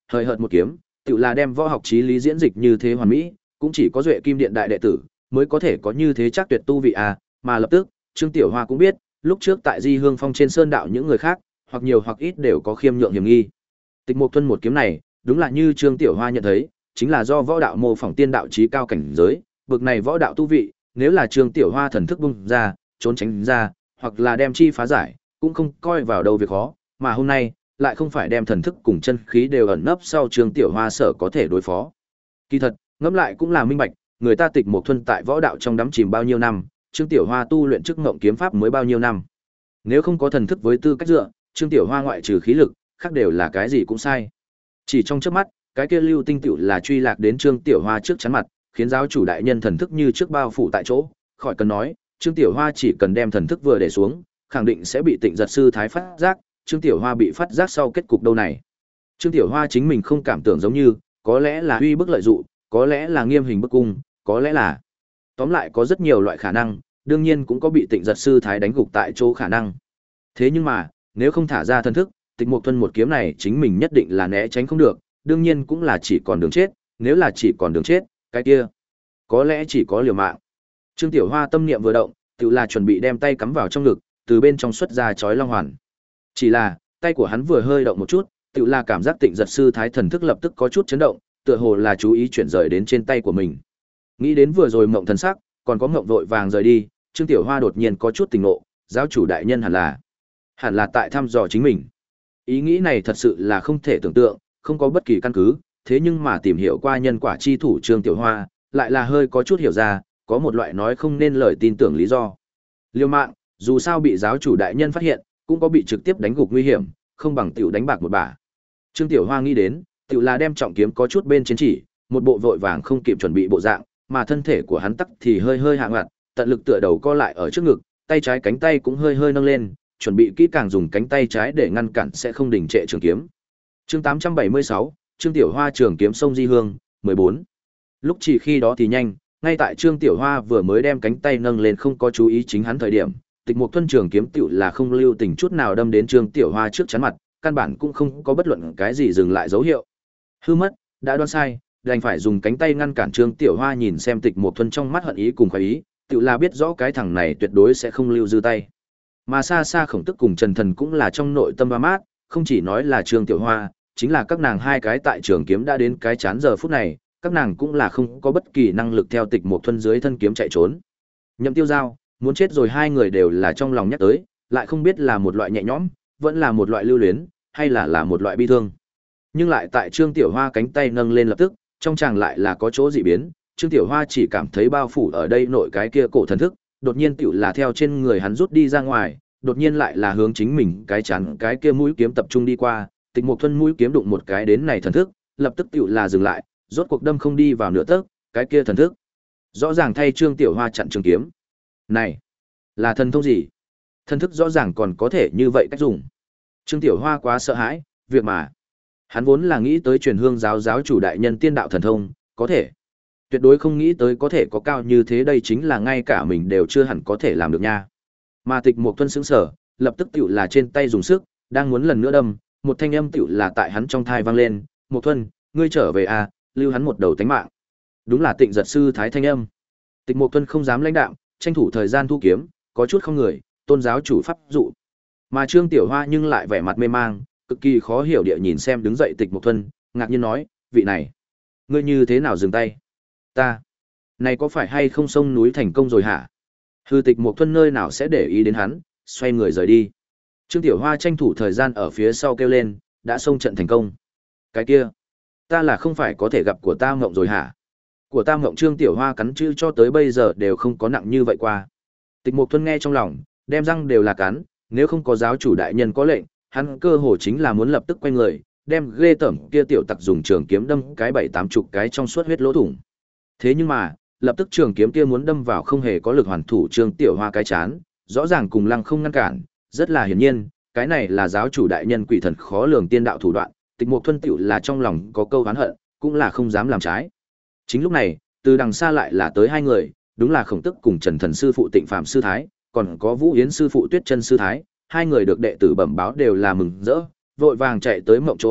hời hợt một kiếm, tự là đem võ học chí lý diễn dịch như thế hoàn mỹ, cũng chỉ có Duệ Kim Điện đại đệ tử mới có thể có như thế chắc tuyệt tu vị à, mà lập tức, Trương Tiểu Hoa cũng biết, lúc trước tại Di Hương Phong trên sơn đạo những người khác, hoặc nhiều hoặc ít đều có khiêm nhượng hiểm nghi. Tịch Mộc Thuần một kiếm này, đúng là như Trương Tiểu Hoa nhận thấy, chính là do võ đạo mô phỏng tiên đạo chí cao cảnh giới, bực này võ đạo tu vị, nếu là Trương Tiểu Hoa thần thức bung ra, trốn tránh ra, hoặc là đem chi phá giải, cũng không coi vào đâu việc khó, mà hôm nay, lại không phải đem thần thức cùng chân khí đều ẩn nấp sau Trương Tiểu Hoa sở có thể đối phó. Kỳ thật, ngẫm lại cũng là minh bạch, người ta Tịch Mộc Thuần tại võ đạo trong đắm chìm bao nhiêu năm, Trương Tiểu Hoa tu luyện chức ngộng kiếm pháp mới bao nhiêu năm. Nếu không có thần thức với tư cách dựa, Trương Tiểu Hoa ngoại trừ khí lực, khác đều là cái gì cũng sai. Chỉ trong chớp mắt, cái kia lưu tinh tiểu là truy lạc đến Trương Tiểu Hoa trước chắn mặt, khiến giáo chủ đại nhân thần thức như trước bao phủ tại chỗ, khỏi cần nói, Trương Tiểu Hoa chỉ cần đem thần thức vừa để xuống, khẳng định sẽ bị Tịnh Giật sư thái phát giác, Trương Tiểu Hoa bị phát giác sau kết cục đâu này. Trương Tiểu Hoa chính mình không cảm tưởng giống như, có lẽ là uy bức lợi dụ, có lẽ là nghiêm hình bức cung, có lẽ là tóm lại có rất nhiều loại khả năng, đương nhiên cũng có bị Tịnh Giật sư thái đánh gục tại chỗ khả năng. Thế nhưng mà, nếu không thả ra thần thức, Tịch Mộc Thuần một kiếm này chính mình nhất định là né tránh không được, đương nhiên cũng là chỉ còn đường chết, nếu là chỉ còn đường chết, cái kia có lẽ chỉ có liều mạng. Trương Tiểu Hoa tâm niệm vừa động, tự là chuẩn bị đem tay cắm vào trong ngực, từ bên trong xuất ra chói long hoàn. Chỉ là, tay của hắn vừa hơi động một chút, tự là cảm giác Tịnh Giật sư thái thần thức lập tức có chút chấn động, tựa hồ là chú ý chuyển rời đến trên tay của mình. Nghĩ đến vừa rồi mộng thần sắc, còn có mộng vội vàng rời đi, Trương Tiểu Hoa đột nhiên có chút tỉnh ngộ, giáo chủ đại nhân hẳn là hẳn là tại thăm dò chính mình. Ý nghĩ này thật sự là không thể tưởng tượng, không có bất kỳ căn cứ, thế nhưng mà tìm hiểu qua nhân quả chi thủ Trương Tiểu Hoa, lại là hơi có chút hiểu ra, có một loại nói không nên lời tin tưởng lý do. Liêu mạng, dù sao bị giáo chủ đại nhân phát hiện, cũng có bị trực tiếp đánh gục nguy hiểm, không bằng tiểu đánh bạc một bả. Trương Tiểu Hoa nghĩ đến, tiểu là đem trọng kiếm có chút bên trên chỉ, một bộ vội vàng không kịp chuẩn bị bộ dạng, mà thân thể của hắn tắc thì hơi hơi hạ ngặt, tận lực tựa đầu co lại ở trước ngực, tay trái cánh tay cũng hơi hơi nâng lên, chuẩn bị kỹ càng dùng cánh tay trái để ngăn cản sẽ không đình trệ trường kiếm. Chương tám trăm bảy mươi sáu, Trương Tiểu Hoa trường kiếm sông Di Hương, mười bốn. Lúc chỉ khi đó thì nhanh, ngay tại Trương Tiểu Hoa vừa mới đem cánh tay nâng lên không có chú ý chính hắn thời điểm, Tịch Mộc Thuần trường kiếm tiểu là không lưu tình chút nào đâm đến Trương Tiểu Hoa trước chắn mặt, căn bản cũng không có bất luận cái gì dừng lại dấu hiệu. Hư mất, đã đoán sai, đành phải dùng cánh tay ngăn cản Trương Tiểu Hoa nhìn xem Tịch Mộc Thuần trong mắt hận ý cùng khoái ý, tiểu là biết rõ cái thằng này tuyệt đối sẽ không lưu dư tay. Mà xa xa Khổng Tức cùng Trần Thần cũng là trong nội tâm ba mát, không chỉ nói là Trương Tiểu Hoa, chính là các nàng hai cái tại trường kiếm đã đến cái chán giờ phút này, các nàng cũng là không có bất kỳ năng lực theo Tịch Mộc Thuần dưới thân kiếm chạy trốn. Nhậm Tiêu Giao, muốn chết rồi, hai người đều là trong lòng nhắc tới, lại không biết là một loại nhẹ nhõm, vẫn là một loại lưu luyến, hay là là một loại bi thương. Nhưng lại tại Trương Tiểu Hoa cánh tay nâng lên lập tức, trong chàng lại là có chỗ dị biến, Trương Tiểu Hoa chỉ cảm thấy bao phủ ở đây nội cái kia cổ thần thức, đột nhiên tiểu là theo trên người hắn rút đi ra ngoài, đột nhiên lại là hướng chính mình cái chán cái kia mũi kiếm tập trung đi qua, Tịch Mộc Thuần mũi kiếm đụng một cái đến này thần thức, lập tức tiểu là dừng lại, rốt cuộc đâm không đi vào nửa tấc, cái kia thần thức rõ ràng thay Trương Tiểu Hoa chặn trường kiếm. Này, là thần thông gì? Thần thức rõ ràng còn có thể như vậy cách dùng. Trương Tiểu Hoa quá sợ hãi, việc mà hắn vốn là nghĩ tới truyền hương giáo giáo chủ đại nhân tiên đạo thần thông, có thể tuyệt đối không nghĩ tới có thể có cao như thế, đây chính là ngay cả mình đều chưa hẳn có thể làm được nha. Mà Tịch Mộc Thuần sững sờ, lập tức tiểu là trên tay dùng sức, đang muốn lần nữa đâm, một thanh âm tiểu là tại hắn trong thai vang lên, "Mộc Thuần, ngươi trở về à, lưu hắn một đầu tánh mạng." Đúng là Tịnh Giật sư thái thanh âm. Tịch Mộc Thuần không dám lãnh đạm, tranh thủ thời gian thu kiếm, có chút không người, tôn giáo chủ pháp dụ. Mà Trương Tiểu Hoa nhưng lại vẻ mặt mê mang, cực kỳ khó hiểu địa nhìn xem đứng dậy Tịch Mộc Thuần, ngạc nhiên nói, "Vị này, ngươi như thế nào dừng tay? Ta, này có phải hay không sông núi thành công rồi hả?" Hư Tịch Mộc Thuần nơi nào sẽ để ý đến hắn, xoay người rời đi. Trương Tiểu Hoa tranh thủ thời gian ở phía sau kêu lên, "Đã xông trận thành công. Cái kia, ta là không phải có thể gặp của ta mộng rồi hả?" Của ta mộng. Trương Tiểu Hoa cắn chữ cho tới bây giờ đều không có nặng như vậy qua. Tịch Mộc Thuần nghe trong lòng, đem răng đều là cắn, nếu không có giáo chủ đại nhân có lệnh, hắn cơ hồ chính là muốn lập tức quay người, đem ghê tởm kia tiểu tặc dùng trường kiếm đâm cái bảy tám chục cái trong suốt huyết lỗ thủng. Thế nhưng mà, lập tức trường kiếm kia muốn đâm vào không hề có lực hoàn thủ Trương Tiểu Hoa cái chán, rõ ràng cùng lăng không ngăn cản, rất là hiển nhiên, cái này là giáo chủ đại nhân quỷ thần khó lường tiên đạo thủ đoạn, Tịch Mộc Thuần tiểu là trong lòng có câu oán hận, cũng là không dám làm trái. Chính lúc này, từ đằng xa lại là tới hai người, đúng là Khổng Tức cùng Trần Thần sư phụ Tịnh Phạm sư thái, còn có Vũ Yến sư phụ Tuyết Chân sư thái, hai người được đệ tử bẩm báo đều là mừng rỡ, vội vàng chạy tới mộng chỗ ở,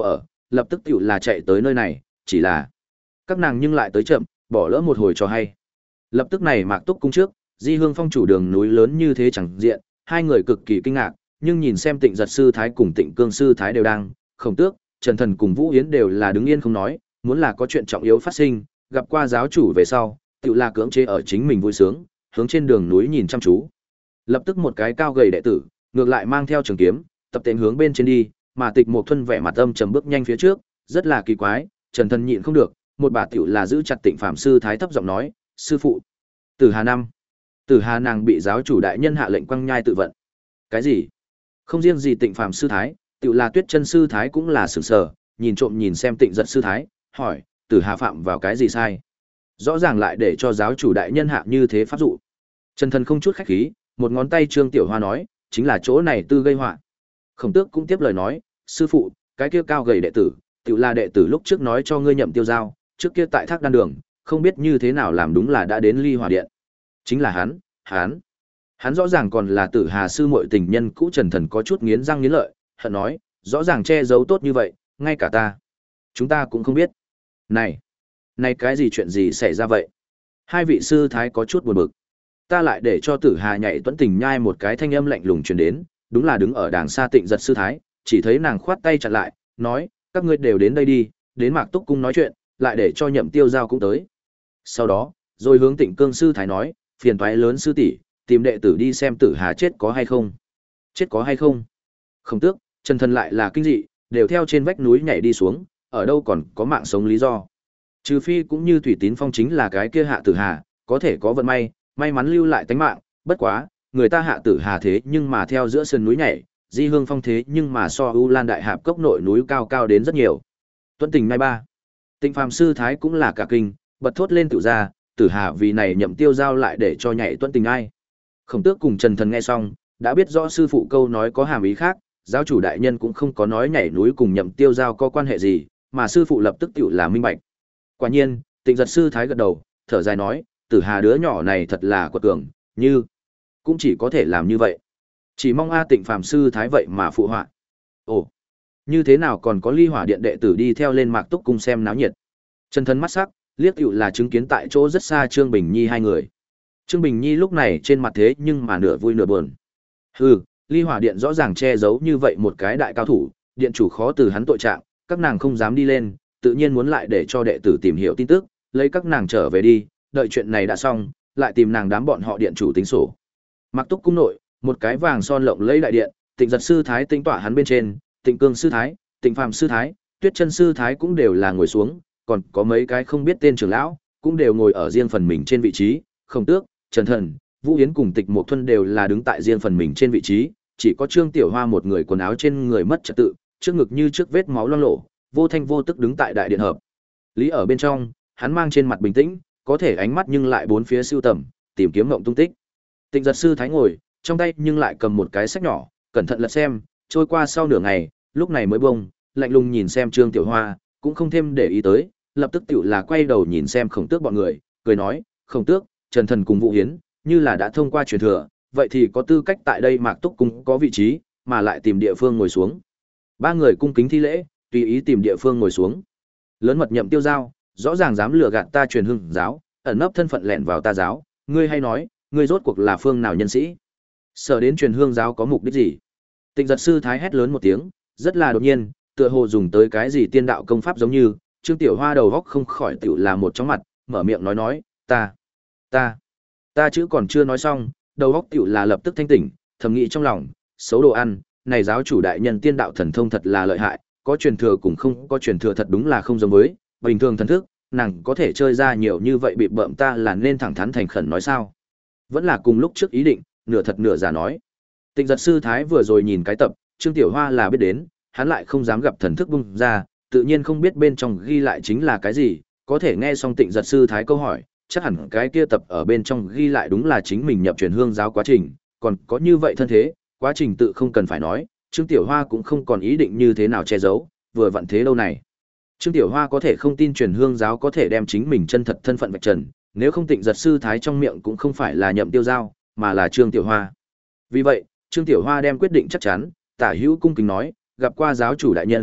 lập tức tựu là chạy tới nơi này, chỉ là các nàng nhưng lại tới chậm, bỏ lỡ một hồi cho hay. Lập tức này Mạc Túc cung trước, Di Hương Phong chủ đường núi lớn như thế chẳng diện, hai người cực kỳ kinh ngạc, nhưng nhìn xem Tịnh Giật sư thái cùng Tịnh Cương sư thái đều đang, Khổng Tước, Trần Thần cùng Vũ Yến đều là đứng yên không nói, muốn là có chuyện trọng yếu phát sinh, gặp qua giáo chủ về sau, tựu là cưỡng chế ở chính mình vui sướng, hướng trên đường núi nhìn chăm chú. Lập tức một cái cao gầy đệ tử, ngược lại mang theo trường kiếm, tập tên hướng bên trên đi, mà Tịch Mộc Thuần vẻ mặt âm trầm bước nhanh phía trước, rất là kỳ quái, Trần Thần nhịn không được, một bà tiểu là giữ chặt Tịnh Phạm sư thái thấp giọng nói, sư phụ, Tử Hà năm, Tử Hà nàng bị giáo chủ đại nhân hạ lệnh quăng nhai tự vận. Cái gì? Không riêng gì Tịnh Phạm sư thái, tiểu là Tuyết Chân sư thái cũng là sửng sở, nhìn trộm nhìn xem Tịnh Giật sư thái, hỏi, Tử Hà phạm vào cái gì sai? Rõ ràng lại để cho giáo chủ đại nhân hạ như thế pháp dụ. Trần Thần không chút khách khí, một ngón tay Trương Tiểu Hoa nói, chính là chỗ này tư gây họa. Khổng Tước cũng tiếp lời nói, sư phụ, cái kia cao gầy đệ tử, tiểu là đệ tử lúc trước nói cho ngươi nhậm tiêu giao, trước kia tại Thác Đan Đường, không biết như thế nào làm đúng là đã đến Ly Hỏa Điện. Chính là hắn, hắn. Hắn rõ ràng còn là Tử Hà sư muội tình nhân cũ. Trần Thần có chút nghiến răng nghiến lợi, hận nói, rõ ràng che giấu tốt như vậy, ngay cả ta, chúng ta cũng không biết. Này, này cái gì chuyện gì xảy ra vậy? Hai vị sư thái có chút buồn bực. Ta lại để cho Tử Hà nhảy tuẫn tình nhai, một cái thanh âm lạnh lùng truyền đến, đúng là đứng ở đàng xa Tịnh Giật sư thái, chỉ thấy nàng khoát tay chặn lại, nói, các ngươi đều đến đây đi, đến Mạc Túc cung nói chuyện, lại để cho Nhậm Tiêu Giao cũng tới. Sau đó, rồi hướng Tịnh Cương sư thái nói, phiền toái lớn sư tỷ, tìm đệ tử đi xem Tử Hà chết có hay không. Chết có hay không? Khổng Tước, Trần Thần lại là kinh dị, đều theo trên vách núi nhảy đi xuống, ở đâu còn có mạng sống lý do. Trừ phi cũng như Thủy Tín Phong chính là cái kia hạ Tử Hà, có thể có vận may, may mắn lưu lại tánh mạng, bất quá, người ta hạ Tử Hà thế nhưng mà theo giữa sườn núi nhảy, Di Hương Phong thế nhưng mà so U Lan Đại Hạp cốc nội núi cao cao đến rất nhiều. Tuân tình ngay ba. Tịnh Phàm sư thái cũng là cả kinh, bật thốt lên tự ra, Tử Hà vì này Nhậm Tiêu Giao lại để cho nhảy tuân tình ai. Khổng Tước cùng Trần Thần nghe xong, đã biết rõ sư phụ câu nói có hàm ý khác, giáo chủ đại nhân cũng không có nói nhảy núi cùng Nhậm Tiêu Giao có quan hệ gì, mà sư phụ lập tức tiểu là minh bạch. Quả nhiên, Tịnh Giật sư thái gật đầu, thở dài nói, Tử Hà đứa nhỏ này thật là quật cường, như cũng chỉ có thể làm như vậy. Chỉ mong A Tịnh Phàm sư thái vậy mà phụ họa. Ồ, như thế nào còn có Ly Hỏa Điện đệ tử đi theo lên Mạc Túc cung xem náo nhiệt. Trần Thần mắt sắc, liếc tiểu là chứng kiến tại chỗ rất xa Trương Bình Nhi hai người. Trương Bình Nhi lúc này trên mặt thế nhưng mà nửa vui nửa buồn. Hừ, Ly Hỏa Điện rõ ràng che giấu như vậy một cái đại cao thủ, điện chủ khó từ hắn tội trạng, các nàng không dám đi lên, tự nhiên muốn lại để cho đệ tử tìm hiểu tin tức, lấy các nàng trở về đi, đợi chuyện này đã xong, lại tìm nàng đám bọn họ điện chủ tính sổ. Mạc Túc cung nội, một cái vàng son lộng lẫy đại điện, Tịnh Giật sư thái tính tỏa hắn bên trên, Tịnh Cương sư thái, Tịnh Phàm sư thái, Tuyết Chân sư thái cũng đều là ngồi xuống, còn có mấy cái không biết tên trưởng lão, cũng đều ngồi ở riêng phần mình trên vị trí, Khổng Tước, Trần Thần, Vũ Yến cùng Tịch Mộc Thuần đều là đứng tại riêng phần mình trên vị trí, chỉ có Trương Tiểu Hoa một người quần áo trên người mất trật tự, trước ngực như trước vết máu loang lổ, vô thanh vô tức đứng tại đại điện hợp. Lý ở bên trong, hắn mang trên mặt bình tĩnh, có thể ánh mắt nhưng lại bốn phía sưu tầm, tìm kiếm mộng tung tích. Tịnh Giật sư thái ngồi, trong tay nhưng lại cầm một cái sách nhỏ, cẩn thận lật xem, trôi qua sau nửa ngày, lúc này mới bông, lạnh lùng nhìn xem Trương Tiểu Hoa, cũng không thêm để ý tới, lập tức tiểu là quay đầu nhìn xem Khổng Tước bọn người, cười nói, Khổng Tước, Trần Thần cùng Vũ Hiến, như là đã thông qua truyền thừa, vậy thì có tư cách tại đây Mạc Túc cung có vị trí, mà lại tìm địa phương ngồi xuống. Ba người cung kính thi lễ, tùy ý tìm địa phương ngồi xuống. Lớn mật Nhậm Tiêu Giao, rõ ràng dám lừa gạt ta truyền hương giáo, ẩn nấp thân phận lẻn vào ta giáo, ngươi hay nói, ngươi rốt cuộc là phương nào nhân sĩ? Sở đến truyền hương giáo có mục đích gì? Tịnh Giật sư thái hét lớn một tiếng, rất là đột nhiên, tựa hồ dùng tới cái gì tiên đạo công pháp giống như, Trương Tiểu Hoa đầu góc không khỏi tiểu là một chóng mặt, mở miệng nói nói, ta, ta, ta chữ còn chưa nói xong, đầu góc tiểu là lập tức thanh tỉnh, thầm nghĩ trong lòng, xấu đồ ăn, này giáo chủ đại nhân tiên đạo thần thông thật là lợi hại, có truyền thừa cũng không có truyền thừa thật đúng là không giống với, bình thường thần thức, nàng có thể chơi ra nhiều như vậy bị bợm ta là nên thẳng thắn thành khẩn nói sao? Vẫn là cùng lúc trước ý định, nửa thật nửa giả nói. Tịnh Giật sư thái vừa rồi nhìn cái tập, Trương Tiểu Hoa là biết đến, hắn lại không dám gặp thần thức bung ra, tự nhiên không biết bên trong ghi lại chính là cái gì, có thể nghe xong Tịnh Giật sư thái câu hỏi, chắc hẳn cái kia tập ở bên trong ghi lại đúng là chính mình nhập truyền hương giáo quá trình, còn có như vậy thân thế, quá trình tự không cần phải nói, Trương Tiểu Hoa cũng không còn ý định như thế nào che giấu, vừa vặn thế lâu này. Trương Tiểu Hoa có thể không tin truyền hương giáo có thể đem chính mình chân thật thân phận vạch trần, nếu không Tịnh Giật sư thái trong miệng cũng không phải là Nhậm Tiêu Giao, mà là Trương Tiểu Hoa. Vì vậy, Trương Tiểu Hoa đem quyết định chắc chắn, tả hữu cung kính nói, gặp qua giáo chủ đại nhân,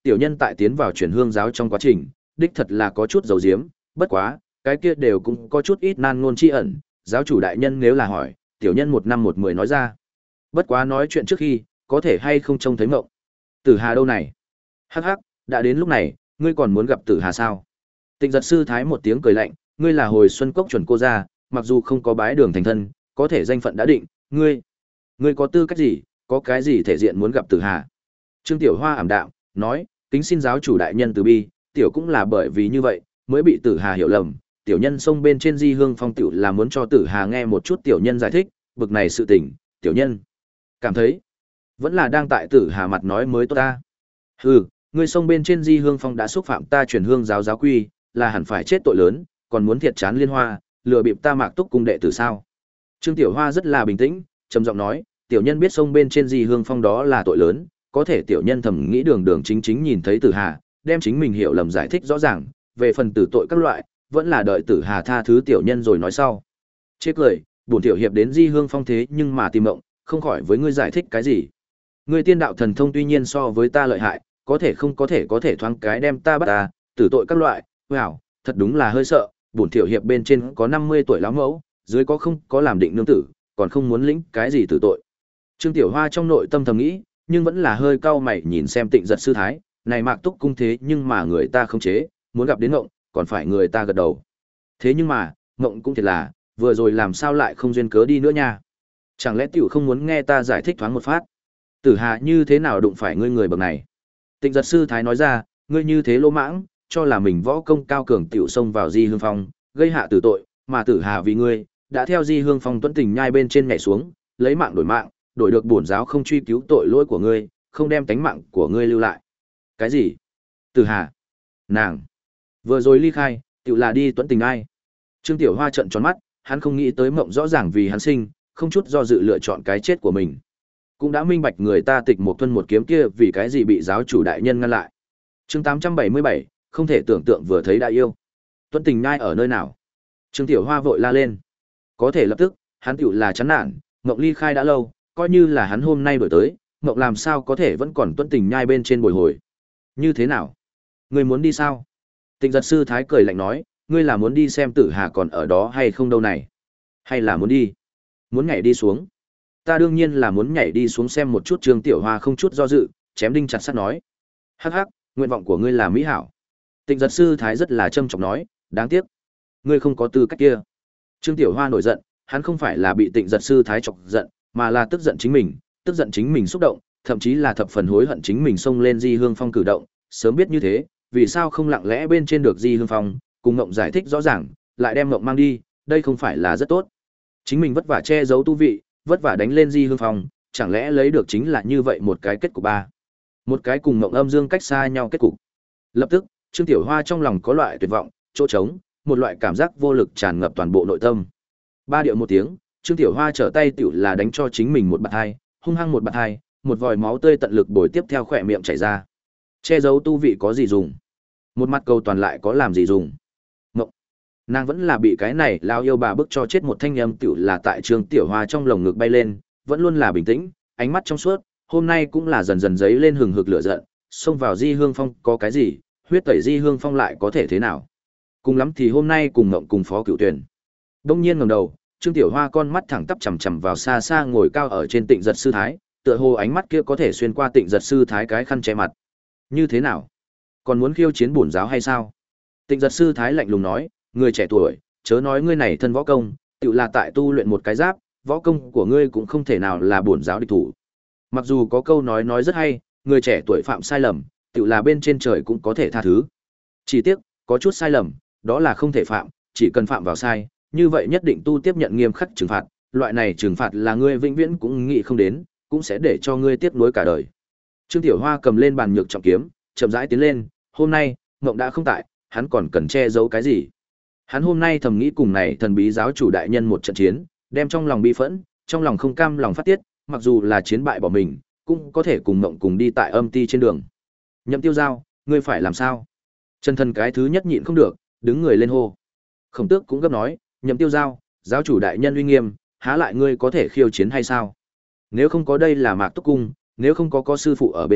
tiểu nhân tại tiến vào chuyển hương giáo trong quá trình, đích thật là có chút dầu diếm, bất quá, cái kia đều cũng có chút ít nan ngôn chi ẩn, giáo chủ đại nhân nếu là hỏi, tiểu nhân một năm một mười nói ra. Bất quá nói chuyện trước khi, có thể hay không trông thấy mộng. Tử Hà đâu này? Hắc hắc, đã đến lúc này, ngươi còn muốn gặp Tử Hà sao? Tịnh giật sư thái một tiếng cười lạnh, ngươi là hồi xuân cốc chuẩn cô gia, mặc dù không có bái đường thành thân, có thể danh phận đã định, ngươi, ngươi có tư cách gì, có cái gì thể diện muốn gặp Tử Hà? Trương Tiểu Hoa ảm đạm, nói, kính xin giáo chủ đại nhân từ bi, tiểu cũng là bởi vì như vậy, mới bị Tử Hà hiểu lầm, tiểu nhân xông bên trên Di Hương Phong tiểu là muốn cho Tử Hà nghe một chút tiểu nhân giải thích, bực này sự tình, tiểu nhân cảm thấy vẫn là đang tại Tử Hà mặt nói mới tốt ta. Hừ, ngươi xông bên trên Di Hương Phong đã xúc phạm ta truyền hương giáo giáo quy, là hẳn phải chết tội lớn, còn muốn thiệt chán liên hoa, lừa bịp ta Mạc Túc cung đệ tử sao? Trương Tiểu Hoa rất là bình tĩnh, trầm giọng nói, tiểu nhân biết xông bên trên Di Hương Phong đó là tội lớn, có thể tiểu nhân thầm nghĩ đường đường chính chính nhìn thấy Tử Hà, đem chính mình hiểu lầm giải thích rõ ràng, về phần tử tội các loại, vẫn là đợi Tử Hà tha thứ tiểu nhân rồi nói sau. Chê cười, bổn tiểu hiệp đến Di Hương Phong thế nhưng mà tìm mộng, không khỏi với ngươi giải thích cái gì? Ngươi tiên đạo thần thông tuy nhiên so với ta lợi hại, có thể không có thể có thể thoáng cái đem ta bắt ta, tử tội các loại, wow, thật đúng là hơi sợ, bổn tiểu hiệp bên trên có năm mươi tuổi lão mẫu, dưới có không có làm định nương tử, còn không muốn lĩnh cái gì tử tội. Trương Tiểu Hoa trong nội tâm thầm nghĩ, nhưng vẫn là hơi cau mày nhìn xem Tịnh giật sư thái, này Mạc Túc cung thế nhưng mà người ta không chế, muốn gặp đến ngộng, còn phải người ta gật đầu. Thế nhưng mà, ngộng cũng thiệt là, vừa rồi làm sao lại không duyên cớ đi nữa nha. Chẳng lẽ tiểu không muốn nghe ta giải thích thoáng một phát? Tử Hà như thế nào đụng phải ngươi người bậc này? Tịnh giật sư thái nói ra, ngươi như thế lỗ mãng, cho là mình võ công cao cường tiểu xông vào Di Hương Phong, gây hạ tử tội, mà Tử Hà vì ngươi, đã theo Di Hương Phong tuấn tình nhai bên trên nhảy xuống, lấy mạng đổi mạng, đổi được bổn giáo không truy cứu tội lỗi của ngươi, không đem tánh mạng của ngươi lưu lại. Cái gì? Tử Hà? Nàng vừa rồi ly khai, tiểu là đi tuấn tình ai? Trương Tiểu Hoa trợn tròn mắt, hắn không nghĩ tới mộng rõ ràng vì hắn sinh, không chút do dự lựa chọn cái chết của mình. Cũng đã minh bạch người ta Tịch một Tuân một kiếm kia vì cái gì bị giáo chủ đại nhân ngăn lại. Chương tám trăm bảy mươi bảy, không thể tưởng tượng vừa thấy đại yêu. Tuấn tình nhai ở nơi nào? Trương Tiểu Hoa vội la lên. Có thể lập tức, hắn tiểu là chán nản, mộng ly khai đã lâu, coi như là hắn hôm nay đổi tới, mộng làm sao có thể vẫn còn tuấn tình nhai bên trên bồi hồi. Như thế nào? Ngươi muốn đi sao? Tịnh giật sư thái cười lạnh nói, ngươi là muốn đi xem Tử Hà còn ở đó hay không đâu này? Hay là muốn đi? Muốn nhảy đi xuống? Ta đương nhiên là muốn nhảy đi xuống xem một chút. Trương Tiểu Hoa không chút do dự, chém đinh chặt sắt nói. Hắc hắc, nguyện vọng của ngươi là mỹ hảo. Tịnh giật sư thái rất là trâm trọng nói, đáng tiếc, ngươi không có tư cách kia. Trương Tiểu Hoa nổi giận, hắn không phải là bị Tịnh giật sư thái chọc giận, mà là tức giận chính mình, tức giận chính mình xúc động, thậm chí là thập phần hối hận chính mình xông lên Di Hương Phong cử động, sớm biết như thế, vì sao không lặng lẽ bên trên được Di Hương Phong, cùng Ngộng giải thích rõ ràng, lại đem Ngộng mang đi, đây không phải là rất tốt. Chính mình vất vả che giấu tu vị, vất vả đánh lên Di Hương Phong, chẳng lẽ lấy được chính là như vậy một cái kết cục ba. Một cái cùng Ngộng âm dương cách xa nhau kết cục. Lập tức, Trương Tiểu Hoa trong lòng có loại tuyệt vọng, chỗ trống, một loại cảm giác vô lực tràn ngập toàn bộ nội tâm. Ba điệu một tiếng, Trương Tiểu Hoa trở tay tiểu là đánh cho chính mình một bạt hai, hung hăng một bạt hai, một vòi máu tươi tận lực bồi tiếp theo khỏe miệng chảy ra. Che giấu tu vị có gì dùng? Một mặt cầu toàn lại có làm gì dùng? Ngộng. Nàng vẫn là bị cái này lao yêu bà bức cho chết một thanh âm tiểu là tại Trương Tiểu Hoa trong lồng ngực bay lên, vẫn luôn là bình tĩnh, ánh mắt trong suốt, hôm nay cũng là dần dần giấy lên hừng hực lửa giận, xông vào Di Hương Phong có cái gì, huyết tẩy Di Hương Phong lại có thể thế nào? Cùng lắm thì hôm nay cùng Ngộng cùng Phó Cửu Tuyển. Đông nhiên ngẩng đầu, Trương Tiểu Hoa con mắt thẳng tắp chằm chằm vào xa xa ngồi cao ở trên Tịnh giật sư thái, tựa hồ ánh mắt kia có thể xuyên qua Tịnh giật sư thái cái khăn che mặt. Như thế nào? Còn muốn khiêu chiến bổn giáo hay sao? Tịnh giật sư thái lạnh lùng nói, người trẻ tuổi, chớ nói ngươi này thân võ công, tự là tại tu luyện một cái giáp, võ công của ngươi cũng không thể nào là bổn giáo địch thủ. Mặc dù có câu nói nói rất hay, người trẻ tuổi phạm sai lầm, tự là bên trên trời cũng có thể tha thứ. Chỉ tiếc, có chút sai lầm, đó là không thể phạm, chỉ cần phạm vào sai, như vậy nhất định tu tiếp nhận nghiêm khắc trừng phạt, loại này trừng phạt là ngươi vĩnh viễn cũng nghĩ không đến, cũng sẽ để cho ngươi tiếc nuối cả đời. Trương Tiểu Hoa cầm lên bàn nhược trọng kiếm, chậm rãi tiến lên, hôm nay, Ngộng đã không tại, hắn còn cần che giấu cái gì? Hắn hôm nay thầm nghĩ cùng này thần bí giáo chủ đại nhân một trận chiến, đem trong lòng bi phẫn, trong lòng không cam lòng phát tiết, mặc dù là chiến bại bỏ mình, cũng có thể cùng Ngộng cùng đi tại âm ti trên đường. Nhậm Tiêu Giao, ngươi phải làm sao? Chân thân cái thứ nhất nhịn không được, đứng người lên hô. Khổng Tước cũng gấp nói, Nhậm Tiêu Giao, giáo chủ đại nhân uy nghiêm, há lại ngươi có thể khiêu chiến hay sao? Nếu không có đây là Mạc Túc cung, nếu không có có sư phụ ở bên cạnh,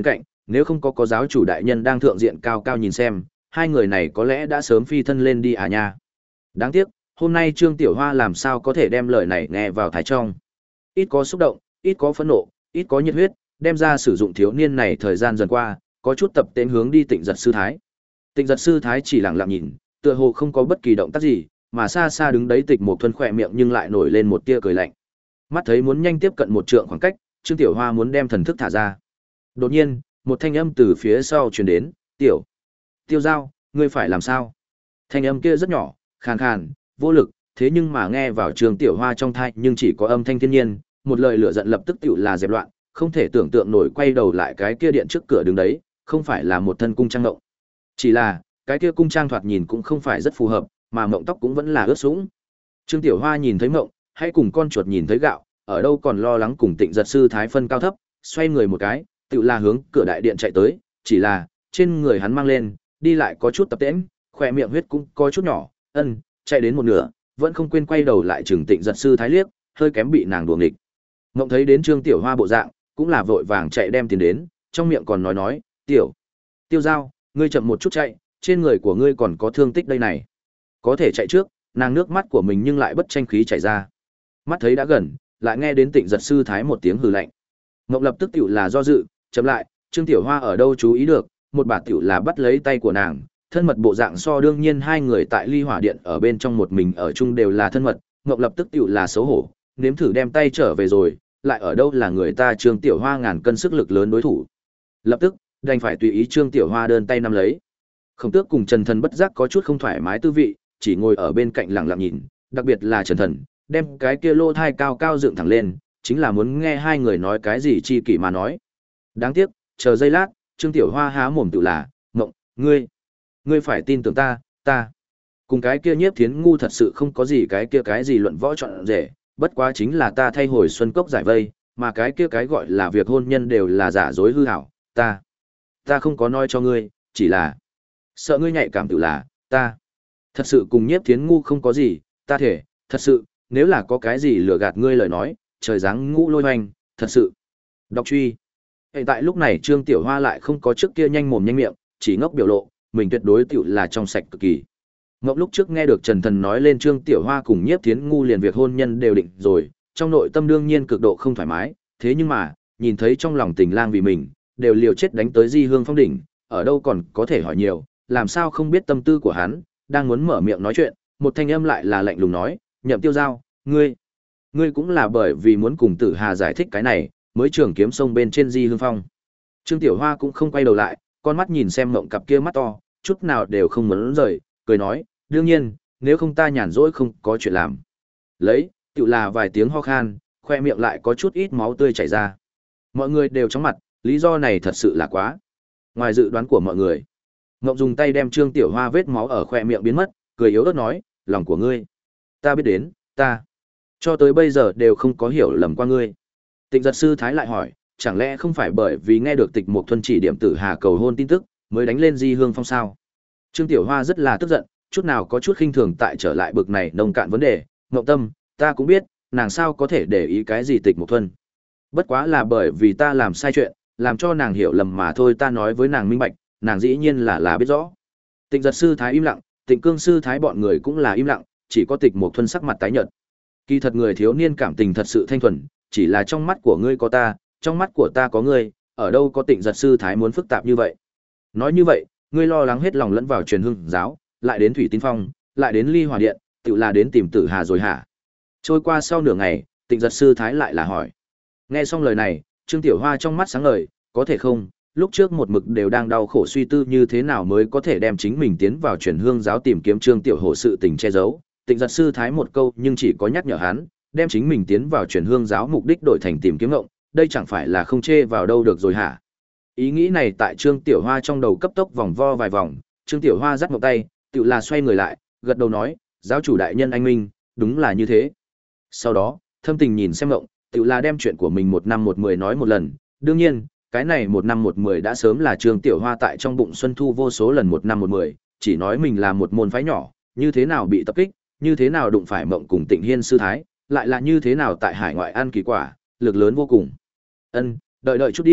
Nếu không có có giáo chủ đại nhân đang thượng diện cao cao nhìn xem, hai người này có lẽ đã sớm phi thân lên đi à nha. Đáng tiếc, hôm nay Trương Tiểu Hoa làm sao có thể đem lời này nghe vào thái trong. Ít có xúc động, ít có phẫn nộ, ít có nhiệt huyết, đem ra sử dụng thiếu niên này thời gian dần qua, có chút tập tên hướng đi Tịnh Giật sư thái. Tịnh Giật sư thái chỉ lặng lặng nhìn, tựa hồ không có bất kỳ động tác gì, mà xa xa đứng đấy Tịch Mộc Thuần khỏe miệng nhưng lại nổi lên một tia cười lạnh. Mắt thấy muốn nhanh tiếp cận một trượng khoảng cách, Trương Tiểu Hoa muốn đem thần thức thả ra. Đột nhiên, một thanh âm từ phía sau truyền đến, "Tiểu, Tiêu Giao, ngươi phải làm sao?" Thanh âm kia rất nhỏ, khàn khàn, vô lực, thế nhưng mà nghe vào Trương Tiểu Hoa trong tai nhưng chỉ có âm thanh thiên nhiên, một lời lửa giận lập tức tựu là dẹp loạn, không thể tưởng tượng nổi quay đầu lại cái kia điện trước cửa đứng đấy, không phải là một thân cung trang ngộng. Chỉ là, cái kia cung trang thoạt nhìn cũng không phải rất phù hợp, mà mộng tóc cũng vẫn là ướt sũng. Trương Tiểu Hoa nhìn thấy mộng, hãy cùng con chuột nhìn thấy gạo, ở đâu còn lo lắng cùng Tịnh Giật sư thái phân cao thấp, xoay người một cái, tựu là hướng cửa đại điện chạy tới, chỉ là, trên người hắn mang lên, đi lại có chút tập tễnh, khỏe miệng huyết cũng có chút nhỏ, ân, chạy đến một nửa, vẫn không quên quay đầu lại chừng Tịnh Giật sư thái liếc, hơi kém bị nàng đuổi nghịch. Mộng thấy đến Trương Tiểu Hoa bộ dạng, cũng là vội vàng chạy đem tiền đến, trong miệng còn nói nói, "Tiểu, Tiêu Giao, ngươi chậm một chút chạy, trên người của ngươi còn có thương tích đây này." Có thể chạy trước, nàng nước mắt của mình nhưng lại bất tranh khí chảy ra. Mắt thấy đã gần, lại nghe đến Tịnh Giật sư thái một tiếng hừ lạnh. Mộng lập tức tiểu là do dự, chậm lại, Trương Tiểu Hoa ở đâu chú ý được, một bà tiểu là bắt lấy tay của nàng, thân mật bộ dạng so đương nhiên hai người tại Ly Hỏa Điện ở bên trong một mình ở chung đều là thân mật, Mộng lập tức tiểu là xấu hổ, nếm thử đem tay trở về rồi, lại ở đâu là người ta Trương Tiểu Hoa ngàn cân sức lực lớn đối thủ. Lập tức, đành phải tùy ý Trương Tiểu Hoa đơn tay nắm lấy. Khổng Tước cùng Trần Thần bất giác có chút không thoải mái tư vị, chỉ ngồi ở bên cạnh lặng lặng nhìn, đặc biệt là Trần Thần, đem cái kia lô thai cao cao dựng thẳng lên, chính là muốn nghe hai người nói cái gì chi kỷ mà nói. Đáng tiếc, chờ giây lát, Trương Tiểu Hoa há mồm tự là, "Mộng, ngươi, ngươi phải tin tưởng ta, ta." Cùng cái kia Nhiếp Thiến ngu thật sự không có gì cái kia cái gì luận võ chọn rể, bất quá chính là ta thay hồi Xuân Cốc giải vây, mà cái kia cái gọi là việc hôn nhân đều là giả dối hư ảo, ta, ta không có nói cho ngươi, chỉ là sợ ngươi nhạy cảm tự là, ta thật sự cùng Nhiếp Thiến ngu không có gì, ta thể, thật sự, nếu là có cái gì lừa gạt ngươi lời nói, trời giáng ngũ lôi hoành, thật sự. Đọc truy. Hiện tại lúc này Trương Tiểu Hoa lại không có trước kia nhanh mồm nhanh miệng, chỉ ngốc biểu lộ, mình tuyệt đối tiểu là trong sạch cực kỳ. Ngốc lúc trước nghe được Trần Thần nói lên Trương Tiểu Hoa cùng Nhiếp Thiến ngu liền việc hôn nhân đều định rồi, trong nội tâm đương nhiên cực độ không thoải mái, thế nhưng mà, nhìn thấy trong lòng tình lang vì mình, đều liều chết đánh tới Di Hương Phong đỉnh, ở đâu còn có thể hỏi nhiều, làm sao không biết tâm tư của hắn, đang muốn mở miệng nói chuyện, một thanh âm lại là lạnh lùng nói, "Nhậm Tiêu Giao, ngươi, ngươi cũng là bởi vì muốn cùng Tử Hà giải thích cái này, mới trường kiếm sông bên trên Di Hương Phong." Trương Tiểu Hoa cũng không quay đầu lại, con mắt nhìn xem Mộng cặp kia mắt to, chút nào đều không muốn rời, cười nói, "Đương nhiên, nếu không ta nhàn rỗi không có chuyện làm." Lấy, tự là vài tiếng ho khan, khoe miệng lại có chút ít máu tươi chảy ra. Mọi người đều chóng mặt, lý do này thật sự là quá ngoài dự đoán của mọi người. Ngộng dùng tay đem Trương Tiểu Hoa vết máu ở khoe miệng biến mất, cười yếu ớt nói, "Lòng của ngươi, ta biết đến, ta cho tới bây giờ đều không có hiểu lầm qua ngươi." Tịnh Giật sư thái lại hỏi, chẳng lẽ không phải bởi vì nghe được Tịch Mộc Thuần chỉ điểm Tử Hà cầu hôn tin tức, mới đánh lên Di Hương Phong sao? Trương Tiểu Hoa rất là tức giận, chút nào có chút khinh thường tại trở lại bực này nông cạn vấn đề, "Ngộng Tâm, ta cũng biết, nàng sao có thể để ý cái gì Tịch Mộc Thuần. Bất quá là bởi vì ta làm sai chuyện, làm cho nàng hiểu lầm mà thôi, ta nói với nàng minh bạch, nàng dĩ nhiên là là biết rõ." Tịnh Giật sư thái im lặng, Tịnh Cương sư thái bọn người cũng là im lặng, chỉ có Tịch Mộc Thuần sắc mặt tái nhợt. Kỳ thật người thiếu niên cảm tình thật sự thanh thuần, chỉ là trong mắt của ngươi có ta, trong mắt của ta có ngươi, ở đâu có Tịnh Giật sư thái muốn phức tạp như vậy. Nói như vậy, ngươi lo lắng hết lòng lẫn vào Truyền Hưng giáo, lại đến Thủy Tín Phong, lại đến Ly Hỏa Điện, tự là đến tìm Tử Hà rồi hả? Trôi qua sau nửa ngày, Tịnh Giật sư thái lại là hỏi. Nghe xong lời này, Trương Tiểu Hoa trong mắt sáng ngời, có thể không, lúc trước một mực đều đang đau khổ suy tư như thế nào mới có thể đem chính mình tiến vào Truyền Hương giáo tìm kiếm Trương Tiểu Hổ sự tình che giấu. Tịnh Giật sư thái một câu nhưng chỉ có nhắc nhở hắn, đem chính mình tiến vào Truyền Hương giáo mục đích đổi thành tìm kiếm ngộng, đây chẳng phải là không chê vào đâu được rồi hả? Ý nghĩ này tại Trương Tiểu Hoa trong đầu cấp tốc vòng vo vài vòng, Trương Tiểu Hoa giắt một tay, tự là xoay người lại, gật đầu nói, "Giáo chủ đại nhân anh minh, đúng là như thế." Sau đó, thâm tình nhìn xem ngộng, tự là đem chuyện của mình một năm một mười nói một lần, đương nhiên, cái này một năm một mười đã sớm là Trương Tiểu Hoa tại trong bụng Xuân Thu vô số lần một năm một mười, chỉ nói mình là một môn phái nhỏ, như thế nào bị tập kích, như thế nào đụng phải Mộng cùng Tịnh Hiên sư thái, lại là như thế nào tại hải ngoại ăn kỳ quả, lực lớn vô cùng. "Ân, đợi đợi chút đi,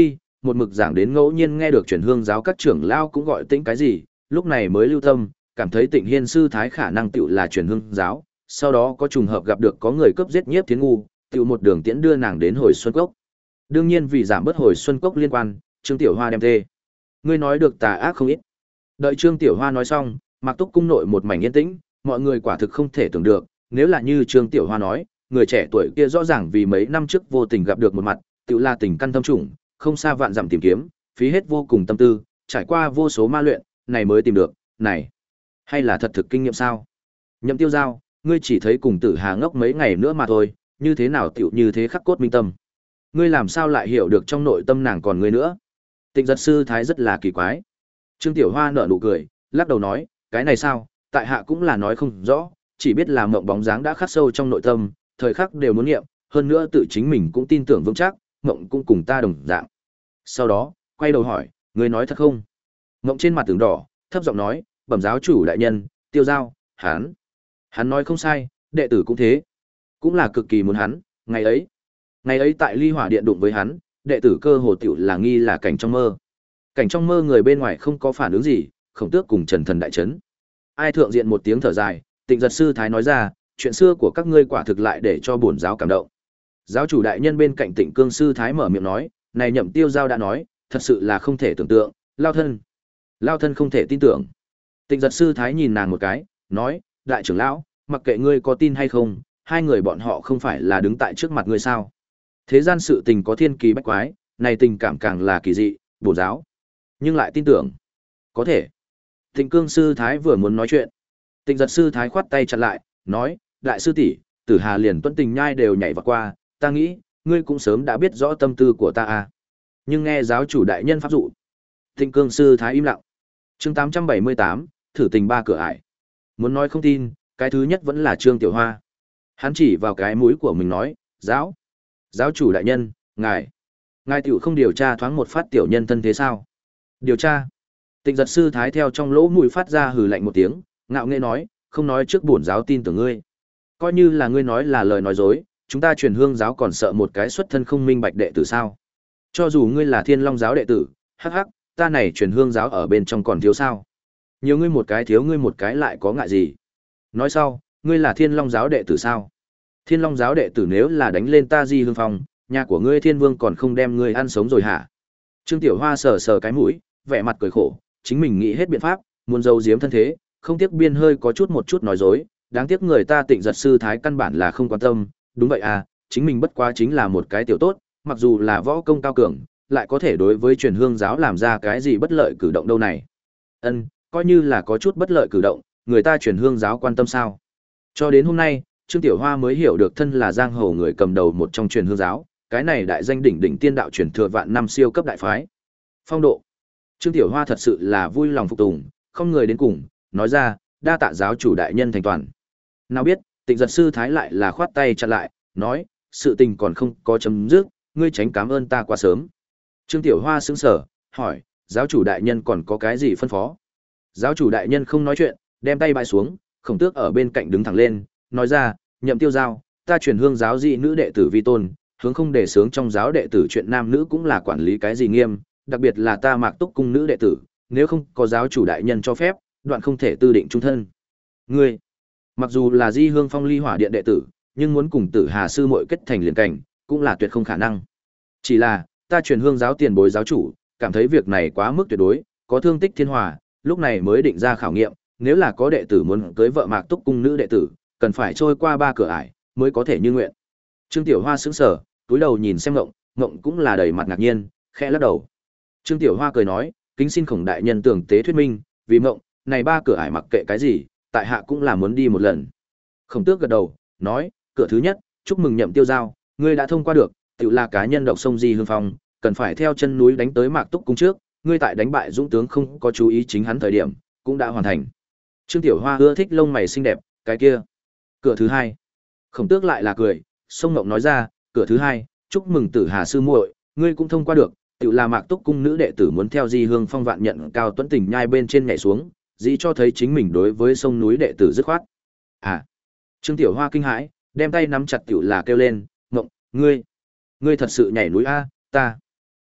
một mực giảng đến ngẫu nhiên nghe được truyền hương giáo các trưởng lao cũng gọi tĩnh cái gì, lúc này mới lưu tâm, cảm thấy Tịnh Hiên sư thái khả năng tựu là truyền hương giáo, sau đó có trùng hợp gặp được có người cướp giết Nhiếp Thiến Ngu, tựu một đường tiễn đưa nàng đến Hồi Xuân Cốc. Đương nhiên vì giảm bớt Hồi Xuân Cốc liên quan, Trương Tiểu Hoa đem tê. Ngươi nói được tà ác không ít. Đợi Trương Tiểu Hoa nói xong, Mạc Túc cung nội một mảnh yên tĩnh, mọi người quả thực không thể tưởng được, nếu là như Trương Tiểu Hoa nói, người trẻ tuổi kia rõ ràng vì mấy năm trước vô tình gặp được một mặt, tựu là tình căn thâm trùng, không xa vạn dặm tìm kiếm, phí hết vô cùng tâm tư, trải qua vô số ma luyện, này mới tìm được, này, hay là thật thực kinh nghiệm sao? Nhậm Tiêu Giao, ngươi chỉ thấy cùng Tử Hà ngốc mấy ngày nữa mà thôi, như thế nào tựu như thế khắc cốt minh tâm? Ngươi làm sao lại hiểu được trong nội tâm nàng còn ngươi nữa? Tịnh Giật sư thái rất là kỳ quái. Trương Tiểu Hoa nở nụ cười, lắc đầu nói, cái này sao, tại hạ cũng là nói không rõ, chỉ biết là mộng bóng dáng đã khắc sâu trong nội tâm, thời khắc đều muốn nghiệm, hơn nữa tự chính mình cũng tin tưởng vững chắc, mộng cũng cùng ta đồng dạng. Sau đó, quay đầu hỏi, ngươi nói thật không? Mộng trên mặt tưởng đỏ, thấp giọng nói, bẩm giáo chủ đại nhân, Tiêu Giao, hắn, hắn nói không sai, đệ tử cũng thế, cũng là cực kỳ muốn hắn, ngày ấy, ngày ấy tại Ly Hỏa Điện đụng với hắn, đệ tử cơ hồ tiểu là nghi là cảnh trong mơ. Cảnh trong mơ người bên ngoài không có phản ứng gì, Khổng Tước cùng Trần Thần đại chấn. Ai thượng diện một tiếng thở dài, Tịnh Giật sư thái nói ra, chuyện xưa của các ngươi quả thực lại để cho bổn giáo cảm động. Giáo chủ đại nhân bên cạnh Tịnh Cương sư thái mở miệng nói, này Nhậm Tiêu Giao đã nói, thật sự là không thể tưởng tượng, lao thân, lao thân không thể tin tưởng. Tịnh Giật sư thái nhìn nàng một cái, nói, đại trưởng lão, mặc kệ ngươi có tin hay không, hai người bọn họ không phải là đứng tại trước mặt ngươi sao? Thế gian sự tình có thiên kỳ bách quái, này tình cảm càng là kỳ dị, bổn giáo, nhưng lại tin tưởng, có thể. Tịnh Cương sư thái vừa muốn nói chuyện, Tịnh Giật sư thái khoát tay chặn lại, nói, đại sư tỷ, Tử Hà liền Tuấn Tình nhai đều nhảy vào qua, ta nghĩ, ngươi cũng sớm đã biết rõ tâm tư của ta à. Nhưng nghe giáo chủ đại nhân pháp dụ, Tịnh Cương sư thái im lặng. Chương tám trăm bảy mươi tám, thử tình ba cửa ải. Muốn nói không tin, cái thứ nhất vẫn là Trương Tiểu Hoa. Hắn chỉ vào cái mũi của mình nói, giáo, giáo chủ đại nhân, ngài, ngài tiểu không điều tra thoáng một phát tiểu nhân thân thế sao? Điều tra. Tịnh Giật sư thái theo trong lỗ mũi phát ra hừ lạnh một tiếng, ngạo nghễ nói, không nói trước bổn giáo tin tưởng ngươi. Coi như là ngươi nói là lời nói dối, chúng ta truyền hương giáo còn sợ một cái xuất thân không minh bạch đệ tử sao? Cho dù ngươi là Thiên Long giáo đệ tử, hắc hắc, ta này truyền hương giáo ở bên trong còn thiếu sao? Nhiều ngươi một cái thiếu ngươi một cái lại có ngại gì? Nói sau, ngươi là Thiên Long giáo đệ tử sao? Thiên Long giáo đệ tử nếu là đánh lên ta Di Hương Phong, nhà của ngươi Thiên Vương còn không đem ngươi ăn sống rồi hả? Trương Tiểu Hoa sờ sờ cái mũi, vẻ mặt cười khổ, chính mình nghĩ hết biện pháp, muốn giấu giếm thân thế, không tiếc biên hơi có chút một chút nói dối, đáng tiếc người ta Tịnh Giật sư thái căn bản là không quan tâm, đúng vậy à, chính mình bất quá chính là một cái tiểu tốt, mặc dù là võ công cao cường, lại có thể đối với truyền hương giáo làm ra cái gì bất lợi cử động đâu này. Ân, coi như là có chút bất lợi cử động, người ta truyền hương giáo quan tâm sao? Cho đến hôm nay, Trương Tiểu Hoa mới hiểu được thân là giang hồ người cầm đầu một trong truyền hương giáo, cái này đại danh đỉnh đỉnh tiên đạo truyền thừa vạn năm siêu cấp đại phái. Phong độ. Trương Tiểu Hoa thật sự là vui lòng phục tùng, không người đến cùng, nói ra, đa tạ giáo chủ đại nhân thành toàn. Nào biết, Tịnh Giật sư thái lại là khoát tay chặn lại, nói, sự tình còn không có chấm dứt, ngươi tránh cảm ơn ta quá sớm. Trương Tiểu Hoa sững sờ, hỏi, giáo chủ đại nhân còn có cái gì phân phó? Giáo chủ đại nhân không nói chuyện, đem tay bãi xuống, Khổng Tước ở bên cạnh đứng thẳng lên, nói ra, Nhậm Tiêu Giao, ta truyền hương giáo dị nữ đệ tử vi tôn, hướng không để sướng trong giáo đệ tử chuyện nam nữ cũng là quản lý cái gì nghiêm, đặc biệt là ta Mạc Túc cung nữ đệ tử, nếu không có giáo chủ đại nhân cho phép, đoạn không thể tư định trung thân. Ngươi, mặc dù là Di Hương Phong Ly Hỏa Điện đệ tử, nhưng muốn cùng Tử Hà sư muội kết thành liền cảnh, cũng là tuyệt không khả năng. Chỉ là, ta truyền hương giáo tiền bối giáo chủ, cảm thấy việc này quá mức tuyệt đối, có thương tích thiên hòa, lúc này mới định ra khảo nghiệm, nếu là có đệ tử muốn cưới vợ Mạc Túc cung nữ đệ tử, cần phải trôi qua ba cửa ải, mới có thể như nguyện. Trương Tiểu Hoa sững sờ, túi đầu nhìn xem Ngộng, Ngộng cũng là đầy mặt ngạc nhiên, khẽ lắc đầu. Trương Tiểu Hoa cười nói, kính xin Khổng đại nhân tưởng tế thuyết minh, vì Ngộng, này ba cửa ải mặc kệ cái gì, tại hạ cũng là muốn đi một lần. Khổng Tước gật đầu, nói, cửa thứ nhất, chúc mừng Nhậm Tiêu Giao, ngươi đã thông qua được, tự là cá nhân độc sông Di Hương Phong, cần phải theo chân núi đánh tới Mạc Túc cung trước, ngươi tại đánh bại dũng tướng không có chú ý chính hắn thời điểm, cũng đã hoàn thành. Trương Tiểu Hoa ưa thích lông mày xinh đẹp, cái kia. Cửa thứ hai. Khổng Tước lại là cười, sông Ngộng nói ra, cửa thứ hai, chúc mừng Tử Hà sư muội, ngươi cũng thông qua được, tự là Mạc Túc cung nữ đệ tử muốn theo Di Hương Phong vạn nhận cao tuấn tình nhai bên trên nhảy xuống, dĩ cho thấy chính mình đối với sông núi đệ tử dứt khoát. À. Trương Tiểu Hoa kinh hãi, đem tay nắm chặt tiểu là kêu lên, Ngộng, ngươi, ngươi thật sự nhảy núi a, ta,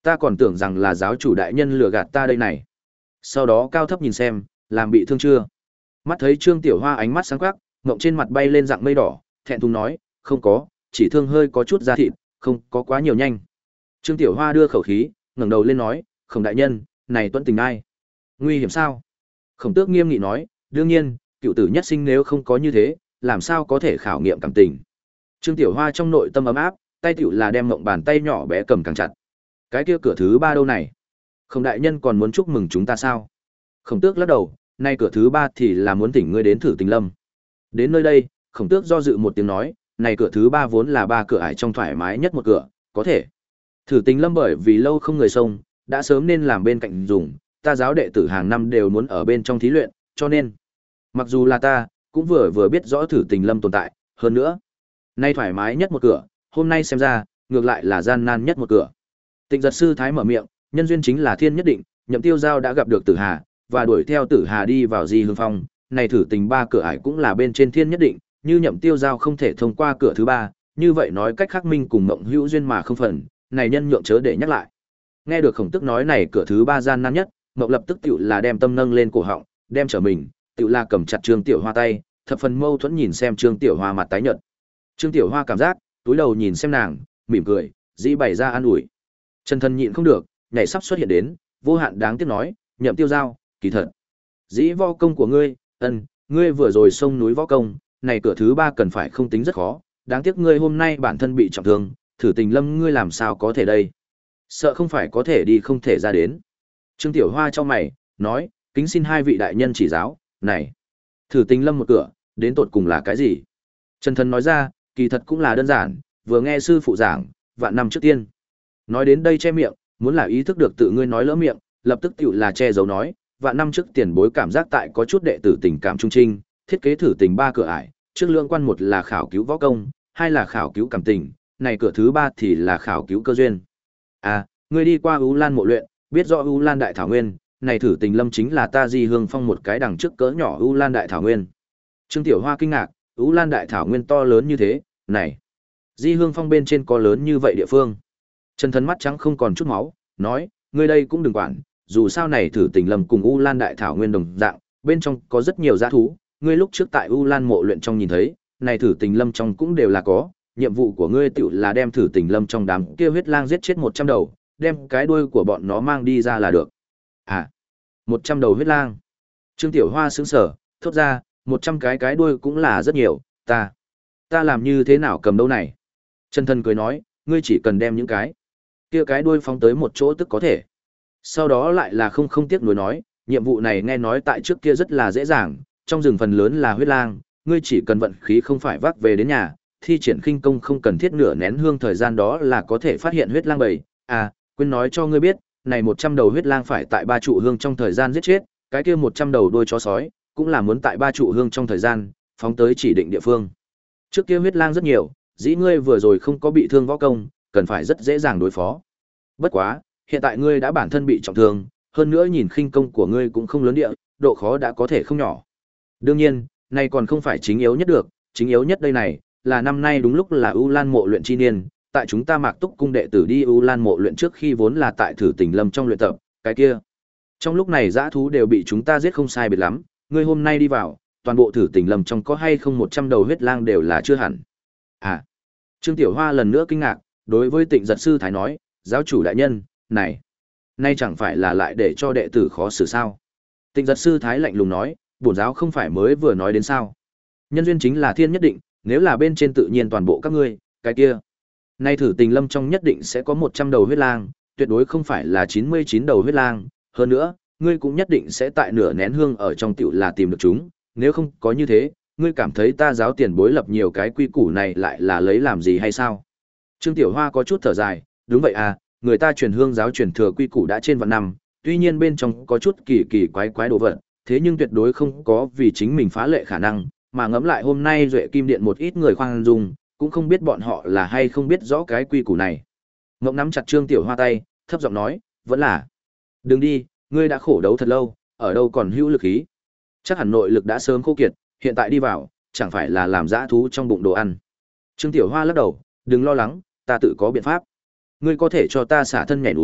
Ta còn tưởng rằng là giáo chủ đại nhân lừa gạt ta đây này. Sau đó cao thấp nhìn xem, làm bị thương chưa? Mắt thấy Trương Tiểu Hoa ánh mắt sáng quắc, ngộng trên mặt bay lên dạng mây đỏ, thẹn thùng nói, không có, chỉ thương hơi có chút da thịt, không có quá nhiều nhanh. Trương Tiểu Hoa đưa khẩu khí, ngẩng đầu lên nói, Khổng đại nhân, này tuân tình ai? Nguy hiểm sao? Khổng Tước nghiêm nghị nói, đương nhiên, cựu tử nhất sinh nếu không có như thế, làm sao có thể khảo nghiệm cảm tình. Trương Tiểu Hoa trong nội tâm ấm áp, tay tiểu là đem mộng bàn tay nhỏ bé cầm càng chặt. Cái kia cửa thứ ba đâu này? Khổng đại nhân còn muốn chúc mừng chúng ta sao? Khổng Tước lắc đầu, nay cửa thứ ba thì là muốn thỉnh ngươi đến thử tình lâm. Đến nơi đây, Khổng Tước do dự một tiếng nói, này cửa thứ ba vốn là ba cửa ải trong thoải mái nhất một cửa, có thể. Thử tình lâm bởi vì lâu không người xông, đã sớm nên làm bên cạnh dùng, ta giáo đệ tử hàng năm đều muốn ở bên trong thí luyện, cho nên, mặc dù là ta, cũng vừa vừa biết rõ thử tình lâm tồn tại, hơn nữa, nay thoải mái nhất một cửa, hôm nay xem ra, ngược lại là gian nan nhất một cửa. Tịnh Giật sư thái mở miệng, nhân duyên chính là thiên nhất định, Nhậm Tiêu Giao đã gặp được Tử Hà, và đuổi theo Tử Hà đi vào Di Hương Phong, này thử tình ba cửa ải cũng là bên trên thiên nhất định, như Nhậm Tiêu Giao không thể thông qua cửa thứ ba, như vậy nói cách khác minh cùng Mộng Hữu duyên mà không phần, này nhân nhượng chớ để nhắc lại. Nghe được Khổng Tức nói này cửa thứ ba gian nan nhất, Mộng lập tức tựu là đem tâm nâng lên cổ họng, đem trở mình, tựu là cầm chặt Trương Tiểu Hoa tay, thập phần mâu thuẫn nhìn xem Trương Tiểu Hoa mặt tái nhợt. Trương Tiểu Hoa cảm giác, túi đầu nhìn xem nàng, mỉm cười, dĩ bày ra an ủi. Trần Thần nhịn không được, nhảy sắp xuất hiện đến, vô hạn đáng tiếc nói, Nhậm Tiêu Giao, kỳ thật, dĩ võ công của ngươi, ân, ngươi vừa rồi xông núi võ công, này cửa thứ ba cần phải không tính rất khó, đáng tiếc ngươi hôm nay bản thân bị trọng thương, thử tình lâm ngươi làm sao có thể đây? Sợ không phải có thể đi không thể ra đến. Trương Tiểu Hoa cho mày, nói, kính xin hai vị đại nhân chỉ giáo, này, thử tình lâm một cửa, đến tột cùng là cái gì? Trần Thần nói ra, kỳ thật cũng là đơn giản, vừa nghe sư phụ giảng, vạn năm trước tiên. Nói đến đây che miệng, muốn là ý thức được tự ngươi nói lỡ miệng, lập tức tiểu là che giấu nói, vạn năm trước tiền bối cảm giác tại có chút đệ tử tình cảm trung trinh, thiết kế thử tình ba cửa ải, trước lượng quan một là khảo cứu võ công, hai là khảo cứu cảm tình, này cửa thứ ba thì là khảo cứu cơ duyên. À, ngươi đi qua U Lan mộ luyện, biết rõ U Lan đại thảo nguyên, này thử tình lâm chính là ta Di Hương Phong một cái đằng trước cỡ nhỏ U Lan đại thảo nguyên. Trương Tiểu Hoa kinh ngạc, U Lan đại thảo nguyên to lớn như thế, này, Di Hương Phong bên trên có lớn như vậy địa phương. Trần Thần mắt trắng không còn chút máu, nói, ngươi đây cũng đừng quản, dù sao này thử tình lâm cùng U Lan đại thảo nguyên đồng dạng, bên trong có rất nhiều dã thú, ngươi lúc trước tại U Lan mộ luyện trong nhìn thấy, này thử tình lâm trong cũng đều là có, nhiệm vụ của ngươi tựu là đem thử tình lâm trong đám kia huyết lang giết chết một trăm đầu, đem cái đuôi của bọn nó mang đi ra là được. À, một trăm đầu huyết lang. Trương Tiểu Hoa sững sờ, thốt ra, một trăm cái cái đuôi cũng là rất nhiều, ta, ta làm như thế nào cầm đâu này? Trần Thần cười nói, ngươi chỉ cần đem những cái kia cái đuôi phóng tới một chỗ tức có thể. Sau đó lại là không không tiếc nuối nói, nhiệm vụ này nghe nói tại trước kia rất là dễ dàng, trong rừng phần lớn là huyết lang, ngươi chỉ cần vận khí không phải vác về đến nhà, thi triển khinh công không cần thiết nửa nén hương thời gian đó là có thể phát hiện huyết lang bầy. À, quên nói cho ngươi biết, này một trăm đầu huyết lang phải tại ba trụ hương trong thời gian giết chết, cái kia một trăm đầu đuôi chó sói, cũng là muốn tại ba trụ hương trong thời gian, phóng tới chỉ định địa phương. Trước kia huyết lang rất nhiều, dĩ ngươi vừa rồi không có bị thương võ công, cần phải rất dễ dàng đối phó. Bất quá, hiện tại ngươi đã bản thân bị trọng thương, hơn nữa nhìn khinh công của ngươi cũng không lớn địa, độ khó đã có thể không nhỏ. Đương nhiên, này còn không phải chính yếu nhất được, chính yếu nhất đây này, là năm nay đúng lúc là U Lan mộ luyện chi niên, tại chúng ta Mạc Túc cung đệ tử đi U Lan mộ luyện trước khi vốn là tại thử tình lâm trong luyện tập, cái kia. Trong lúc này dã thú đều bị chúng ta giết không sai biệt lắm, ngươi hôm nay đi vào, toàn bộ thử tình lâm trong có hay không một trăm đầu huyết lang đều là chưa hẳn. À. Trương Tiểu Hoa lần nữa kinh ngạc, đối với Tịnh Giật sư thái nói, giáo chủ đại nhân, này, nay chẳng phải là lại để cho đệ tử khó xử sao? Tịnh Giật sư thái lạnh lùng nói, bổn giáo không phải mới vừa nói đến sao? Nhân duyên chính là thiên nhất định, nếu là bên trên tự nhiên toàn bộ các ngươi, cái kia. Nay thử tình lâm trong nhất định sẽ có một trăm đầu huyết lang, tuyệt đối không phải là chín mươi chín đầu huyết lang, hơn nữa, ngươi cũng nhất định sẽ tại nửa nén hương ở trong tiểu là tìm được chúng, nếu không có như thế, ngươi cảm thấy ta giáo tiền bối lập nhiều cái quy củ này lại là lấy làm gì hay sao? Trương Tiểu Hoa có chút thở dài, đúng vậy à, người ta truyền hương giáo truyền thừa quy củ đã trên vạn năm, tuy nhiên bên trong có chút kỳ kỳ quái quái đồ vật, thế nhưng tuyệt đối không có vì chính mình phá lệ khả năng, mà ngẫm lại hôm nay Duệ Kim Điện một ít người khoan dung, cũng không biết bọn họ là hay không biết rõ cái quy củ này. Ngộng nắm chặt Trương Tiểu Hoa tay, thấp giọng nói, vẫn là, đừng đi, ngươi đã khổ đấu thật lâu, ở đâu còn hữu lực khí. Chắc hẳn nội lực đã sớm khô kiệt, hiện tại đi vào, chẳng phải là làm dã thú trong bụng đồ ăn. Trương Tiểu Hoa lắc đầu, đừng lo lắng, ta tự có biện pháp. Ngươi có thể cho ta xả thân nhảy núi,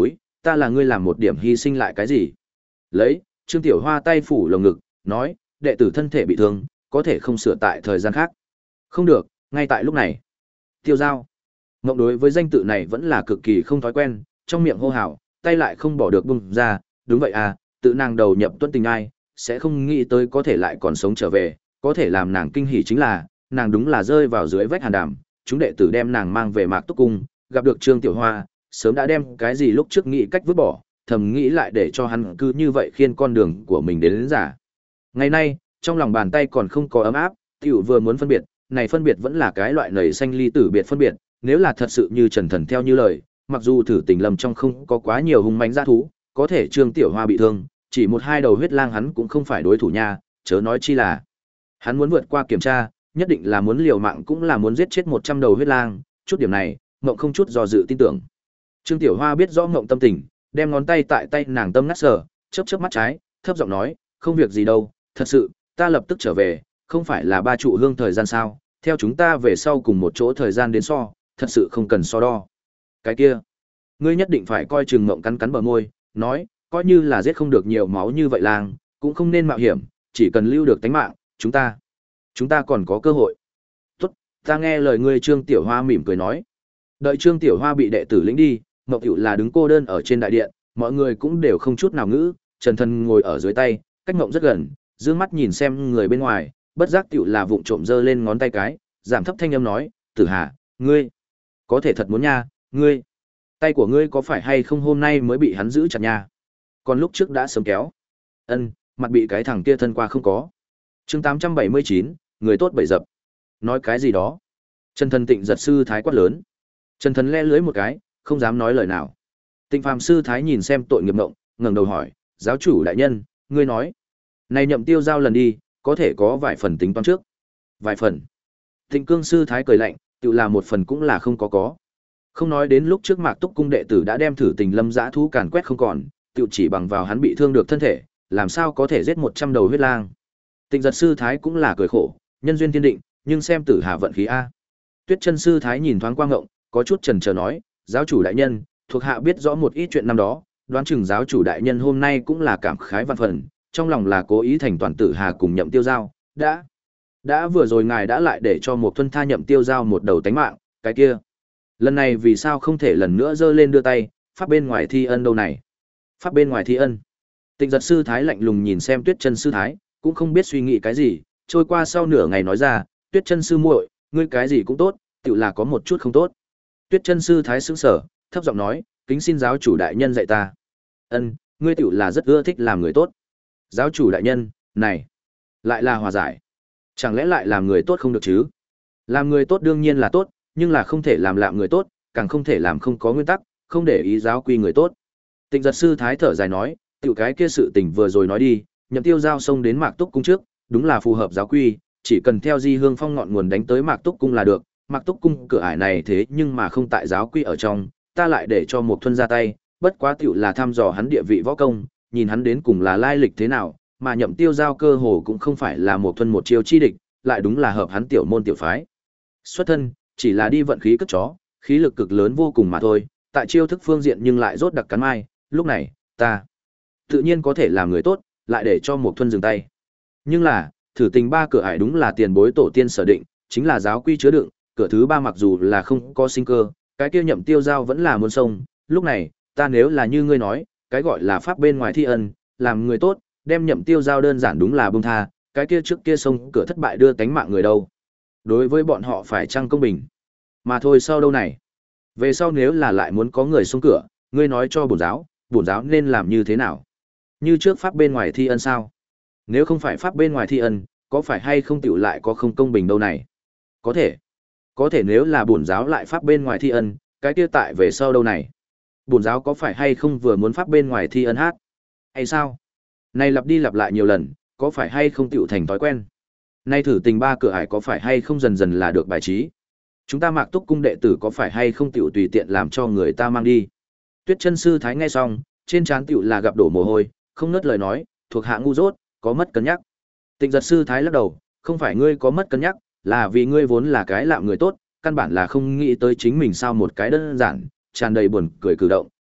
ta là ngươi làm một điểm hy sinh lại cái gì? Lấy, Trương Tiểu Hoa tay phủ lồng ngực, nói, đệ tử thân thể bị thương, có thể không sửa tại thời gian khác. Không được, ngay tại lúc này. Tiêu Giao. Ngộng đối với danh tự này vẫn là cực kỳ không thói quen, trong miệng hô hào, tay lại không bỏ được bung ra, đúng vậy à, tự nàng đầu nhập tuân tình ai, sẽ không nghĩ tới có thể lại còn sống trở về, có thể làm nàng kinh hỉ chính là, nàng đúng là rơi vào dưới vách hàn đàm, chúng đệ tử đem nàng mang về Mạc Túc Cung, gặp được Trương Tiểu Hoa, sớm đã đem cái gì lúc trước nghĩ cách vứt bỏ, thầm nghĩ lại để cho hắn cứ như vậy khiên con đường của mình đến, đến giả. Ngày nay, trong lòng bàn tay còn không có ấm áp, tiểu vừa muốn phân biệt, này phân biệt vẫn là cái loại nảy xanh ly tử biệt phân biệt, nếu là thật sự như Trần Thần theo như lời, mặc dù thử tình lâm trong không có quá nhiều hung mãnh dã thú, có thể Trương Tiểu Hoa bị thương, chỉ một hai đầu huyết lang hắn cũng không phải đối thủ nha, chớ nói chi là hắn muốn vượt qua kiểm tra, nhất định là muốn liều mạng cũng là muốn giết chết một trăm đầu huyết lang, chút điểm này, Ngộng không chút do dự tin tưởng. Trương Tiểu Hoa biết rõ Ngộng tâm tình, đem ngón tay tại tay nàng tâm ngắt sờ, chớp chớp mắt trái, thấp giọng nói, không việc gì đâu, thật sự, ta lập tức trở về, không phải là ba trụ hương thời gian sao, theo chúng ta về sau cùng một chỗ thời gian đến so, thật sự không cần so đo. Cái kia, ngươi nhất định phải coi chừng. Ngộng cắn cắn bờ môi, nói, coi như là giết không được nhiều máu như vậy lang, cũng không nên mạo hiểm, chỉ cần lưu được tánh mạng, chúng ta, chúng ta còn có cơ hội. Tốt, ta nghe lời ngươi. Trương Tiểu Hoa mỉm cười nói. Đợi Trương Tiểu Hoa bị đệ tử lĩnh đi, Ngộng Tiểu là đứng cô đơn ở trên đại điện, mọi người cũng đều không chút nào ngữ, Trần Thần ngồi ở dưới tay, cách Ngộng rất gần, dương mắt nhìn xem người bên ngoài, bất giác Tiểu là vụng trộm giơ lên ngón tay cái, giảm thấp thanh âm nói, Tử Hà, ngươi, có thể thật muốn nha, ngươi, tay của ngươi có phải hay không hôm nay mới bị hắn giữ chặt nha? Còn lúc trước đã sớm kéo. Ân, mặt bị cái thằng kia thân qua không có. Chương tám trăm bảy mươi chín, người tốt bảy dập. Nói cái gì đó? Trần Thần Tịnh giật sư thái quát lớn. Trần Thần le lưới một cái, không dám nói lời nào. Tịnh Phàm sư thái nhìn xem tội nghiệp Ngộng, ngẩng đầu hỏi, giáo chủ đại nhân, ngươi nói, này Nhậm Tiêu Giao lần đi, có thể có vài phần tính toán trước. Vài phần. Tịnh Cương sư thái cười lạnh, tự là một phần cũng là không có có. Không nói đến lúc trước Mạc Túc cung đệ tử đã đem thử tình lâm dã thú càn quét không còn, tự chỉ bằng vào hắn bị thương được thân thể, làm sao có thể giết một trăm đầu huyết lang. Tịnh giật sư thái cũng là cười khổ, nhân duyên thiên định, nhưng xem Tử Hà vận khí a. Tuyết Chân sư thái nhìn thoáng qua Ngộng, có chút chần chờ nói, giáo chủ đại nhân, thuộc hạ biết rõ một ít chuyện năm đó, đoán chừng giáo chủ đại nhân hôm nay cũng là cảm khái văn phần, trong lòng là cố ý thành toàn Tử Hà cùng Nhậm Tiêu Giao, đã đã vừa rồi ngài đã lại để cho một thuần tha Nhậm Tiêu Giao một đầu tánh mạng, cái kia, lần này vì sao không thể lần nữa giơ lên đưa tay, pháp bên ngoài thi ân đâu này? Pháp bên ngoài thi ân. Tịnh giật sư thái lạnh lùng nhìn xem Tuyết Chân sư thái, cũng không biết suy nghĩ cái gì, trôi qua sau nửa ngày nói ra, Tuyết Chân sư muội, ngươi cái gì cũng tốt, tự là có một chút không tốt. Tuyết Chân sư thái sững sờ, thấp giọng nói, kính xin giáo chủ đại nhân dạy ta. Ân, ngươi tự là rất ưa thích làm người tốt. Giáo chủ đại nhân, này, lại là hòa giải. Chẳng lẽ lại làm người tốt không được chứ? Làm người tốt đương nhiên là tốt, nhưng là không thể làm lạm người tốt, càng không thể làm không có nguyên tắc, không để ý giáo quy người tốt. Tịnh giật sư thái thở dài nói, tiểu cái kia sự tình vừa rồi nói đi, Nhậm Tiêu Giao xông đến Mạc Túc cung trước, đúng là phù hợp giáo quy, chỉ cần theo Di Hương Phong ngọn nguồn đánh tới Mạc Túc cung là được. Mạc Túc cung cửa ải này thế nhưng mà không tại giáo quy ở trong, ta lại để cho một thuần ra tay, bất quá tiểu là thăm dò hắn địa vị võ công, nhìn hắn đến cùng là lai lịch thế nào, mà Nhậm Tiêu Giao cơ hồ cũng không phải là một thuần một chiêu chi địch, lại đúng là hợp hắn tiểu môn tiểu phái. Xuất thân, chỉ là đi vận khí cất chó, khí lực cực lớn vô cùng mà thôi, tại chiêu thức phương diện nhưng lại rốt đặc cắn mai, lúc này, ta tự nhiên có thể làm người tốt, lại để cho một thuần dừng tay. Nhưng là, thử tình ba cửa ải đúng là tiền bối tổ tiên sở định, chính là giáo quy chứa đựng, cửa thứ ba mặc dù là không có sinh cơ, cái kia Nhậm Tiêu Giao vẫn là muốn sông, lúc này, ta nếu là như ngươi nói, cái gọi là pháp bên ngoài thi ân, làm người tốt, đem Nhậm Tiêu Giao đơn giản đúng là buông tha, cái kia trước kia sông cửa thất bại đưa tánh mạng người đâu. Đối với bọn họ phải chăng công bình? Mà thôi sau đâu này? Về sau nếu là lại muốn có người xông cửa, ngươi nói cho bổn giáo, bổn giáo nên làm như thế nào? Như trước pháp bên ngoài thi ân sao? Nếu không phải pháp bên ngoài thi ân, có phải hay không tiểu lại có không công bình đâu này? Có thể. Có thể nếu là bổn giáo lại pháp bên ngoài thi ân, cái kia tại về sau đâu này? Bổn giáo có phải hay không vừa muốn pháp bên ngoài thi ân hát? Hay sao? Này lặp đi lặp lại nhiều lần, có phải hay không tiểu thành thói quen? Nay thử tình ba cửa ải có phải hay không dần dần là được bài trí? Chúng ta Mạc Túc cung đệ tử có phải hay không tiểu tùy tiện làm cho người ta mang đi? Tuyết Chân sư thái nghe xong, trên trán tiểu là gặp đổ mồ hôi, không ngớt lời nói, thuộc hạ ngu dốt, có mất cân nhắc. Tịnh giật sư thái lắc đầu, không phải ngươi có mất cân nhắc, là vì ngươi vốn là cái lạm người tốt, căn bản là không nghĩ tới chính mình sao một cái đơn giản, tràn đầy buồn cười cử động,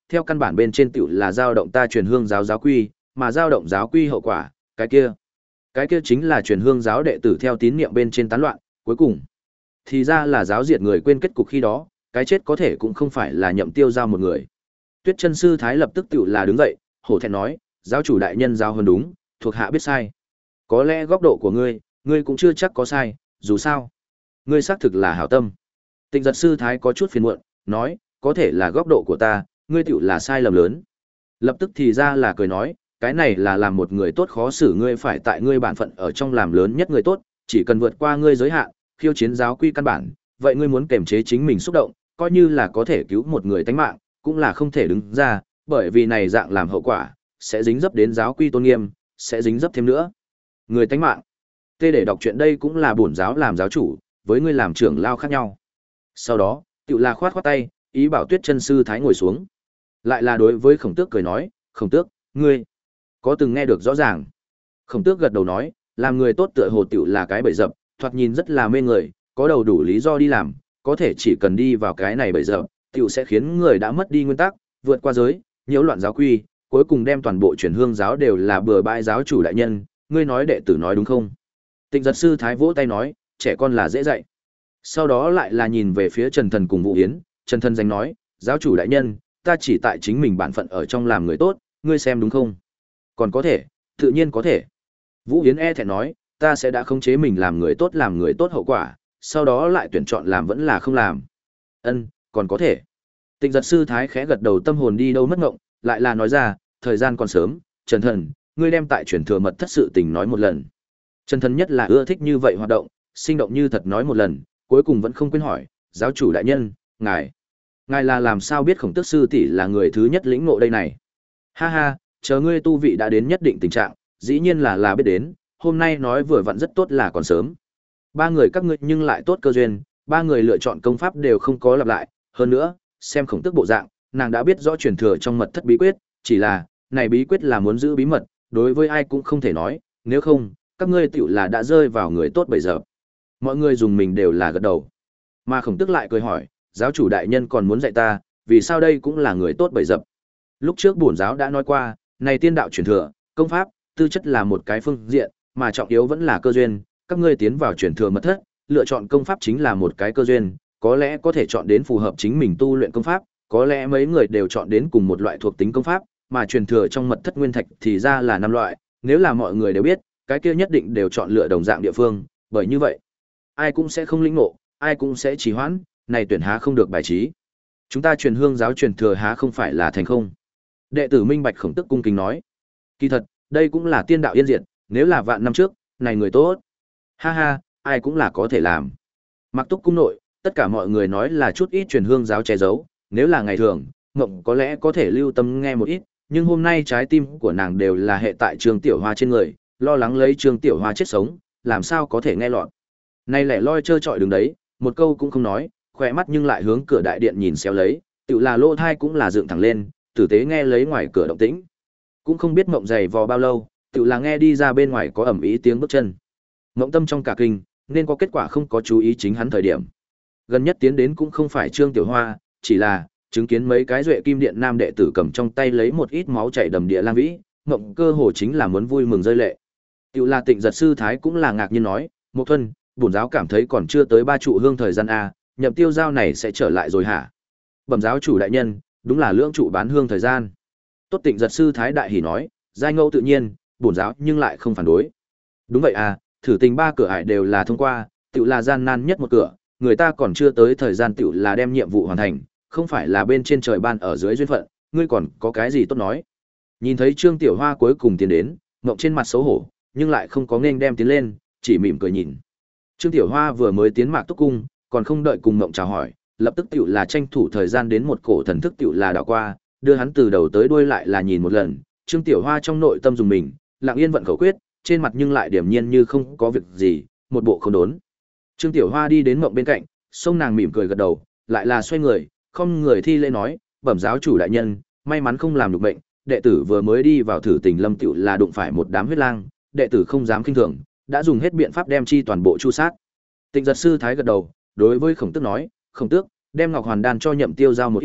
theo căn bản bên trên tiểu là dao động ta truyền hương giáo giáo quy, mà dao động giáo quy hậu quả, cái kia, cái kia chính là truyền hương giáo đệ tử theo tín niệm bên trên tán loạn, cuối cùng thì ra là giáo diệt người quên kết cục khi đó, cái chết có thể cũng không phải là Nhậm Tiêu Giao một người. Tuyết Chân sư thái lập tức tiểu là đứng dậy, hổ thẹn nói, giáo chủ đại nhân giáo hơn đúng, thuộc hạ biết sai. Có lẽ góc độ của ngươi, ngươi cũng chưa chắc có sai, dù sao, ngươi xác thực là hảo tâm. Tịnh Giật sư thái có chút phiền muộn, nói, có thể là góc độ của ta, ngươi tiểu là sai lầm lớn. Lập tức thì ra là cười nói, cái này là làm một người tốt khó xử ngươi phải tại ngươi bản phận ở trong làm lớn nhất người tốt, chỉ cần vượt qua ngươi giới hạn, khiêu chiến giáo quy căn bản, vậy ngươi muốn kềm chế chính mình xúc động, coi như là có thể cứu một người tánh mạng, cũng là không thể đứng ra, bởi vì này dạng làm hậu quả, sẽ dính dấp đến giáo quy tôn nghiêm, sẽ dính dấp thêm nữa. Người tánh mạng. Tê để đọc chuyện đây cũng là bổn giáo làm giáo chủ, với ngươi làm trưởng lao khác nhau. Sau đó, Tiểu là khoát khoát tay, ý bảo Tuyết Chân sư thái ngồi xuống. Lại là đối với Khổng Tước cười nói, Khổng Tước, ngươi có từng nghe được rõ ràng. Khổng Tước gật đầu nói, làm người tốt tựa hồ Tiểu là cái bẫy dập, thoạt nhìn rất là mê người, có đầu đủ lý do đi làm, có thể chỉ cần đi vào cái này bẫy dập, Tiểu sẽ khiến người đã mất đi nguyên tắc, vượt qua giới, nhiễu loạn giáo quy, cuối cùng đem toàn bộ truyền hương giáo đều là bừa bãi giáo chủ đại nhân, ngươi nói đệ tử nói đúng không? Tịnh Giật sư thái vỗ tay nói, trẻ con là dễ dạy. Sau đó lại là nhìn về phía Trần Thần cùng Vũ Hiến, Trần Thần danh nói, giáo chủ đại nhân, ta chỉ tại chính mình bản phận ở trong làm người tốt, ngươi xem đúng không? Còn có thể, tự nhiên có thể. Vũ Hiến e thẹn nói, ta sẽ đã khống chế mình làm người tốt làm người tốt hậu quả, sau đó lại tuyển chọn làm vẫn là không làm. Ân, còn có thể. Tịnh Giật sư thái khẽ gật đầu tâm hồn đi đâu mất ngộng, lại là nói ra, thời gian còn sớm, Trần Thần, ngươi đem tại truyền thừa mật thất sự tình nói một lần. Trần Thần nhất là ưa thích như vậy hoạt động, sinh động như thật nói một lần, cuối cùng vẫn không quên hỏi, giáo chủ đại nhân, ngài, ngài là làm sao biết Khổng Tước sư tỷ là người thứ nhất lĩnh ngộ đây này? Ha ha, chờ ngươi tu vị đã đến nhất định tình trạng, dĩ nhiên là là biết đến, hôm nay nói vừa vặn rất tốt là còn sớm. Ba người các ngươi nhưng lại tốt cơ duyên, ba người lựa chọn công pháp đều không có lặp lại, hơn nữa, xem Khổng Tước bộ dạng, nàng đã biết rõ truyền thừa trong mật thất bí quyết, chỉ là, này bí quyết là muốn giữ bí mật, đối với ai cũng không thể nói, nếu không, các ngươi tiểu là đã rơi vào người tốt bây giờ. Mọi người dùng mình đều là gật đầu. Mà Khổng Tước lại cười hỏi, giáo chủ đại nhân còn muốn dạy ta, vì sao đây cũng là người tốt bậy dập. Lúc trước bổn giáo đã nói qua, này tiên đạo truyền thừa, công pháp, tư chất là một cái phương diện, mà trọng yếu vẫn là cơ duyên, các ngươi tiến vào truyền thừa mật thất, lựa chọn công pháp chính là một cái cơ duyên, có lẽ có thể chọn đến phù hợp chính mình tu luyện công pháp, có lẽ mấy người đều chọn đến cùng một loại thuộc tính công pháp, mà truyền thừa trong mật thất nguyên thạch thì ra là năm loại, nếu là mọi người đều biết, cái kia nhất định đều chọn lựa đồng dạng địa phương, bởi như vậy, ai cũng sẽ không lĩnh ngộ, ai cũng sẽ trì hoãn, này tuyển há không được bài trí. Chúng ta truyền hương giáo truyền thừa há không phải là thành không? Đệ tử minh bạch Khổng Tước cung kính nói. Kỳ thật, đây cũng là tiên đạo yên diệt, nếu là vạn năm trước, này người tốt. Ha ha, ai cũng là có thể làm. Mặc Túc cung nội, tất cả mọi người nói là chút ít truyền hương giáo che giấu, nếu là ngày thường, Ngộng có lẽ có thể lưu tâm nghe một ít, nhưng hôm nay trái tim của nàng đều là hệ tại Trương Tiểu Hoa trên người, lo lắng lấy Trương Tiểu Hoa chết sống, làm sao có thể nghe lọt. Nay lẻ loi trơ trọi đứng đấy, một câu cũng không nói, khỏe mắt nhưng lại hướng cửa đại điện nhìn xéo lấy, tự là lỗ thai cũng là dựng thẳng lên, tử tế nghe lấy ngoài cửa động tĩnh. Cũng không biết Mộng dày vò bao lâu, tự là nghe đi ra bên ngoài có ầm ĩ tiếng bước chân. Mộng tâm trong cả kinh, nên có kết quả không có chú ý chính hắn thời điểm. Gần nhất tiến đến cũng không phải Trương Tiểu Hoa, chỉ là chứng kiến mấy cái duệ kim điện nam đệ tử cầm trong tay lấy một ít máu chảy đầm địa lang vĩ, Mộng cơ hồ chính là muốn vui mừng rơi lệ. Tự là Tịnh Giật sư thái cũng là ngạc nhiên nói, Mộc Thuần, bổn giáo cảm thấy còn chưa tới ba trụ hương thời gian a, Nhậm Tiêu Giao này sẽ trở lại rồi hả? Bẩm giáo chủ đại nhân, đúng là lưỡng trụ bán hương thời gian. Tốt Tịnh Giật sư thái đại hỉ nói, giai ngẫu tự nhiên, bổn giáo nhưng lại không phản đối. Đúng vậy à, thử tình ba cửa ải đều là thông qua, tự là gian nan nhất một cửa, người ta còn chưa tới thời gian tự là đem nhiệm vụ hoàn thành, không phải là bên trên trời ban ở dưới duyên phận, ngươi còn có cái gì tốt nói. Nhìn thấy Trương Tiểu Hoa cuối cùng tiến đến, Ngộng trên mặt xấu hổ, nhưng lại không có nghênh đem tiến lên, chỉ mỉm cười nhìn. Trương Tiểu Hoa vừa mới tiến Mạc Túc cung, còn không đợi cùng Ngộng chào hỏi, lập tức tiểu là tranh thủ thời gian đến một cổ thần thức tiểu là đảo qua, đưa hắn từ đầu tới đuôi lại là nhìn một lần. Trương Tiểu Hoa trong nội tâm dùng mình, lặng yên vận khẩu quyết, trên mặt nhưng lại điềm nhiên như không có việc gì, một bộ không đốn. Trương Tiểu Hoa đi đến Ngộng bên cạnh, xông nàng mỉm cười gật đầu, lại là xoay người, không người thi lễ nói, bẩm giáo chủ đại nhân, may mắn không làm được bệnh, đệ tử vừa mới đi vào thử tình lâm tiểu là đụng phải một đám huyết lang, đệ tử không dám kinh thường, đã dùng hết biện pháp đem chi toàn bộ chu sát. Tịnh Giật sư thái gật đầu, đối với Khổng Tước nói, Khổng Tước, đem Ngọc Hoàn đan cho Nhậm Tiêu Giao một ít,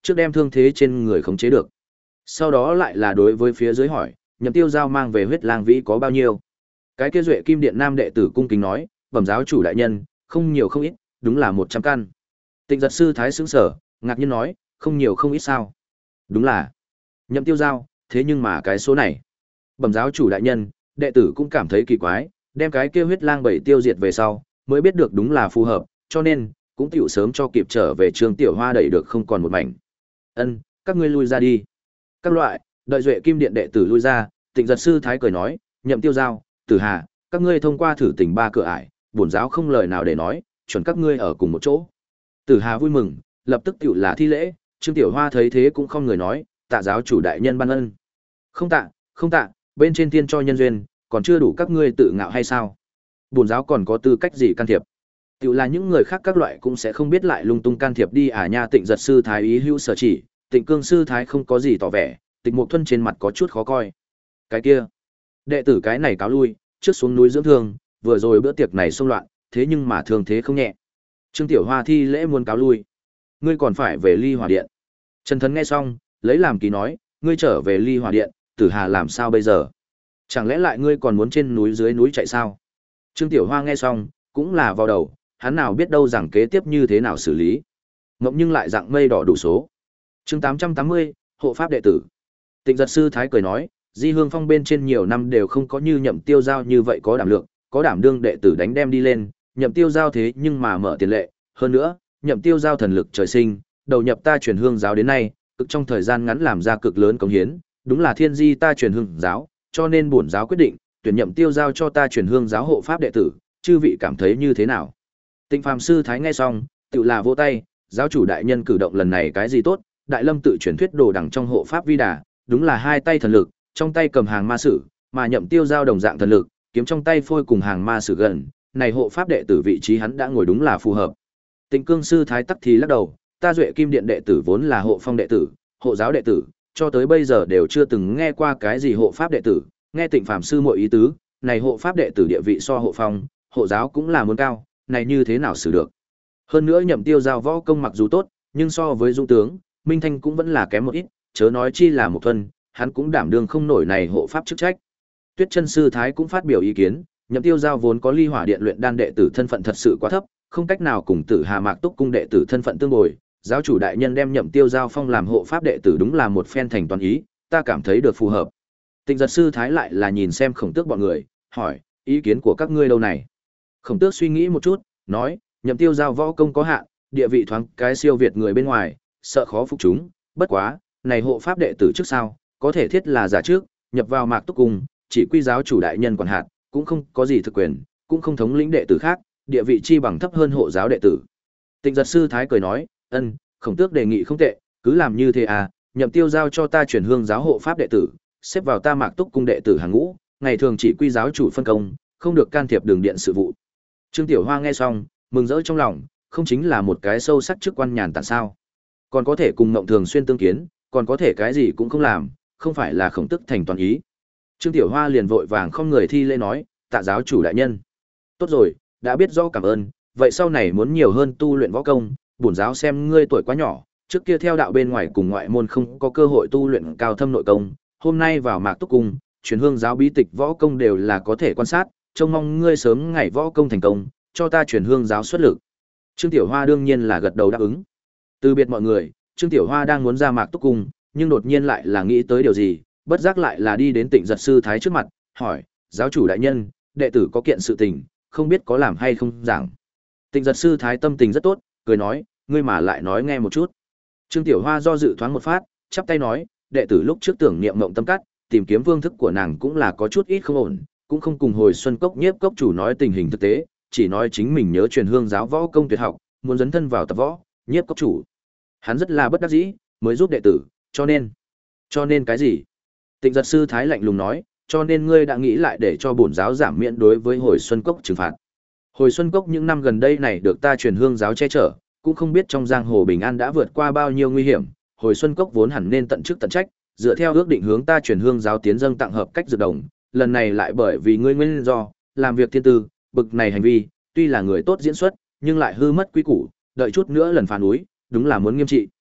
trước đem thương thế trên người khống chế được. Sau đó lại là đối với phía dưới hỏi, Nhậm Tiêu Giao mang về huyết lang vĩ có bao nhiêu? Cái kia Duệ Kim Điện Nam đệ tử cung kính nói, bẩm giáo chủ đại nhân, không nhiều không ít, đúng là một trăm căn. Tịnh Giật sư thái sững sở, ngạc nhiên nói, không nhiều không ít sao? Đúng là. Nhậm Tiêu Giao, thế nhưng mà cái số này. Bẩm giáo chủ đại nhân, đệ tử cũng cảm thấy kỳ quái, đem cái kia huyết lang bảy tiêu diệt về sau, mới biết được đúng là phù hợp, cho nên cũng tiểu sớm cho kịp trở về Trương Tiểu Hoa đẩy được không còn một mảnh. Ân, các ngươi lui ra đi. Các loại, đợi Duệ Kim Điện đệ tử lui ra, Tịnh Giật sư thái cười nói, Nhậm Tiêu Giao, Tử Hà, các ngươi thông qua thử tình ba cửa ải, bổn giáo không lời nào để nói, chuẩn các ngươi ở cùng một chỗ. Tử Hà vui mừng, lập tức tiểu là thi lễ, Trương Tiểu Hoa thấy thế cũng không người nói, tạ giáo chủ đại nhân ban ân. Không tạ, không tạ, bên trên thiên cho nhân duyên, còn chưa đủ các ngươi tự ngạo hay sao? Bổn giáo còn có tư cách gì can thiệp? Tiểu là những người khác các loại cũng sẽ không biết lại lung tung can thiệp đi à nha. Tịnh Giật sư thái ý hữu sở chỉ, Tịnh Cương sư thái không có gì tỏ vẻ, Tịnh Mục Thuân trên mặt có chút khó coi. Cái kia, đệ tử cái này cáo lui, trước xuống núi dưỡng thương, vừa rồi bữa tiệc này xông loạn, thế nhưng mà thương thế không nhẹ. Trương Tiểu Hoa thi lễ muốn cáo lui. Ngươi còn phải về Ly Hỏa Điện. Trần Thấn nghe xong, lấy làm kỳ nói, ngươi trở về Ly Hỏa Điện, Tử Hà làm sao bây giờ? Chẳng lẽ lại ngươi còn muốn trên núi dưới núi chạy sao? Trương Tiểu Hoa nghe xong, cũng là vào đầu, hắn nào biết đâu rằng kế tiếp như thế nào xử lý. Ngộng nhưng lại dạng mây đỏ đủ số. Chương tám trăm tám mươi, hộ pháp đệ tử. Tịnh Giật sư thái cười nói, Di Hương Phong bên trên nhiều năm đều không có như Nhậm Tiêu Giao như vậy có đảm lượng, có đảm đương đệ tử đánh đem đi lên, Nhậm Tiêu Giao thế nhưng mà mở tiền lệ, hơn nữa, Nhậm Tiêu Giao thần lực trời sinh, đầu nhập ta truyền hương giáo đến nay, cực trong thời gian ngắn làm ra cực lớn công hiến, đúng là thiên di ta truyền hương giáo, cho nên bổn giáo quyết định, tuyển Nhậm Tiêu Giao cho ta truyền hương giáo hộ pháp đệ tử, chư vị cảm thấy như thế nào? Tịnh Phàm sư thái nghe xong, tự là vỗ tay, giáo chủ đại nhân cử động lần này cái gì tốt, Đại Lâm tự truyền thuyết đồ đẳng trong hộ pháp vi đà, đúng là hai tay thần lực, trong tay cầm hàng ma sử, mà Nhậm Tiêu Giao đồng dạng thần lực, kiếm trong tay phôi cùng hàng ma sử gần, này hộ pháp đệ tử vị trí hắn đã ngồi đúng là phù hợp. Tịnh Cương sư thái tắc thì lắc đầu, ta Duệ Kim Điện đệ tử vốn là hộ phong đệ tử, hộ giáo đệ tử, cho tới bây giờ đều chưa từng nghe qua cái gì hộ pháp đệ tử, nghe Tịnh Phàm sư muội ý tứ, này hộ pháp đệ tử địa vị so hộ phong, hộ giáo cũng là muốn cao, này như thế nào xử được? Hơn nữa Nhậm Tiêu Giao võ công mặc dù tốt, nhưng so với Dũng tướng, Minh Thanh cũng vẫn là kém một ít, chớ nói chi là một thuần, hắn cũng đảm đương không nổi này hộ pháp chức trách. Tuyết Chân sư thái cũng phát biểu ý kiến, Nhậm Tiêu Giao vốn có Ly Hỏa Điện luyện đan đệ tử thân phận thật sự quá thấp, không cách nào cùng Tử Hà Mạc Túc cung đệ tử thân phận tương bồi, giáo chủ đại nhân đem Nhậm Tiêu Giao phong làm hộ pháp đệ tử đúng là một phen thành toàn ý, ta cảm thấy được phù hợp. Tịnh Giật sư thái lại là nhìn xem Khổng Tước bọn người, hỏi, ý kiến của các ngươi đâu này? Khổng Tước suy nghĩ một chút, nói, Nhậm Tiêu Giao võ công có hạn, địa vị thoáng cái siêu việt người bên ngoài, sợ khó phục chúng, bất quá, này hộ pháp đệ tử trước sau, có thể thiết là giả trước, nhập vào Mạc Túc cung, chỉ quy giáo chủ đại nhân quản hạt, cũng không có gì thực quyền, cũng không thống lĩnh đệ tử khác, địa vị chi bằng thấp hơn hộ giáo đệ tử. Tịnh Giật sư thái cười nói, ân, Khổng Tước đề nghị không tệ, cứ làm như thế à, Nhậm Tiêu Giao cho ta chuyển hương giáo hộ pháp đệ tử, xếp vào ta Mạc Túc cung đệ tử hàng ngũ, ngày thường chỉ quy giáo chủ phân công, không được can thiệp đường điện sự vụ. Trương Tiểu Hoa nghe xong, mừng rỡ trong lòng, không chính là một cái sâu sắc chức quan nhàn tản sao? Còn có thể cùng Ngộng thường xuyên tương kiến, còn có thể cái gì cũng không làm, không phải là Khổng Tước thành toàn ý. Trương Tiểu Hoa liền vội vàng không người thi lễ nói, tạ giáo chủ đại nhân. Tốt rồi, đã biết rõ cảm ơn, vậy sau này muốn nhiều hơn tu luyện võ công, bổn giáo xem ngươi tuổi quá nhỏ, trước kia theo đạo bên ngoài cùng ngoại môn không có cơ hội tu luyện cao thâm nội công, hôm nay vào Mạc Túc cung, truyền hương giáo bí tịch võ công đều là có thể quan sát, trông mong ngươi sớm ngày võ công thành công, cho ta truyền hương giáo xuất lực. Trương Tiểu Hoa đương nhiên là gật đầu đáp ứng. Từ biệt mọi người, Trương Tiểu Hoa đang muốn ra Mạc Túc cung, nhưng đột nhiên lại là nghĩ tới điều gì, bất giác lại là đi đến Tịnh Giật sư thái trước mặt, hỏi, giáo chủ đại nhân, đệ tử có kiện sự tình, không biết có làm hay không giảng. Tịnh Giật sư thái tâm tình rất tốt, cười nói, ngươi mà lại nói nghe một chút. Trương Tiểu Hoa do dự thoáng một phát, chắp tay nói, đệ tử lúc trước tưởng niệm Mộng Tâm Cắt, tìm kiếm phương thức của nàng cũng là có chút ít không ổn, cũng không cùng hồi Xuân Cốc Nhiếp cốc chủ nói tình hình thực tế, chỉ nói chính mình nhớ truyền hương giáo võ công tuyệt học, muốn dấn thân vào tập võ. Nhiếp cốc chủ, hắn rất là bất đắc dĩ, mới giúp đệ tử, cho nên, cho nên cái gì? Tịnh Giật sư thái lạnh lùng nói, cho nên ngươi đã nghĩ lại để cho bổn giáo giảm miễn đối với hồi Xuân Cốc trừng phạt. Hồi Xuân Cốc những năm gần đây này được ta truyền hương giáo che chở, cũng không biết trong giang hồ bình an đã vượt qua bao nhiêu nguy hiểm, hồi Xuân Cốc vốn hẳn nên tận chức tận trách, dựa theo ước định hướng ta truyền hương giáo tiến dâng tặng hợp cách dược đồng, lần này lại bởi vì ngươi nguyên do, làm việc thiên tư, bực này hành vi, tuy là người tốt diễn xuất, nhưng lại hư mất quý củ, đợi chút nữa lần phản úy, đúng là muốn nghiêm trị.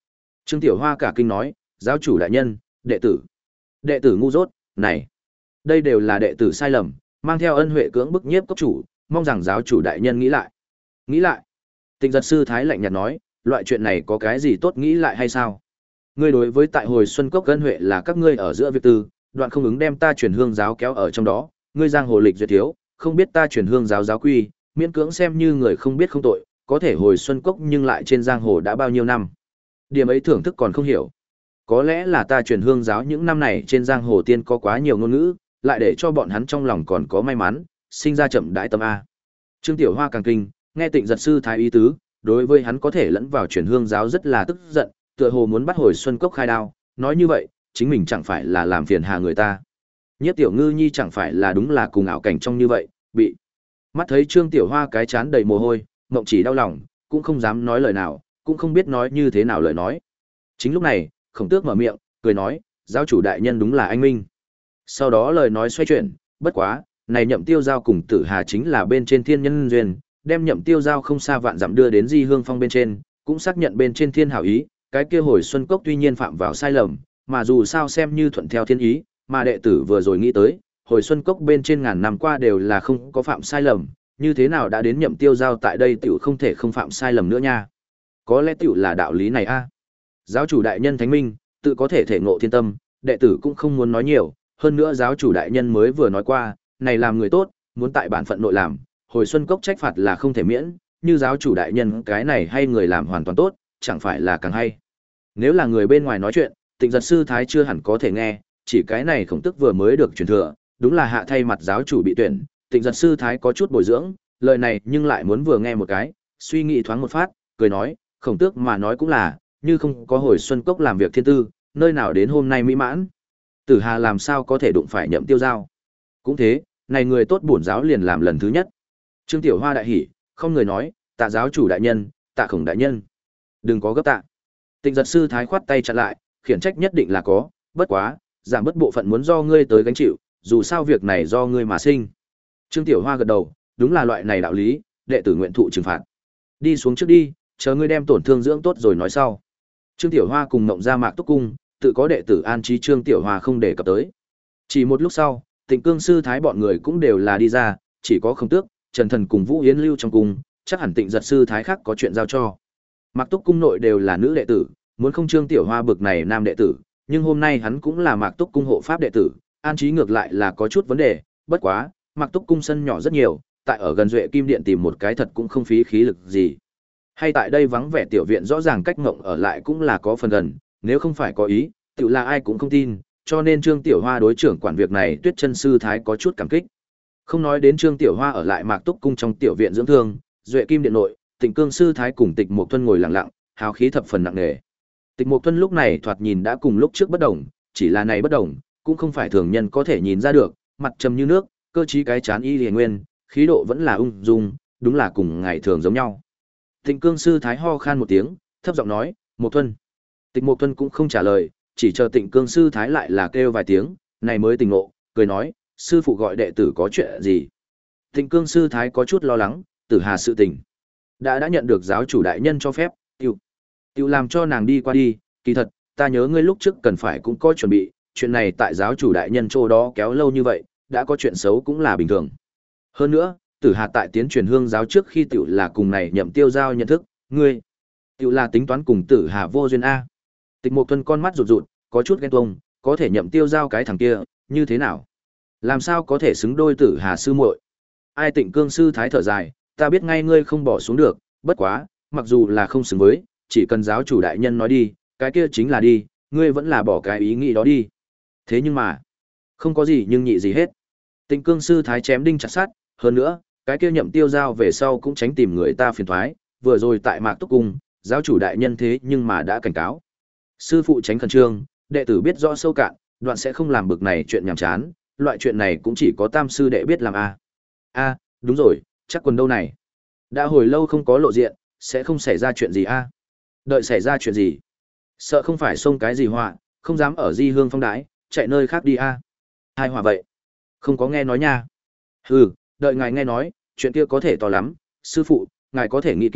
Trương Tiểu Hoa cả kinh nói, giáo chủ đại nhân, đệ tử. Đệ tử ngu dốt, này. Đây đều là đệ tử sai lầm, mang theo ân huệ cưỡng bức nhiếp cốc chủ, mong rằng giáo chủ đại nhân nghĩ lại. Nghĩ lại. Tịnh giật sư thái lạnh nhạt nói, loại chuyện này có cái gì tốt nghĩ lại hay sao? Ngươi đối với tại hồi xuân cốc ân huệ là các ngươi ở giữa việc tư, đoạn không ứng đem ta truyền hương giáo kéo ở trong đó, ngươi giang hồ lịch duyệt thiếu, không biết ta truyền hương giáo giáo quy, miễn cưỡng xem như người không biết không tội, có thể hồi xuân cốc nhưng lại trên giang hồ đã bao nhiêu năm. Điểm ấy thưởng thức còn không hiểu. Có lẽ là ta truyền hương giáo những năm này trên giang hồ tiên có quá nhiều ngôn ngữ, lại để cho bọn hắn trong lòng còn có may mắn, sinh ra chậm đãi tâm A. Trương Tiểu Hoa càng kinh, nghe Tịnh giật sư thái ý tứ, đối với hắn có thể lẫn vào truyền hương giáo rất là tức giận, tựa hồ muốn bắt hồi xuân cốc khai đao, nói như vậy, chính mình chẳng phải là làm phiền hà người ta. Nhiếp Tiểu Ngư Nhi chẳng phải là đúng là cùng ảo cảnh trong như vậy, bị. Mắt thấy Trương Tiểu Hoa cái chán đầy mồ hôi, mộng chỉ đau lòng, cũng không dám nói lời nào, cũng không biết nói như thế nào lời nói. Chính lúc này, Khổng Tước mở miệng, cười nói, giáo chủ đại nhân đúng là anh minh. Sau đó lời nói xoay chuyển, bất quá, này Nhậm Tiêu Giao cùng Tử Hà chính là bên trên thiên nhân duyên, đem Nhậm Tiêu Giao không xa vạn dặm đưa đến Di Hương Phong bên trên, cũng xác nhận bên trên thiên hảo ý, cái kia hồi xuân cốc tuy nhiên phạm vào sai lầm, mà dù sao xem như thuận theo thiên ý, mà đệ tử vừa rồi nghĩ tới, hồi xuân cốc bên trên ngàn năm qua đều là không có phạm sai lầm, như thế nào đã đến Nhậm Tiêu Giao tại đây tiểu không thể không phạm sai lầm nữa nha. Có lẽ tiểu là đạo lý này a. Giáo chủ đại nhân thánh minh, tự có thể thể ngộ thiên tâm, đệ tử cũng không muốn nói nhiều, hơn nữa giáo chủ đại nhân mới vừa nói qua, này làm người tốt, muốn tại bản phận nội làm, hồi xuân cốc trách phạt là không thể miễn, như giáo chủ đại nhân cái này hay người làm hoàn toàn tốt, chẳng phải là càng hay. Nếu là người bên ngoài nói chuyện, Tịnh giật sư thái chưa hẳn có thể nghe, chỉ cái này Khổng Tước vừa mới được truyền thừa, đúng là hạ thay mặt giáo chủ bị tuyển, Tịnh giật sư thái có chút bồi dưỡng, lời này nhưng lại muốn vừa nghe một cái, suy nghĩ thoáng một phát, cười nói, Khổng Tước mà nói cũng là, như không có hồi xuân cốc làm việc thiên tư, nơi nào đến hôm nay mỹ mãn. Tử Hà làm sao có thể đụng phải Nhậm Tiêu Giao. Cũng thế, này người tốt bổn giáo liền làm lần thứ nhất. Trương Tiểu Hoa đại hỉ, không người nói, tạ giáo chủ đại nhân, tạ Khổng đại nhân. Đừng có gấp tạ. Tịnh giật sư thái khoát tay chặn lại, khiển trách nhất định là có, bất quá, giảm bất bộ phận muốn do ngươi tới gánh chịu, dù sao việc này do ngươi mà sinh. Trương Tiểu Hoa gật đầu, đúng là loại này đạo lý, đệ tử nguyện thụ trừng phạt. Đi xuống trước đi, chờ ngươi đem tổn thương dưỡng tốt rồi nói sau. Trương Tiểu Hoa cùng Ngộng Gia Mạc Túc Cung, tự có đệ tử an trí Trương Tiểu Hoa không để cập tới. Chỉ một lúc sau, Tịnh Cương sư thái bọn người cũng đều là đi ra, chỉ có Khổng Tước, Trần Thần cùng Vũ Yến lưu trong cung, chắc hẳn Tịnh giật sư thái khác có chuyện giao cho. Mạc Túc Cung nội đều là nữ đệ tử, muốn không Trương Tiểu Hoa bực này nam đệ tử, nhưng hôm nay hắn cũng là Mạc Túc Cung hộ pháp đệ tử, an trí ngược lại là có chút vấn đề, bất quá, Mạc Túc Cung sân nhỏ rất nhiều, tại ở gần Duệ Kim Điện tìm một cái thật cũng không phí khí lực gì. Hay tại đây vắng vẻ tiểu viện rõ ràng cách Ngộng ở lại cũng là có phần gần, nếu không phải có ý, tự là ai cũng không tin, cho nên Trương Tiểu Hoa đối trưởng quản việc này Tuyết Chân sư thái có chút cảm kích. Không nói đến Trương Tiểu Hoa ở lại Mạc Túc Cung trong tiểu viện dưỡng thương, Duệ Kim Điện nội, Tịnh Cương sư thái cùng Tịch Mộc Thuần ngồi lặng lặng, hào khí thập phần nặng nề. Tịch Mộc Thuần lúc này thoạt nhìn đã cùng lúc trước bất đồng, chỉ là này bất đồng, cũng không phải thường nhân có thể nhìn ra được, mặt trầm như nước, cơ trí cái chán y liền nguyên, khí độ vẫn là ung dung, đúng là cùng ngày thường giống nhau. Tịnh Cương sư thái ho khan một tiếng, thấp giọng nói, "Mộc Thuần." Tịch Mộc Thuần cũng không trả lời, chỉ chờ Tịnh Cương sư thái lại là kêu vài tiếng, này mới tỉnh ngộ, cười nói, "Sư phụ gọi đệ tử có chuyện gì?" Tịnh Cương sư thái có chút lo lắng, Tử Hà sự tình đã đã nhận được giáo chủ đại nhân cho phép, tiêu tiêu làm cho nàng đi qua đi, kỳ thật, ta nhớ ngươi lúc trước cần phải cũng có chuẩn bị, chuyện này tại giáo chủ đại nhân chỗ đó kéo lâu như vậy, đã có chuyện xấu cũng là bình thường. Hơn nữa, Tử Hà tại tiến truyền hương giáo trước khi tiểu là cùng này Nhậm Tiêu Giao nhận thức, ngươi tiểu là tính toán cùng Tử Hà vô duyên a. Tịch Mộc Thuần con mắt rụt rụt, có chút ghen tuông, có thể Nhậm Tiêu Giao cái thằng kia, như thế nào? Làm sao có thể xứng đôi Tử Hà sư muội? Ai Tịnh Cương sư thái thở dài, ta biết ngay ngươi không bỏ xuống được, bất quá, mặc dù là không xứng với, chỉ cần giáo chủ đại nhân nói đi, cái kia chính là đi, ngươi vẫn là bỏ cái ý nghĩ đó đi. Thế nhưng mà, không có gì nhưng nhị gì hết. Tịnh Cương sư thái chém đinh chặt sắt, hơn nữa, cái kia Nhậm Tiêu Giao về sau cũng tránh tìm người ta phiền toái, vừa rồi tại Mạc Túc Cung, giáo chủ đại nhân thế nhưng mà đã cảnh cáo. Sư phụ tránh khẩn trương, đệ tử biết rõ sâu cạn, đoạn sẽ không làm bực này chuyện nhàm chán, loại chuyện này cũng chỉ có tam sư đệ biết làm a. A, đúng rồi, chắc quần đâu này? Đã hồi lâu không có lộ diện, sẽ không xảy ra chuyện gì a? Đợi xảy ra chuyện gì? Sợ không phải xông cái gì họa, không dám ở Di Hương Phong đái, chạy nơi khác đi a. Hai họa vậy? Không có nghe nói nha. Hừ, đợi ngài nghe nói, chuyện kia có thể to lắm, sư phụ, ngài có thể nghĩ kỹ,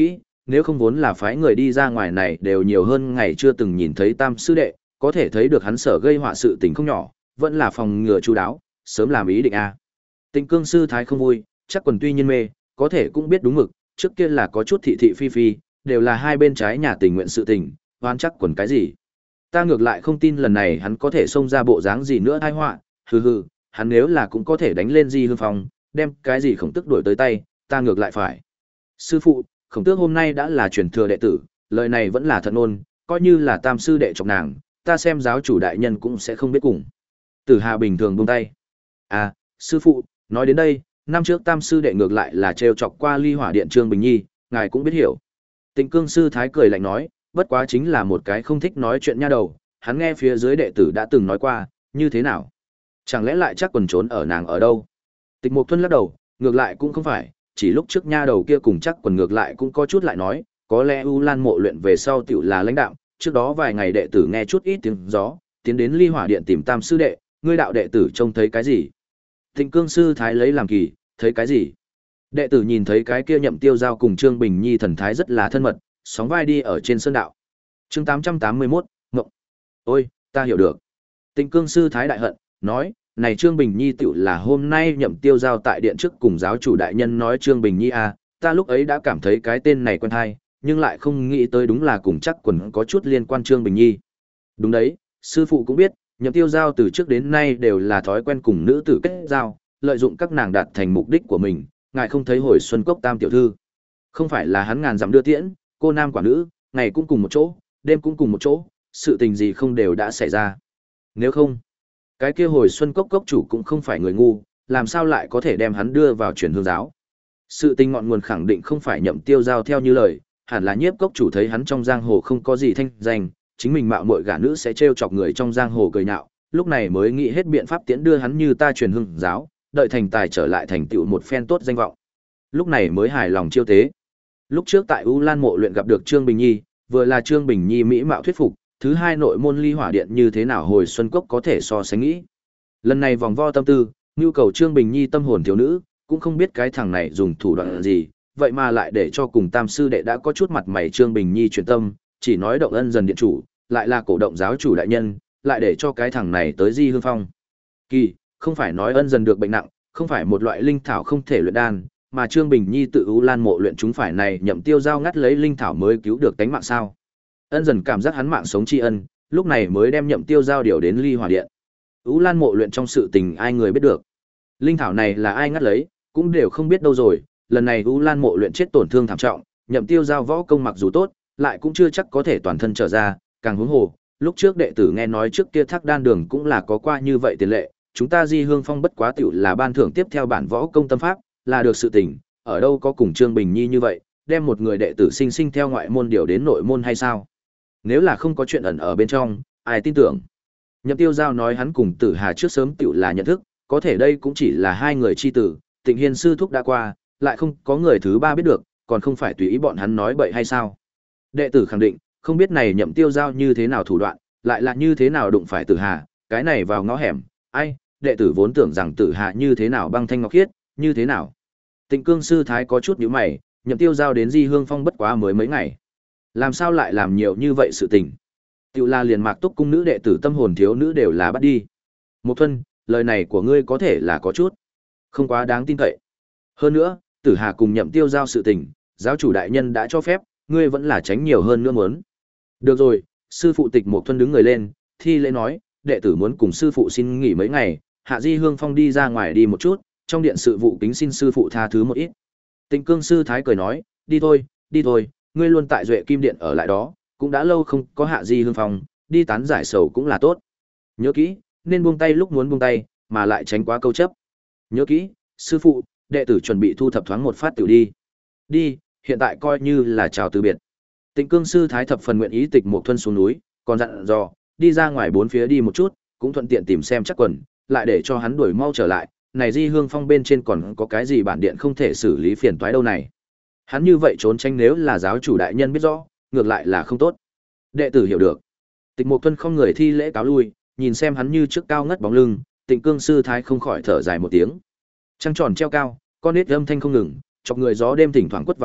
nếu không vốn là phái người đi ra ngoài này đều nhiều hơn ngày chưa từng nhìn thấy tam sư đệ, có thể thấy được hắn sở gây họa sự tình không nhỏ, vẫn là phòng ngừa chú đáo, sớm làm ý định a. Tịnh Cương sư thái không vui, chắc quần tuy nhiên mê, có thể cũng biết đúng mực, trước kia là có chút thị thị phi phi, đều là hai bên trái nhà tình nguyện sự tình, oan chắc quần cái gì. Ta ngược lại không tin lần này hắn có thể xông ra bộ dáng gì nữa tai họa, hừ hừ, hắn nếu là cũng có thể đánh lên Di Hương Phong, đem cái gì Khổng Tước đuổi tới tay, ta ngược lại phải. Sư phụ, Khổng Tước hôm nay đã là truyền thừa đệ tử, lời này vẫn là thật ngôn, coi như là tam sư đệ chọc nàng, ta xem giáo chủ đại nhân cũng sẽ không biết cùng. Tử Hà bình thường buông tay. À, sư phụ, nói đến đây, năm trước tam sư đệ ngược lại là trêu chọc qua Ly Hỏa Điện Trương Bình Nhi, ngài cũng biết hiểu. Tịnh Cương sư thái cười lạnh nói, bất quá chính là một cái không thích nói chuyện nha đầu, hắn nghe phía dưới đệ tử đã từng nói qua, như thế nào? Chẳng lẽ lại chắc quần trốn ở nàng ở đâu? Tịch Mục Thuân lắc đầu, ngược lại cũng không phải, chỉ lúc trước nha đầu kia cùng chắc quần ngược lại cũng có chút lại nói, có lẽ U Lan mộ luyện về sau tiểu là lãnh đạo, trước đó vài ngày đệ tử nghe chút ít tiếng gió, tiến đến Ly Hỏa Điện tìm tam sư đệ, ngươi đạo đệ tử trông thấy cái gì? Tịnh Cương sư thái lấy làm kỳ, thấy cái gì? Đệ tử nhìn thấy cái kia Nhậm Tiêu Giao cùng Trương Bình Nhi thần thái rất là thân mật, sóng vai đi ở trên sơn đạo. Chương tám trăm tám mươi mốt, ngộng. Ôi, ta hiểu được. Tịnh Cương sư thái đại hận, nói, này Trương Bình Nhi tựu là hôm nay Nhậm Tiêu Giao tại điện trước cùng giáo chủ đại nhân nói Trương Bình Nhi à, ta lúc ấy đã cảm thấy cái tên này quen hay, nhưng lại không nghĩ tới đúng là cùng chắc quần có chút liên quan Trương Bình Nhi. Đúng đấy, sư phụ cũng biết, Nhậm Tiêu Giao từ trước đến nay đều là thói quen cùng nữ tử kết giao, lợi dụng các nàng đạt thành mục đích của mình, ngài không thấy hồi xuân cốc tam tiểu thư. Không phải là hắn ngàn dặm đưa tiễn, cô nam quả nữ, ngày cũng cùng một chỗ, đêm cũng cùng một chỗ, sự tình gì không đều đã xảy ra. Nếu không, cái kia hồi xuân cốc cốc chủ cũng không phải người ngu, làm sao lại có thể đem hắn đưa vào truyền hương giáo. Sự tình ngọn nguồn khẳng định không phải Nhậm Tiêu Giao theo như lời, hẳn là Nhiếp cốc chủ thấy hắn trong giang hồ không có gì thanh danh, chính mình mạo muội gả nữ sẽ trêu chọc người trong giang hồ cười nhạo, lúc này mới nghĩ hết biện pháp tiễn đưa hắn như ta truyền hương giáo, đợi thành tài trở lại thành tựu một phen tốt danh vọng. Lúc này mới hài lòng chiêu tế. Lúc trước tại U Lan mộ luyện gặp được Trương Bình Nhi, vừa là Trương Bình Nhi mỹ mạo thuyết phục, thứ hai nội môn Ly Hỏa Điện như thế nào hồi xuân cốc có thể so sánh nghĩ. Lần này vòng vo tâm tư, nhu cầu Trương Bình Nhi tâm hồn thiếu nữ, cũng không biết cái thằng này dùng thủ đoạn gì, vậy mà lại để cho cùng tam sư đệ đã có chút mặt mày Trương Bình Nhi chuyển tâm, chỉ nói động ân dần điện chủ, lại là cổ động giáo chủ đại nhân, lại để cho cái thằng này tới Di Hương Phong. Kỳ, không phải nói ân dần được bệnh nặng, không phải một loại linh thảo không thể luyện đan, mà Trương Bình Nhi tự U Lan mộ luyện chúng phải này Nhậm Tiêu Giao ngắt lấy linh thảo mới cứu được tánh mạng sao? Ân dần cảm giác hắn mạng sống tri ân, lúc này mới đem Nhậm Tiêu Giao điều đến Ly Hỏa Điện. U Lan mộ luyện trong sự tình ai người biết được. Linh thảo này là ai ngắt lấy, cũng đều không biết đâu rồi, lần này U Lan mộ luyện chết tổn thương thảm trọng, Nhậm Tiêu Giao võ công mặc dù tốt, lại cũng chưa chắc có thể toàn thân trở ra, càng huống hồ, lúc trước đệ tử nghe nói trước kia Thác Đan Đường cũng là có qua như vậy tiền lệ, chúng ta Di Hương Phong bất quá tiểu là ban thưởng tiếp theo bản võ công tâm pháp, là được sự tình, ở đâu có cùng Trương Bình Nhi như vậy, đem một người đệ tử sinh sinh theo ngoại môn điều đến nội môn hay sao? Nếu là không có chuyện ẩn ở bên trong, ai tin tưởng? Nhậm Tiêu Giao nói hắn cùng Tử Hà trước sớm tiểu là nhận thức, có thể đây cũng chỉ là hai người chi tử, Tịnh Hiên sư thúc đã qua, lại không có người thứ ba biết được, còn không phải tùy ý bọn hắn nói bậy hay sao? Đệ tử khẳng định, không biết này Nhậm Tiêu Giao như thế nào thủ đoạn, lại là như thế nào đụng phải Tử Hà, cái này vào ngõ hẻm, ai, đệ tử vốn tưởng rằng Tử Hà như thế nào băng thanh ngọc khiết, như thế nào? Tịnh Cương sư thái có chút nhíu mày, Nhậm Tiêu Giao đến Di Hương Phong bất quá mới mấy ngày, làm sao lại làm nhiều như vậy sự tình? Tiểu là liền Mạc Túc cung nữ đệ tử tâm hồn thiếu nữ đều là bắt đi. Một Thuân, lời này của ngươi có thể là có chút không quá đáng tin cậy. Hơn nữa, Tử Hà cùng Nhậm Tiêu Giao sự tình, giáo chủ đại nhân đã cho phép, ngươi vẫn là tránh nhiều hơn nữa muốn. Được rồi, sư phụ Tịch Một Thuân đứng người lên, thi lễ nói, đệ tử muốn cùng sư phụ xin nghỉ mấy ngày, hạ Di Hương Phong đi ra ngoài đi một chút, trong điện sự vụ kính xin sư phụ tha thứ một ít. Tịnh Cương sư thái cười nói, đi thôi, đi thôi, ngươi luôn tại Duệ Kim điện ở lại đó, cũng đã lâu không có hạ Di Hương Phong, đi tán giải sầu cũng là tốt. Nhớ kỹ, nên buông tay lúc muốn buông tay, mà lại tránh quá câu chấp. Nhớ kỹ, sư phụ, đệ tử chuẩn bị thu thập thoáng một phát tiểu đi. Đi, hiện tại coi như là chào từ biệt. Tịnh Cương sư thái thập phần nguyện ý Tịch Một Thuân xuống núi, còn dặn dò, đi ra ngoài bốn phía đi một chút, cũng thuận tiện tìm xem chắc quần, lại để cho hắn đuổi mau trở lại. Này Di Hương Phong bên trên còn có cái gì bản điện không thể xử lý phiền toái đâu này. Hắn như vậy trốn tránh nếu là giáo chủ đại nhân biết rõ, ngược lại là không tốt. Đệ tử hiểu được. Tịch Một Thuân không người thi lễ cáo lui, nhìn xem hắn như trước cao ngất bóng lưng, Tịnh Cương sư thái không khỏi thở dài một tiếng. Trăng tròn treo cao, con nít âm thanh không ngừng, chọc người gió đêm thỉnh thoảng quất vào mặt,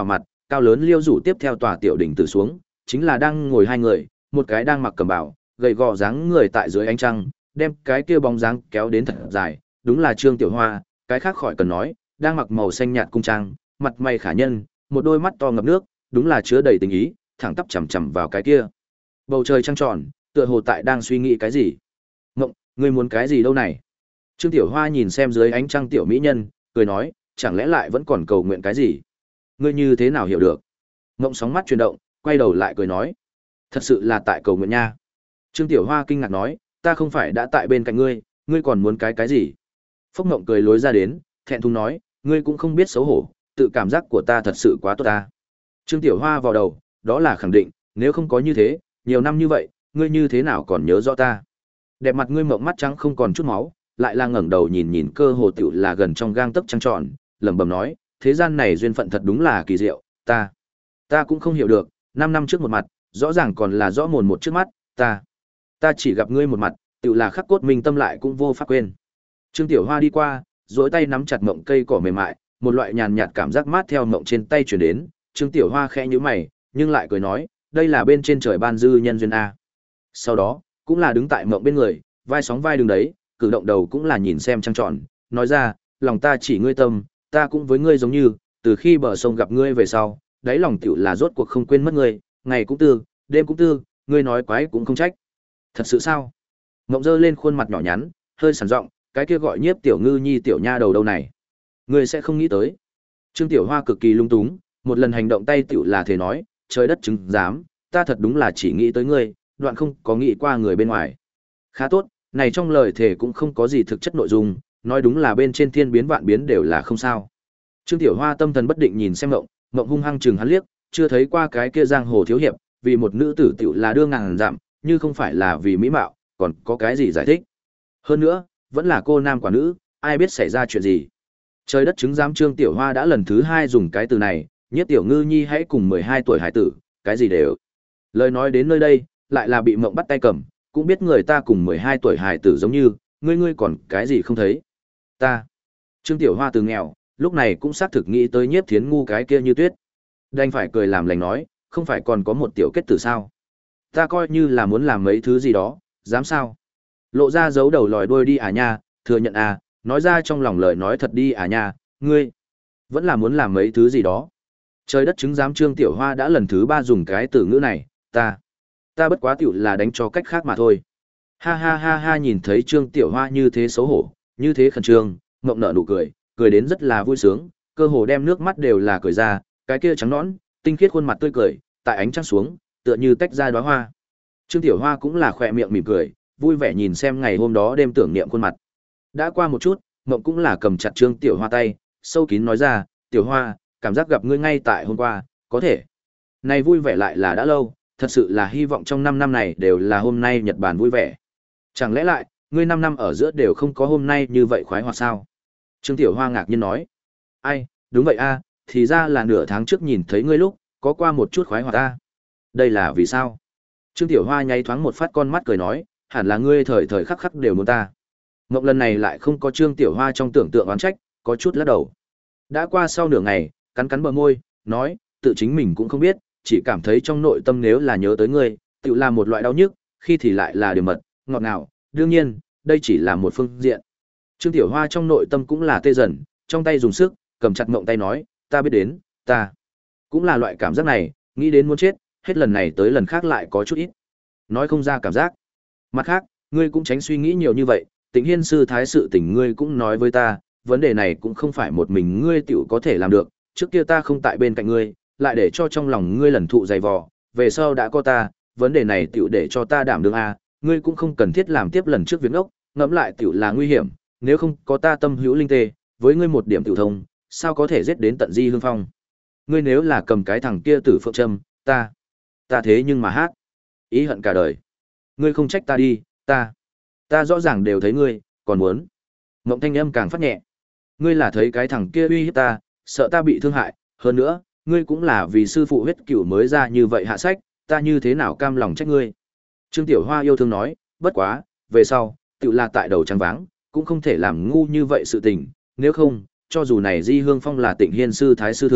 cao lớn liêu rủ tiếp theo tòa tiểu đỉnh từ xuống, chính là đang ngồi hai người, một cái đang mặc cẩm bào, gầy gò dáng người tại dưới ánh trăng, đem cái kia bóng dáng kéo đến thật dài, đúng là Trương Tiểu Hoa, cái khác khỏi cần nói, đang mặc màu xanh nhạt cung trang, mặt mày khả nhân, một đôi mắt to ngập nước, đúng là chứa đầy tình ý, thẳng tắp chằm chằm vào cái kia. Bầu trời trăng tròn, tựa hồ tại đang suy nghĩ cái gì. Ngộng, ngươi muốn cái gì đâu này? Trương Tiểu Hoa nhìn xem dưới ánh trăng tiểu mỹ nhân, cười nói, chẳng lẽ lại vẫn còn cầu nguyện cái gì? Ngươi như thế nào hiểu được? Ngộng sóng mắt chuyển động, quay đầu lại cười nói, thật sự là tại cầu nguyện nha. Trương Tiểu Hoa kinh ngạc nói, ta không phải đã tại bên cạnh ngươi, ngươi còn muốn cái cái gì? Phốc Ngộng cười lối ra đến, thẹn thùng nói, ngươi cũng không biết xấu hổ, tự cảm giác của ta thật sự quá tốt ta. Trương Tiểu Hoa vào đầu, đó là khẳng định, nếu không có như thế, nhiều năm như vậy, ngươi như thế nào còn nhớ rõ ta? Đẹp mặt ngươi mộng mắt trắng không còn chút máu, lại là ngẩng đầu nhìn nhìn cơ hồ tiểu là gần trong gang tấc trăng tròn, lẩm bẩm nói, thế gian này duyên phận thật đúng là kỳ diệu, ta, ta cũng không hiểu được, năm năm trước một mặt, rõ ràng còn là rõ mồn một trước mắt, ta, ta chỉ gặp ngươi một mặt, tiểu là khắc cốt minh tâm lại cũng vô pháp quên. Trương Tiểu Hoa đi qua, duỗi tay nắm chặt mộng cây cỏ mềm mại, một loại nhàn nhạt cảm giác mát theo mộng trên tay truyền đến, Trương Tiểu Hoa khẽ nhíu mày, nhưng lại cười nói, đây là bên trên trời ban dư nhân duyên a. Sau đó, cũng là đứng tại mộng bên người, vai sóng vai đứng đấy, cử động đầu cũng là nhìn xem trăng tròn, nói ra, lòng ta chỉ ngươi tâm, ta cũng với ngươi giống như, từ khi bờ sông gặp ngươi về sau, đáy lòng tiểu là rốt cuộc không quên mất ngươi, ngày cũng tư, đêm cũng tư, ngươi nói quái cũng không trách. Thật sự sao? Mộng giơ lên khuôn mặt nhỏ nhắn, hơi sẵn giọng, cái kia gọi Nhiếp Tiểu Ngư Nhi tiểu nha đầu đâu này? Ngươi sẽ không nghĩ tới. Trương Tiểu Hoa cực kỳ lung túng, một lần hành động tay tiểu là thể nói, trời đất chứng giám, ta thật đúng là chỉ nghĩ tới ngươi, đoạn không có nghĩ qua người bên ngoài. Khá tốt, này trong lời thể cũng không có gì thực chất nội dung, nói đúng là bên trên thiên biến vạn biến đều là không sao. Trương Tiểu Hoa tâm thần bất định nhìn xem Mộng, Mộng hung hăng chừng hắn liếc, chưa thấy qua cái kia giang hồ thiếu hiệp, vì một nữ tử tiểu là đưa ngàn dặm, như không phải là vì mỹ mạo, còn có cái gì giải thích. Hơn nữa, vẫn là cô nam quả nữ, ai biết xảy ra chuyện gì. Trời đất chứng giám Trương Tiểu Hoa đã lần thứ hai dùng cái từ này, Nhất Tiểu Ngư Nhi hãy cùng mười hai tuổi hải tử, cái gì đều. Lời nói đến nơi đây, lại là bị Mộng bắt tay cầm, cũng biết người ta cùng mười hai tuổi hải tử giống như, ngươi ngươi còn cái gì không thấy. Ta. Trương Tiểu Hoa từ nghèo, lúc này cũng xác thực nghĩ tới Nhiếp Thiến ngu cái kia như tuyết. Đành phải cười làm lành nói, không phải còn có một tiểu kết tử sao. Ta coi như là muốn làm mấy thứ gì đó, dám sao. Lộ ra giấu đầu lòi đuôi đi à nha, thừa nhận à, nói ra trong lòng lời nói thật đi à nha, ngươi. Vẫn là muốn làm mấy thứ gì đó. Trời đất chứng giám Trương Tiểu Hoa đã lần thứ ba dùng cái từ ngữ này, ta. Ta bất quá tiểu là đánh cho cách khác mà thôi. Ha ha ha ha nhìn thấy Trương Tiểu Hoa như thế xấu hổ, như thế khẩn trương, Mộng nở nụ cười, cười đến rất là vui sướng, cơ hồ đem nước mắt đều là cười ra, cái kia trắng nõn, tinh khiết khuôn mặt tươi cười, tại ánh trăng xuống, tựa như tách ra đóa hoa. Trương Tiểu Hoa cũng là khỏe miệng mỉm cười, vui vẻ nhìn xem ngày hôm đó đêm tưởng niệm khuôn mặt. Đã qua một chút, Mộng cũng là cầm chặt Trương Tiểu Hoa tay, sâu kín nói ra, Tiểu Hoa, cảm giác gặp ngươi ngay tại hôm qua, có thể. Này vui vẻ lại là đã lâu, thật sự là hy vọng trong năm năm này đều là hôm nay Nhật Bản vui vẻ. Chẳng lẽ lại, ngươi năm năm ở giữa đều không có hôm nay như vậy khoái hoạt sao? Trương Tiểu Hoa ngạc nhiên nói. Ai, đúng vậy a, thì ra là nửa tháng trước nhìn thấy ngươi lúc, có qua một chút khoái hoạt ta. Đây là vì sao? Trương Tiểu Hoa nháy thoáng một phát con mắt cười nói, hẳn là ngươi thời thời khắc khắc đều muốn ta. Mộng lần này lại không có Trương Tiểu Hoa trong tưởng tượng oán trách, có chút lắc đầu. Đã qua sau nửa ngày, cắn cắn bờ môi, nói, tự chính mình cũng không biết, chỉ cảm thấy trong nội tâm nếu là nhớ tới ngươi, tự là một loại đau nhức, khi thì lại là điều mật, ngọt ngào, đương nhiên, đây chỉ là một phương diện. Trương Tiểu Hoa trong nội tâm cũng là tê dần, trong tay dùng sức, cầm chặt Mộng tay nói, ta biết đến, ta cũng là loại cảm giác này, nghĩ đến muốn chết, hết lần này tới lần khác lại có chút ít. Nói không ra cảm giác. Mặt khác, ngươi cũng tránh suy nghĩ nhiều như vậy, Tĩnh Hiên sư thái sự tình ngươi cũng nói với ta, vấn đề này cũng không phải một mình ngươi tiểu có thể làm được, trước kia ta không tại bên cạnh ngươi, lại để cho trong lòng ngươi lần thụ dày vò, về sau đã có ta, vấn đề này tiểu để cho ta đảm đương a, ngươi cũng không cần thiết làm tiếp lần trước việc ốc, ngẫm lại tiểu là nguy hiểm, nếu không có ta tâm hữu linh tê, với ngươi một điểm tiểu thông, sao có thể giết đến tận Di Hương Phong. Ngươi nếu là cầm cái thằng kia Tử Phượng Trâm, ta, ta thế nhưng mà hát, ý hận cả đời. Ngươi không trách ta đi, ta, ta rõ ràng đều thấy ngươi, còn muốn. Ngộng thanh âm càng phát nhẹ. Ngươi là thấy cái thằng kia uy hiếp ta, sợ ta bị thương hại, hơn nữa, ngươi cũng là vì sư phụ huyết cửu mới ra như vậy hạ sách, ta như thế nào cam lòng trách ngươi. Trương Tiểu Hoa yêu thương nói, bất quá, về sau, tự là tại đầu trăng váng, cũng không thể làm ngu như vậy sự tình, nếu không, cho dù này Di Hương Phong là Tịnh Hiên sư thái sư thừa,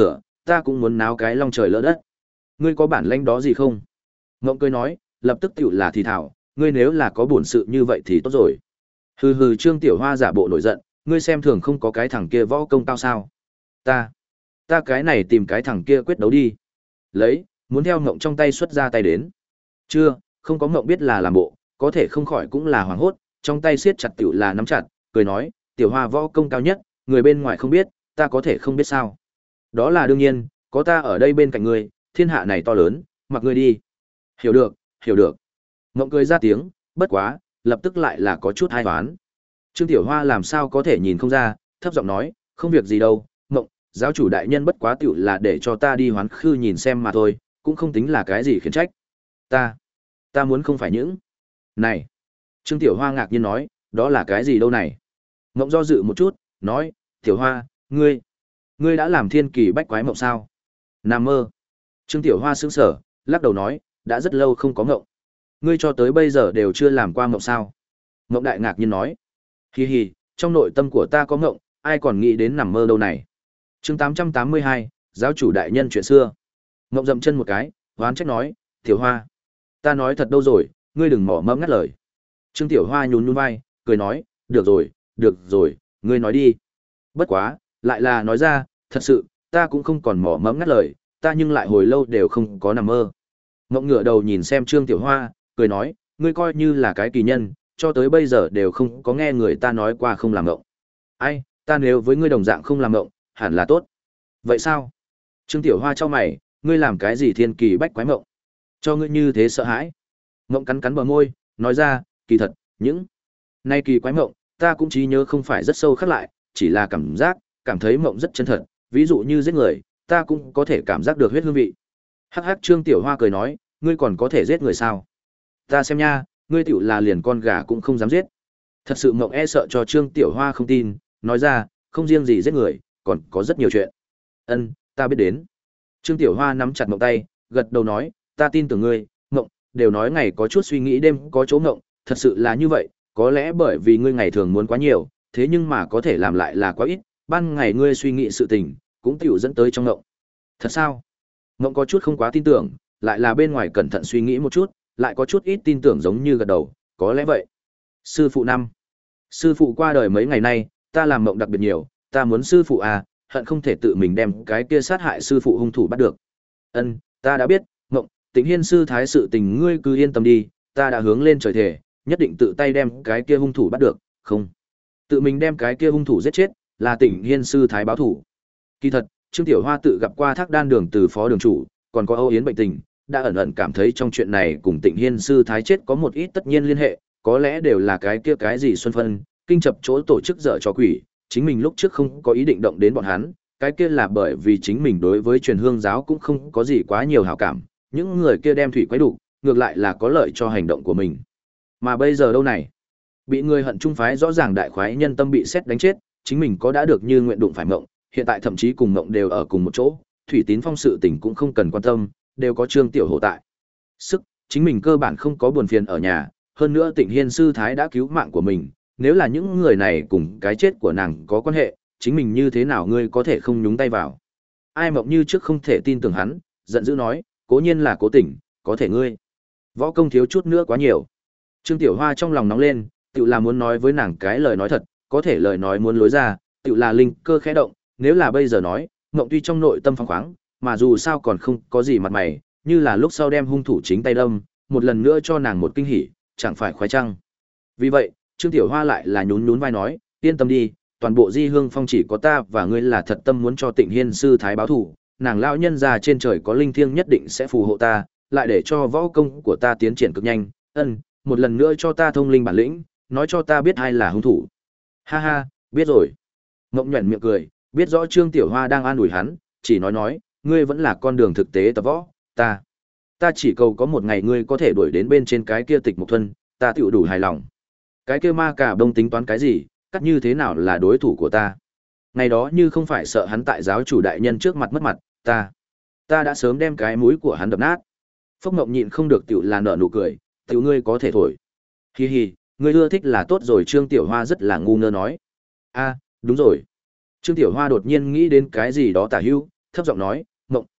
ta cũng muốn náo cái long trời lỡ đất. Ngươi có bản lĩnh đó gì không? Ngộng cười nói, lập tức tiểu là thì thảo, ngươi nếu là có bổn sự như vậy thì tốt rồi. Hừ hừ, Trương Tiểu Hoa giả bộ nổi giận, ngươi xem thường không có cái thằng kia võ công cao sao? Ta, ta cái này tìm cái thằng kia quyết đấu đi. Lấy, muốn theo Ngộng trong tay xuất ra tay đến. Chưa, không có Ngộng biết là làm bộ, có thể không khỏi cũng là hoảng hốt, trong tay siết chặt tiểu là nắm chặt, cười nói, Tiểu Hoa võ công cao nhất, người bên ngoài không biết, ta có thể không biết sao? Đó là đương nhiên, có ta ở đây bên cạnh ngươi, thiên hạ này to lớn, mặc ngươi đi. Hiểu được, hiểu được. Ngộng cười ra tiếng, bất quá, lập tức lại là có chút hai toán. Trương Tiểu Hoa làm sao có thể nhìn không ra, thấp giọng nói, không việc gì đâu, Ngộng, giáo chủ đại nhân bất quá tiểu là để cho ta đi hoán khư nhìn xem mà thôi, cũng không tính là cái gì khiển trách. Ta, ta muốn không phải những. Này. Trương Tiểu Hoa ngạc nhiên nói, đó là cái gì đâu này? Ngộng do dự một chút, nói, Tiểu Hoa, ngươi, ngươi đã làm thiên kỳ bách quái mộng sao? Nằm mơ. Trương Tiểu Hoa sững sờ, lắc đầu nói, đã rất lâu không có ngộng. Ngươi cho tới bây giờ đều chưa làm qua ngộng sao? Ngộng đại ngạc nhiên nói, hi hi, trong nội tâm của ta có ngộng, ai còn nghĩ đến nằm mơ đâu này? Chương tám trăm tám mươi hai, giáo chủ đại nhân chuyện xưa. Ngộng dậm chân một cái, oán trách nói, Tiểu Hoa, ta nói thật đâu rồi, ngươi đừng mỏ mẫm ngắt lời. Trương Tiểu Hoa nhún nhún vai, cười nói, được rồi, được rồi, ngươi nói đi. Bất quá, lại là nói ra, thật sự, ta cũng không còn mỏ mẫm ngắt lời, ta nhưng lại hồi lâu đều không có nằm mơ. Ngộng ngửa đầu nhìn xem Trương Tiểu Hoa, cười nói, ngươi coi như là cái kỳ nhân, cho tới bây giờ đều không có nghe người ta nói qua không làm ngộng. Ai, ta nếu với ngươi đồng dạng không làm ngộng, hẳn là tốt. Vậy sao? Trương Tiểu Hoa chau mày, ngươi làm cái gì thiên kỳ bách quái ngộng? Cho ngươi như thế sợ hãi. Ngộng cắn cắn bờ môi, nói ra, kỳ thật, những nay kỳ quái ngộng, ta cũng trí nhớ không phải rất sâu khắc lại, chỉ là cảm giác, cảm thấy ngộng rất chân thật, ví dụ như giết người, ta cũng có thể cảm giác được huyết hương vị. Hắc hắc, Trương Tiểu Hoa cười nói, ngươi còn có thể giết người sao? Ta xem nha, ngươi tiểu là liền con gà cũng không dám giết. Thật sự Mộng e sợ cho Trương Tiểu Hoa không tin, nói ra, không riêng gì giết người, còn có rất nhiều chuyện. Ân, ta biết đến. Trương Tiểu Hoa nắm chặt Mộng tay, gật đầu nói, ta tin tưởng ngươi, Mộng, đều nói ngày có chút suy nghĩ đêm có chỗ ngộng, thật sự là như vậy, có lẽ bởi vì ngươi ngày thường muốn quá nhiều, thế nhưng mà có thể làm lại là quá ít, ban ngày ngươi suy nghĩ sự tình, cũng tiểu dẫn tới trong ngộng. Thật sao? Ngộng có chút không quá tin tưởng, lại là bên ngoài cẩn thận suy nghĩ một chút, lại có chút ít tin tưởng giống như gật đầu, có lẽ vậy. Sư phụ năm. Sư phụ qua đời mấy ngày nay, ta làm mộng đặc biệt nhiều, ta muốn sư phụ à, hận không thể tự mình đem cái kia sát hại sư phụ hung thủ bắt được. Ân, ta đã biết, Ngộng, Tĩnh Hiên sư thái sự tình ngươi cứ yên tâm đi, ta đã hướng lên trời thể, nhất định tự tay đem cái kia hung thủ bắt được, không. Tự mình đem cái kia hung thủ giết chết, là Tĩnh Hiên sư thái báo thủ. Kỳ thật, Trương Tiểu Hoa tự gặp qua Thác Đan Đường từ phó đường chủ, còn có Âu Yến bệnh tình, đã ẩn ẩn cảm thấy trong chuyện này cùng Tịnh Hiên sư thái chết có một ít tất nhiên liên hệ, có lẽ đều là cái kia cái gì xuân phân, kinh chập chỗ tổ chức dở cho quỷ, chính mình lúc trước không có ý định động đến bọn hắn, cái kia là bởi vì chính mình đối với truyền hương giáo cũng không có gì quá nhiều hảo cảm, những người kia đem thủy quấy đủ, ngược lại là có lợi cho hành động của mình. Mà bây giờ đâu này? Bị người hận trung phái rõ ràng đại khoái nhân tâm bị xét đánh chết, chính mình có đã được như nguyện đụng phải mộng, hiện tại thậm chí cùng mộng đều ở cùng một chỗ, Thủy Tín Phong sự tình cũng không cần quan tâm, đều có Trương Tiểu Hổ tại. Sức, chính mình cơ bản không có buồn phiền ở nhà, hơn nữa Tịnh Hiên sư thái đã cứu mạng của mình, nếu là những người này cùng cái chết của nàng có quan hệ, chính mình như thế nào ngươi có thể không nhúng tay vào. Ai mộng như trước không thể tin tưởng hắn, giận dữ nói, cố nhiên là cố tình, có thể ngươi. Võ công thiếu chút nữa quá nhiều. Trương Tiểu Hoa trong lòng nóng lên, tự là muốn nói với nàng cái lời nói thật, có thể lời nói muốn lối ra, tự là linh cơ khẽ động, nếu là bây giờ nói, Ngộng tuy trong nội tâm phóng khoáng, mà dù sao còn không có gì mặt mày, như là lúc sau đem hung thủ chính tay đâm, một lần nữa cho nàng một kinh hỉ, chẳng phải khoái chăng. Vì vậy, Trương Tiểu Hoa lại là nhún nhún vai nói, yên tâm đi, toàn bộ Di Hương Phong chỉ có ta và ngươi là thật tâm muốn cho Tịnh Hiên sư thái báo thù, nàng lão nhân già trên trời có linh thiêng nhất định sẽ phù hộ ta, lại để cho võ công của ta tiến triển cực nhanh, ân, một lần nữa cho ta thông linh bản lĩnh, nói cho ta biết ai là hung thủ. Ha ha, biết rồi. Ngộng nhuận miệng cười, biết rõ Trương Tiểu Hoa đang an ủi hắn, chỉ nói nói, ngươi vẫn là con đường thực tế tập võ, ta. Ta chỉ cầu có một ngày ngươi có thể đuổi đến bên trên cái kia Tịch Mục Thuần, ta tựu đủ hài lòng. Cái kia ma cả đông tính toán cái gì, cắt như thế nào là đối thủ của ta. Ngày đó như không phải sợ hắn tại giáo chủ đại nhân trước mặt mất mặt, ta. Ta đã sớm đem cái mũi của hắn đập nát. Phốc Ngộng nhịn không được tựu là nở nụ cười, tựu ngươi có thể thổi. Hi hi, ngươi ưa thích là tốt rồi. Trương Tiểu Hoa rất là ngu ngơ nói. A, đúng rồi. Trương Tiểu Hoa đột nhiên nghĩ đến cái gì đó tả hữu, thấp giọng nói,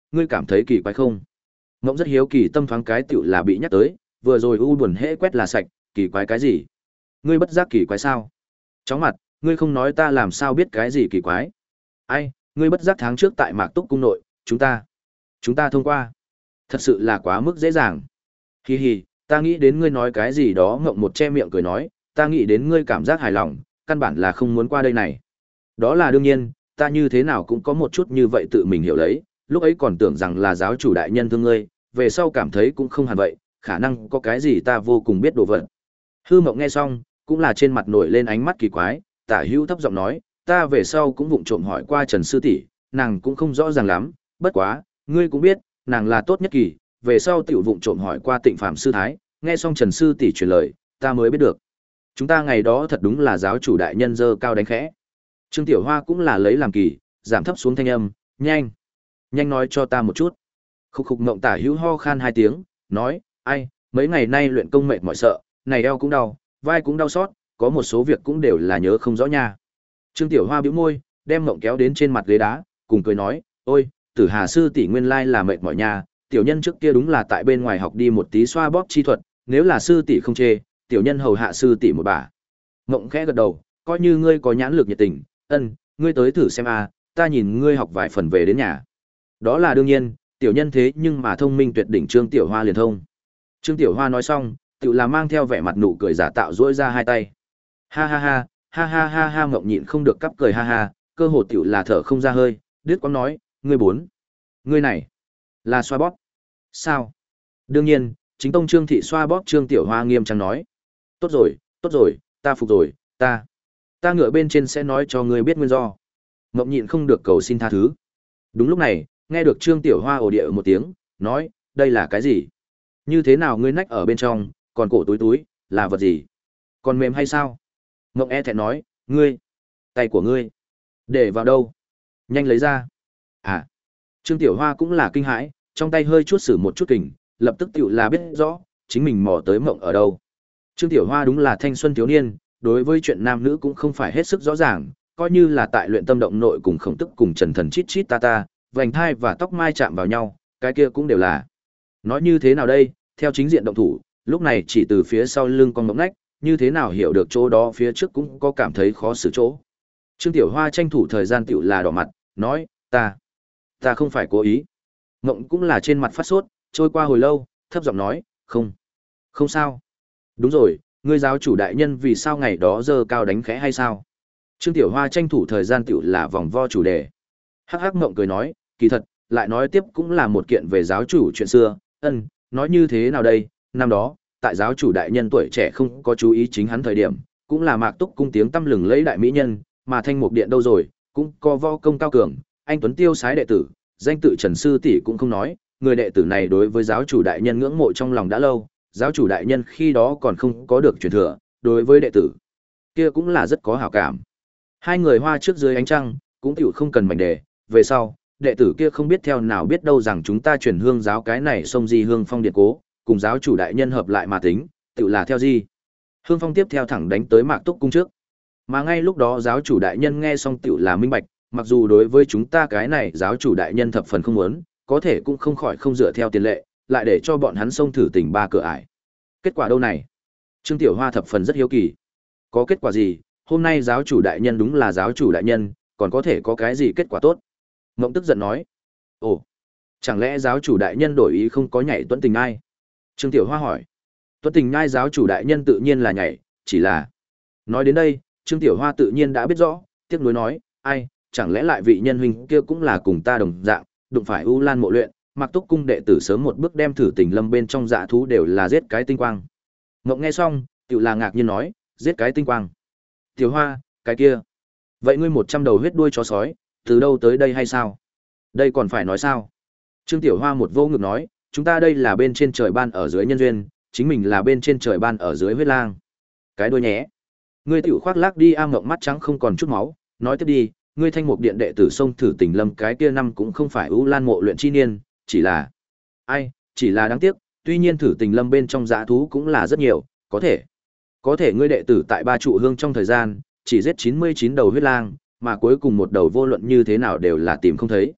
ngươi cảm thấy kỳ quái không? Ngộng rất hiếu kỳ, tâm thoáng cái tựu là bị nhắc tới, vừa rồi u buồn hễ quét là sạch, kỳ quái cái gì? Ngươi bất giác kỳ quái sao? Chóng mặt, ngươi không nói ta làm sao biết cái gì kỳ quái? Ai, ngươi bất giác tháng trước tại Mạc Túc cung nội, chúng ta, chúng ta thông qua. Thật sự là quá mức dễ dàng. Hi hi, ta nghĩ đến ngươi nói cái gì đó, Ngộng một che miệng cười nói, ta nghĩ đến ngươi cảm giác hài lòng, căn bản là không muốn qua đây này. Đó là đương nhiên, ta như thế nào cũng có một chút như vậy tự mình hiểu lấy, lúc ấy còn tưởng rằng là giáo chủ đại nhân thương ngươi, về sau cảm thấy cũng không hẳn vậy, khả năng có cái gì ta vô cùng biết đồ vật. Hư Mộng nghe xong, cũng là trên mặt nổi lên ánh mắt kỳ quái, Tả Hữu thấp giọng nói, ta về sau cũng vụng trộm hỏi qua Trần sư tỷ, nàng cũng không rõ ràng lắm, bất quá, ngươi cũng biết, nàng là tốt nhất kỳ, về sau tiểu vụng trộm hỏi qua Tịnh Phạm sư thái, nghe xong Trần sư tỷ truyền lời, ta mới biết được. Chúng ta ngày đó thật đúng là giáo chủ đại nhân dơ cao đánh khẽ. Trương Tiểu Hoa cũng là lấy làm kỳ, giảm thấp xuống thanh âm, nhanh, nhanh nói cho ta một chút. Khúc khục Ngộng Tả Hữu ho khan hai tiếng, nói, ai, mấy ngày nay luyện công mệt mỏi sợ, này eo cũng đau, vai cũng đau xót, có một số việc cũng đều là nhớ không rõ nha. Trương Tiểu Hoa bĩu môi, đem Ngộng kéo đến trên mặt ghế đá, cùng cười nói, ôi, Tử Hà sư tỷ nguyên lai là mệt mỏi nha, tiểu nhân trước kia đúng là tại bên ngoài học đi một tí xoa bóp chi thuật, nếu là sư tỷ không chê, tiểu nhân hầu hạ sư tỷ một bà. Ngộng khẽ gật đầu, coi như ngươi có nhãn lực nhiệt tình, ân, ngươi tới thử xem a, ta nhìn ngươi học vài phần về đến nhà. Đó là đương nhiên, tiểu nhân thế nhưng mà thông minh tuyệt đỉnh. Trương Tiểu Hoa liền thông. Trương Tiểu Hoa nói xong, tự là mang theo vẻ mặt nụ cười giả tạo duỗi ra hai tay. Ha ha ha, ha ha ha ha, Ngộng nhịn không được cắp cười ha ha, cơ hồ tiểu là thở không ra hơi, đứt quãng nói, ngươi bốn, ngươi này là xoa bóp. Sao? Đương nhiên, chính tông Trương thị xoa bóp. Trương Tiểu Hoa nghiêm trang nói. Tốt rồi, tốt rồi, ta phục rồi, ta, ta ngựa bên trên sẽ nói cho ngươi biết nguyên do. Ngộng nhịn không được cầu xin tha thứ. Đúng lúc này, nghe được Trương Tiểu Hoa ồ địa một tiếng, nói, đây là cái gì? Như thế nào ngươi nách ở bên trong, còn cổ túi túi, là vật gì? Còn mềm hay sao? Ngộng e thẹn nói, ngươi, tay của ngươi, để vào đâu? Nhanh lấy ra. À, Trương Tiểu Hoa cũng là kinh hãi, trong tay hơi chút sử một chút kình, lập tức tiểu là biết rõ, chính mình mò tới Mộng ở đâu. Trương Tiểu Hoa đúng là thanh xuân thiếu niên, đối với chuyện nam nữ cũng không phải hết sức rõ ràng, coi như là tại luyện tâm động nội cùng Khổng Tức cùng Trần Thần chít chít ta ta, vành thai và tóc mai chạm vào nhau, cái kia cũng đều là. Nói như thế nào đây, theo chính diện động thủ, lúc này chỉ từ phía sau lưng con ngỗng nách, như thế nào hiểu được chỗ đó phía trước cũng có cảm thấy khó xử chỗ. Trương Tiểu Hoa tranh thủ thời gian tiểu là đỏ mặt, nói, ta, ta không phải cố ý. Ngộng cũng là trên mặt phát sốt, trôi qua hồi lâu, thấp giọng nói, không, không sao. Đúng rồi, ngươi giáo chủ đại nhân vì sao ngày đó dơ cao đánh khẽ hay sao? Trương Tiểu Hoa tranh thủ thời gian tiểu là vòng vo chủ đề. Hắc hắc Ngộng cười nói, kỳ thật, lại nói tiếp cũng là một kiện về giáo chủ chuyện xưa, ân, nói như thế nào đây, năm đó, tại giáo chủ đại nhân tuổi trẻ không có chú ý chính hắn thời điểm, cũng là Mạc Túc cung tiếng tăm lừng lẫy đại mỹ nhân, mà Thanh Mục Điện đâu rồi, cũng có vo công cao cường, anh tuấn tiêu sái đệ tử, danh tự Trần sư tỷ cũng không nói, người đệ tử này đối với giáo chủ đại nhân ngưỡng mộ trong lòng đã lâu, giáo chủ đại nhân khi đó còn không có được truyền thừa, đối với đệ tử kia cũng là rất có hảo cảm. Hai người hoa trước dưới ánh trăng, cũng tiểu không cần mảnh đề, về sau, đệ tử kia không biết theo nào biết đâu rằng chúng ta chuyển hương giáo cái này sông Di Hương Phong điện cố, cùng giáo chủ đại nhân hợp lại mà tính, tiểu là theo Di Hương Phong tiếp theo thẳng đánh tới Mạc Túc cung trước. Mà ngay lúc đó giáo chủ đại nhân nghe xong tiểu là minh bạch, mặc dù đối với chúng ta cái này giáo chủ đại nhân thập phần không muốn, có thể cũng không khỏi không dựa theo tiền lệ, lại để cho bọn hắn xông thử tình ba cửa ải. Kết quả đâu này? Trương Tiểu Hoa thập phần rất hiếu kỳ. Có kết quả gì? Hôm nay giáo chủ đại nhân đúng là giáo chủ đại nhân, còn có thể có cái gì kết quả tốt? Ngộng tức giận nói. Ồ, chẳng lẽ giáo chủ đại nhân đổi ý không có nhảy Tuấn Tình Nhai? Trương Tiểu Hoa hỏi. Tuấn Tình Nhai giáo chủ đại nhân tự nhiên là nhảy, chỉ là... Nói đến đây, Trương Tiểu Hoa tự nhiên đã biết rõ, tiếc nuối nói, ai, chẳng lẽ lại vị nhân huynh kia cũng là cùng ta đồng dạng, đụng phải U Lan mộ luyện, Mạc Túc cung đệ tử sớm một bước đem thử tình lâm bên trong dạ thú đều là giết cái tinh quang. Ngộng nghe xong, tiểu là ngạc nhiên nói, giết cái tinh quang. Tiểu Hoa, cái kia. Vậy ngươi một trăm đầu huyết đuôi chó sói, từ đâu tới đây hay sao? Đây còn phải nói sao? Trương Tiểu Hoa một vô ngực nói, chúng ta đây là bên trên trời ban ở dưới nhân duyên, chính mình là bên trên trời ban ở dưới huyết lang. Cái đuôi nhé. Ngươi tiểu khoác lác đi. A Ngộng mắt trắng không còn chút máu, nói tiếp đi, ngươi Thanh Mục Điện đệ tử xông thử tình lâm cái kia năm cũng không phải U Lan mộ luyện chi niên, chỉ là... Ai, chỉ là đáng tiếc, tuy nhiên thử tình lâm bên trong dã thú cũng là rất nhiều, có thể. Có thể ngươi đệ tử tại ba trụ hương trong thời gian, chỉ giết chín mươi chín đầu huyết lang, mà cuối cùng một đầu vô luận như thế nào đều là tìm không thấy.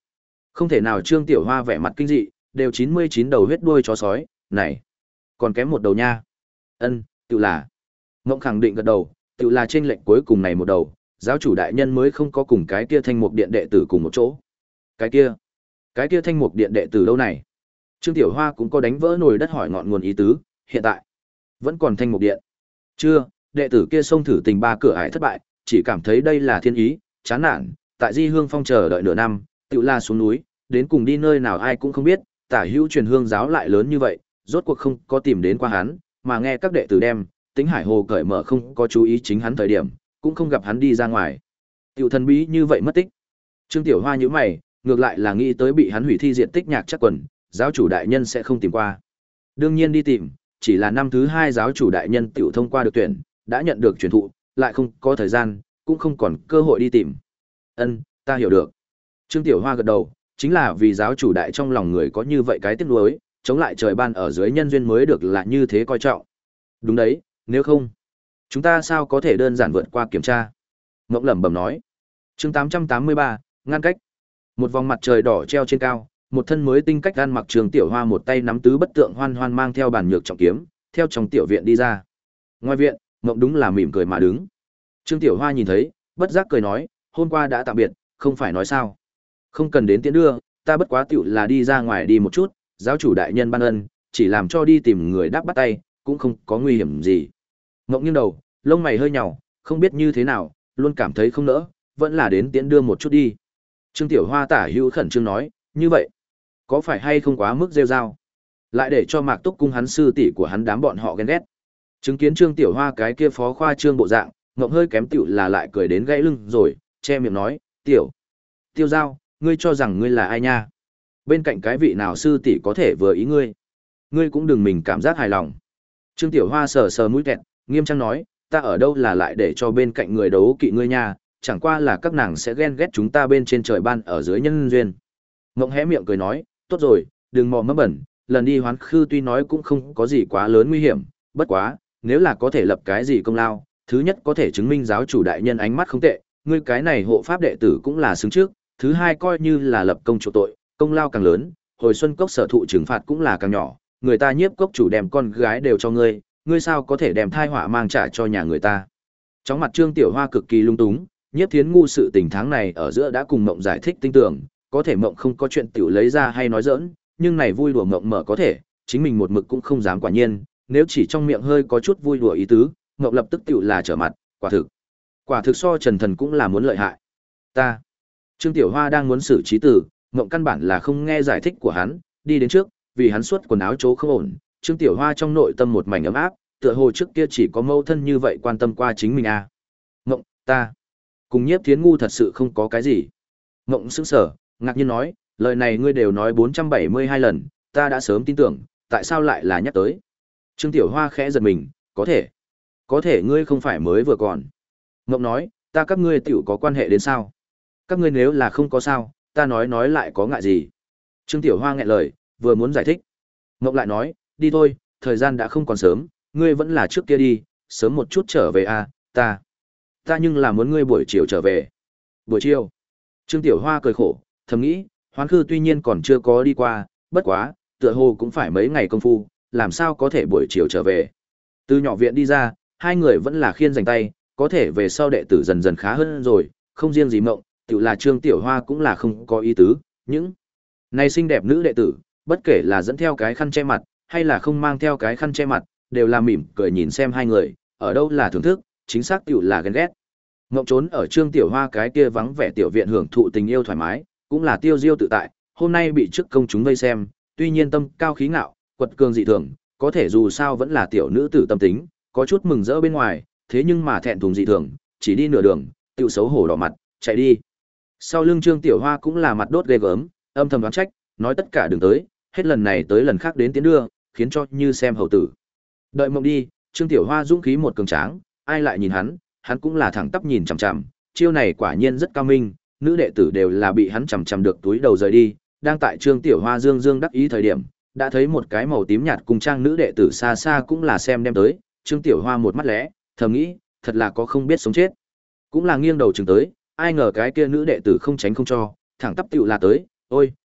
Không thể nào. Trương Tiểu Hoa vẻ mặt kinh dị, đều chín mươi chín đầu huyết đuôi chó sói, này, còn kém một đầu nha. Ân, tự là. Ngộng khẳng định gật đầu, tự là trên lệnh cuối cùng này một đầu, giáo chủ đại nhân mới không có cùng cái kia Thanh Mục Điện đệ tử cùng một chỗ. Cái kia, cái kia Thanh Mục Điện đệ tử đâu này? Trương Tiểu Hoa cũng có đánh vỡ nồi đất hỏi ngọn nguồn ý tứ, hiện tại vẫn còn Thanh Mục Điện. Chưa, đệ tử kia xông thử tình ba cửa ải thất bại, chỉ cảm thấy đây là thiên ý, chán nản, tại Di Hương Phong chờ đợi nửa năm, tự la xuống núi, đến cùng đi nơi nào ai cũng không biết, tả hữu truyền hương giáo lại lớn như vậy, rốt cuộc không có tìm đến qua hắn, mà nghe các đệ tử đem, Tính Hải Hồ cởi mở không có chú ý chính hắn thời điểm, cũng không gặp hắn đi ra ngoài. Tiểu thần bí như vậy mất tích. Trương Tiểu Hoa nhíu mày, ngược lại là nghĩ tới bị hắn hủy thi diện tích nhạc chắc quần, giáo chủ đại nhân sẽ không tìm qua. Đương nhiên đi tìm, chỉ là năm thứ hai giáo chủ đại nhân tiểu thông qua được tuyển, đã nhận được truyền thụ, lại không có thời gian, cũng không còn cơ hội đi tìm. Ân, ta hiểu được. Trương Tiểu Hoa gật đầu, chính là vì giáo chủ đại trong lòng người có như vậy cái tiếc nuối, chống lại trời ban ở dưới nhân duyên mới được là như thế coi trọng. Đúng đấy, nếu không, chúng ta sao có thể đơn giản vượt qua kiểm tra? Mộng lẩm bẩm nói. Chương tám trăm tám mươi ba, ngăn cách. Một vòng mặt trời đỏ treo trên cao, một thân mới tinh cách gan mặc Trương Tiểu Hoa một tay nắm tứ bất tượng hoan hoan mang theo bản nhược trọng kiếm, theo trong tiểu viện đi ra. Ngoài viện, Mộng đúng là mỉm cười mà đứng. Trương Tiểu Hoa nhìn thấy, bất giác cười nói, hôm qua đã tạm biệt, không phải nói sao? Không cần đến tiễn đưa, ta bất quá tiểu là đi ra ngoài đi một chút, giáo chủ đại nhân ban ân, chỉ làm cho đi tìm người đáp bắt tay, cũng không có nguy hiểm gì. Mộng nghiêng đầu, lông mày hơi nhàu, không biết như thế nào, luôn cảm thấy không nỡ, vẫn là đến tiễn đưa một chút đi. Trương Tiểu Hoa tả hữu khẩn trương nói, như vậy, có phải hay không quá mức rêu rao? Lại để cho Mạc Túc cung hắn sư tỷ của hắn đám bọn họ ghen ghét. Chứng kiến Trương Tiểu Hoa cái kia phó khoa trương bộ dạng, Ngộng hơi kém tiểu là lại cười đến gãy lưng rồi, che miệng nói, "Tiểu, Tiêu Giao, ngươi cho rằng ngươi là ai nha? Bên cạnh cái vị nào sư tỷ có thể vừa ý ngươi? Ngươi cũng đừng mình cảm giác hài lòng." Trương Tiểu Hoa sờ sờ mũi kẹt, nghiêm trang nói, "Ta ở đâu là lại để cho bên cạnh người đấu kỵ ngươi nha, chẳng qua là các nàng sẽ ghen ghét chúng ta bên trên trời ban ở dưới nhân duyên." Ngộng hé miệng cười nói, "Tốt rồi, đừng mò mẫm bẩn, lần đi hoán khư tuy nói cũng không có gì quá lớn nguy hiểm, bất quá, nếu là có thể lập cái gì công lao, thứ nhất có thể chứng minh giáo chủ đại nhân ánh mắt không tệ, ngươi cái này hộ pháp đệ tử cũng là xứng trước, thứ hai coi như là lập công chỗ tội, công lao càng lớn, hồi xuân cốc sở thụ trừng phạt cũng là càng nhỏ, người ta nhiếp cốc chủ đem con gái đều cho ngươi, ngươi sao có thể đem thai họa mang trả cho nhà người ta." Trong mặt Trương Tiểu Hoa cực kỳ lung túng, Nhiếp Thiến ngu sự tình tháng này ở giữa đã cùng Mộng giải thích tinh tưởng, có thể Mộng không có chuyện tiểu lấy ra hay nói giỡn, nhưng này vui đùa Mộng mở có thể, chính mình một mực cũng không dám quả nhiên, nếu chỉ trong miệng hơi có chút vui đùa ý tứ, Mộng lập tức tiểu là trở mặt, quả thực. Quả thực so Trần Thần cũng là muốn lợi hại. Ta. Trương Tiểu Hoa đang muốn xử trí tử, Mộng căn bản là không nghe giải thích của hắn, đi đến trước, vì hắn suốt quần áo chỗ không ổn, Trương Tiểu Hoa trong nội tâm một mảnh ấm áp, tựa hồ trước kia chỉ có mâu thân như vậy quan tâm qua chính mình à. Mộng, ta. Cùng Nhiếp Thiến ngu thật sự không có cái gì. Mộng sững sờ, ngạc nhiên nói, lời này ngươi đều nói bốn trăm bảy mươi hai lần, ta đã sớm tin tưởng, tại sao lại là nhắc tới. Trương Tiểu Hoa khẽ giật mình, có thể. Có thể ngươi không phải mới vừa còn. Mộng nói, ta các ngươi tiểu có quan hệ đến sao? Các ngươi nếu là không có sao, ta nói nói lại có ngại gì? Trương Tiểu Hoa nghẹn lời, vừa muốn giải thích. Mộng lại nói, đi thôi, thời gian đã không còn sớm, ngươi vẫn là trước kia đi, sớm một chút trở về à, ta. Ta nhưng là muốn ngươi buổi chiều trở về. Buổi chiều. Trương Tiểu Hoa cười khổ, thầm nghĩ, Hoán Khư tuy nhiên còn chưa có đi qua, bất quá, tựa hồ cũng phải mấy ngày công phu, làm sao có thể buổi chiều trở về. Từ nhỏ viện đi ra, hai người vẫn là khiên giành tay, có thể về sau đệ tử dần dần khá hơn rồi, không riêng gì Mộng, tự là Trương Tiểu Hoa cũng là không có ý tứ, những này xinh đẹp nữ đệ tử, bất kể là dẫn theo cái khăn che mặt, hay là không mang theo cái khăn che mặt, đều là mỉm cười nhìn xem hai người, ở đâu là thưởng thức, chính xác tiểu là ghen ghét. Ngộng trốn ở Trương Tiểu Hoa cái kia vắng vẻ tiểu viện hưởng thụ tình yêu thoải mái, cũng là tiêu diêu tự tại, hôm nay bị trước công chúng vây xem, tuy nhiên tâm cao khí ngạo, quật cường dị thường, có thể dù sao vẫn là tiểu nữ tử tâm tính, có chút mừng rỡ bên ngoài, thế nhưng mà thẹn thùng dị thường, chỉ đi nửa đường, tiểu xấu hổ đỏ mặt, chạy đi. Sau lưng Trương Tiểu Hoa cũng là mặt đốt ghê gớm, âm thầm đoán trách, nói tất cả đừng tới, hết lần này tới lần khác đến tiến đưa, khiến cho như xem hầu tử. Đợi Mộng đi, Trương Tiểu Hoa dũng khí một cường tráng, ai lại nhìn hắn, hắn cũng là thẳng tắp nhìn chằm chằm, chiêu này quả nhiên rất cao minh, nữ đệ tử đều là bị hắn chằm chằm được túi đầu rời đi, đang tại Trương Tiểu Hoa dương dương đắc ý thời điểm, đã thấy một cái màu tím nhạt cùng trang nữ đệ tử xa xa cũng là xem đem tới, Trương Tiểu Hoa một mắt lẽ, thầm nghĩ, thật là có không biết sống chết. Cũng là nghiêng đầu chừng tới, ai ngờ cái kia nữ đệ tử không tránh không cho, thẳng tắp tiểu là tới, ôi,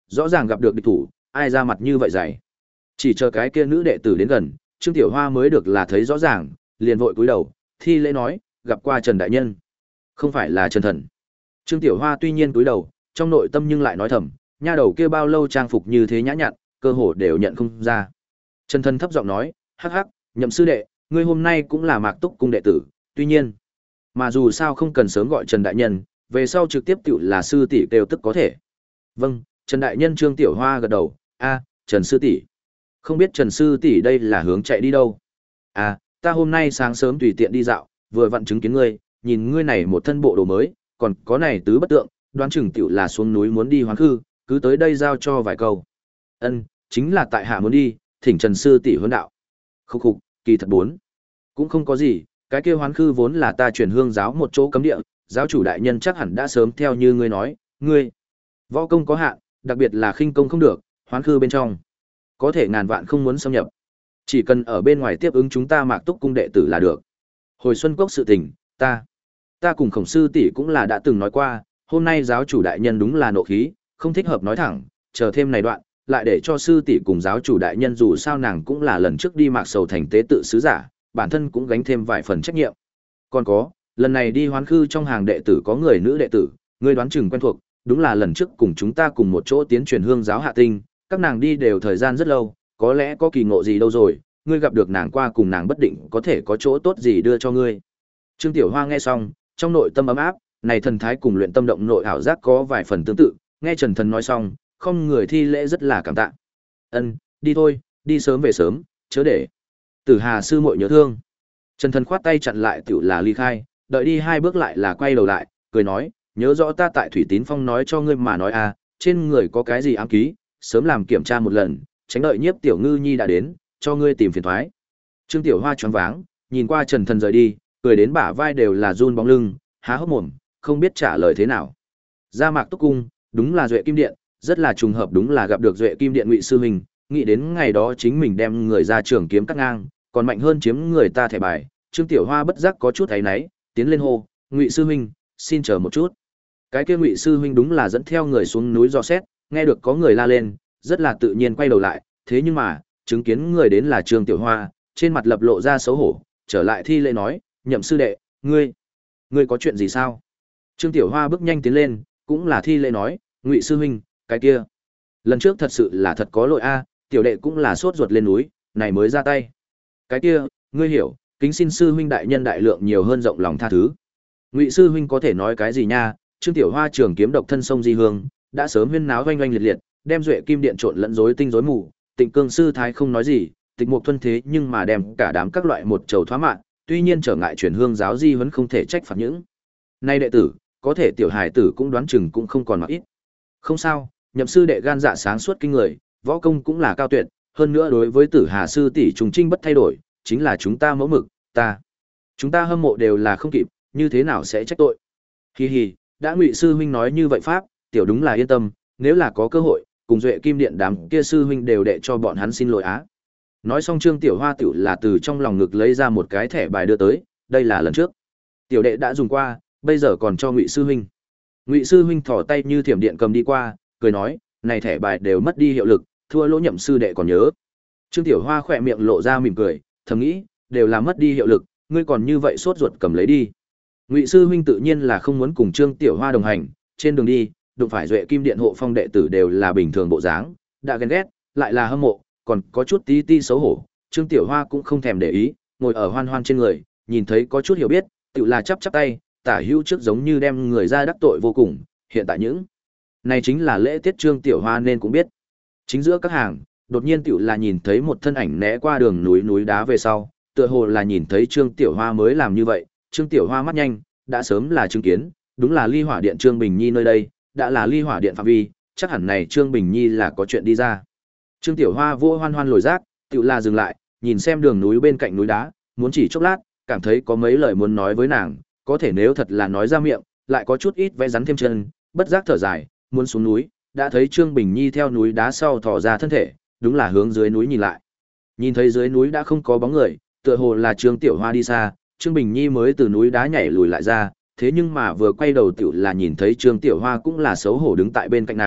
rõ ràng gặp được địch thủ, ai ra mặt như vậy dày. Chỉ chờ cái kia nữ đệ tử đến gần, Trương Tiểu Hoa mới được là thấy rõ ràng, liền vội cúi đầu, thi lễ nói, gặp qua Trần đại nhân. Không phải là Trần Thần. Trương Tiểu Hoa tuy nhiên cúi đầu, trong nội tâm nhưng lại nói thầm, nha đầu kia bao lâu trang phục như thế nhã nhặn, cơ hồ đều nhận không ra. Trần Thần thấp giọng nói, hắc hắc, Nhậm sư đệ, ngươi hôm nay cũng là Mạc Túc cung đệ tử, tuy nhiên, mà dù sao không cần sớm gọi Trần đại nhân, về sau trực tiếp tựu là sư tỷ kêu tức có thể. Vâng, Trần đại nhân. Trương Tiểu Hoa gật đầu, a, Trần sư tỷ. Không biết Trần sư tỷ đây là hướng chạy đi đâu? À, ta hôm nay sáng sớm tùy tiện đi dạo, vừa vặn chứng kiến ngươi, nhìn ngươi này một thân bộ đồ mới, còn có này tứ bất tượng, đoán chừng tiểu là xuống núi muốn đi Hoán Khư, cứ tới đây giao cho vài câu. Ân, chính là tại hạ muốn đi, thỉnh Trần sư tỷ huấn đạo. Khúc khục, kỳ thật bốn. Cũng không có gì, cái kia Hoán Khư vốn là ta chuyển hương giáo một chỗ cấm địa, giáo chủ đại nhân chắc hẳn đã sớm theo như ngươi nói, ngươi võ công có hạn, đặc biệt là khinh công không được, Hoán Khư bên trong có thể ngàn vạn không muốn xâm nhập. Chỉ cần ở bên ngoài tiếp ứng chúng ta Mạc Túc cung đệ tử là được. Hồi Xuân Cốc sự tình, ta ta cùng Khổng sư tỷ cũng là đã từng nói qua, hôm nay giáo chủ đại nhân đúng là nộ khí, không thích hợp nói thẳng, chờ thêm này đoạn, lại để cho sư tỷ cùng giáo chủ đại nhân, dù sao nàng cũng là lần trước đi Mạc Sầu thành tế tự sứ giả, bản thân cũng gánh thêm vài phần trách nhiệm. Còn có, lần này đi Hoán Khư trong hàng đệ tử có người nữ đệ tử, ngươi đoán chừng quen thuộc, đúng là lần trước cùng chúng ta cùng một chỗ tiến truyền hương giáo Hạ Tinh, các nàng đi đều thời gian rất lâu, có lẽ có kỳ ngộ gì đâu rồi, ngươi gặp được nàng qua cùng nàng bất định có thể có chỗ tốt gì đưa cho ngươi. Trương Tiểu Hoa nghe xong, trong nội tâm ấm áp, này thần thái cùng luyện tâm động nội ảo giác có vài phần tương tự, nghe Trần Thần nói xong, không người thi lễ rất là cảm tạ. Ân, đi thôi, đi sớm về sớm, chớ để Tử Hà sư muội nhớ thương. Trần Thần khoát tay chặn lại tiểu là ly khai, đợi đi hai bước lại là quay đầu lại, cười nói, nhớ rõ ta tại Thủy Tín Phong nói cho ngươi mà nói à, trên người có cái gì ám ký, sớm làm kiểm tra một lần, tránh đợi Nhiếp Tiểu Ngư Nhi đã đến, cho ngươi tìm phiền toái. Trương Tiểu Hoa choáng váng, nhìn qua Trần Thần rời đi, cười đến bả vai đều là run bóng lưng, há hốc mồm, không biết trả lời thế nào. Ra Mạc Túc cung, đúng là Duệ Kim Điện, rất là trùng hợp đúng là gặp được Duệ Kim Điện Ngụy sư huynh, nghĩ đến ngày đó chính mình đem người ra trường kiếm cắt ngang, còn mạnh hơn chiếm người ta thẻ bài, Trương Tiểu Hoa bất giác có chút áy náy, tiến lên hô, "Ngụy sư huynh, xin chờ một chút." Cái kia Ngụy sư huynh đúng là dẫn theo người xuống núi dò xét, nghe được có người la lên, rất là tự nhiên quay đầu lại, thế nhưng mà, chứng kiến người đến là Trương Tiểu Hoa, trên mặt lập lộ ra xấu hổ, trở lại thi lễ nói, "Nhậm sư đệ, ngươi, ngươi có chuyện gì sao?" Trương Tiểu Hoa bước nhanh tiến lên, cũng là thi lễ nói, "Ngụy sư huynh, cái kia, lần trước thật sự là thật có lỗi a, tiểu đệ cũng là sốt ruột lên núi, này mới ra tay. Cái kia, ngươi hiểu, kính xin sư huynh đại nhân đại lượng nhiều hơn rộng lòng tha thứ." Ngụy sư huynh có thể nói cái gì nha? Trương Tiểu Hoa trường kiếm độc thân sông di hương, đã sớm huyên náo oanh oanh liệt liệt, đem Duệ Kim Điện trộn lẫn rối tinh rối mù, Tịnh Cương sư thái không nói gì, Tịch Mục Thuần thế nhưng mà đem cả đám các loại một trầu thoá mạng, tuy nhiên trở ngại truyền hương giáo di vẫn không thể trách phạt những nay đệ tử, có thể tiểu hài tử cũng đoán chừng cũng không còn mặc ít. Không sao, Nhậm sư đệ gan dạ sáng suốt kinh người, võ công cũng là cao tuyệt, hơn nữa đối với Tử Hà sư tỷ trùng trinh bất thay đổi, chính là chúng ta mẫu mực, ta, chúng ta hâm mộ đều là không kịp, như thế nào sẽ trách tội. Hi hi, đã Ngụy sư huynh nói như vậy pháp, tiểu đúng là yên tâm, nếu là có cơ hội, cùng Duệ Kim Điện đám kia sư huynh đều đệ cho bọn hắn xin lỗi á. Nói xong Trương Tiểu Hoa tiểu là từ trong lòng ngực lấy ra một cái thẻ bài đưa tới, đây là lần trước tiểu đệ đã dùng qua, bây giờ còn cho Ngụy sư huynh. Ngụy sư huynh thò tay như thiểm điện cầm đi qua, cười nói, này thẻ bài đều mất đi hiệu lực, thua lỗ Nhậm sư đệ còn nhớ. Trương Tiểu Hoa khỏe miệng lộ ra mỉm cười, thầm nghĩ, đều là mất đi hiệu lực, ngươi còn như vậy sốt ruột cầm lấy đi. Ngụy sư huynh tự nhiên là không muốn cùng Trương Tiểu Hoa đồng hành, trên đường đi, đụng phải Duệ Kim Điện hộ phong đệ tử đều là bình thường bộ dáng, đã ghen ghét, lại là hâm mộ, còn có chút tí ti xấu hổ, Trương Tiểu Hoa cũng không thèm để ý, ngồi ở Hoan Hoan trên người, nhìn thấy có chút hiểu biết, tự là chắp chắp tay, tả hữu trước giống như đem người ra đắc tội vô cùng, hiện tại những này chính là lễ tiết Trương Tiểu Hoa nên cũng biết. Chính giữa các hàng, đột nhiên tiểu là nhìn thấy một thân ảnh né qua đường núi núi đá về sau, tựa hồ là nhìn thấy Trương Tiểu Hoa mới làm như vậy, Trương Tiểu Hoa mắt nhanh, đã sớm là chứng kiến, đúng là Ly Hỏa Điện Trương Bình Nhi nơi đây, đã là Ly Hỏa Điện phạm vi, chắc hẳn này Trương Bình Nhi là có chuyện đi ra. Trương Tiểu Hoa vô Hoan Hoan lồi rác, tiểu là dừng lại, nhìn xem đường núi bên cạnh núi đá, muốn chỉ chốc lát, cảm thấy có mấy lời muốn nói với nàng, có thể nếu thật là nói ra miệng, lại có chút ít vẽ rắn thêm chân, bất giác thở dài, muốn xuống núi, đã thấy Trương Bình Nhi theo núi đá sau thò ra thân thể, đúng là hướng dưới núi nhìn lại. Nhìn thấy dưới núi đã không có bóng người, tựa hồ là Trương Tiểu Hoa đi xa, Trương Bình Nhi mới từ núi đá nhảy lùi lại ra, thế nhưng mà vừa quay đầu tiểu là nhìn thấy Trương Tiểu Hoa cũng là xấu hổ đứng tại bên cạnh nàng,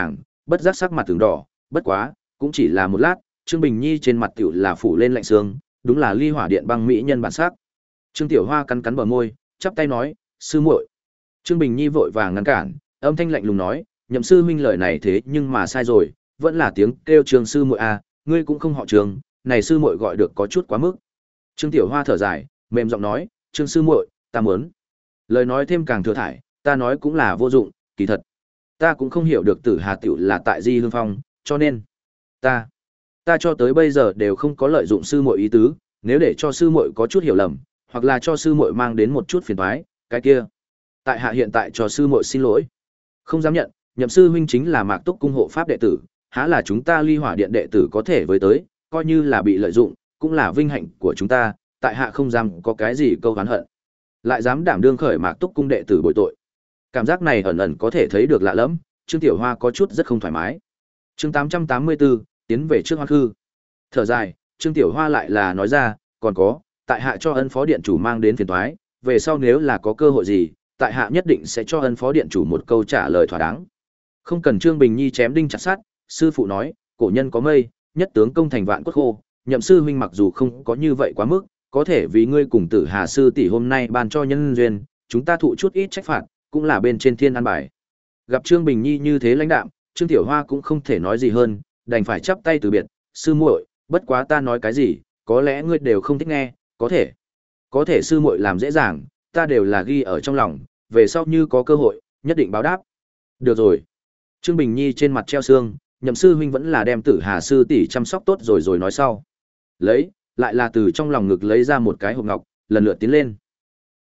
bất giác sắc mặt từng đỏ, bất quá, cũng chỉ là một lát, Trương Bình Nhi trên mặt tiểu là phủ lên lạnh sương, đúng là ly hỏa điện băng mỹ nhân bản sắc. Trương Tiểu Hoa cắn cắn bờ môi, chắp tay nói, sư muội. Trương Bình Nhi vội vàng ngăn cản, âm thanh lạnh lùng nói, Nhậm sư huynh lời này thế nhưng mà sai rồi, vẫn là tiếng kêu Trương sư muội à, ngươi cũng không họ Trương, này sư muội gọi được có chút quá mức. Trương Tiểu Hoa thở dài, mềm giọng nói, Trương sư muội, ta muốn. Lời nói thêm càng thừa thải, ta nói cũng là vô dụng, kỳ thật. Ta cũng không hiểu được Tử Hà tiểu là tại Di Hương Phong, cho nên ta ta cho tới bây giờ đều không có lợi dụng sư muội ý tứ, nếu để cho sư muội có chút hiểu lầm, hoặc là cho sư muội mang đến một chút phiền toái, cái kia, tại hạ hiện tại cho sư muội xin lỗi. Không dám nhận, Nhậm sư huynh chính là Mạc Túc cung hộ pháp đệ tử, há là chúng ta Ly Hỏa điện đệ tử có thể với tới, coi như là bị lợi dụng, cũng là vinh hạnh của chúng ta, tại hạ không dám có cái gì câu oán hận. Lại dám đảm đương khởi Mạc Túc cung đệ tử bội tội. Cảm giác này ẩn ẩn có thể thấy được lạ lẫm, Trương Tiểu Hoa có chút rất không thoải mái. Chương tám trăm tám mươi tư, tiến về trước Hoa Khư. Thở dài, Trương Tiểu Hoa lại là nói ra, còn có, tại hạ cho ân phó điện chủ mang đến phiền toái, về sau nếu là có cơ hội gì, tại hạ nhất định sẽ cho ân phó điện chủ một câu trả lời thỏa đáng. Không cần Trương Bình Nhi chém đinh chặt sắt, sư phụ nói, cổ nhân có mây, nhất tướng công thành vạn quốc khô, Nhậm sư huynh mặc dù không có như vậy quá mức, có thể vì ngươi cùng Tử Hà sư tỷ hôm nay ban cho nhân duyên, chúng ta thụ chút ít trách phạt, cũng là bên trên thiên an bài. Gặp Trương Bình Nhi như thế lãnh đạm, Trương Tiểu Hoa cũng không thể nói gì hơn, đành phải chắp tay từ biệt, sư muội, bất quá ta nói cái gì, có lẽ ngươi đều không thích nghe, có thể. Có thể sư muội làm dễ dàng, ta đều là ghi ở trong lòng, về sau như có cơ hội, nhất định báo đáp. Được rồi. Trương Bình Nhi trên mặt treo xương, Nhậm sư huynh vẫn là đem Tử Hà sư tỷ chăm sóc tốt rồi rồi nói sau. Lấy, lại là từ trong lòng ngực lấy ra một cái hộp ngọc, lần lượt tiến lên.